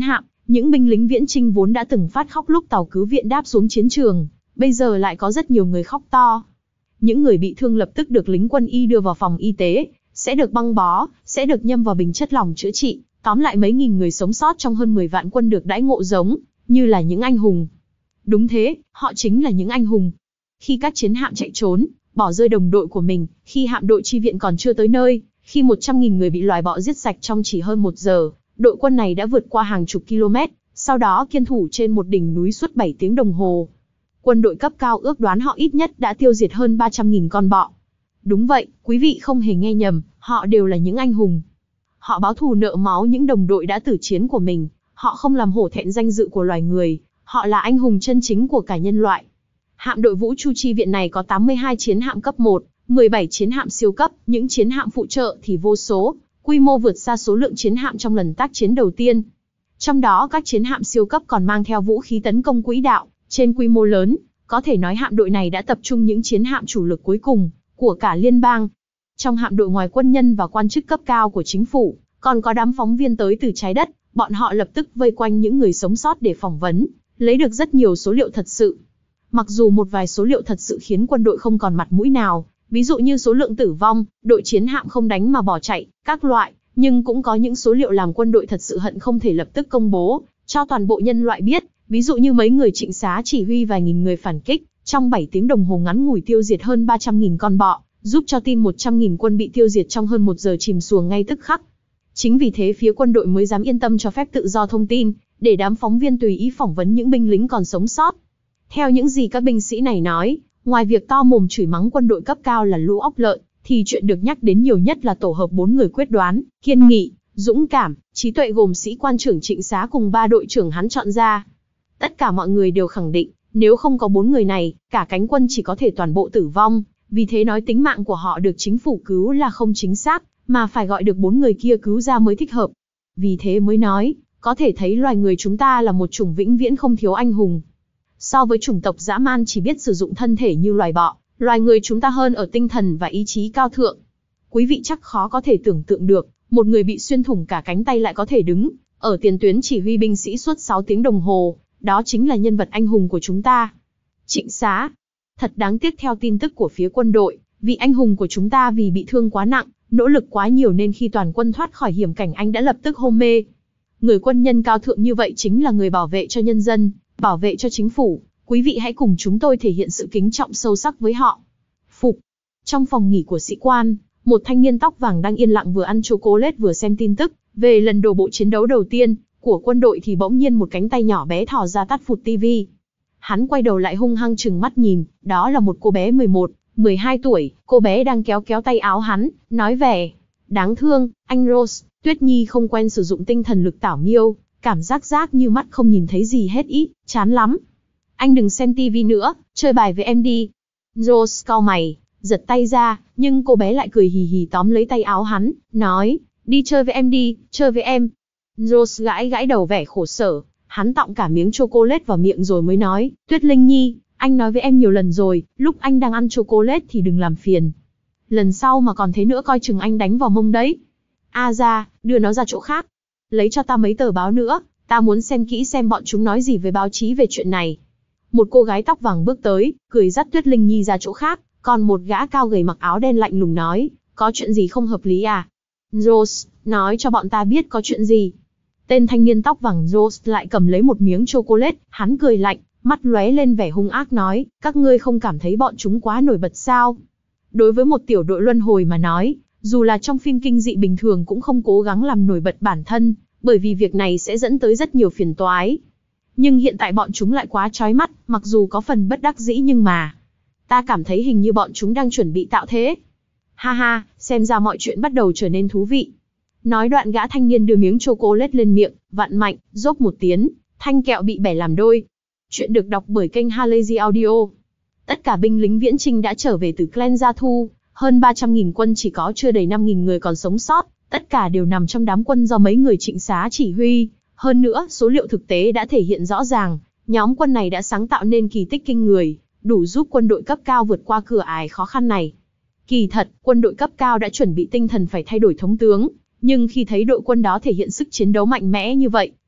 Những binh lính viễn chinh vốn đã từng phát khóc lúc tàu cứu viện đáp xuống chiến trường, bây giờ lại có rất nhiều người khóc to. Những người bị thương lập tức được lính quân y đưa vào phòng y tế, sẽ được băng bó, sẽ được nhâm vào bình chất lỏng chữa trị. Tóm lại mấy nghìn người sống sót trong hơn mười vạn quân được đãi ngộ giống như là những anh hùng. Đúng thế, họ chính là những anh hùng. Khi các chiến hạm chạy trốn, bỏ rơi đồng đội của mình, khi hạm đội chi viện còn chưa tới nơi, khi một trăm nghìn người bị loài bọ giết sạch trong chỉ hơn một giờ, đội quân này đã vượt qua hàng chục km, sau đó kiên thủ trên một đỉnh núi suốt bảy tiếng đồng hồ. Quân đội cấp cao ước đoán họ ít nhất đã tiêu diệt hơn ba trăm nghìn con bọ. Đúng vậy, quý vị không hề nghe nhầm, họ đều là những anh hùng. Họ báo thù nợ máu những đồng đội đã tử chiến của mình, họ không làm hổ thẹn danh dự của loài người, họ là anh hùng chân chính của cả nhân loại. Hạm đội vũ trụ chi viện này có tám mươi hai chiến hạm cấp một, mười bảy chiến hạm siêu cấp, những chiến hạm phụ trợ thì vô số, quy mô vượt xa số lượng chiến hạm trong lần tác chiến đầu tiên. Trong đó các chiến hạm siêu cấp còn mang theo vũ khí tấn công quỹ đạo, trên quy mô lớn, có thể nói hạm đội này đã tập trung những chiến hạm chủ lực cuối cùng của cả liên bang. Trong hạm đội ngoài quân nhân và quan chức cấp cao của chính phủ, còn có đám phóng viên tới từ trái đất, bọn họ lập tức vây quanh những người sống sót để phỏng vấn, lấy được rất nhiều số liệu thật sự. Mặc dù một vài số liệu thật sự khiến quân đội không còn mặt mũi nào, ví dụ như số lượng tử vong, đội chiến hạm không đánh mà bỏ chạy, các loại, nhưng cũng có những số liệu làm quân đội thật sự hận không thể lập tức công bố, cho toàn bộ nhân loại biết, ví dụ như mấy người trịnh xá chỉ huy vài nghìn người phản kích, trong bảy tiếng đồng hồ ngắn ngủi tiêu diệt hơn ba trăm nghìn con bọ, giúp cho tin một trăm nghìn quân bị tiêu diệt trong hơn một giờ chìm xuồng ngay tức khắc. Chính vì thế phía quân đội mới dám yên tâm cho phép tự do thông tin, để đám phóng viên tùy ý phỏng vấn những binh lính còn sống sót. Theo những gì các binh sĩ này nói, ngoài việc to mồm chửi mắng quân đội cấp cao là lũ ốc lợn, thì chuyện được nhắc đến nhiều nhất là tổ hợp bốn người quyết đoán, kiên nghị, dũng cảm, trí tuệ gồm sĩ quan trưởng Trịnh Xá cùng ba đội trưởng hắn chọn ra. Tất cả mọi người đều khẳng định, nếu không có bốn người này, cả cánh quân chỉ có thể toàn bộ tử vong, vì thế nói tính mạng của họ được chính phủ cứu là không chính xác, mà phải gọi được bốn người kia cứu ra mới thích hợp. Vì thế mới nói, có thể thấy loài người chúng ta là một chủng vĩnh viễn không thiếu anh hùng. So với chủng tộc dã man chỉ biết sử dụng thân thể như loài bọ, loài người chúng ta hơn ở tinh thần và ý chí cao thượng. Quý vị chắc khó có thể tưởng tượng được, một người bị xuyên thủng cả cánh tay lại có thể đứng ở tiền tuyến chỉ huy binh sĩ suốt sáu tiếng đồng hồ, đó chính là nhân vật anh hùng của chúng ta. Trịnh Xá. Thật đáng tiếc theo tin tức của phía quân đội, vị anh hùng của chúng ta vì bị thương quá nặng, nỗ lực quá nhiều nên khi toàn quân thoát khỏi hiểm cảnh anh đã lập tức hôn mê. Người quân nhân cao thượng như vậy chính là người bảo vệ cho nhân dân, bảo vệ cho chính phủ, quý vị hãy cùng chúng tôi thể hiện sự kính trọng sâu sắc với họ. Phục. Trong phòng nghỉ của sĩ quan, một thanh niên tóc vàng đang yên lặng vừa ăn chocolate vừa xem tin tức về lần đổ bộ chiến đấu đầu tiên của quân đội thì bỗng nhiên một cánh tay nhỏ bé thò ra tắt phụt tivi. Hắn quay đầu lại hung hăng trừng mắt nhìn, đó là một cô bé mười một, mười hai tuổi, cô bé đang kéo kéo tay áo hắn, nói vẻ đáng thương, anh Rose, Tuyết Nhi không quen sử dụng tinh thần lực tảo miêu, cảm giác giác như mắt không nhìn thấy gì hết ý, chán lắm. Anh đừng xem tivi nữa, chơi bài với em đi. Rose cau mày, giật tay ra, nhưng cô bé lại cười hì hì tóm lấy tay áo hắn, nói, đi chơi với em đi, chơi với em. Rose gãi gãi đầu vẻ khổ sở, hắn tọng cả miếng chocolate vào miệng rồi mới nói, Tuyết Linh Nhi, anh nói với em nhiều lần rồi, lúc anh đang ăn chocolate thì đừng làm phiền. Lần sau mà còn thế nữa coi chừng anh đánh vào mông đấy. A ra, đưa nó ra chỗ khác. Lấy cho ta mấy tờ báo nữa, ta muốn xem kỹ xem bọn chúng nói gì với báo chí về chuyện này. Một cô gái tóc vàng bước tới, cười dắt Tuyết Linh Nhi ra chỗ khác, còn một gã cao gầy mặc áo đen lạnh lùng nói, có chuyện gì không hợp lý à? Rose, nói cho bọn ta biết có chuyện gì. Tên thanh niên tóc vàng Rose lại cầm lấy một miếng chocolate, hắn cười lạnh, mắt lóe lên vẻ hung ác nói, các ngươi không cảm thấy bọn chúng quá nổi bật sao? Đối với một tiểu đội luân hồi mà nói, dù là trong phim kinh dị bình thường cũng không cố gắng làm nổi bật bản thân, bởi vì việc này sẽ dẫn tới rất nhiều phiền toái. Nhưng hiện tại bọn chúng lại quá chói mắt, mặc dù có phần bất đắc dĩ nhưng mà, ta cảm thấy hình như bọn chúng đang chuẩn bị tạo thế. Ha ha, xem ra mọi chuyện bắt đầu trở nên thú vị. Nói đoạn gã thanh niên đưa miếng chocolate lên miệng, vặn mạnh, rốp một tiếng, thanh kẹo bị bẻ làm đôi. Chuyện được đọc bởi kênh Halazy Audio. Tất cả binh lính viễn chinh đã trở về từ Clan Gia Thu, hơn ba trăm nghìn quân chỉ có chưa đầy năm nghìn người còn sống sót, tất cả đều nằm trong đám quân do mấy người Trịnh Xá chỉ huy. Hơn nữa, số liệu thực tế đã thể hiện rõ ràng, nhóm quân này đã sáng tạo nên kỳ tích kinh người, đủ giúp quân đội cấp cao vượt qua cửa ải khó khăn này. Kỳ thật, quân đội cấp cao đã chuẩn bị tinh thần phải thay đổi thống tướng, nhưng khi thấy đội quân đó thể hiện sức chiến đấu mạnh mẽ như vậy,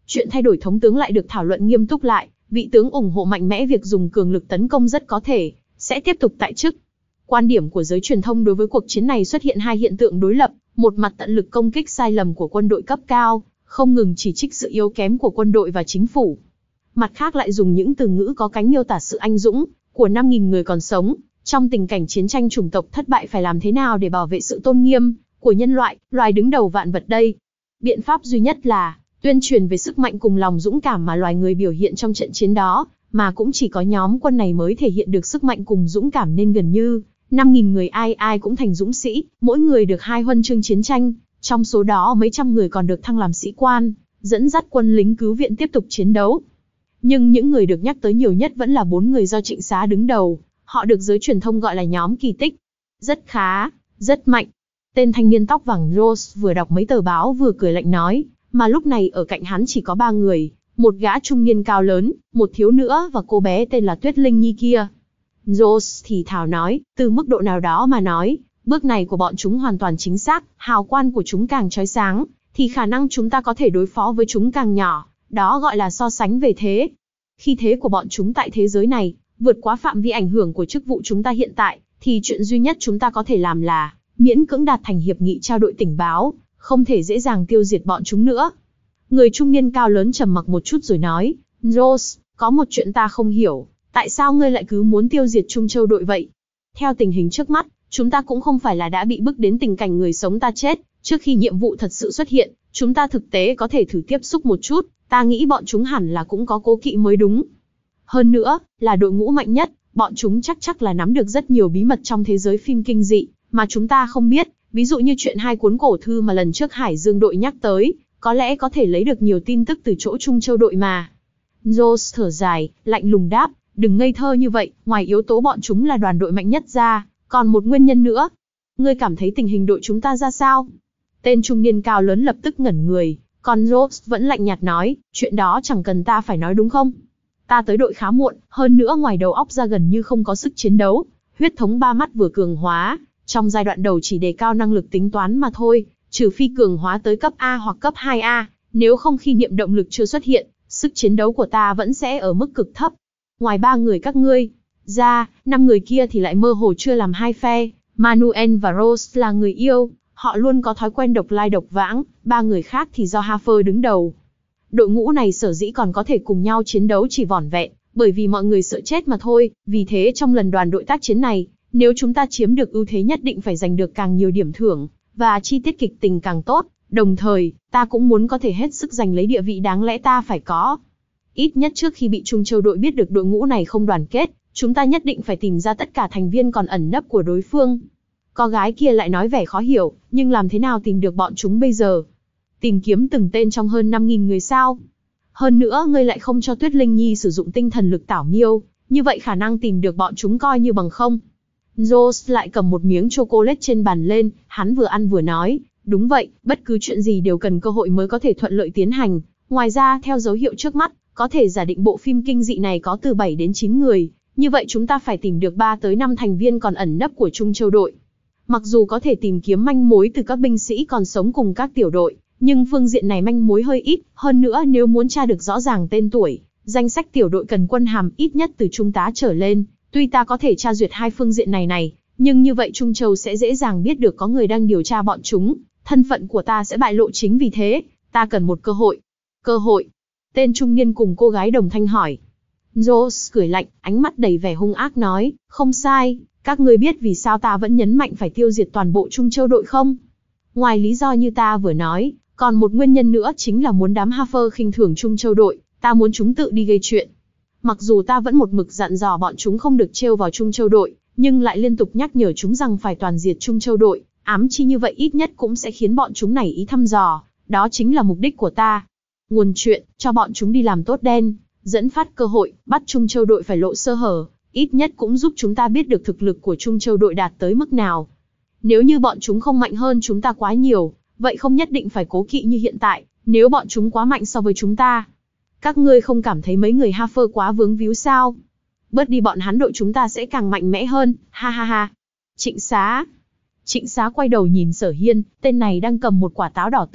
Chuyện thay đổi thống tướng lại được thảo luận nghiêm túc lại, vị tướng ủng hộ mạnh mẽ việc dùng cường lực tấn công rất có thể sẽ tiếp tục tại chức. Quan điểm của giới truyền thông đối với cuộc chiến này xuất hiện hai hiện tượng đối lập, một mặt tận lực công kích sai lầm của quân đội cấp cao, không ngừng chỉ trích sự yếu kém của quân đội và chính phủ. Mặt khác lại dùng những từ ngữ có cánh miêu tả sự anh dũng của năm nghìn người còn sống, trong tình cảnh chiến tranh chủng tộc thất bại phải làm thế nào để bảo vệ sự tôn nghiêm của nhân loại, loài đứng đầu vạn vật đây. Biện pháp duy nhất là tuyên truyền về sức mạnh cùng lòng dũng cảm mà loài người biểu hiện trong trận chiến đó, mà cũng chỉ có nhóm quân này mới thể hiện được sức mạnh cùng dũng cảm, nên gần như năm nghìn người ai ai cũng thành dũng sĩ, mỗi người được hai huân chương chiến tranh, trong số đó mấy trăm người còn được thăng làm sĩ quan, dẫn dắt quân lính cứu viện tiếp tục chiến đấu. Nhưng những người được nhắc tới nhiều nhất vẫn là bốn người do Trịnh Xá đứng đầu, họ được giới truyền thông gọi là nhóm kỳ tích. Rất khá, rất mạnh. Tên thanh niên tóc vàng Rose vừa đọc mấy tờ báo vừa cười lạnh nói, mà lúc này ở cạnh hắn chỉ có ba người, một gã trung niên cao lớn, một thiếu nữ và cô bé tên là Tuyết Linh Nhi kia. Rose thì thào nói, từ mức độ nào đó mà nói, bước này của bọn chúng hoàn toàn chính xác, hào quang của chúng càng chói sáng, thì khả năng chúng ta có thể đối phó với chúng càng nhỏ, đó gọi là so sánh về thế. Khi thế của bọn chúng tại thế giới này vượt quá phạm vi ảnh hưởng của chức vụ chúng ta hiện tại, thì chuyện duy nhất chúng ta có thể làm là miễn cưỡng đạt thành hiệp nghị trao đổi tình báo, không thể dễ dàng tiêu diệt bọn chúng nữa. Người trung niên cao lớn trầm mặc một chút rồi nói, Rose, có một chuyện ta không hiểu, tại sao ngươi lại cứ muốn tiêu diệt Trung Châu đội vậy? Theo tình hình trước mắt, chúng ta cũng không phải là đã bị bức đến tình cảnh người sống ta chết, trước khi nhiệm vụ thật sự xuất hiện, chúng ta thực tế có thể thử tiếp xúc một chút, ta nghĩ bọn chúng hẳn là cũng có cố kỵ mới đúng. Hơn nữa, là đội ngũ mạnh nhất, bọn chúng chắc chắc là nắm được rất nhiều bí mật trong thế giới phim kinh dị, mà chúng ta không biết, ví dụ như chuyện hai cuốn cổ thư mà lần trước Hải Dương đội nhắc tới, có lẽ có thể lấy được nhiều tin tức từ chỗ Trung Châu đội mà. Rose thở dài, lạnh lùng đáp, đừng ngây thơ như vậy, ngoài yếu tố bọn chúng là đoàn đội mạnh nhất ra, còn một nguyên nhân nữa. Ngươi cảm thấy tình hình đội chúng ta ra sao? Tên trung niên cao lớn lập tức ngẩn người, còn Rose vẫn lạnh nhạt nói, chuyện đó chẳng cần ta phải nói đúng không? Ta tới đội khá muộn, hơn nữa ngoài đầu óc ra gần như không có sức chiến đấu, huyết thống ba mắt vừa cường hóa, trong giai đoạn đầu chỉ đề cao năng lực tính toán mà thôi, trừ phi cường hóa tới cấp A hoặc cấp hai A, nếu không khi niệm động lực chưa xuất hiện, sức chiến đấu của ta vẫn sẽ ở mức cực thấp. Ngoài ba người các ngươi ra, năm người kia thì lại mơ hồ chưa làm hai phe, Manuel và Rose là người yêu, họ luôn có thói quen độc lai độc vãng, ba người khác thì do Hafer đứng đầu. Đội ngũ này sở dĩ còn có thể cùng nhau chiến đấu chỉ vỏn vẹn, bởi vì mọi người sợ chết mà thôi, vì thế trong lần đoàn đội tác chiến này, nếu chúng ta chiếm được ưu thế nhất định phải giành được càng nhiều điểm thưởng, và chi tiết kịch tình càng tốt, đồng thời, ta cũng muốn có thể hết sức giành lấy địa vị đáng lẽ ta phải có. Ít nhất trước khi bị Trung Châu đội biết được đội ngũ này không đoàn kết, chúng ta nhất định phải tìm ra tất cả thành viên còn ẩn nấp của đối phương. Cô gái kia lại nói vẻ khó hiểu, nhưng làm thế nào tìm được bọn chúng bây giờ? Tìm kiếm từng tên trong hơn năm nghìn người sao? Hơn nữa ngươi lại không cho Tuyết Linh Nhi sử dụng tinh thần lực tảo miêu, như vậy khả năng tìm được bọn chúng coi như bằng không. Rose lại cầm một miếng chocolate trên bàn lên, hắn vừa ăn vừa nói, đúng vậy, bất cứ chuyện gì đều cần cơ hội mới có thể thuận lợi tiến hành. Ngoài ra, theo dấu hiệu trước mắt, có thể giả định bộ phim kinh dị này có từ bảy đến chín người, như vậy chúng ta phải tìm được ba tới năm thành viên còn ẩn nấp của Trung Châu đội. Mặc dù có thể tìm kiếm manh mối từ các binh sĩ còn sống cùng các tiểu đội, nhưng phương diện này manh mối hơi ít, hơn nữa nếu muốn tra được rõ ràng tên tuổi, danh sách tiểu đội cần quân hàm ít nhất từ trung tá trở lên. Tuy ta có thể tra duyệt hai phương diện này này, nhưng như vậy Trung Châu sẽ dễ dàng biết được có người đang điều tra bọn chúng, thân phận của ta sẽ bại lộ, chính vì thế, ta cần một cơ hội. Cơ hội? Tên trung niên cùng cô gái đồng thanh hỏi. Rose cười lạnh, ánh mắt đầy vẻ hung ác nói, không sai, các ngươi biết vì sao ta vẫn nhấn mạnh phải tiêu diệt toàn bộ Trung Châu đội không? Ngoài lý do như ta vừa nói, còn một nguyên nhân nữa chính là muốn đám Hafer khinh thường Trung Châu đội, ta muốn chúng tự đi gây chuyện. Mặc dù ta vẫn một mực dặn dò bọn chúng không được trêu vào Trung Châu đội, nhưng lại liên tục nhắc nhở chúng rằng phải toàn diệt Trung Châu đội, ám chi như vậy ít nhất cũng sẽ khiến bọn chúng nảy ý thăm dò, đó chính là mục đích của ta. Nguồn chuyện, cho bọn chúng đi làm tốt đen, dẫn phát cơ hội, bắt Trung Châu đội phải lộ sơ hở, ít nhất cũng giúp chúng ta biết được thực lực của Trung Châu đội đạt tới mức nào. Nếu như bọn chúng không mạnh hơn chúng ta quá nhiều, vậy không nhất định phải cố kỵ như hiện tại, nếu bọn chúng quá mạnh so với chúng ta. Các ngươi không cảm thấy mấy người Hafer quá vướng víu sao? Bớt đi bọn hắn đội chúng ta sẽ càng mạnh mẽ hơn, ha ha ha. Trịnh Xá. Trịnh Xá quay đầu nhìn Sở Hiên, tên này đang cầm một quả táo đỏ tươi,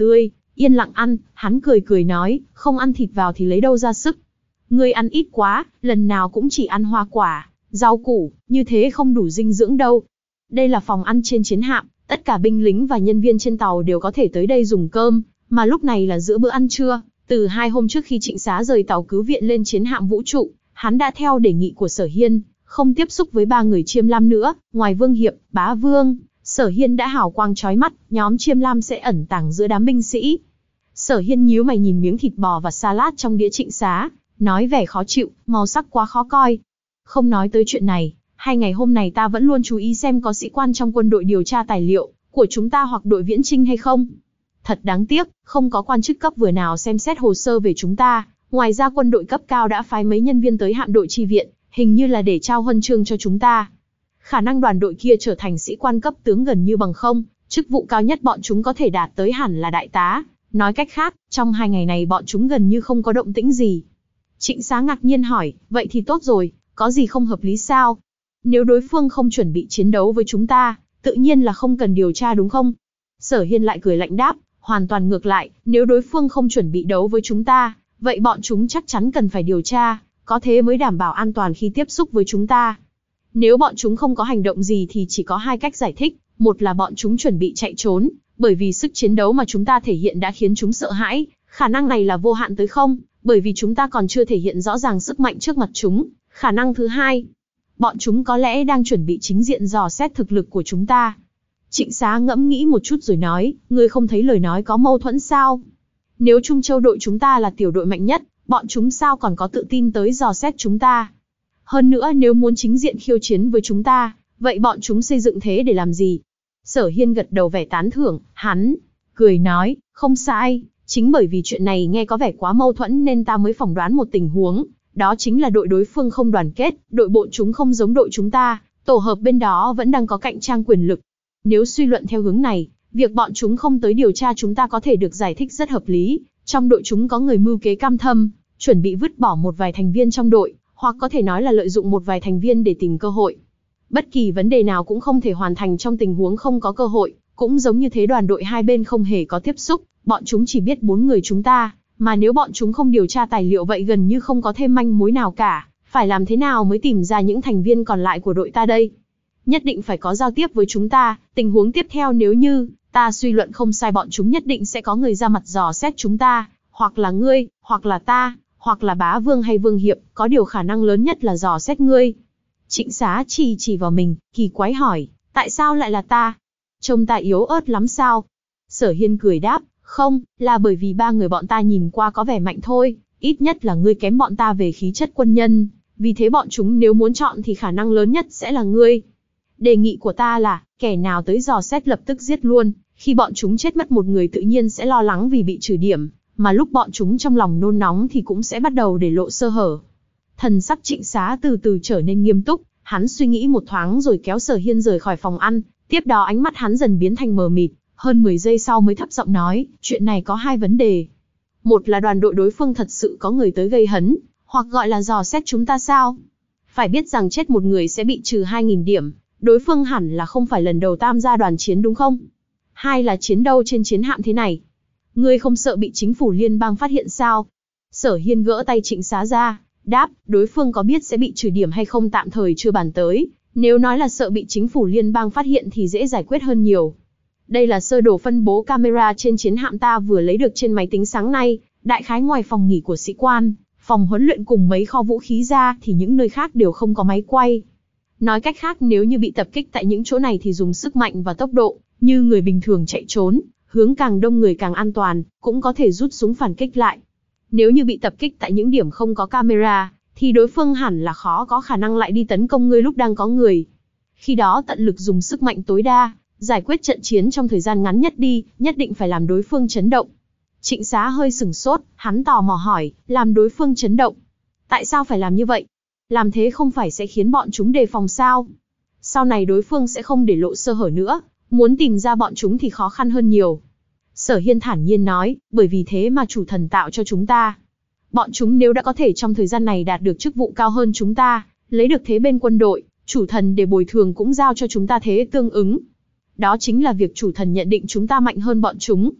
Yên lặng ăn, hắn cười cười nói, không ăn thịt vào thì lấy đâu ra sức. Ngươi ăn ít quá, lần nào cũng chỉ ăn hoa quả, rau củ, như thế không đủ dinh dưỡng đâu. Đây là phòng ăn trên chiến hạm, tất cả binh lính và nhân viên trên tàu đều có thể tới đây dùng cơm, mà lúc này là giữa bữa ăn trưa. Từ hai hôm trước khi Trịnh Xá rời tàu cứu viện lên chiến hạm vũ trụ, hắn đã theo đề nghị của Sở Hiên, không tiếp xúc với ba người Chiêm Lam nữa, ngoài Vương Hiệp, Bá Vương, Sở Hiên đã hào quang chói mắt, nhóm Chiêm Lam sẽ ẩn tàng giữa đám binh sĩ. Sở Hiên nhíu mày nhìn miếng thịt bò và salad trong đĩa Trịnh Xá, nói vẻ khó chịu, màu sắc quá khó coi. Không nói tới chuyện này, hai ngày hôm này ta vẫn luôn chú ý xem có sĩ quan trong quân đội điều tra tài liệu của chúng ta hoặc đội viễn chinh hay không. Thật đáng tiếc, không có quan chức cấp vừa nào xem xét hồ sơ về chúng ta. Ngoài ra quân đội cấp cao đã phái mấy nhân viên tới hạm đội chi viện, hình như là để trao huân chương cho chúng ta. Khả năng đoàn đội kia trở thành sĩ quan cấp tướng gần như bằng không, chức vụ cao nhất bọn chúng có thể đạt tới hẳn là đại tá. Nói cách khác, trong hai ngày này bọn chúng gần như không có động tĩnh gì. Trịnh Xá ngạc nhiên hỏi, vậy thì tốt rồi, có gì không hợp lý sao? Nếu đối phương không chuẩn bị chiến đấu với chúng ta, tự nhiên là không cần điều tra đúng không? Sở Hiên lại cười lạnh đáp, hoàn toàn ngược lại, nếu đối phương không chuẩn bị đấu với chúng ta, vậy bọn chúng chắc chắn cần phải điều tra, có thế mới đảm bảo an toàn khi tiếp xúc với chúng ta. Nếu bọn chúng không có hành động gì thì chỉ có hai cách giải thích, một là bọn chúng chuẩn bị chạy trốn, bởi vì sức chiến đấu mà chúng ta thể hiện đã khiến chúng sợ hãi, khả năng này là vô hạn tới không, bởi vì chúng ta còn chưa thể hiện rõ ràng sức mạnh trước mặt chúng. Khả năng thứ hai, bọn chúng có lẽ đang chuẩn bị chính diện dò xét thực lực của chúng ta. Trịnh Xá ngẫm nghĩ một chút rồi nói, ngươi không thấy lời nói có mâu thuẫn sao? Nếu Trung Châu đội chúng ta là tiểu đội mạnh nhất, bọn chúng sao còn có tự tin tới dò xét chúng ta? Hơn nữa nếu muốn chính diện khiêu chiến với chúng ta, vậy bọn chúng xây dựng thế để làm gì? Sở Hiên gật đầu vẻ tán thưởng, hắn cười nói, không sai, chính bởi vì chuyện này nghe có vẻ quá mâu thuẫn nên ta mới phỏng đoán một tình huống, đó chính là đội đối phương không đoàn kết, đội bọn chúng không giống đội chúng ta, tổ hợp bên đó vẫn đang có cạnh tranh quyền lực. Nếu suy luận theo hướng này, việc bọn chúng không tới điều tra chúng ta có thể được giải thích rất hợp lý, trong đội chúng có người mưu kế cam thâm, chuẩn bị vứt bỏ một vài thành viên trong đội, hoặc có thể nói là lợi dụng một vài thành viên để tìm cơ hội. Bất kỳ vấn đề nào cũng không thể hoàn thành trong tình huống không có cơ hội, cũng giống như thế đoàn đội hai bên không hề có tiếp xúc, bọn chúng chỉ biết bốn người chúng ta, mà nếu bọn chúng không điều tra tài liệu vậy gần như không có thêm manh mối nào cả, phải làm thế nào mới tìm ra những thành viên còn lại của đội ta đây? Nhất định phải có giao tiếp với chúng ta, tình huống tiếp theo nếu như ta suy luận không sai bọn chúng nhất định sẽ có người ra mặt dò xét chúng ta, hoặc là ngươi, hoặc là ta, hoặc là Bá Vương hay Vương Hiệp, có điều khả năng lớn nhất là dò xét ngươi. Trịnh Xá chỉ chỉ vào mình, kỳ quái hỏi, tại sao lại là ta? Trông ta yếu ớt lắm sao? Sở Hiên cười đáp, không, là bởi vì ba người bọn ta nhìn qua có vẻ mạnh thôi, ít nhất là ngươi kém bọn ta về khí chất quân nhân, vì thế bọn chúng nếu muốn chọn thì khả năng lớn nhất sẽ là ngươi. Đề nghị của ta là, kẻ nào tới dò xét lập tức giết luôn, khi bọn chúng chết mất một người tự nhiên sẽ lo lắng vì bị trừ điểm, mà lúc bọn chúng trong lòng nôn nóng thì cũng sẽ bắt đầu để lộ sơ hở. Thần sắc Trịnh Xá từ từ trở nên nghiêm túc, hắn suy nghĩ một thoáng rồi kéo Sở Hiên rời khỏi phòng ăn, tiếp đó ánh mắt hắn dần biến thành mờ mịt, hơn mười giây sau mới thấp giọng nói, chuyện này có hai vấn đề. Một là đoàn đội đối phương thật sự có người tới gây hấn, hoặc gọi là dò xét chúng ta sao? Phải biết rằng chết một người sẽ bị trừ hai nghìn điểm, đối phương hẳn là không phải lần đầu tham gia đoàn chiến đúng không? Hai là chiến đấu trên chiến hạm thế này. Ngươi không sợ bị chính phủ liên bang phát hiện sao? Sở Hiên gỡ tay Trịnh Xá ra, đáp, đối phương có biết sẽ bị trừ điểm hay không tạm thời chưa bàn tới, nếu nói là sợ bị chính phủ liên bang phát hiện thì dễ giải quyết hơn nhiều. Đây là sơ đồ phân bố camera trên chiến hạm ta vừa lấy được trên máy tính sáng nay, đại khái ngoài phòng nghỉ của sĩ quan, phòng huấn luyện cùng mấy kho vũ khí ra thì những nơi khác đều không có máy quay. Nói cách khác nếu như bị tập kích tại những chỗ này thì dùng sức mạnh và tốc độ, như người bình thường chạy trốn, hướng càng đông người càng an toàn, cũng có thể rút súng phản kích lại. Nếu như bị tập kích tại những điểm không có camera, thì đối phương hẳn là khó có khả năng lại đi tấn công ngươi lúc đang có người. Khi đó tận lực dùng sức mạnh tối đa, giải quyết trận chiến trong thời gian ngắn nhất đi, nhất định phải làm đối phương chấn động. Trịnh Xá hơi sửng sốt, hắn tò mò hỏi, làm đối phương chấn động? Tại sao phải làm như vậy? Làm thế không phải sẽ khiến bọn chúng đề phòng sao? Sau này đối phương sẽ không để lộ sơ hở nữa, muốn tìm ra bọn chúng thì khó khăn hơn nhiều. Sở Hiên thản nhiên nói, bởi vì thế mà chủ thần tạo cho chúng ta. Bọn chúng nếu đã có thể trong thời gian này đạt được chức vụ cao hơn chúng ta, lấy được thế bên quân đội, chủ thần để bồi thường cũng giao cho chúng ta thế tương ứng. Đó chính là việc chủ thần nhận định chúng ta mạnh hơn bọn chúng.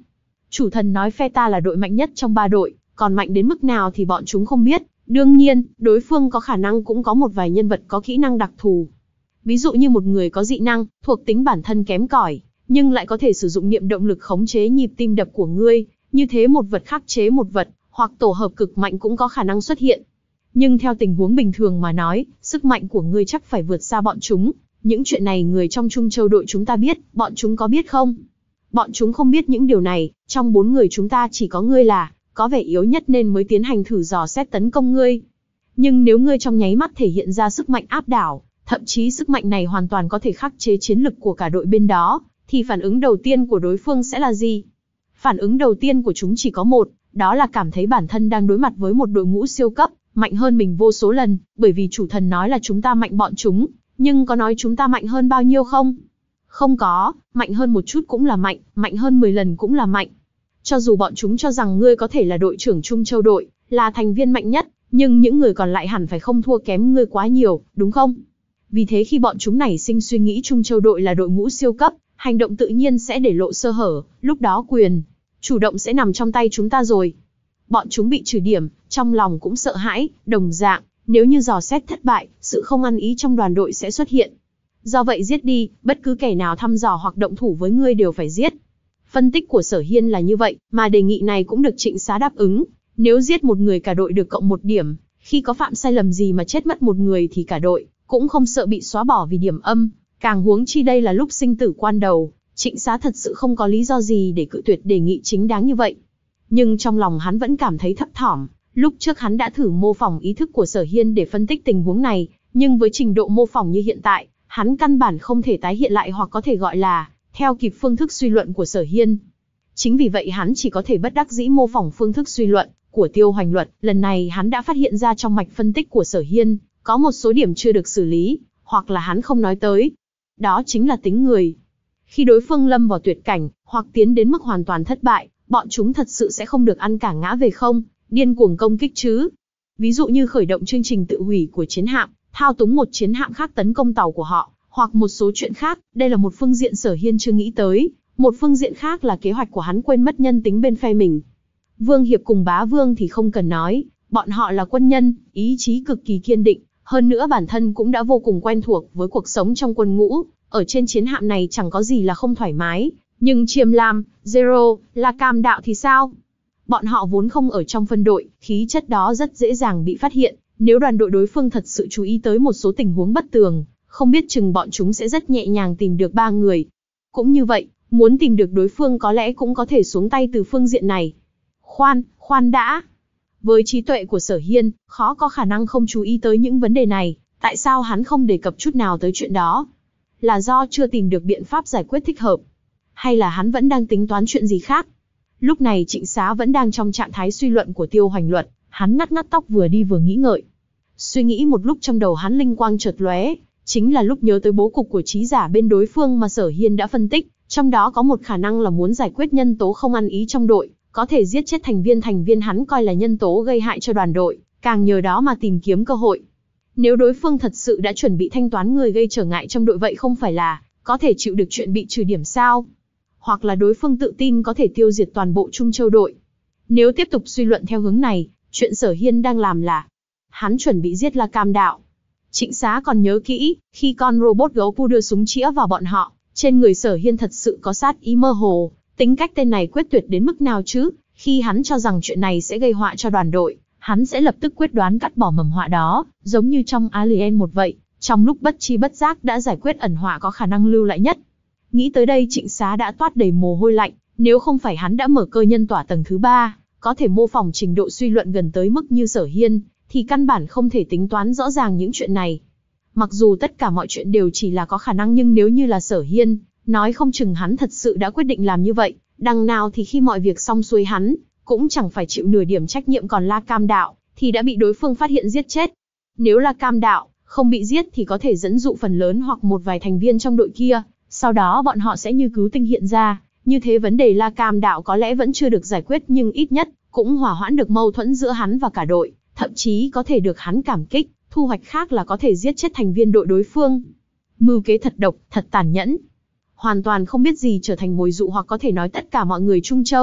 Chủ thần nói phe ta là đội mạnh nhất trong ba đội, còn mạnh đến mức nào thì bọn chúng không biết. Đương nhiên, đối phương có khả năng cũng có một vài nhân vật có kỹ năng đặc thù. Ví dụ như một người có dị năng, thuộc tính bản thân kém cỏi, nhưng lại có thể sử dụng niệm động lực khống chế nhịp tim đập của ngươi, như thế một vật khắc chế một vật, hoặc tổ hợp cực mạnh cũng có khả năng xuất hiện. Nhưng theo tình huống bình thường mà nói, sức mạnh của ngươi chắc phải vượt xa bọn chúng. Những chuyện này người trong Trung Châu đội chúng ta biết, bọn chúng có biết không? Bọn chúng không biết những điều này, trong bốn người chúng ta chỉ có ngươi là có vẻ yếu nhất nên mới tiến hành thử dò xét tấn công ngươi. Nhưng nếu ngươi trong nháy mắt thể hiện ra sức mạnh áp đảo, thậm chí sức mạnh này hoàn toàn có thể khắc chế chiến lực của cả đội bên đó, thì phản ứng đầu tiên của đối phương sẽ là gì? Phản ứng đầu tiên của chúng chỉ có một, đó là cảm thấy bản thân đang đối mặt với một đội ngũ siêu cấp, mạnh hơn mình vô số lần, bởi vì chủ thần nói là chúng ta mạnh bọn chúng, nhưng có nói chúng ta mạnh hơn bao nhiêu không? Không có, mạnh hơn một chút cũng là mạnh, mạnh hơn mười lần cũng là mạnh. Cho dù bọn chúng cho rằng ngươi có thể là đội trưởng Trung Châu đội, là thành viên mạnh nhất, nhưng những người còn lại hẳn phải không thua kém ngươi quá nhiều, đúng không? Vì thế khi bọn chúng nảy sinh suy nghĩ Trung Châu đội là đội ngũ siêu cấp, hành động tự nhiên sẽ để lộ sơ hở, lúc đó quyền chủ động sẽ nằm trong tay chúng ta rồi. Bọn chúng bị trừ điểm, trong lòng cũng sợ hãi, đồng dạng, nếu như dò xét thất bại, sự không ăn ý trong đoàn đội sẽ xuất hiện. Do vậy giết đi, bất cứ kẻ nào thăm dò hoặc động thủ với ngươi đều phải giết. Phân tích của Sở Hiên là như vậy, mà đề nghị này cũng được Trịnh Xá đáp ứng. Nếu giết một người cả đội được cộng một điểm, khi có phạm sai lầm gì mà chết mất một người thì cả đội cũng không sợ bị xóa bỏ vì điểm âm, càng huống chi đây là lúc sinh tử quan đầu, Trịnh Xá thật sự không có lý do gì để cự tuyệt đề nghị chính đáng như vậy. Nhưng trong lòng hắn vẫn cảm thấy thấp thỏm, lúc trước hắn đã thử mô phỏng ý thức của Sở Hiên để phân tích tình huống này, nhưng với trình độ mô phỏng như hiện tại, hắn căn bản không thể tái hiện lại hoặc có thể gọi là theo kịp phương thức suy luận của Sở Hiên. Chính vì vậy hắn chỉ có thể bất đắc dĩ mô phỏng phương thức suy luận của Tiêu Hoành Luật. Lần này hắn đã phát hiện ra trong mạch phân tích của Sở Hiên, có một số điểm chưa được xử lý, hoặc là hắn không nói tới. Đó chính là tính người. Khi đối phương lâm vào tuyệt cảnh, hoặc tiến đến mức hoàn toàn thất bại, bọn chúng thật sự sẽ không được ăn cả ngã về không, điên cuồng công kích chứ. Ví dụ như khởi động chương trình tự hủy của chiến hạm, thao túng một chiến hạm khác tấn công tàu của họ, hoặc một số chuyện khác, đây là một phương diện Sở Hiên chưa nghĩ tới. Một phương diện khác là kế hoạch của hắn quên mất nhân tính bên phe mình. Vương Hiệp cùng Bá Vương thì không cần nói, bọn họ là quân nhân, ý chí cực kỳ kiên định, hơn nữa bản thân cũng đã vô cùng quen thuộc với cuộc sống trong quân ngũ, ở trên chiến hạm này chẳng có gì là không thoải mái. Nhưng Chiêm Lam, Zero, La Cam Đạo thì sao? Bọn họ vốn không ở trong phân đội, khí chất đó rất dễ dàng bị phát hiện, nếu đoàn đội đối phương thật sự chú ý tới một số tình huống bất tường, không biết chừng bọn chúng sẽ rất nhẹ nhàng tìm được ba người. Cũng như vậy, muốn tìm được đối phương có lẽ cũng có thể xuống tay từ phương diện này. Khoan, khoan đã. Với trí tuệ của Sở Hiên, khó có khả năng không chú ý tới những vấn đề này, tại sao hắn không đề cập chút nào tới chuyện đó? Là do chưa tìm được biện pháp giải quyết thích hợp? Hay là hắn vẫn đang tính toán chuyện gì khác? Lúc này Trịnh Xá vẫn đang trong trạng thái suy luận của Tiêu Hoành Luật, hắn ngắt ngắt tóc vừa đi vừa nghĩ ngợi. Suy nghĩ một lúc trong đầu hắn linh quang chợt lóe, chính là lúc nhớ tới bố cục của trí giả bên đối phương mà Sở Hiên đã phân tích, trong đó có một khả năng là muốn giải quyết nhân tố không ăn ý trong đội, có thể giết chết thành viên thành viên hắn coi là nhân tố gây hại cho đoàn đội, càng nhờ đó mà tìm kiếm cơ hội. Nếu đối phương thật sự đã chuẩn bị thanh toán người gây trở ngại trong đội vậy không phải là có thể chịu được chuyện bị trừ điểm sao? Hoặc là đối phương tự tin có thể tiêu diệt toàn bộ Trung Châu đội. Nếu tiếp tục suy luận theo hướng này, chuyện Sở Hiên đang làm là hắn chuẩn bị giết La Cam Đạo. Trịnh Xá còn nhớ kỹ, khi con robot gấu pu đưa súng chĩa vào bọn họ, trên người Sở Hiên thật sự có sát ý mơ hồ, tính cách tên này quyết tuyệt đến mức nào chứ, khi hắn cho rằng chuyện này sẽ gây họa cho đoàn đội, hắn sẽ lập tức quyết đoán cắt bỏ mầm họa đó, giống như trong Alien một vậy, trong lúc bất chi bất giác đã giải quyết ẩn họa có khả năng lưu lại nhất. Nghĩ tới đây Trịnh Xá đã toát đầy mồ hôi lạnh, nếu không phải hắn đã mở cơ nhân tỏa tầng thứ ba, có thể mô phỏng trình độ suy luận gần tới mức như Sở Hiên, thì căn bản không thể tính toán rõ ràng những chuyện này. Mặc dù tất cả mọi chuyện đều chỉ là có khả năng nhưng nếu như là Sở Hiên, nói không chừng hắn thật sự đã quyết định làm như vậy, đằng nào thì khi mọi việc xong xuôi hắn, cũng chẳng phải chịu nửa điểm trách nhiệm còn La Cam Đạo, thì đã bị đối phương phát hiện giết chết. Nếu La Cam Đạo không bị giết thì có thể dẫn dụ phần lớn hoặc một vài thành viên trong đội kia, sau đó bọn họ sẽ như cứu tinh hiện ra, như thế vấn đề La Cam Đạo có lẽ vẫn chưa được giải quyết nhưng ít nhất cũng hòa hoãn được mâu thuẫn giữa hắn và cả đội, thậm chí có thể được hắn cảm kích, thu hoạch khác là có thể giết chết thành viên đội đối phương. Mưu kế thật độc, thật tàn nhẫn. Hoàn toàn không biết gì trở thành mồi dụ hoặc có thể nói tất cả mọi người Trung Châu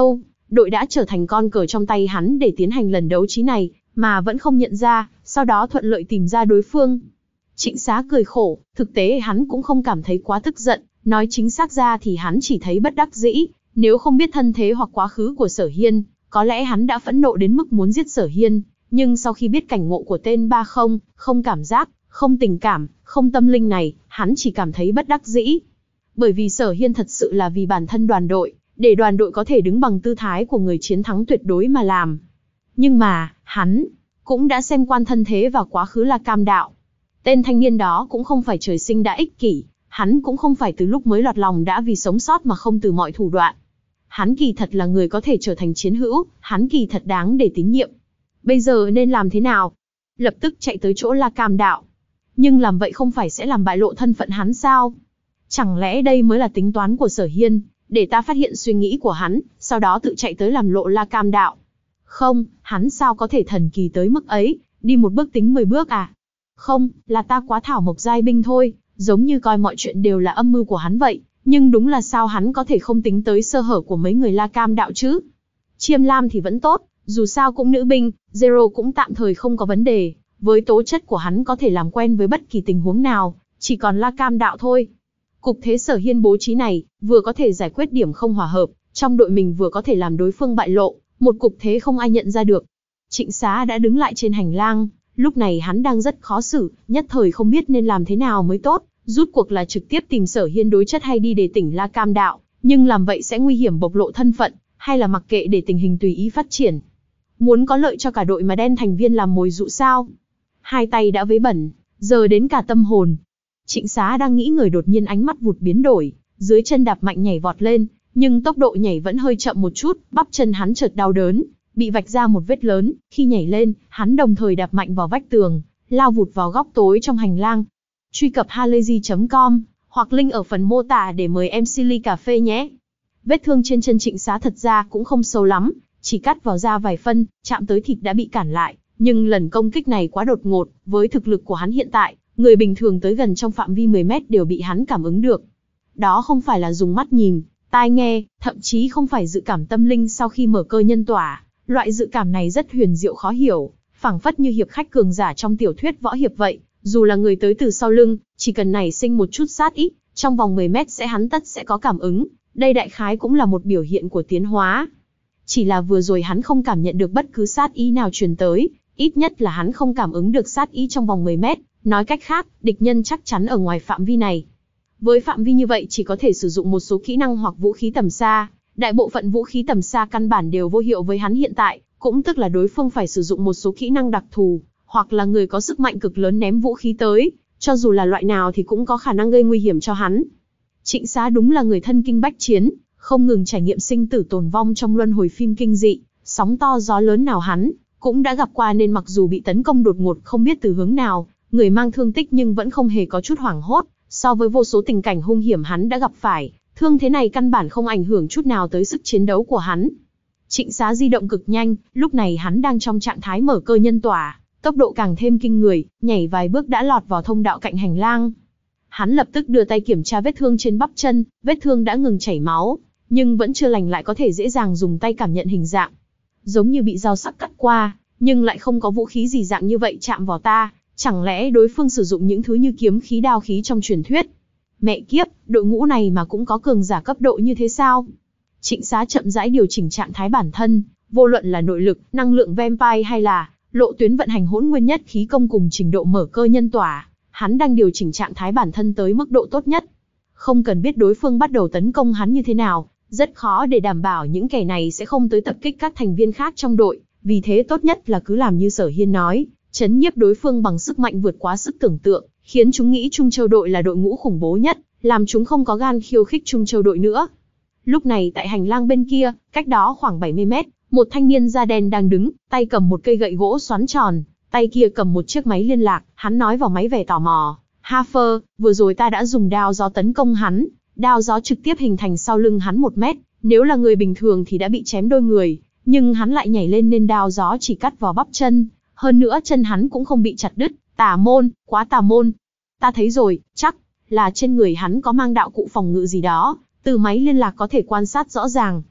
đội đã trở thành con cờ trong tay hắn để tiến hành lần đấu trí này, mà vẫn không nhận ra, sau đó thuận lợi tìm ra đối phương. Trịnh Xá cười khổ, thực tế hắn cũng không cảm thấy quá tức giận, nói chính xác ra thì hắn chỉ thấy bất đắc dĩ, nếu không biết thân thế hoặc quá khứ của Sở Hiên, có lẽ hắn đã phẫn nộ đến mức muốn giết Sở Hiên, nhưng sau khi biết cảnh ngộ của tên ba không, không cảm giác, không tình cảm, không tâm linh này, hắn chỉ cảm thấy bất đắc dĩ. Bởi vì Sở Hiên thật sự là vì bản thân đoàn đội, để đoàn đội có thể đứng bằng tư thái của người chiến thắng tuyệt đối mà làm. Nhưng mà, hắn cũng đã xem quan thân thế và quá khứ là Cam Đạo. Tên thanh niên đó cũng không phải trời sinh đã ích kỷ, hắn cũng không phải từ lúc mới lọt lòng đã vì sống sót mà không từ mọi thủ đoạn. Hắn kỳ thật là người có thể trở thành chiến hữu, hắn kỳ thật đáng để tín nhiệm. Bây giờ nên làm thế nào? Lập tức chạy tới chỗ La Cam Đạo. Nhưng làm vậy không phải sẽ làm bại lộ thân phận hắn sao? Chẳng lẽ đây mới là tính toán của Sở Hiên, để ta phát hiện suy nghĩ của hắn, sau đó tự chạy tới làm lộ La Cam Đạo? Không, hắn sao có thể thần kỳ tới mức ấy, đi một bước tính mười bước à? Không, là ta quá thảo mộc giai binh thôi, giống như coi mọi chuyện đều là âm mưu của hắn vậy, nhưng đúng là sao hắn có thể không tính tới sơ hở của mấy người La Cam Đạo chứ? Chiêm Lam thì vẫn tốt, dù sao cũng nữ binh, Zero cũng tạm thời không có vấn đề, với tố chất của hắn có thể làm quen với bất kỳ tình huống nào, chỉ còn La Cam Đạo thôi. Cục thế Sở Hiên bố trí này, vừa có thể giải quyết điểm không hòa hợp, trong đội mình vừa có thể làm đối phương bại lộ, một cục thế không ai nhận ra được. Trịnh Xá đã đứng lại trên hành lang, lúc này hắn đang rất khó xử, nhất thời không biết nên làm thế nào mới tốt, rút cuộc là trực tiếp tìm Sở Hiên đối chất hay đi để tỉnh La Cam Đạo, nhưng làm vậy sẽ nguy hiểm bộc lộ thân phận, hay là mặc kệ để tình hình tùy ý phát triển. Muốn có lợi cho cả đội mà đen thành viên làm mồi dụ sao? Hai tay đã vấy bẩn, giờ đến cả tâm hồn. Trịnh Xá đang nghĩ người đột nhiên ánh mắt vụt biến đổi, dưới chân đạp mạnh nhảy vọt lên, nhưng tốc độ nhảy vẫn hơi chậm một chút, bắp chân hắn chợt đau đớn, bị vạch ra một vết lớn, khi nhảy lên, hắn đồng thời đạp mạnh vào vách tường, lao vụt vào góc tối trong hành lang. Truy cập halayzi chấm com, hoặc link ở phần mô tả để mời em xê ly cà phê nhé. Vết thương trên chân Trịnh Xá thật ra cũng không sâu lắm, chỉ cắt vào da vài phân, chạm tới thịt đã bị cản lại, nhưng lần công kích này quá đột ngột, với thực lực của hắn hiện tại, người bình thường tới gần trong phạm vi mười mét đều bị hắn cảm ứng được. Đó không phải là dùng mắt nhìn, tai nghe, thậm chí không phải dự cảm tâm linh sau khi mở cơ nhân tỏa, loại dự cảm này rất huyền diệu khó hiểu, phảng phất như hiệp khách cường giả trong tiểu thuyết võ hiệp vậy, dù là người tới từ sau lưng, chỉ cần nảy sinh một chút sát ý, trong vòng mười mét sẽ hắn tất sẽ có cảm ứng, đây đại khái cũng là một biểu hiện của tiến hóa. Chỉ là vừa rồi hắn không cảm nhận được bất cứ sát ý nào truyền tới, ít nhất là hắn không cảm ứng được sát ý trong vòng mười mét, nói cách khác, địch nhân chắc chắn ở ngoài phạm vi này. Với phạm vi như vậy chỉ có thể sử dụng một số kỹ năng hoặc vũ khí tầm xa, đại bộ phận vũ khí tầm xa căn bản đều vô hiệu với hắn hiện tại, cũng tức là đối phương phải sử dụng một số kỹ năng đặc thù, hoặc là người có sức mạnh cực lớn ném vũ khí tới, cho dù là loại nào thì cũng có khả năng gây nguy hiểm cho hắn. Trịnh Xá đúng là người thân kinh bách chiến, không ngừng trải nghiệm sinh tử tồn vong trong luân hồi phim kinh dị, sóng to gió lớn nào hắn cũng đã gặp qua, nên mặc dù bị tấn công đột ngột không biết từ hướng nào, người mang thương tích nhưng vẫn không hề có chút hoảng hốt, so với vô số tình cảnh hung hiểm hắn đã gặp phải, thương thế này căn bản không ảnh hưởng chút nào tới sức chiến đấu của hắn. Trịnh Xá di động cực nhanh, lúc này hắn đang trong trạng thái mở cơ nhân tỏa, tốc độ càng thêm kinh người, nhảy vài bước đã lọt vào thông đạo cạnh hành lang. Hắn lập tức đưa tay kiểm tra vết thương trên bắp chân, vết thương đã ngừng chảy máu, nhưng vẫn chưa lành lại, có thể dễ dàng dùng tay cảm nhận hình dạng. Giống như bị dao sắc cắt qua, nhưng lại không có vũ khí gì dạng như vậy chạm vào ta, chẳng lẽ đối phương sử dụng những thứ như kiếm khí đao khí trong truyền thuyết? Mẹ kiếp, đội ngũ này mà cũng có cường giả cấp độ như thế sao? Trịnh Xá chậm rãi điều chỉnh trạng thái bản thân, vô luận là nội lực, năng lượng vampire hay là lộ tuyến vận hành hỗn nguyên nhất khí công cùng trình độ mở cơ nhân tỏa, hắn đang điều chỉnh trạng thái bản thân tới mức độ tốt nhất. Không cần biết đối phương bắt đầu tấn công hắn như thế nào, rất khó để đảm bảo những kẻ này sẽ không tới tập kích các thành viên khác trong đội, vì thế tốt nhất là cứ làm như Sở Hiên nói, chấn nhiếp đối phương bằng sức mạnh vượt quá sức tưởng tượng, khiến chúng nghĩ Trung Châu đội là đội ngũ khủng bố nhất, làm chúng không có gan khiêu khích Trung Châu đội nữa. Lúc này tại hành lang bên kia, cách đó khoảng bảy mươi mét, một thanh niên da đen đang đứng, tay cầm một cây gậy gỗ xoắn tròn, tay kia cầm một chiếc máy liên lạc, hắn nói vào máy vẻ tò mò. Hafer, vừa rồi ta đã dùng đao gió tấn công hắn, đao gió trực tiếp hình thành sau lưng hắn một mét, nếu là người bình thường thì đã bị chém đôi người, nhưng hắn lại nhảy lên nên đao gió chỉ cắt vào bắp chân, hơn nữa chân hắn cũng không bị chặt đứt, tà môn, quá tà môn. Ta thấy rồi, chắc là trên người hắn có mang đạo cụ phòng ngự gì đó, từ máy liên lạc có thể quan sát rõ ràng.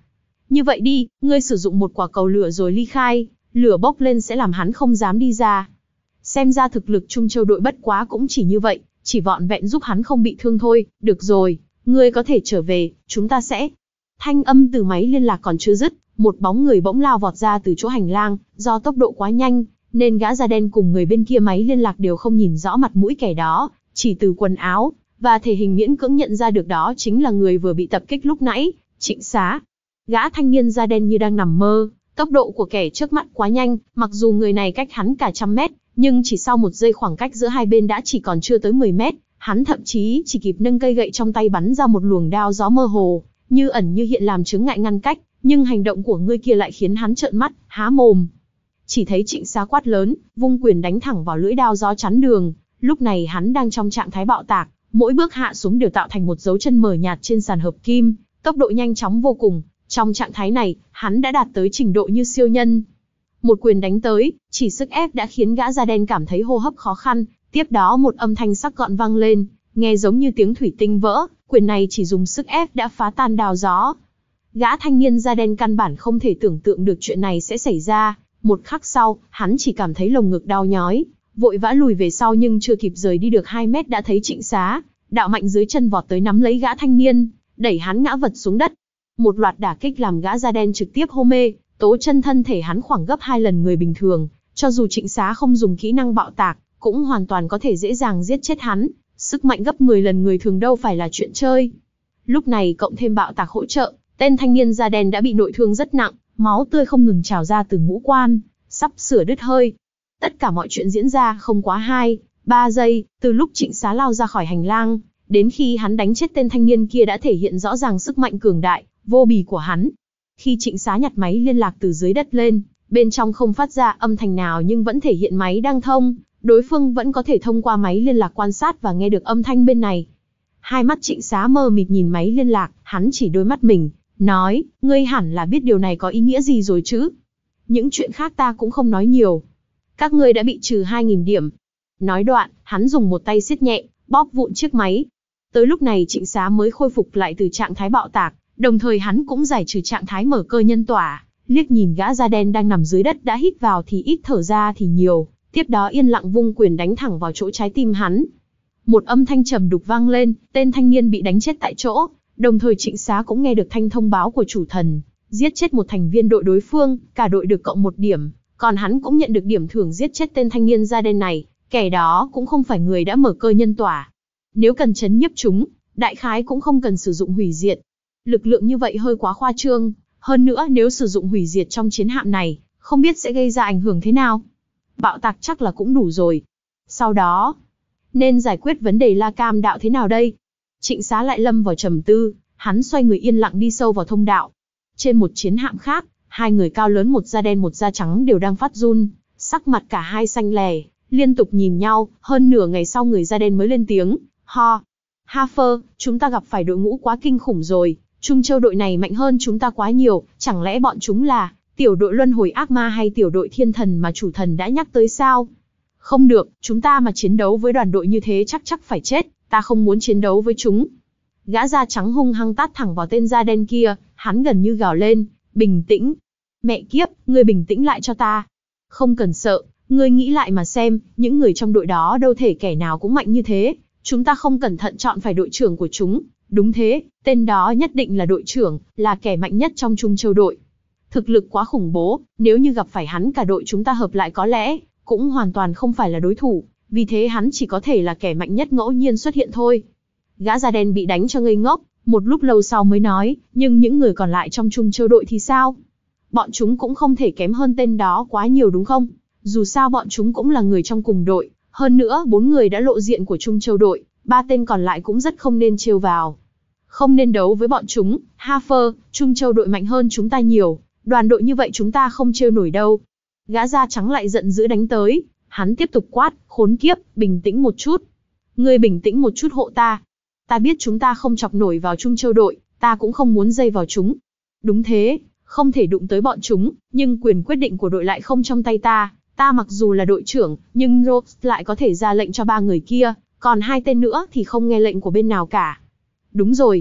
Như vậy đi, ngươi sử dụng một quả cầu lửa rồi ly khai, lửa bốc lên sẽ làm hắn không dám đi ra. Xem ra thực lực Trung Châu đội bất quá cũng chỉ như vậy, chỉ vọn vẹn giúp hắn không bị thương thôi. Được rồi, ngươi có thể trở về, chúng ta sẽ... Thanh âm từ máy liên lạc còn chưa dứt, một bóng người bỗng lao vọt ra từ chỗ hành lang, do tốc độ quá nhanh, nên gã da đen cùng người bên kia máy liên lạc đều không nhìn rõ mặt mũi kẻ đó, chỉ từ quần áo và thể hình miễn cưỡng nhận ra được đó chính là người vừa bị tập kích lúc nãy, Trịnh Xá. Gã thanh niên da đen như đang nằm mơ, tốc độ của kẻ trước mắt quá nhanh, mặc dù người này cách hắn cả trăm mét, nhưng chỉ sau một giây khoảng cách giữa hai bên đã chỉ còn chưa tới mười mét, hắn thậm chí chỉ kịp nâng cây gậy trong tay bắn ra một luồng đao gió mơ hồ, như ẩn như hiện làm chướng ngại ngăn cách, nhưng hành động của người kia lại khiến hắn trợn mắt, há mồm. Chỉ thấy Trịnh Xá quát lớn, vung quyền đánh thẳng vào lưỡi đao gió chắn đường, lúc này hắn đang trong trạng thái bạo tạc, mỗi bước hạ xuống đều tạo thành một dấu chân mờ nhạt trên sàn hợp kim, tốc độ nhanh chóng vô cùng. Trong trạng thái này, hắn đã đạt tới trình độ như siêu nhân. Một quyền đánh tới, chỉ sức ép đã khiến gã da đen cảm thấy hô hấp khó khăn, tiếp đó một âm thanh sắc gọn vang lên, nghe giống như tiếng thủy tinh vỡ, quyền này chỉ dùng sức ép đã phá tan đao gió. Gã thanh niên da đen căn bản không thể tưởng tượng được chuyện này sẽ xảy ra, một khắc sau, hắn chỉ cảm thấy lồng ngực đau nhói, vội vã lùi về sau nhưng chưa kịp rời đi được hai mét đã thấy Trịnh Xá, đạo mạnh dưới chân vọt tới nắm lấy gã thanh niên, đẩy hắn ngã vật xuống đất. Một loạt đả kích làm gã da đen trực tiếp hôn mê, tố chân thân thể hắn khoảng gấp hai lần người bình thường, cho dù Trịnh Xá không dùng kỹ năng bạo tạc, cũng hoàn toàn có thể dễ dàng giết chết hắn, sức mạnh gấp mười lần người thường đâu phải là chuyện chơi. Lúc này cộng thêm bạo tạc hỗ trợ, tên thanh niên da đen đã bị nội thương rất nặng, máu tươi không ngừng trào ra từ ngũ quan, sắp sửa đứt hơi. Tất cả mọi chuyện diễn ra không quá hai, ba giây, từ lúc Trịnh Xá lao ra khỏi hành lang, đến khi hắn đánh chết tên thanh niên kia đã thể hiện rõ ràng sức mạnh cường đại, vô bì của hắn. Khi Trịnh Xá nhặt máy liên lạc từ dưới đất lên, bên trong không phát ra âm thanh nào nhưng vẫn thể hiện máy đang thông, đối phương vẫn có thể thông qua máy liên lạc quan sát và nghe được âm thanh bên này. Hai mắt Trịnh Xá mờ mịt nhìn máy liên lạc, hắn chỉ đôi mắt mình, nói, ngươi hẳn là biết điều này có ý nghĩa gì rồi chứ. Những chuyện khác ta cũng không nói nhiều. Các ngươi đã bị trừ hai nghìn điểm. Nói đoạn, hắn dùng một tay siết nhẹ, bóp vụn chiếc máy. Tới lúc này Trịnh Xá mới khôi phục lại từ trạng thái bạo tạc, đồng thời hắn cũng giải trừ trạng thái mở cơ nhân tỏa, liếc nhìn gã da đen đang nằm dưới đất đã hít vào thì ít thở ra thì nhiều, tiếp đó yên lặng vung quyền đánh thẳng vào chỗ trái tim hắn. Một âm thanh trầm đục vang lên, tên thanh niên bị đánh chết tại chỗ, đồng thời Trịnh Xá cũng nghe được thanh thông báo của chủ thần, giết chết một thành viên đội đối phương, cả đội được cộng một điểm, còn hắn cũng nhận được điểm thưởng giết chết tên thanh niên da đen này, kẻ đó cũng không phải người đã mở cơ nhân tỏa. Nếu cần chấn nhiếp chúng, đại khái cũng không cần sử dụng hủy diệt. Lực lượng như vậy hơi quá khoa trương, hơn nữa nếu sử dụng hủy diệt trong chiến hạm này, không biết sẽ gây ra ảnh hưởng thế nào. Bạo tạc chắc là cũng đủ rồi. Sau đó, nên giải quyết vấn đề La Cam đạo thế nào đây? Trịnh Xá lại lâm vào trầm tư, hắn xoay người yên lặng đi sâu vào thông đạo. Trên một chiến hạm khác, hai người cao lớn một da đen một da trắng đều đang phát run, sắc mặt cả hai xanh lè, liên tục nhìn nhau, hơn nửa ngày sau người da đen mới lên tiếng, ho. Hafer, chúng ta gặp phải đội ngũ quá kinh khủng rồi, Trung Châu đội này mạnh hơn chúng ta quá nhiều, chẳng lẽ bọn chúng là tiểu đội luân hồi ác ma hay tiểu đội thiên thần mà chủ thần đã nhắc tới sao? Không được, chúng ta mà chiến đấu với đoàn đội như thế chắc chắc phải chết, ta không muốn chiến đấu với chúng. Gã da trắng hung hăng tát thẳng vào tên da đen kia, hắn gần như gào lên, bình tĩnh. Mẹ kiếp, ngươi bình tĩnh lại cho ta. Không cần sợ, ngươi nghĩ lại mà xem, những người trong đội đó đâu thể kẻ nào cũng mạnh như thế. Chúng ta không cẩn thận chọn phải đội trưởng của chúng. Đúng thế, tên đó nhất định là đội trưởng, là kẻ mạnh nhất trong Trung Châu đội. Thực lực quá khủng bố, nếu như gặp phải hắn cả đội chúng ta hợp lại có lẽ cũng hoàn toàn không phải là đối thủ, vì thế hắn chỉ có thể là kẻ mạnh nhất ngẫu nhiên xuất hiện thôi. Gã da đen bị đánh cho ngây ngốc, một lúc lâu sau mới nói, nhưng những người còn lại trong Trung Châu đội thì sao? Bọn chúng cũng không thể kém hơn tên đó quá nhiều đúng không? Dù sao bọn chúng cũng là người trong cùng đội, hơn nữa bốn người đã lộ diện của Trung Châu đội, ba tên còn lại cũng rất không nên trêu vào. Không nên đấu với bọn chúng, Hafer, Trung Châu đội mạnh hơn chúng ta nhiều, đoàn đội như vậy chúng ta không trêu nổi đâu. Gã da trắng lại giận dữ đánh tới, hắn tiếp tục quát, khốn kiếp, bình tĩnh một chút. Ngươi bình tĩnh một chút hộ ta. Ta biết chúng ta không chọc nổi vào Trung Châu đội, ta cũng không muốn dây vào chúng. Đúng thế, không thể đụng tới bọn chúng, nhưng quyền quyết định của đội lại không trong tay ta. Ta mặc dù là đội trưởng, nhưng Rose lại có thể ra lệnh cho ba người kia, còn hai tên nữa thì không nghe lệnh của bên nào cả. Đúng rồi.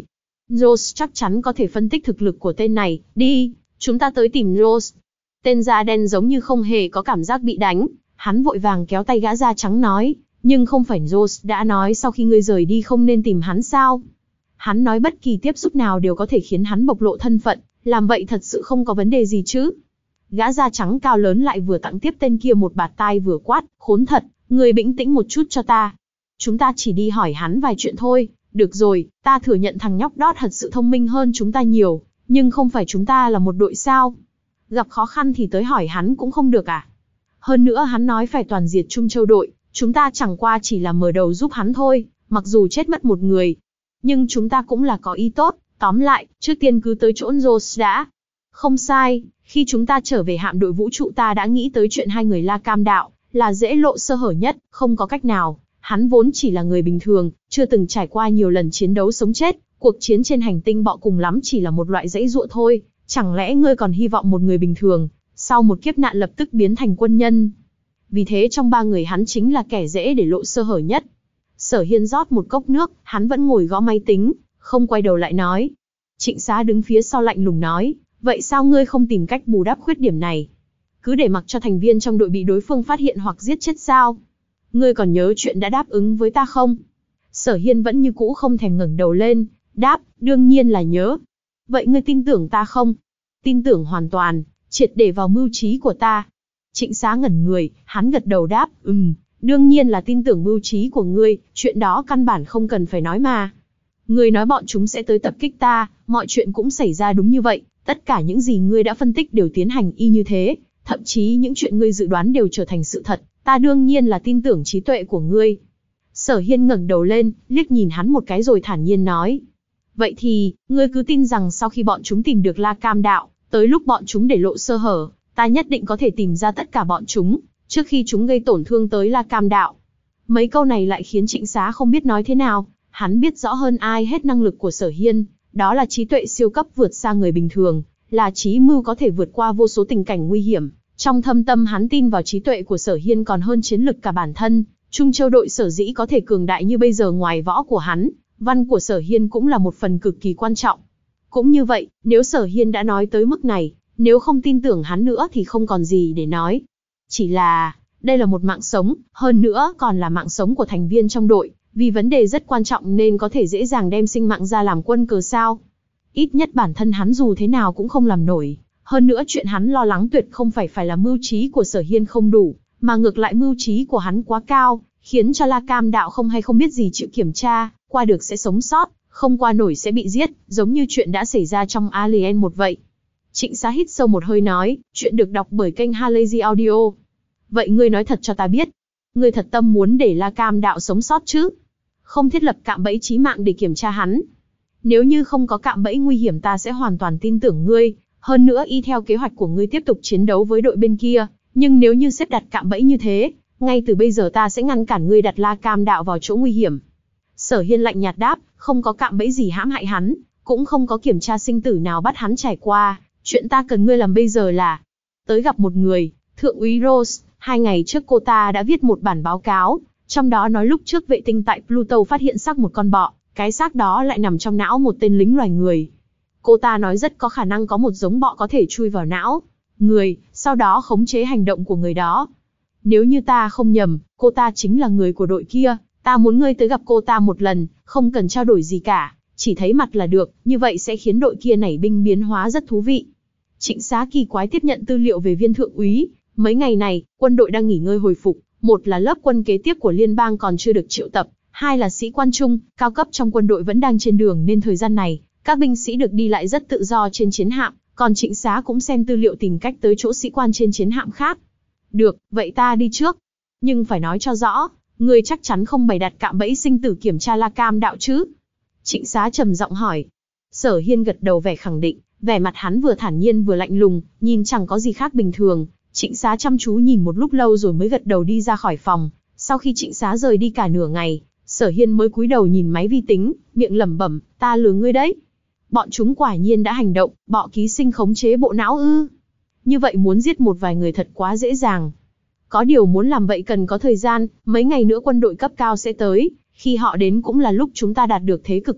Rose chắc chắn có thể phân tích thực lực của tên này, đi, chúng ta tới tìm Rose. Tên da đen giống như không hề có cảm giác bị đánh, hắn vội vàng kéo tay gã da trắng nói, nhưng không phải Rose đã nói sau khi ngươi rời đi không nên tìm hắn sao? Hắn nói bất kỳ tiếp xúc nào đều có thể khiến hắn bộc lộ thân phận, làm vậy thật sự không có vấn đề gì chứ? Gã da trắng cao lớn lại vừa tặng tiếp tên kia một bạt tai vừa quát, khốn thật, ngươi bình tĩnh một chút cho ta. Chúng ta chỉ đi hỏi hắn vài chuyện thôi, được rồi, ta thừa nhận thằng nhóc đó thật sự thông minh hơn chúng ta nhiều, nhưng không phải chúng ta là một đội sao? Gặp khó khăn thì tới hỏi hắn cũng không được à? Hơn nữa hắn nói phải toàn diệt Trung Châu đội, chúng ta chẳng qua chỉ là mở đầu giúp hắn thôi, mặc dù chết mất một người. Nhưng chúng ta cũng là có ý tốt, tóm lại, trước tiên cứ tới chỗ Rose đã. Không sai, khi chúng ta trở về hạm đội vũ trụ ta đã nghĩ tới chuyện hai người La Cam Đạo, là dễ lộ sơ hở nhất, không có cách nào. Hắn vốn chỉ là người bình thường, chưa từng trải qua nhiều lần chiến đấu sống chết, cuộc chiến trên hành tinh bọ cùng lắm chỉ là một loại dãy dụa thôi, chẳng lẽ ngươi còn hy vọng một người bình thường, sau một kiếp nạn lập tức biến thành quân nhân? Vì thế trong ba người hắn chính là kẻ dễ để lộ sơ hở nhất. Sở Hiên rót một cốc nước, hắn vẫn ngồi gõ máy tính, không quay đầu lại nói. Trịnh Xá đứng phía sau lạnh lùng nói, vậy sao ngươi không tìm cách bù đắp khuyết điểm này? Cứ để mặc cho thành viên trong đội bị đối phương phát hiện hoặc giết chết sao? Ngươi còn nhớ chuyện đã đáp ứng với ta không? Sở Hiên vẫn như cũ không thèm ngẩng đầu lên, đáp, đương nhiên là nhớ. Vậy ngươi tin tưởng ta không? Tin tưởng hoàn toàn, triệt để vào mưu trí của ta. Trịnh Xá ngẩn người, hắn gật đầu đáp, ừm, đương nhiên là tin tưởng mưu trí của ngươi, chuyện đó căn bản không cần phải nói mà. Ngươi nói bọn chúng sẽ tới tập kích ta, mọi chuyện cũng xảy ra đúng như vậy, tất cả những gì ngươi đã phân tích đều tiến hành y như thế, thậm chí những chuyện ngươi dự đoán đều trở thành sự thật, ta đương nhiên là tin tưởng trí tuệ của ngươi. Sở Hiên ngẩng đầu lên, liếc nhìn hắn một cái rồi thản nhiên nói. Vậy thì, ngươi cứ tin rằng sau khi bọn chúng tìm được La Cam Đạo, tới lúc bọn chúng để lộ sơ hở, ta nhất định có thể tìm ra tất cả bọn chúng, trước khi chúng gây tổn thương tới La Cam Đạo. Mấy câu này lại khiến Trịnh Xá không biết nói thế nào, hắn biết rõ hơn ai hết năng lực của Sở Hiên, đó là trí tuệ siêu cấp vượt xa người bình thường, là trí mưu có thể vượt qua vô số tình cảnh nguy hiểm. Trong thâm tâm hắn tin vào trí tuệ của Sở Hiên còn hơn chiến lực cả bản thân. Trung Châu đội sở dĩ có thể cường đại như bây giờ ngoài võ của hắn, văn của Sở Hiên cũng là một phần cực kỳ quan trọng. Cũng như vậy, nếu Sở Hiên đã nói tới mức này, nếu không tin tưởng hắn nữa thì không còn gì để nói. Chỉ là, đây là một mạng sống, hơn nữa còn là mạng sống của thành viên trong đội, vì vấn đề rất quan trọng nên có thể dễ dàng đem sinh mạng ra làm quân cờ sao. Ít nhất bản thân hắn dù thế nào cũng không làm nổi. Hơn nữa chuyện hắn lo lắng tuyệt không phải phải là mưu trí của Sở Hiên không đủ, mà ngược lại mưu trí của hắn quá cao, khiến cho La Cam Đạo không hay không biết gì chịu kiểm tra, qua được sẽ sống sót, không qua nổi sẽ bị giết, giống như chuyện đã xảy ra trong Alien một vậy. Trịnh Xá hít sâu một hơi nói, chuyện được đọc bởi kênh Halazy Audio. Vậy ngươi nói thật cho ta biết, ngươi thật tâm muốn để La Cam Đạo sống sót chứ? Không thiết lập cạm bẫy chí mạng để kiểm tra hắn. Nếu như không có cạm bẫy nguy hiểm ta sẽ hoàn toàn tin tưởng ngươi, hơn nữa y theo kế hoạch của ngươi tiếp tục chiến đấu với đội bên kia, nhưng nếu như xếp đặt cạm bẫy như thế, ngay từ bây giờ ta sẽ ngăn cản ngươi đặt La Cam Đạo vào chỗ nguy hiểm. Sở Hiên lạnh nhạt đáp, không có cạm bẫy gì hãm hại hắn, cũng không có kiểm tra sinh tử nào bắt hắn trải qua, chuyện ta cần ngươi làm bây giờ là tới gặp một người, Thượng úy Rose. Hai ngày trước cô ta đã viết một bản báo cáo, trong đó nói lúc trước vệ tinh tại Pluto phát hiện xác một con bọ, cái xác đó lại nằm trong não một tên lính loài người. Cô ta nói rất có khả năng có một giống bọ có thể chui vào não người, sau đó khống chế hành động của người đó. Nếu như ta không nhầm, cô ta chính là người của đội kia, ta muốn ngươi tới gặp cô ta một lần, không cần trao đổi gì cả, chỉ thấy mặt là được, như vậy sẽ khiến đội kia nảy binh biến hóa rất thú vị. Trịnh Xá kỳ quái tiếp nhận tư liệu về viên thượng úy. Mấy ngày này, quân đội đang nghỉ ngơi hồi phục, một là lớp quân kế tiếp của liên bang còn chưa được triệu tập, hai là sĩ quan trung, cao cấp trong quân đội vẫn đang trên đường nên thời gian này, các binh sĩ được đi lại rất tự do trên chiến hạm, còn Trịnh Xá cũng xem tư liệu tìm cách tới chỗ sĩ quan trên chiến hạm khác. Được, vậy ta đi trước. Nhưng phải nói cho rõ, ngươi chắc chắn không bày đặt cạm bẫy sinh tử kiểm tra La Cam Đạo chứ? Trịnh Xá trầm giọng hỏi. Sở Hiên gật đầu vẻ khẳng định, vẻ mặt hắn vừa thản nhiên vừa lạnh lùng, nhìn chẳng có gì khác bình thường. Trịnh Xá chăm chú nhìn một lúc lâu rồi mới gật đầu đi ra khỏi phòng. Sau khi Trịnh Xá rời đi cả nửa ngày, Sở Hiên mới cúi đầu nhìn máy vi tính, miệng lẩm bẩm, ta lừa ngươi đấy. Bọn chúng quả nhiên đã hành động, bọ ký sinh khống chế bộ não ư? Như vậy muốn giết một vài người thật quá dễ dàng. Có điều muốn làm vậy cần có thời gian, mấy ngày nữa quân đội cấp cao sẽ tới, khi họ đến cũng là lúc chúng ta đạt được thế cực mạnh,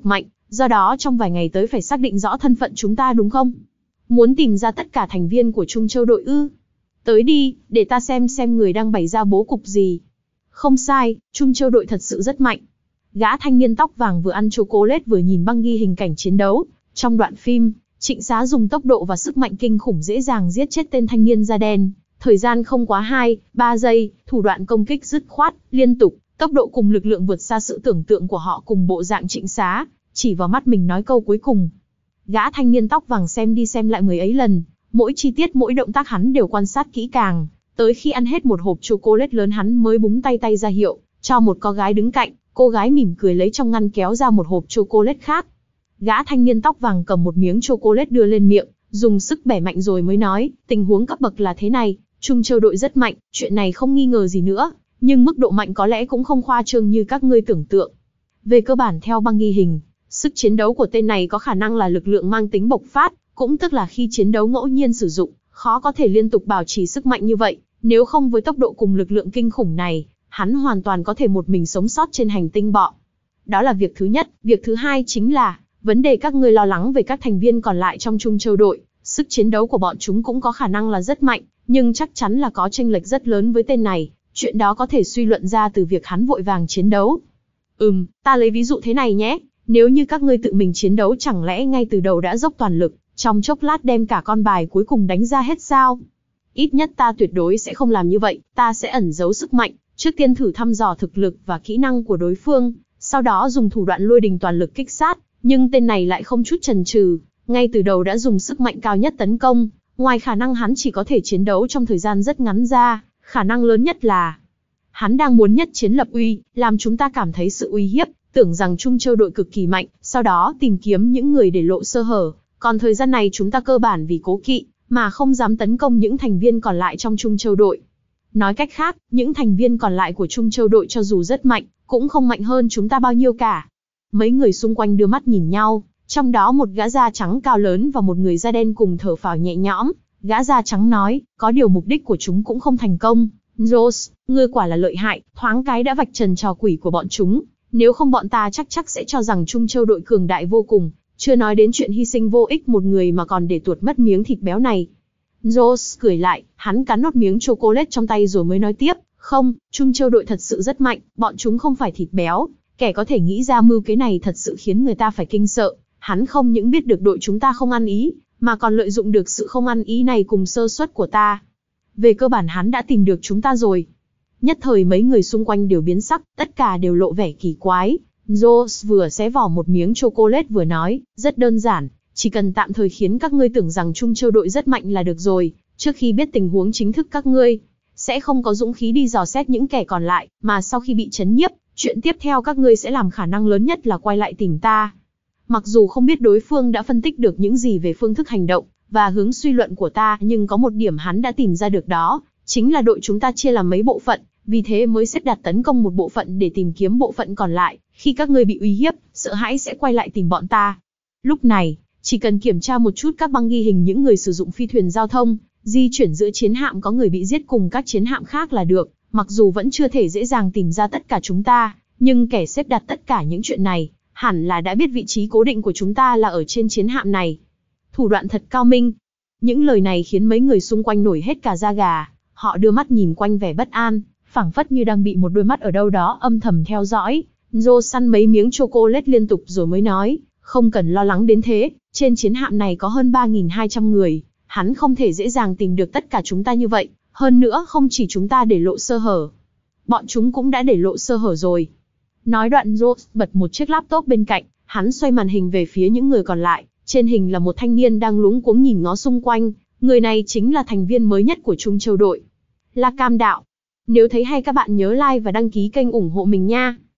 Do đó trong vài ngày tới phải xác định rõ thân phận chúng ta đúng không? Muốn tìm ra tất cả thành viên của Trung Châu đội ư? Tới đi, để ta xem xem người đang bày ra bố cục gì. Không sai, Trung Châu đội thật sự rất mạnh. Gã thanh niên tóc vàng vừa ăn chocolate vừa nhìn băng ghi hình cảnh chiến đấu. Trong đoạn phim, Trịnh Xá dùng tốc độ và sức mạnh kinh khủng dễ dàng giết chết tên thanh niên da đen. Thời gian không quá hai, ba giây, thủ đoạn công kích dứt khoát, liên tục, tốc độ cùng lực lượng vượt xa sự tưởng tượng của họ cùng bộ dạng Trịnh Xá, chỉ vào mắt mình nói câu cuối cùng. Gã thanh niên tóc vàng xem đi xem lại mười ấy lần, mỗi chi tiết mỗi động tác hắn đều quan sát kỹ càng, tới khi ăn hết một hộp chocolate lớn hắn mới búng tay tay ra hiệu, cho một cô gái đứng cạnh, cô gái mỉm cười lấy trong ngăn kéo ra một hộp chocolate khác. Gã thanh niên tóc vàng cầm một miếng chocolate đưa lên miệng, dùng sức bẻ mạnh rồi mới nói, tình huống cấp bậc là thế này, Trung Châu đội rất mạnh, chuyện này không nghi ngờ gì nữa, nhưng mức độ mạnh có lẽ cũng không khoa trương như các ngươi tưởng tượng. Về cơ bản theo băng ghi hình, sức chiến đấu của tên này có khả năng là lực lượng mang tính bộc phát, cũng tức là khi chiến đấu ngẫu nhiên sử dụng, khó có thể liên tục bảo trì sức mạnh như vậy, nếu không với tốc độ cùng lực lượng kinh khủng này, hắn hoàn toàn có thể một mình sống sót trên hành tinh bọ. Đó là việc thứ nhất, việc thứ hai chính là, vấn đề các ngươi lo lắng về các thành viên còn lại trong Trung Châu đội, sức chiến đấu của bọn chúng cũng có khả năng là rất mạnh, nhưng chắc chắn là có chênh lệch rất lớn với tên này, chuyện đó có thể suy luận ra từ việc hắn vội vàng chiến đấu. Ừm, ta lấy ví dụ thế này nhé, nếu như các ngươi tự mình chiến đấu chẳng lẽ ngay từ đầu đã dốc toàn lực, trong chốc lát đem cả con bài cuối cùng đánh ra hết sao? Ít nhất ta tuyệt đối sẽ không làm như vậy, ta sẽ ẩn giấu sức mạnh, trước tiên thử thăm dò thực lực và kỹ năng của đối phương, sau đó dùng thủ đoạn lôi đình toàn lực kích sát, nhưng tên này lại không chút chần chừ, ngay từ đầu đã dùng sức mạnh cao nhất tấn công, ngoài khả năng hắn chỉ có thể chiến đấu trong thời gian rất ngắn ra, khả năng lớn nhất là hắn đang muốn nhất chiến lập uy, làm chúng ta cảm thấy sự uy hiếp, tưởng rằng Trung Châu đội cực kỳ mạnh, sau đó tìm kiếm những người để lộ sơ hở, còn thời gian này chúng ta cơ bản vì cố kỵ, mà không dám tấn công những thành viên còn lại trong Trung Châu đội. Nói cách khác, những thành viên còn lại của Trung Châu đội cho dù rất mạnh, cũng không mạnh hơn chúng ta bao nhiêu cả. Mấy người xung quanh đưa mắt nhìn nhau, trong đó một gã da trắng cao lớn và một người da đen cùng thở phào nhẹ nhõm. Gã da trắng nói, có điều mục đích của chúng cũng không thành công. Rose, ngươi quả là lợi hại, thoáng cái đã vạch trần trò quỷ của bọn chúng. Nếu không bọn ta chắc chắc sẽ cho rằng Trung Châu đội cường đại vô cùng, chưa nói đến chuyện hy sinh vô ích một người mà còn để tuột mất miếng thịt béo này. Rose cười lại, hắn cắn nốt miếng chocolate trong tay rồi mới nói tiếp, không, Trung Châu đội thật sự rất mạnh, bọn chúng không phải thịt béo, kẻ có thể nghĩ ra mưu kế này thật sự khiến người ta phải kinh sợ, hắn không những biết được đội chúng ta không ăn ý, mà còn lợi dụng được sự không ăn ý này cùng sơ suất của ta. Về cơ bản hắn đã tìm được chúng ta rồi. Nhất thời mấy người xung quanh đều biến sắc, tất cả đều lộ vẻ kỳ quái. Rose vừa xé vỏ một miếng chocolate vừa nói, rất đơn giản, chỉ cần tạm thời khiến các ngươi tưởng rằng Trung Châu đội rất mạnh là được rồi, trước khi biết tình huống chính thức các ngươi sẽ không có dũng khí đi dò xét những kẻ còn lại, mà sau khi bị chấn nhiếp, chuyện tiếp theo các ngươi sẽ làm khả năng lớn nhất là quay lại tìm ta. Mặc dù không biết đối phương đã phân tích được những gì về phương thức hành động và hướng suy luận của ta, nhưng có một điểm hắn đã tìm ra được đó, chính là đội chúng ta chia làm mấy bộ phận, vì thế mới xếp đặt tấn công một bộ phận để tìm kiếm bộ phận còn lại, khi các ngươi bị uy hiếp, sợ hãi sẽ quay lại tìm bọn ta. Lúc này, chỉ cần kiểm tra một chút các băng ghi hình những người sử dụng phi thuyền giao thông, di chuyển giữa chiến hạm có người bị giết cùng các chiến hạm khác là được, mặc dù vẫn chưa thể dễ dàng tìm ra tất cả chúng ta, nhưng kẻ xếp đặt tất cả những chuyện này, hẳn là đã biết vị trí cố định của chúng ta là ở trên chiến hạm này. Thủ đoạn thật cao minh. Những lời này khiến mấy người xung quanh nổi hết cả da gà, họ đưa mắt nhìn quanh vẻ bất an, phảng phất như đang bị một đôi mắt ở đâu đó âm thầm theo dõi. Joe săn mấy miếng chocolate liên tục rồi mới nói, không cần lo lắng đến thế, trên chiến hạm này có hơn ba nghìn hai trăm người, hắn không thể dễ dàng tìm được tất cả chúng ta như vậy, hơn nữa không chỉ chúng ta để lộ sơ hở, bọn chúng cũng đã để lộ sơ hở rồi. Nói đoạn Joe bật một chiếc laptop bên cạnh, hắn xoay màn hình về phía những người còn lại, trên hình là một thanh niên đang luống cuống nhìn ngó xung quanh, người này chính là thành viên mới nhất của Trung Châu đội, là Cam Đạo. Nếu thấy hay các bạn nhớ like và đăng ký kênh ủng hộ mình nha.